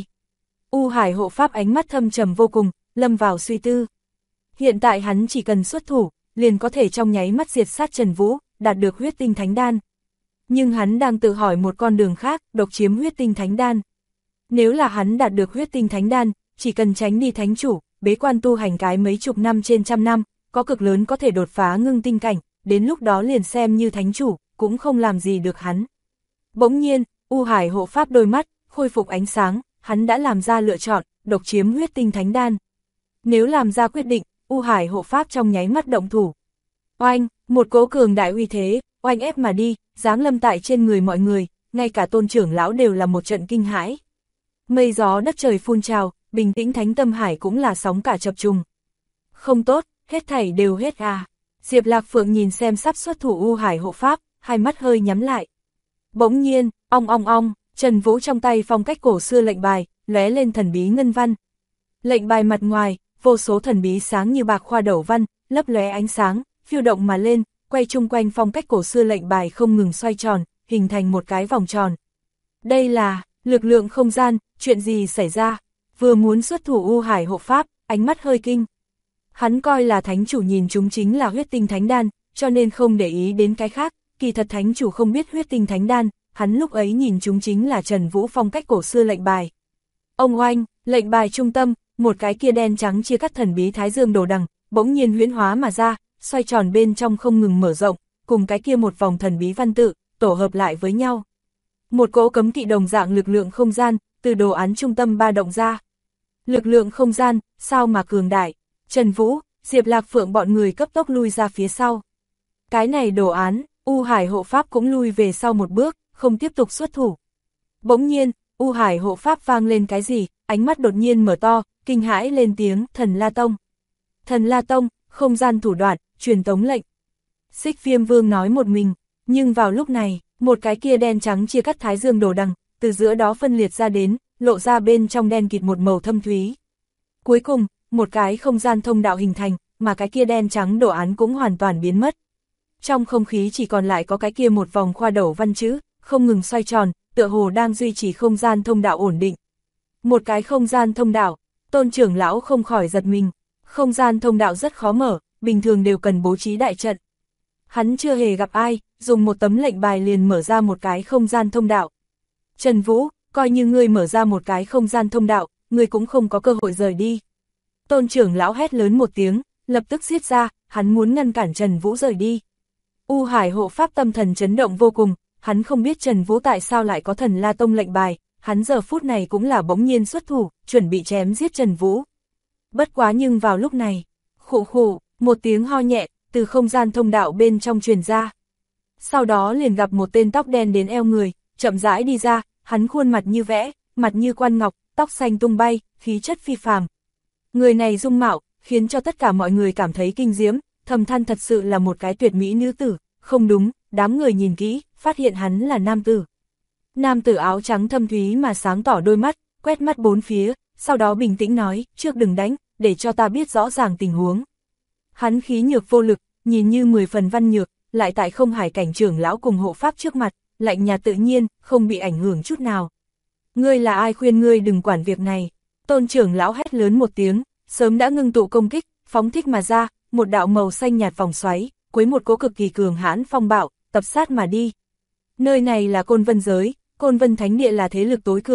U Hải hộ pháp ánh mắt thâm trầm vô cùng, lâm vào suy tư. Hiện tại hắn chỉ cần xuất thủ, liền có thể trong nháy mắt diệt sát Trần Vũ, đạt được huyết tinh thánh đan. Nhưng hắn đang tự hỏi một con đường khác, độc chiếm huyết tinh thánh đan. Nếu là hắn đạt được huyết tinh thánh đan, chỉ cần tránh đi thánh chủ, bế quan tu hành cái mấy chục năm trên trăm năm, có cực lớn có thể đột phá ngưng tinh cảnh, đến lúc đó liền xem như thánh chủ, cũng không làm gì được hắn. Bỗng nhiên, U Hải hộ pháp đôi mắt, khôi phục ánh sáng, hắn đã làm ra lựa chọn, độc chiếm huyết tinh thánh đan. Nếu làm ra quyết định, U Hải hộ pháp trong nháy mắt động thủ. Oanh, một cỗ cường đại uy thế, oanh ép mà đi, giáng lâm tại trên người mọi người, ngay cả Tôn trưởng lão đều là một trận kinh hãi. Mây gió đất trời phun trào, bình tĩnh thánh tâm hải cũng là sóng cả chập trùng. Không tốt, hết thảy đều hết à. Diệp Lạc Phượng nhìn xem sắp xuất thủ U Hải hộ pháp, hai mắt hơi nhắm lại. Bỗng nhiên, ong, Trần Vũ trong tay phong cách cổ xưa lệnh bài, lóe lên thần bí ngân văn. Lệnh bài mặt ngoài, vô số thần bí sáng như bạc khoa đẩu văn, lấp lóe ánh sáng, phiêu động mà lên, quay chung quanh phong cách cổ xưa lệnh bài không ngừng xoay tròn, hình thành một cái vòng tròn. Đây là lực lượng không gian, chuyện gì xảy ra? Vừa muốn xuất thủ U Hải hộ pháp, ánh mắt hơi kinh. Hắn coi là thánh chủ nhìn chúng chính là huyết tinh thánh đan, cho nên không để ý đến cái khác, kỳ thật thánh chủ không biết huyết tinh thánh đan, hắn lúc ấy nhìn chúng chính là Trần Vũ phong cách cổ xưa lệnh bài. Ông oanh, lệnh bài trung tâm, một cái kia đen trắng chia cắt thần bí thái dương đồ đằng, bỗng nhiên huyễn hóa mà ra, xoay tròn bên trong không ngừng mở rộng, cùng cái kia một vòng thần bí văn tự, tổ hợp lại với nhau. Một cỗ cấm kỵ đồng dạng lực lượng không gian, từ đồ án trung tâm ba động ra. Lực lượng không gian, sao mà cường đại, Trần Vũ, Diệp Lạc Phượng bọn người cấp tốc lui ra phía sau. Cái này đồ án, U Hải hộ pháp cũng lui về sau một bước, không tiếp tục xuất thủ. Bỗng nhiên, U Hải hộ pháp vang lên cái gì, ánh mắt đột nhiên mở to, kinh hãi lên tiếng, Thần La Tông. Thần La Tông, không gian thủ đoạn, truyền tống lệnh. Xích Viêm Vương nói một mình, nhưng vào lúc này, một cái kia đen trắng chia cắt thái dương đồ đằng, từ giữa đó phân liệt ra đến, lộ ra bên trong đen kịt một màu thâm thúy. Cuối cùng, một cái không gian thông đạo hình thành, mà cái kia đen trắng đồ án cũng hoàn toàn biến mất. Trong không khí chỉ còn lại có cái kia một vòng khoa đẩu văn chữ, không ngừng xoay tròn, tựa hồ đang duy trì không gian thông đạo ổn định. Một cái không gian thông đạo, Tôn trưởng lão không khỏi giật mình. Không gian thông đạo rất khó mở, bình thường đều cần bố trí đại trận. Hắn chưa hề gặp ai, dùng một tấm lệnh bài liền mở ra một cái không gian thông đạo. Trần Vũ, coi như ngươi mở ra một cái không gian thông đạo, ngươi cũng không có cơ hội rời đi. Tôn trưởng lão hét lớn một tiếng, lập tức giết ra, hắn muốn ngăn cản Trần Vũ rời đi. U Hải hộ pháp tâm thần chấn động vô cùng, hắn không biết Trần Vũ tại sao lại có Thần La Tông lệnh bài, hắn giờ phút này cũng là bỗng nhiên xuất thủ, chuẩn bị chém giết Trần Vũ. Bất quá nhưng vào lúc này, khụ khụ, một tiếng ho nhẹ, từ không gian thông đạo bên trong truyền ra. Sau đó liền gặp một tên tóc đen đến eo người, chậm rãi đi ra, hắn khuôn mặt như vẽ, mặt như quan ngọc, tóc xanh tung bay, khí chất phi phàm. Người này dung mạo, khiến cho tất cả mọi người cảm thấy kinh diễm, thầm than thật sự là một cái tuyệt mỹ nữ tử, không đúng, đám người nhìn kỹ, phát hiện hắn là nam tử. Nam tử áo trắng thâm thúy mà sáng tỏ đôi mắt, quét mắt bốn phía, sau đó bình tĩnh nói, trước đừng đánh, để cho ta biết rõ ràng tình huống. Hắn khí nhược vô lực, nhìn như 10 phần văn nhược, lại tại không hải cảnh trưởng lão cùng hộ pháp trước mặt, lạnh nhạt tự nhiên, không bị ảnh hưởng chút nào. Ngươi là ai khuyên ngươi đừng quản việc này? Tôn trưởng lão hét lớn một tiếng, sớm đã ngưng tụ công kích, phóng thích mà ra, một đạo màu xanh nhạt vòng xoáy, quấy một cỗ cực kỳ cường hãn phong bạo, tập sát mà đi. Nơi này là Côn Vân giới, Côn Vân Thánh Địa là thế lực tối cường,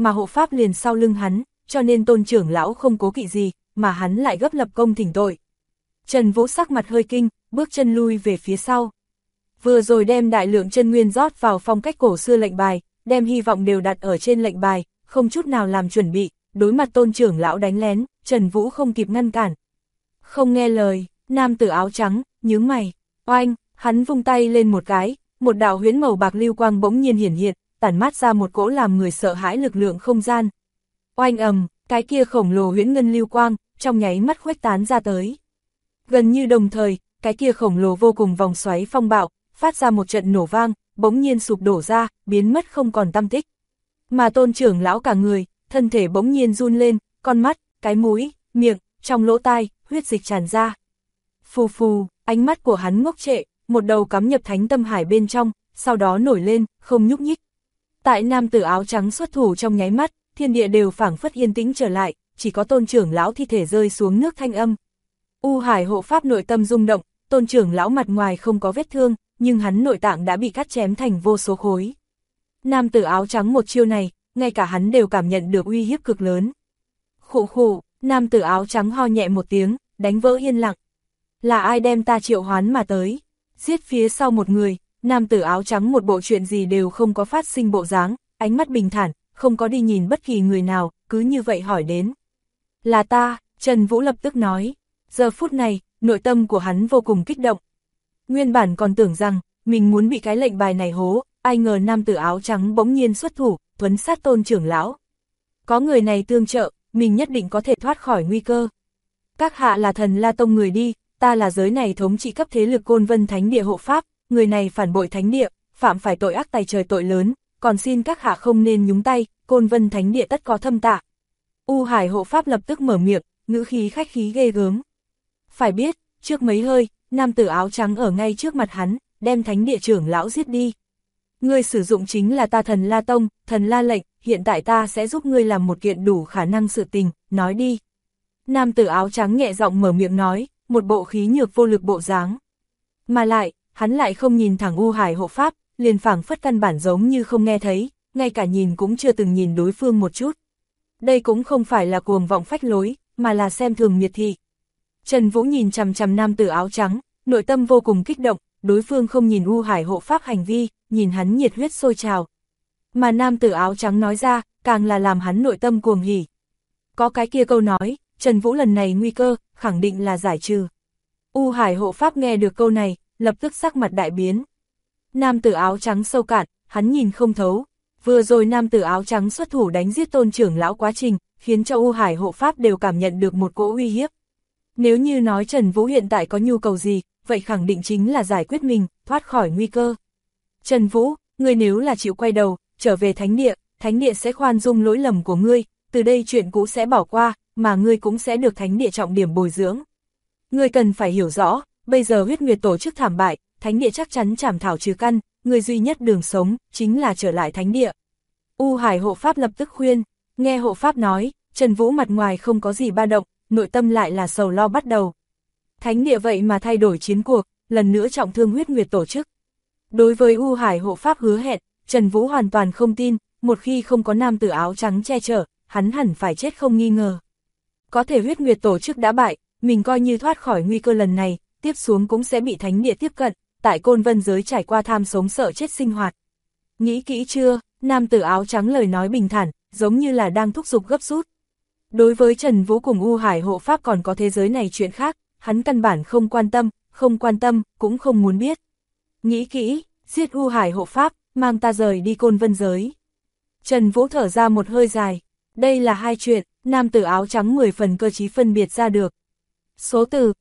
mà hộ pháp liền sau lưng hắn, cho nên Tôn trưởng lão không cố kỵ gì, mà hắn lại gấp lập công thỉnh tội. Trần Vũ sắc mặt hơi kinh, bước chân lui về phía sau. Vừa rồi đem đại lượng chân nguyên rót vào phong cách cổ xưa lệnh bài, đem hy vọng đều đặt ở trên lệnh bài, không chút nào làm chuẩn bị, đối mặt Tôn trưởng lão đánh lén, Trần Vũ không kịp ngăn cản. Không nghe lời, nam tử áo trắng, nhướng mày, oanh, hắn vung tay lên một cái, một đạo huyễn màu bạc lưu quang bỗng nhiên hiển hiện, tản mát ra một cỗ làm người sợ hãi lực lượng không gian. Oanh ầm, cái kia khổng lồ huyễn ngân lưu quang, trong nháy mắt khuếch tán ra tới. Gần như đồng thời, cái kia khổng lồ vô cùng vòng xoáy phong bạo, phát ra một trận nổ vang, bỗng nhiên sụp đổ ra, biến mất không còn tăm tích. Mà Tôn trưởng lão cả người, thân thể bỗng nhiên run lên, con mắt, cái mũi, miệng, trong lỗ tai, huyết dịch tràn ra. Phù phù, ánh mắt của hắn ngốc trệ, một đầu cắm nhập thánh tâm hải bên trong, sau đó nổi lên, không nhúc nhích. Tại nam tử áo trắng xuất thủ trong nháy mắt, thiên địa đều phảng phất yên tĩnh trở lại, chỉ có Tôn trưởng lão thi thể rơi xuống nước thanh âm. U Hải hộ pháp nội tâm rung động, Tôn trưởng lão mặt ngoài không có vết thương, nhưng hắn nội tạng đã bị cắt chém thành vô số khối. Nam tử áo trắng một chiêu này, ngay cả hắn đều cảm nhận được uy hiếp cực lớn. Khụ khụ, nam tử áo trắng ho nhẹ một tiếng, đánh vỡ yên lặng. Là ai đem ta triệu hoán mà tới? Giết phía sau một người, nam tử áo trắng một bộ chuyện gì đều không có phát sinh bộ dáng, ánh mắt bình thản, không có đi nhìn bất kỳ người nào, cứ như vậy hỏi đến. Là ta, Trần Vũ lập tức nói. Giờ phút này, nội tâm của hắn vô cùng kích động. Nguyên bản còn tưởng rằng, mình muốn bị cái lệnh bài này hố, ai ngờ nam tử áo trắng bỗng nhiên xuất thủ, thuấn sát Tôn trưởng lão. Có người này tương trợ, mình nhất định có thể thoát khỏi nguy cơ. Các hạ là Thần La Tông người đi, ta là giới này thống trị cấp thế lực Côn Vân Thánh Địa hộ pháp, người này phản bội Thánh Địa, phạm phải tội ác tày trời tội lớn, còn xin các hạ không nên nhúng tay, Côn Vân Thánh Địa tất có thâm tạ. U Hải hộ pháp lập tức mở miệng, ngữ khí khách khí ghê gớm. Phải biết, trước mấy hơi, nam tử áo trắng ở ngay trước mặt hắn, đem Thánh Địa trưởng lão giết đi. Ngươi sử dụng chính là ta Thần La Tông, Thần La lệnh, hiện tại ta sẽ giúp ngươi làm một kiện đủ khả năng sự tình, nói đi. Nam tử áo trắng nhẹ giọng mở miệng nói, một bộ khí nhược vô lực bộ dáng. Mà lại, hắn lại không nhìn thẳng U Hải hộ pháp, liền phảng phất căn bản giống như không nghe thấy, ngay cả nhìn cũng chưa từng nhìn đối phương một chút. Đây cũng không phải là cuồng vọng phách lối, mà là xem thường miệt thị. Trần Vũ nhìn chằm chằm nam tử áo trắng, nội tâm vô cùng kích động, đối phương không nhìn U Hải hộ pháp hành vi, nhìn hắn nhiệt huyết sôi trào. Mà nam tử áo trắng nói ra, càng là làm hắn nội tâm cuồng hỉ. Có cái kia câu nói, Trần Vũ lần này nguy cơ, khẳng định là giải trừ. U Hải hộ pháp nghe được câu này, lập tức sắc mặt đại biến. Nam tử áo trắng sâu cạn, hắn nhìn không thấu. Vừa rồi nam tử áo trắng xuất thủ đánh giết Tôn trưởng lão quá trình, khiến cho U Hải hộ pháp đều cảm nhận được một cỗ uy hiếp. Nếu như nói Trần Vũ hiện tại có nhu cầu gì, vậy khẳng định chính là giải quyết mình, thoát khỏi nguy cơ. Trần Vũ, ngươi nếu là chịu quay đầu, trở về Thánh Địa sẽ khoan dung lỗi lầm của ngươi, từ đây chuyện cũ sẽ bỏ qua, mà ngươi cũng sẽ được Thánh Địa trọng điểm bồi dưỡng. Ngươi cần phải hiểu rõ, bây giờ huyết nguyệt tổ chức thảm bại, Thánh Địa chắc chắn trảm thảo trừ căn, ngươi duy nhất đường sống, chính là trở lại Thánh Địa. U Hải hộ pháp lập tức khuyên, nghe hộ pháp nói, Trần Vũ mặt ngoài không có gì ba động, nội tâm lại là sầu lo bắt đầu. Thánh Địa vậy mà thay đổi chiến cuộc, lần nữa trọng thương huyết nguyệt tổ chức. Đối với U Hải hộ pháp hứa hẹn, Trần Vũ hoàn toàn không tin, một khi không có nam tử áo trắng che chở, hắn hẳn phải chết không nghi ngờ. Có thể huyết nguyệt tổ chức đã bại, mình coi như thoát khỏi nguy cơ lần này, tiếp xuống cũng sẽ bị Thánh Địa tiếp cận, tại Côn Vân giới trải qua tham sống sợ chết sinh hoạt. Nghĩ kỹ chưa, nam tử áo trắng lời nói bình thản, giống như là đang thúc giục gấp rút. Đối với Trần Vũ cùng U Hải hộ pháp còn có thế giới này chuyện khác, hắn căn bản không quan tâm, cũng không muốn biết. Nghĩ kỹ, giết U Hải hộ pháp, mang ta rời đi Côn Vân giới. Trần Vũ thở ra một hơi dài, đây là hai chuyện, nam tử áo trắng 10 phần cơ trí phân biệt ra được. Số từ,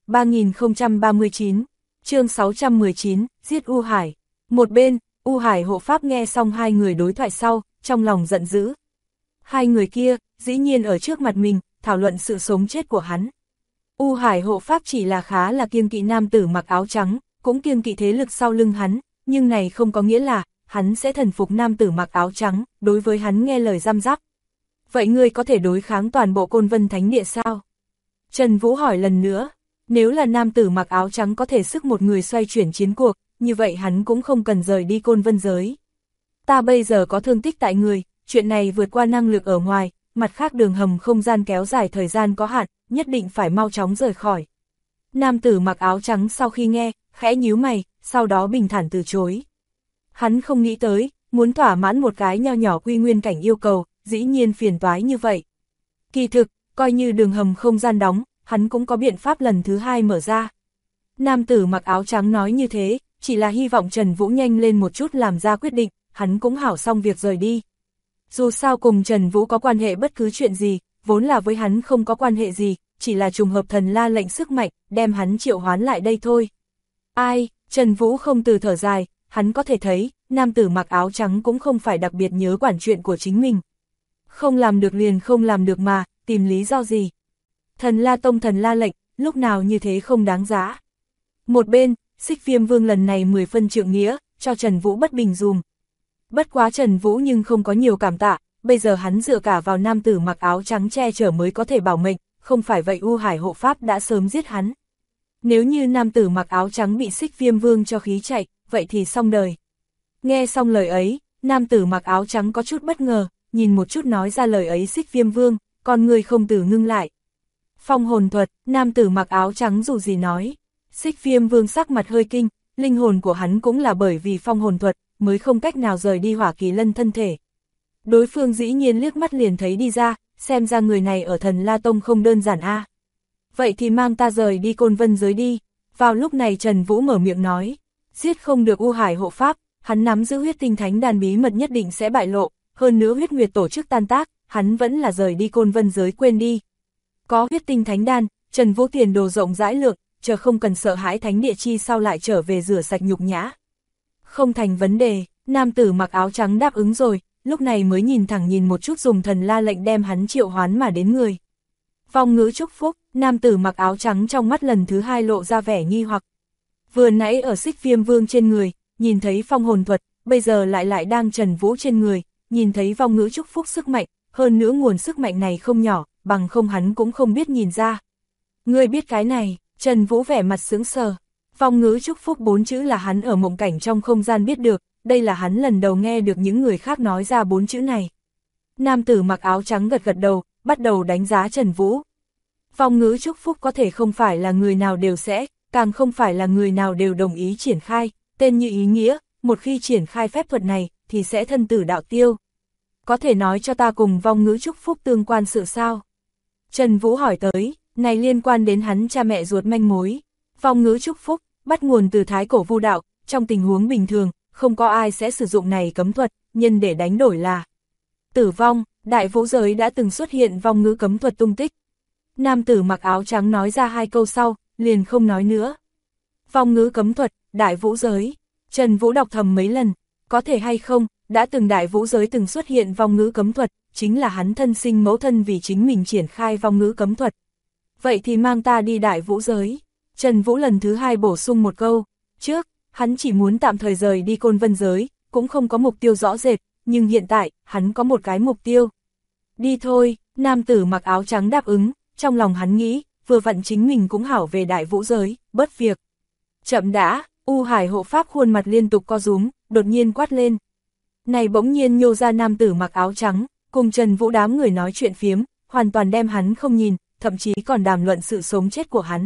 3039, chương 619, giết U Hải. Một bên, U Hải hộ pháp nghe xong hai người đối thoại sau, trong lòng giận dữ. Hai người kia, dĩ nhiên ở trước mặt mình, thảo luận sự sống chết của hắn. U Hải hộ pháp chỉ là khá là kiêng kỵ nam tử mặc áo trắng, cũng kiêng kỵ thế lực sau lưng hắn, nhưng này không có nghĩa là, hắn sẽ thần phục nam tử mặc áo trắng, đối với hắn nghe lời răm rắp. Vậy ngươi có thể đối kháng toàn bộ Côn Vân Thánh Địa sao? Trần Vũ hỏi lần nữa, nếu là nam tử mặc áo trắng có thể sức một người xoay chuyển chiến cuộc, như vậy hắn cũng không cần rời đi Côn Vân giới. Ta bây giờ có thương tích tại người, chuyện này vượt qua năng lực ở ngoài, mặt khác đường hầm không gian kéo dài thời gian có hạn, nhất định phải mau chóng rời khỏi. Nam tử mặc áo trắng sau khi nghe, khẽ nhíu mày, sau đó bình thản từ chối. Hắn không nghĩ tới, muốn thỏa mãn một cái nho nhỏ quy nguyên cảnh yêu cầu, dĩ nhiên phiền toái như vậy. Kỳ thực, coi như đường hầm không gian đóng, hắn cũng có biện pháp lần thứ hai mở ra. Nam tử mặc áo trắng nói như thế, chỉ là hy vọng Trần Vũ nhanh lên một chút làm ra quyết định, hắn cũng hảo xong việc rời đi. Dù sao cùng Trần Vũ có quan hệ bất cứ chuyện gì, vốn là với hắn không có quan hệ gì, chỉ là trùng hợp thần la lệnh sức mạnh, đem hắn triệu hoán lại đây thôi. Ai, Trần Vũ không từ thở dài, hắn có thể thấy, nam tử mặc áo trắng cũng không phải đặc biệt nhớ quản chuyện của chính mình. Không làm được liền không làm được mà, tìm lý do gì. Thần la tông thần la lệnh, lúc nào như thế không đáng giá. Một bên, Xích Viêm Vương lần này 10 phân trượng nghĩa, cho Trần Vũ bất bình dùm. Bất quá Trần Vũ nhưng không có nhiều cảm tạ, bây giờ hắn dựa cả vào nam tử mặc áo trắng che chở mới có thể bảo mệnh, không phải vậy U Hải hộ pháp đã sớm giết hắn. Nếu như nam tử mặc áo trắng bị Xích Viêm Vương cho khí chạy, vậy thì xong đời. Nghe xong lời ấy, nam tử mặc áo trắng có chút bất ngờ, nhìn một chút nói ra lời ấy Xích Viêm Vương, con người không từ ngưng lại. Phong hồn thuật, nam tử mặc áo trắng dù gì nói. Xích Viêm Vương sắc mặt hơi kinh, linh hồn của hắn cũng là bởi vì phong hồn thuật, mới không cách nào rời đi Hỏa Kỳ Lân thân thể. Đối phương dĩ nhiên liếc mắt liền thấy đi ra, xem ra người này ở thần La Tông không đơn giản a. Vậy thì mang ta rời đi Côn Vân giới đi. Vào lúc này Trần Vũ mở miệng nói, giết không được U Hải hộ pháp, hắn nắm giữ huyết tinh thánh đàn bí mật nhất định sẽ bại lộ, hơn nữa huyết nguyệt tổ chức tan tác, hắn vẫn là rời đi Côn Vân giới quên đi. Có huyết tinh thánh đan, Trần Vũ tiền đồ rộng rãi lượng, chờ không cần sợ hãi thánh địa chi sau lại trở về rửa sạch nhục nhã. Không thành vấn đề, nam tử mặc áo trắng đáp ứng rồi, lúc này mới nhìn thẳng nhìn một chút dùng thần la lệnh đem hắn triệu hoán mà đến người. Vong ngữ chúc phúc, nam tử mặc áo trắng trong mắt lần thứ hai lộ ra vẻ nghi hoặc. Vừa nãy ở Xích Viêm Vương trên người, nhìn thấy phong hồn thuật, bây giờ lại đang Trần Vũ trên người, nhìn thấy vong ngữ chúc phúc sức mạnh, hơn nữa nguồn sức mạnh này không nhỏ, bằng không hắn cũng không biết nhìn ra. Ngươi biết cái này, Trần Vũ vẻ mặt sững sờ. Vong ngữ chúc phúc 4 chữ là hắn ở mộng cảnh trong không gian biết được, đây là hắn lần đầu nghe được những người khác nói ra 4 chữ này. Nam tử mặc áo trắng gật gật đầu, bắt đầu đánh giá Trần Vũ. Vong ngữ chúc phúc có thể không phải là người nào đều sẽ, càng không phải là người nào đều đồng ý triển khai, tên như ý nghĩa, một khi triển khai phép thuật này, thì sẽ thân tử đạo tiêu. Có thể nói cho ta cùng vong ngữ chúc phúc tương quan sự sao? Trần Vũ hỏi tới, này liên quan đến hắn cha mẹ ruột manh mối. Vong ngữ chúc phúc, bắt nguồn từ thái cổ vu đạo, trong tình huống bình thường, không có ai sẽ sử dụng này cấm thuật, nhân để đánh đổi là tử vong. Đại vũ giới đã từng xuất hiện vong ngữ cấm thuật tung tích. Nam tử mặc áo trắng nói ra 2 câu sau, liền không nói nữa. Vong ngữ cấm thuật, đại vũ giới. Trần Vũ đọc thầm mấy lần, có thể hay không, đã từng đại vũ giới từng xuất hiện vong ngữ cấm thuật, chính là hắn thân sinh mẫu thân vì chính mình triển khai vong ngữ cấm thuật. Vậy thì mang ta đi đại vũ giới. Trần Vũ lần thứ 2 bổ sung một câu, trước, hắn chỉ muốn tạm thời rời đi Côn Vân giới, cũng không có mục tiêu rõ rệt, nhưng hiện tại, hắn có một cái mục tiêu. Đi thôi, nam tử mặc áo trắng đáp ứng, trong lòng hắn nghĩ, vừa vặn chính mình cũng hảo về đại vũ giới, bớt việc. Chậm đã, U Hải hộ pháp khuôn mặt liên tục co rúm, đột nhiên quát lên. Này bỗng nhiên nhô ra nam tử mặc áo trắng, cùng Trần Vũ đám người nói chuyện phiếm, hoàn toàn đem hắn không nhìn, thậm chí còn đàm luận sự sống chết của hắn.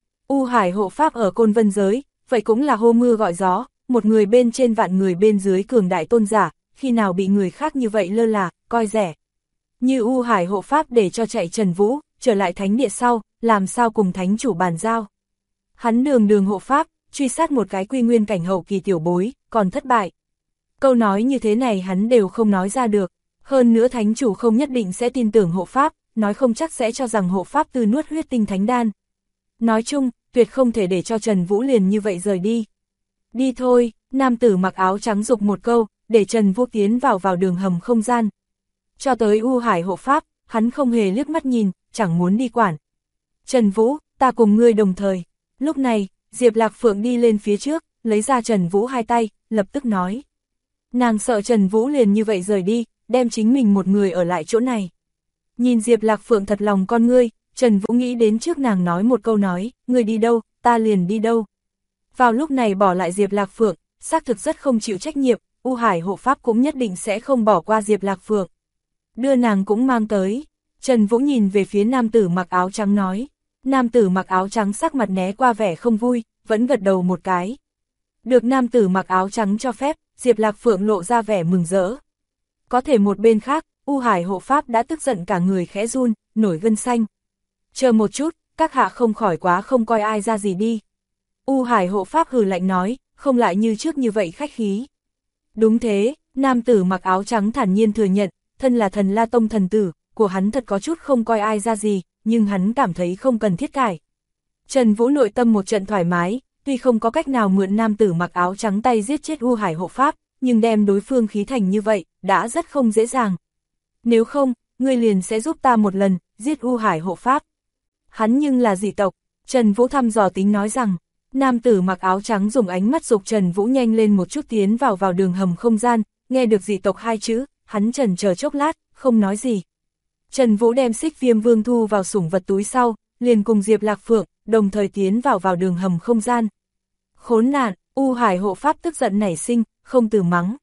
U Hải hộ pháp ở Côn Vân giới, vậy cũng là hô mưa gọi gió, một người bên trên vạn người bên dưới cường đại tôn giả, khi nào bị người khác như vậy lơ là, coi rẻ. Như U Hải hộ pháp để cho chạy Trần Vũ, trở lại thánh địa sau, làm sao cùng thánh chủ bàn giao. Hắn đường hộ pháp, truy sát một cái quy nguyên cảnh hậu kỳ tiểu bối, còn thất bại. Câu nói như thế này hắn đều không nói ra được, hơn nữa thánh chủ không nhất định sẽ tin tưởng hộ pháp, nói không chắc sẽ cho rằng hộ pháp tư nuốt huyết tinh thánh đan. Nói chung, tuyệt không thể để cho Trần Vũ liền như vậy rời đi. Đi thôi, nam tử mặc áo trắng dục một câu, để Trần Vũ tiến vào đường hầm không gian. Cho tới U Hải hộ pháp, hắn không hề liếc mắt nhìn, chẳng muốn đi quản. Trần Vũ, ta cùng ngươi đồng thời. Lúc này, Diệp Lạc Phượng đi lên phía trước, lấy ra Trần Vũ 2 tay, lập tức nói. Nàng sợ Trần Vũ liền như vậy rời đi, đem chính mình một người ở lại chỗ này. Nhìn Diệp Lạc Phượng thật lòng con ngươi, Trần Vũ nghĩ đến trước nàng nói một câu nói, ngươi đi đâu, ta liền đi đâu. Vào lúc này bỏ lại Diệp Lạc Phượng, xác thực rất không chịu trách nhiệm, U Hải hộ pháp cũng nhất định sẽ không bỏ qua Diệp Lạc Phượng. Đưa nàng cũng mang tới. Trần Vũ nhìn về phía nam tử mặc áo trắng nói. Nam tử mặc áo trắng sắc mặt né qua vẻ không vui, vẫn gật đầu một cái. Được nam tử mặc áo trắng cho phép, Diệp Lạc Phượng lộ ra vẻ mừng rỡ. Có thể một bên khác, U Hải hộ pháp đã tức giận cả người khẽ run, nổi gân xanh. Chờ một chút, các hạ không khỏi quá không coi ai ra gì đi. U Hải hộ pháp hừ lạnh nói, không lại như trước như vậy khách khí. Đúng thế, nam tử mặc áo trắng thản nhiên thừa nhận, thân là Thần La Tông thần tử, của hắn thật có chút không coi ai ra gì, nhưng hắn cảm thấy không cần thiết cải. Trần Vũ nội tâm một trận thoải mái, tuy không có cách nào mượn nam tử mặc áo trắng tay giết chết U Hải hộ pháp, nhưng đem đối phương khí thành như vậy, đã rất không dễ dàng. Nếu không, ngươi liền sẽ giúp ta một lần, giết U Hải hộ pháp. Hắn nhưng là dị tộc, Trần Vũ thăm dò tính nói rằng, nam tử mặc áo trắng dùng ánh mắt dục Trần Vũ nhanh lên một chút tiến vào đường hầm không gian, nghe được dị tộc hai chữ, hắn chần chờ chốc lát, không nói gì. Trần Vũ đem Xích Viêm Vương thu vào sủng vật túi sau, liền cùng Diệp Lạc Phượng, đồng thời tiến vào đường hầm không gian. Khốn nạn, U Hải hộ pháp tức giận nảy sinh, không từ mắng.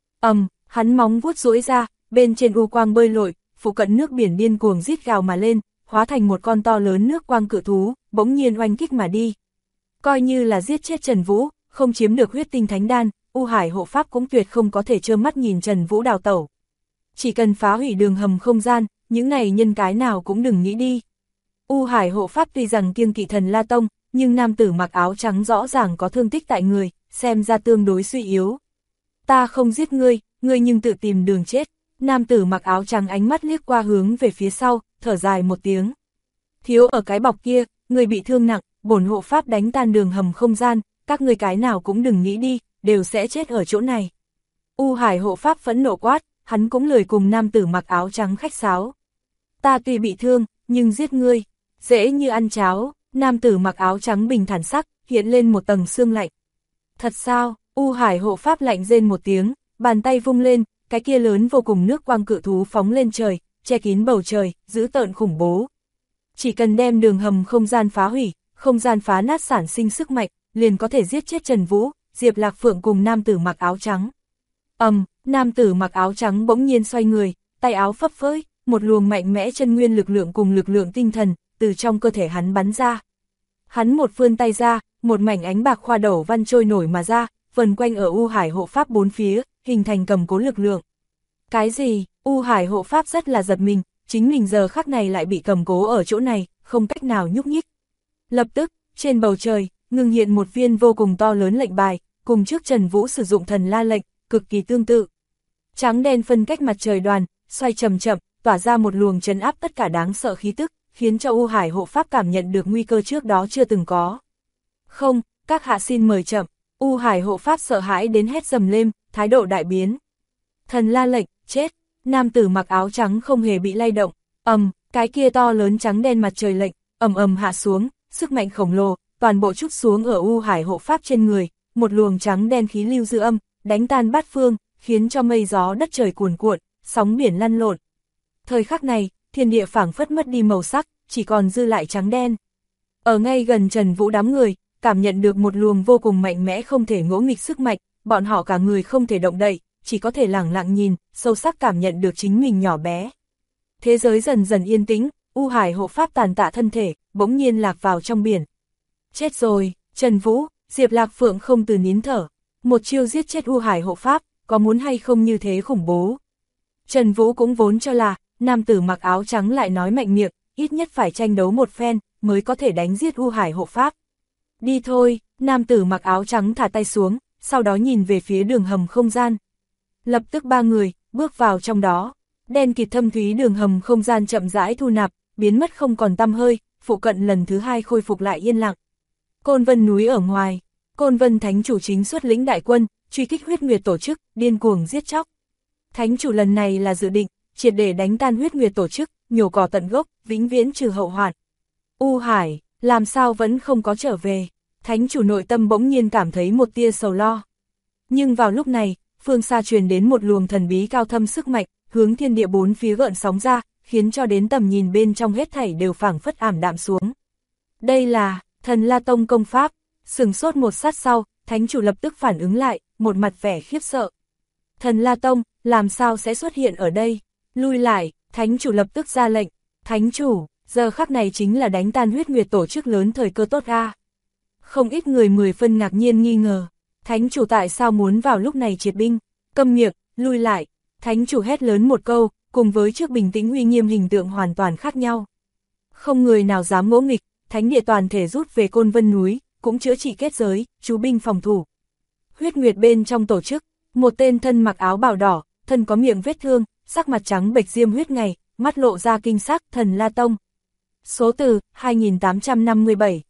Hắn móng vuốt duỗi ra, bên trên u quang bơi lội, phụ cận nước biển điên cuồng rít gào mà lên, hóa thành một con to lớn nước quang cự thú, bỗng nhiên oanh kích mà đi. Coi như là giết chết Trần Vũ, không chiếm được huyết tinh thánh đan, U Hải hộ pháp cũng tuyệt không có thể trơ mắt nhìn Trần Vũ đào tẩu. Chỉ cần phá hủy đường hầm không gian, những này nhân cái nào cũng đừng nghĩ đi. U Hải hộ pháp tuy rằng kiêng kỵ Thần La Tông, nhưng nam tử mặc áo trắng rõ ràng có thương tích tại người, xem ra tương đối suy yếu. Ta không giết ngươi, ngươi nhưng tự tìm đường chết. Nam tử mặc áo trắng ánh mắt liếc qua hướng về phía sau, thở dài một tiếng. Thiếu ở cái bọc kia, người bị thương nặng, bổn hộ pháp đánh tan đường hầm không gian, các ngươi cái nào cũng đừng nghĩ đi, đều sẽ chết ở chỗ này. U Hải hộ pháp phẫn nộ quát, hắn cũng lười cùng nam tử mặc áo trắng khách sáo. Ta tuy bị thương, nhưng giết ngươi, dễ như ăn cháo. Nam tử mặc áo trắng bình thản sắc, hiện lên một tầng sương lạnh. Thật sao? U Hải hộ pháp lạnh rên một tiếng, bàn tay vung lên, cái kia lớn vô cùng nước quang cự thú phóng lên trời, che kín bầu trời, dữ tợn khủng bố. Chỉ cần đem đường hầm không gian phá hủy, không gian phá nát sản sinh sức mạnh, liền có thể giết chết Trần Vũ, Diệp Lạc Phượng cùng nam tử mặc áo trắng. Nam tử mặc áo trắng bỗng nhiên xoay người, tay áo phấp phới, một luồng mạnh mẽ chân nguyên lực lượng cùng lực lượng tinh thần, từ trong cơ thể hắn bắn ra. Hắn một vươn tay ra, một mảnh ánh bạc khoa đẩu văn trôi nổi mà ra, vần quanh ở U Hải hộ pháp bốn phía, hình thành cầm cố lực lượng. Cái gì? U Hải hộ pháp rất là giật mình, chính mình giờ khắc này lại bị cầm cố ở chỗ này, không cách nào nhúc nhích. Lập tức, trên bầu trời, ngừng hiện một viên vô cùng to lớn lệnh bài, cùng trước Trần Vũ sử dụng thần la lệnh, cực kỳ tương tự. Trắng đen phân cách mặt trời đoàn, xoay chậm chậm, tỏa ra một luồng trấn áp tất cả đáng sợ khí tức, khiến cho U Hải hộ pháp cảm nhận được nguy cơ trước đó chưa từng có. Không, các hạ xin mời chậm. U Hải hộ pháp sợ hãi đến hét dầm lên, thái độ đại biến. Thần la lệnh, chết. Nam tử mặc áo trắng không hề bị lay động. Cái kia to lớn trắng đen mặt trời lệnh, hạ xuống, sức mạnh khổng lồ, toàn bộ trút xuống ở U Hải hộ pháp trên người, một luồng trắng đen khí lưu dư âm, đánh tan bát phương, khiến cho mây gió đất trời cuồn cuộn, sóng biển lăn lộn. Thời khắc này, thiên địa phảng phất mất đi màu sắc, chỉ còn dư lại trắng đen. Ở ngay gần Trần Vũ đám người, cảm nhận được một luồng vô cùng mạnh mẽ không thể ngỗ nghịch sức mạnh, bọn họ cả người không thể động đậy, chỉ có thể lẳng lặng nhìn, sâu sắc cảm nhận được chính mình nhỏ bé. Thế giới dần dần yên tĩnh, U Hải hộ pháp tàn tạ thân thể, bỗng nhiên lạc vào trong biển. Chết rồi, Trần Vũ, Diệp Lạc Phượng không từ nín thở, một chiêu giết chết U Hải hộ pháp, có muốn hay không như thế khủng bố. Trần Vũ cũng vốn cho là, nam tử mặc áo trắng lại nói mạnh miệng, ít nhất phải tranh đấu một phen, mới có thể đánh giết U Hải hộ pháp. Đi thôi, nam tử mặc áo trắng thả tay xuống, sau đó nhìn về phía đường hầm không gian. Lập tức ba người, bước vào trong đó, đen kịt thâm thúy đường hầm không gian chậm rãi thu nạp, biến mất không còn tăm hơi, phụ cận lần thứ hai khôi phục lại yên lặng. Côn Vân núi ở ngoài, Côn Vân Thánh chủ chính xuất lĩnh đại quân, truy kích huyết nguyệt tổ chức, điên cuồng giết chóc. Thánh chủ lần này là dự định, triệt để đánh tan huyết nguyệt tổ chức, nhổ cỏ tận gốc, vĩnh viễn trừ hậu hoạn. U Hải, làm sao vẫn không có trở về? Thánh chủ nội tâm bỗng nhiên cảm thấy một tia sầu lo. Nhưng vào lúc này, phương xa truyền đến một luồng thần bí cao thâm sức mạnh, hướng thiên địa bốn phía gợn sóng ra, khiến cho đến tầm nhìn bên trong hết thảy đều phảng phất ảm đạm xuống. Đây là Thần La Tông công pháp. Sừng sốt một sát sau, thánh chủ lập tức phản ứng lại, một mặt vẻ khiếp sợ. Thần La Tông, làm sao sẽ xuất hiện ở đây? Lui lại, thánh chủ lập tức ra lệnh. Thánh chủ, giờ khắc này chính là đánh tan huyết nguyệt tổ chức lớn thời cơ tốt a. Không ít người 10 phân ngạc nhiên nghi ngờ. Thánh chủ tại sao muốn vào lúc này triệt binh? Câm miệng, lui lại. Thánh chủ hét lớn một câu, cùng với trước bình tĩnh uy nghiêm hình tượng hoàn toàn khác nhau. Không người nào dám ngỗ nghịch, thánh địa toàn thể rút về Côn Vân núi, cũng chữa trị kết giới, chú binh phòng thủ. Huyết nguyệt bên trong tổ chức, một tên thân mặc áo bào đỏ, thân có miệng vết thương, sắc mặt trắng bệch diêm huyết ngày, mắt lộ ra kinh sắc, Thần La Tông. Số từ 2857.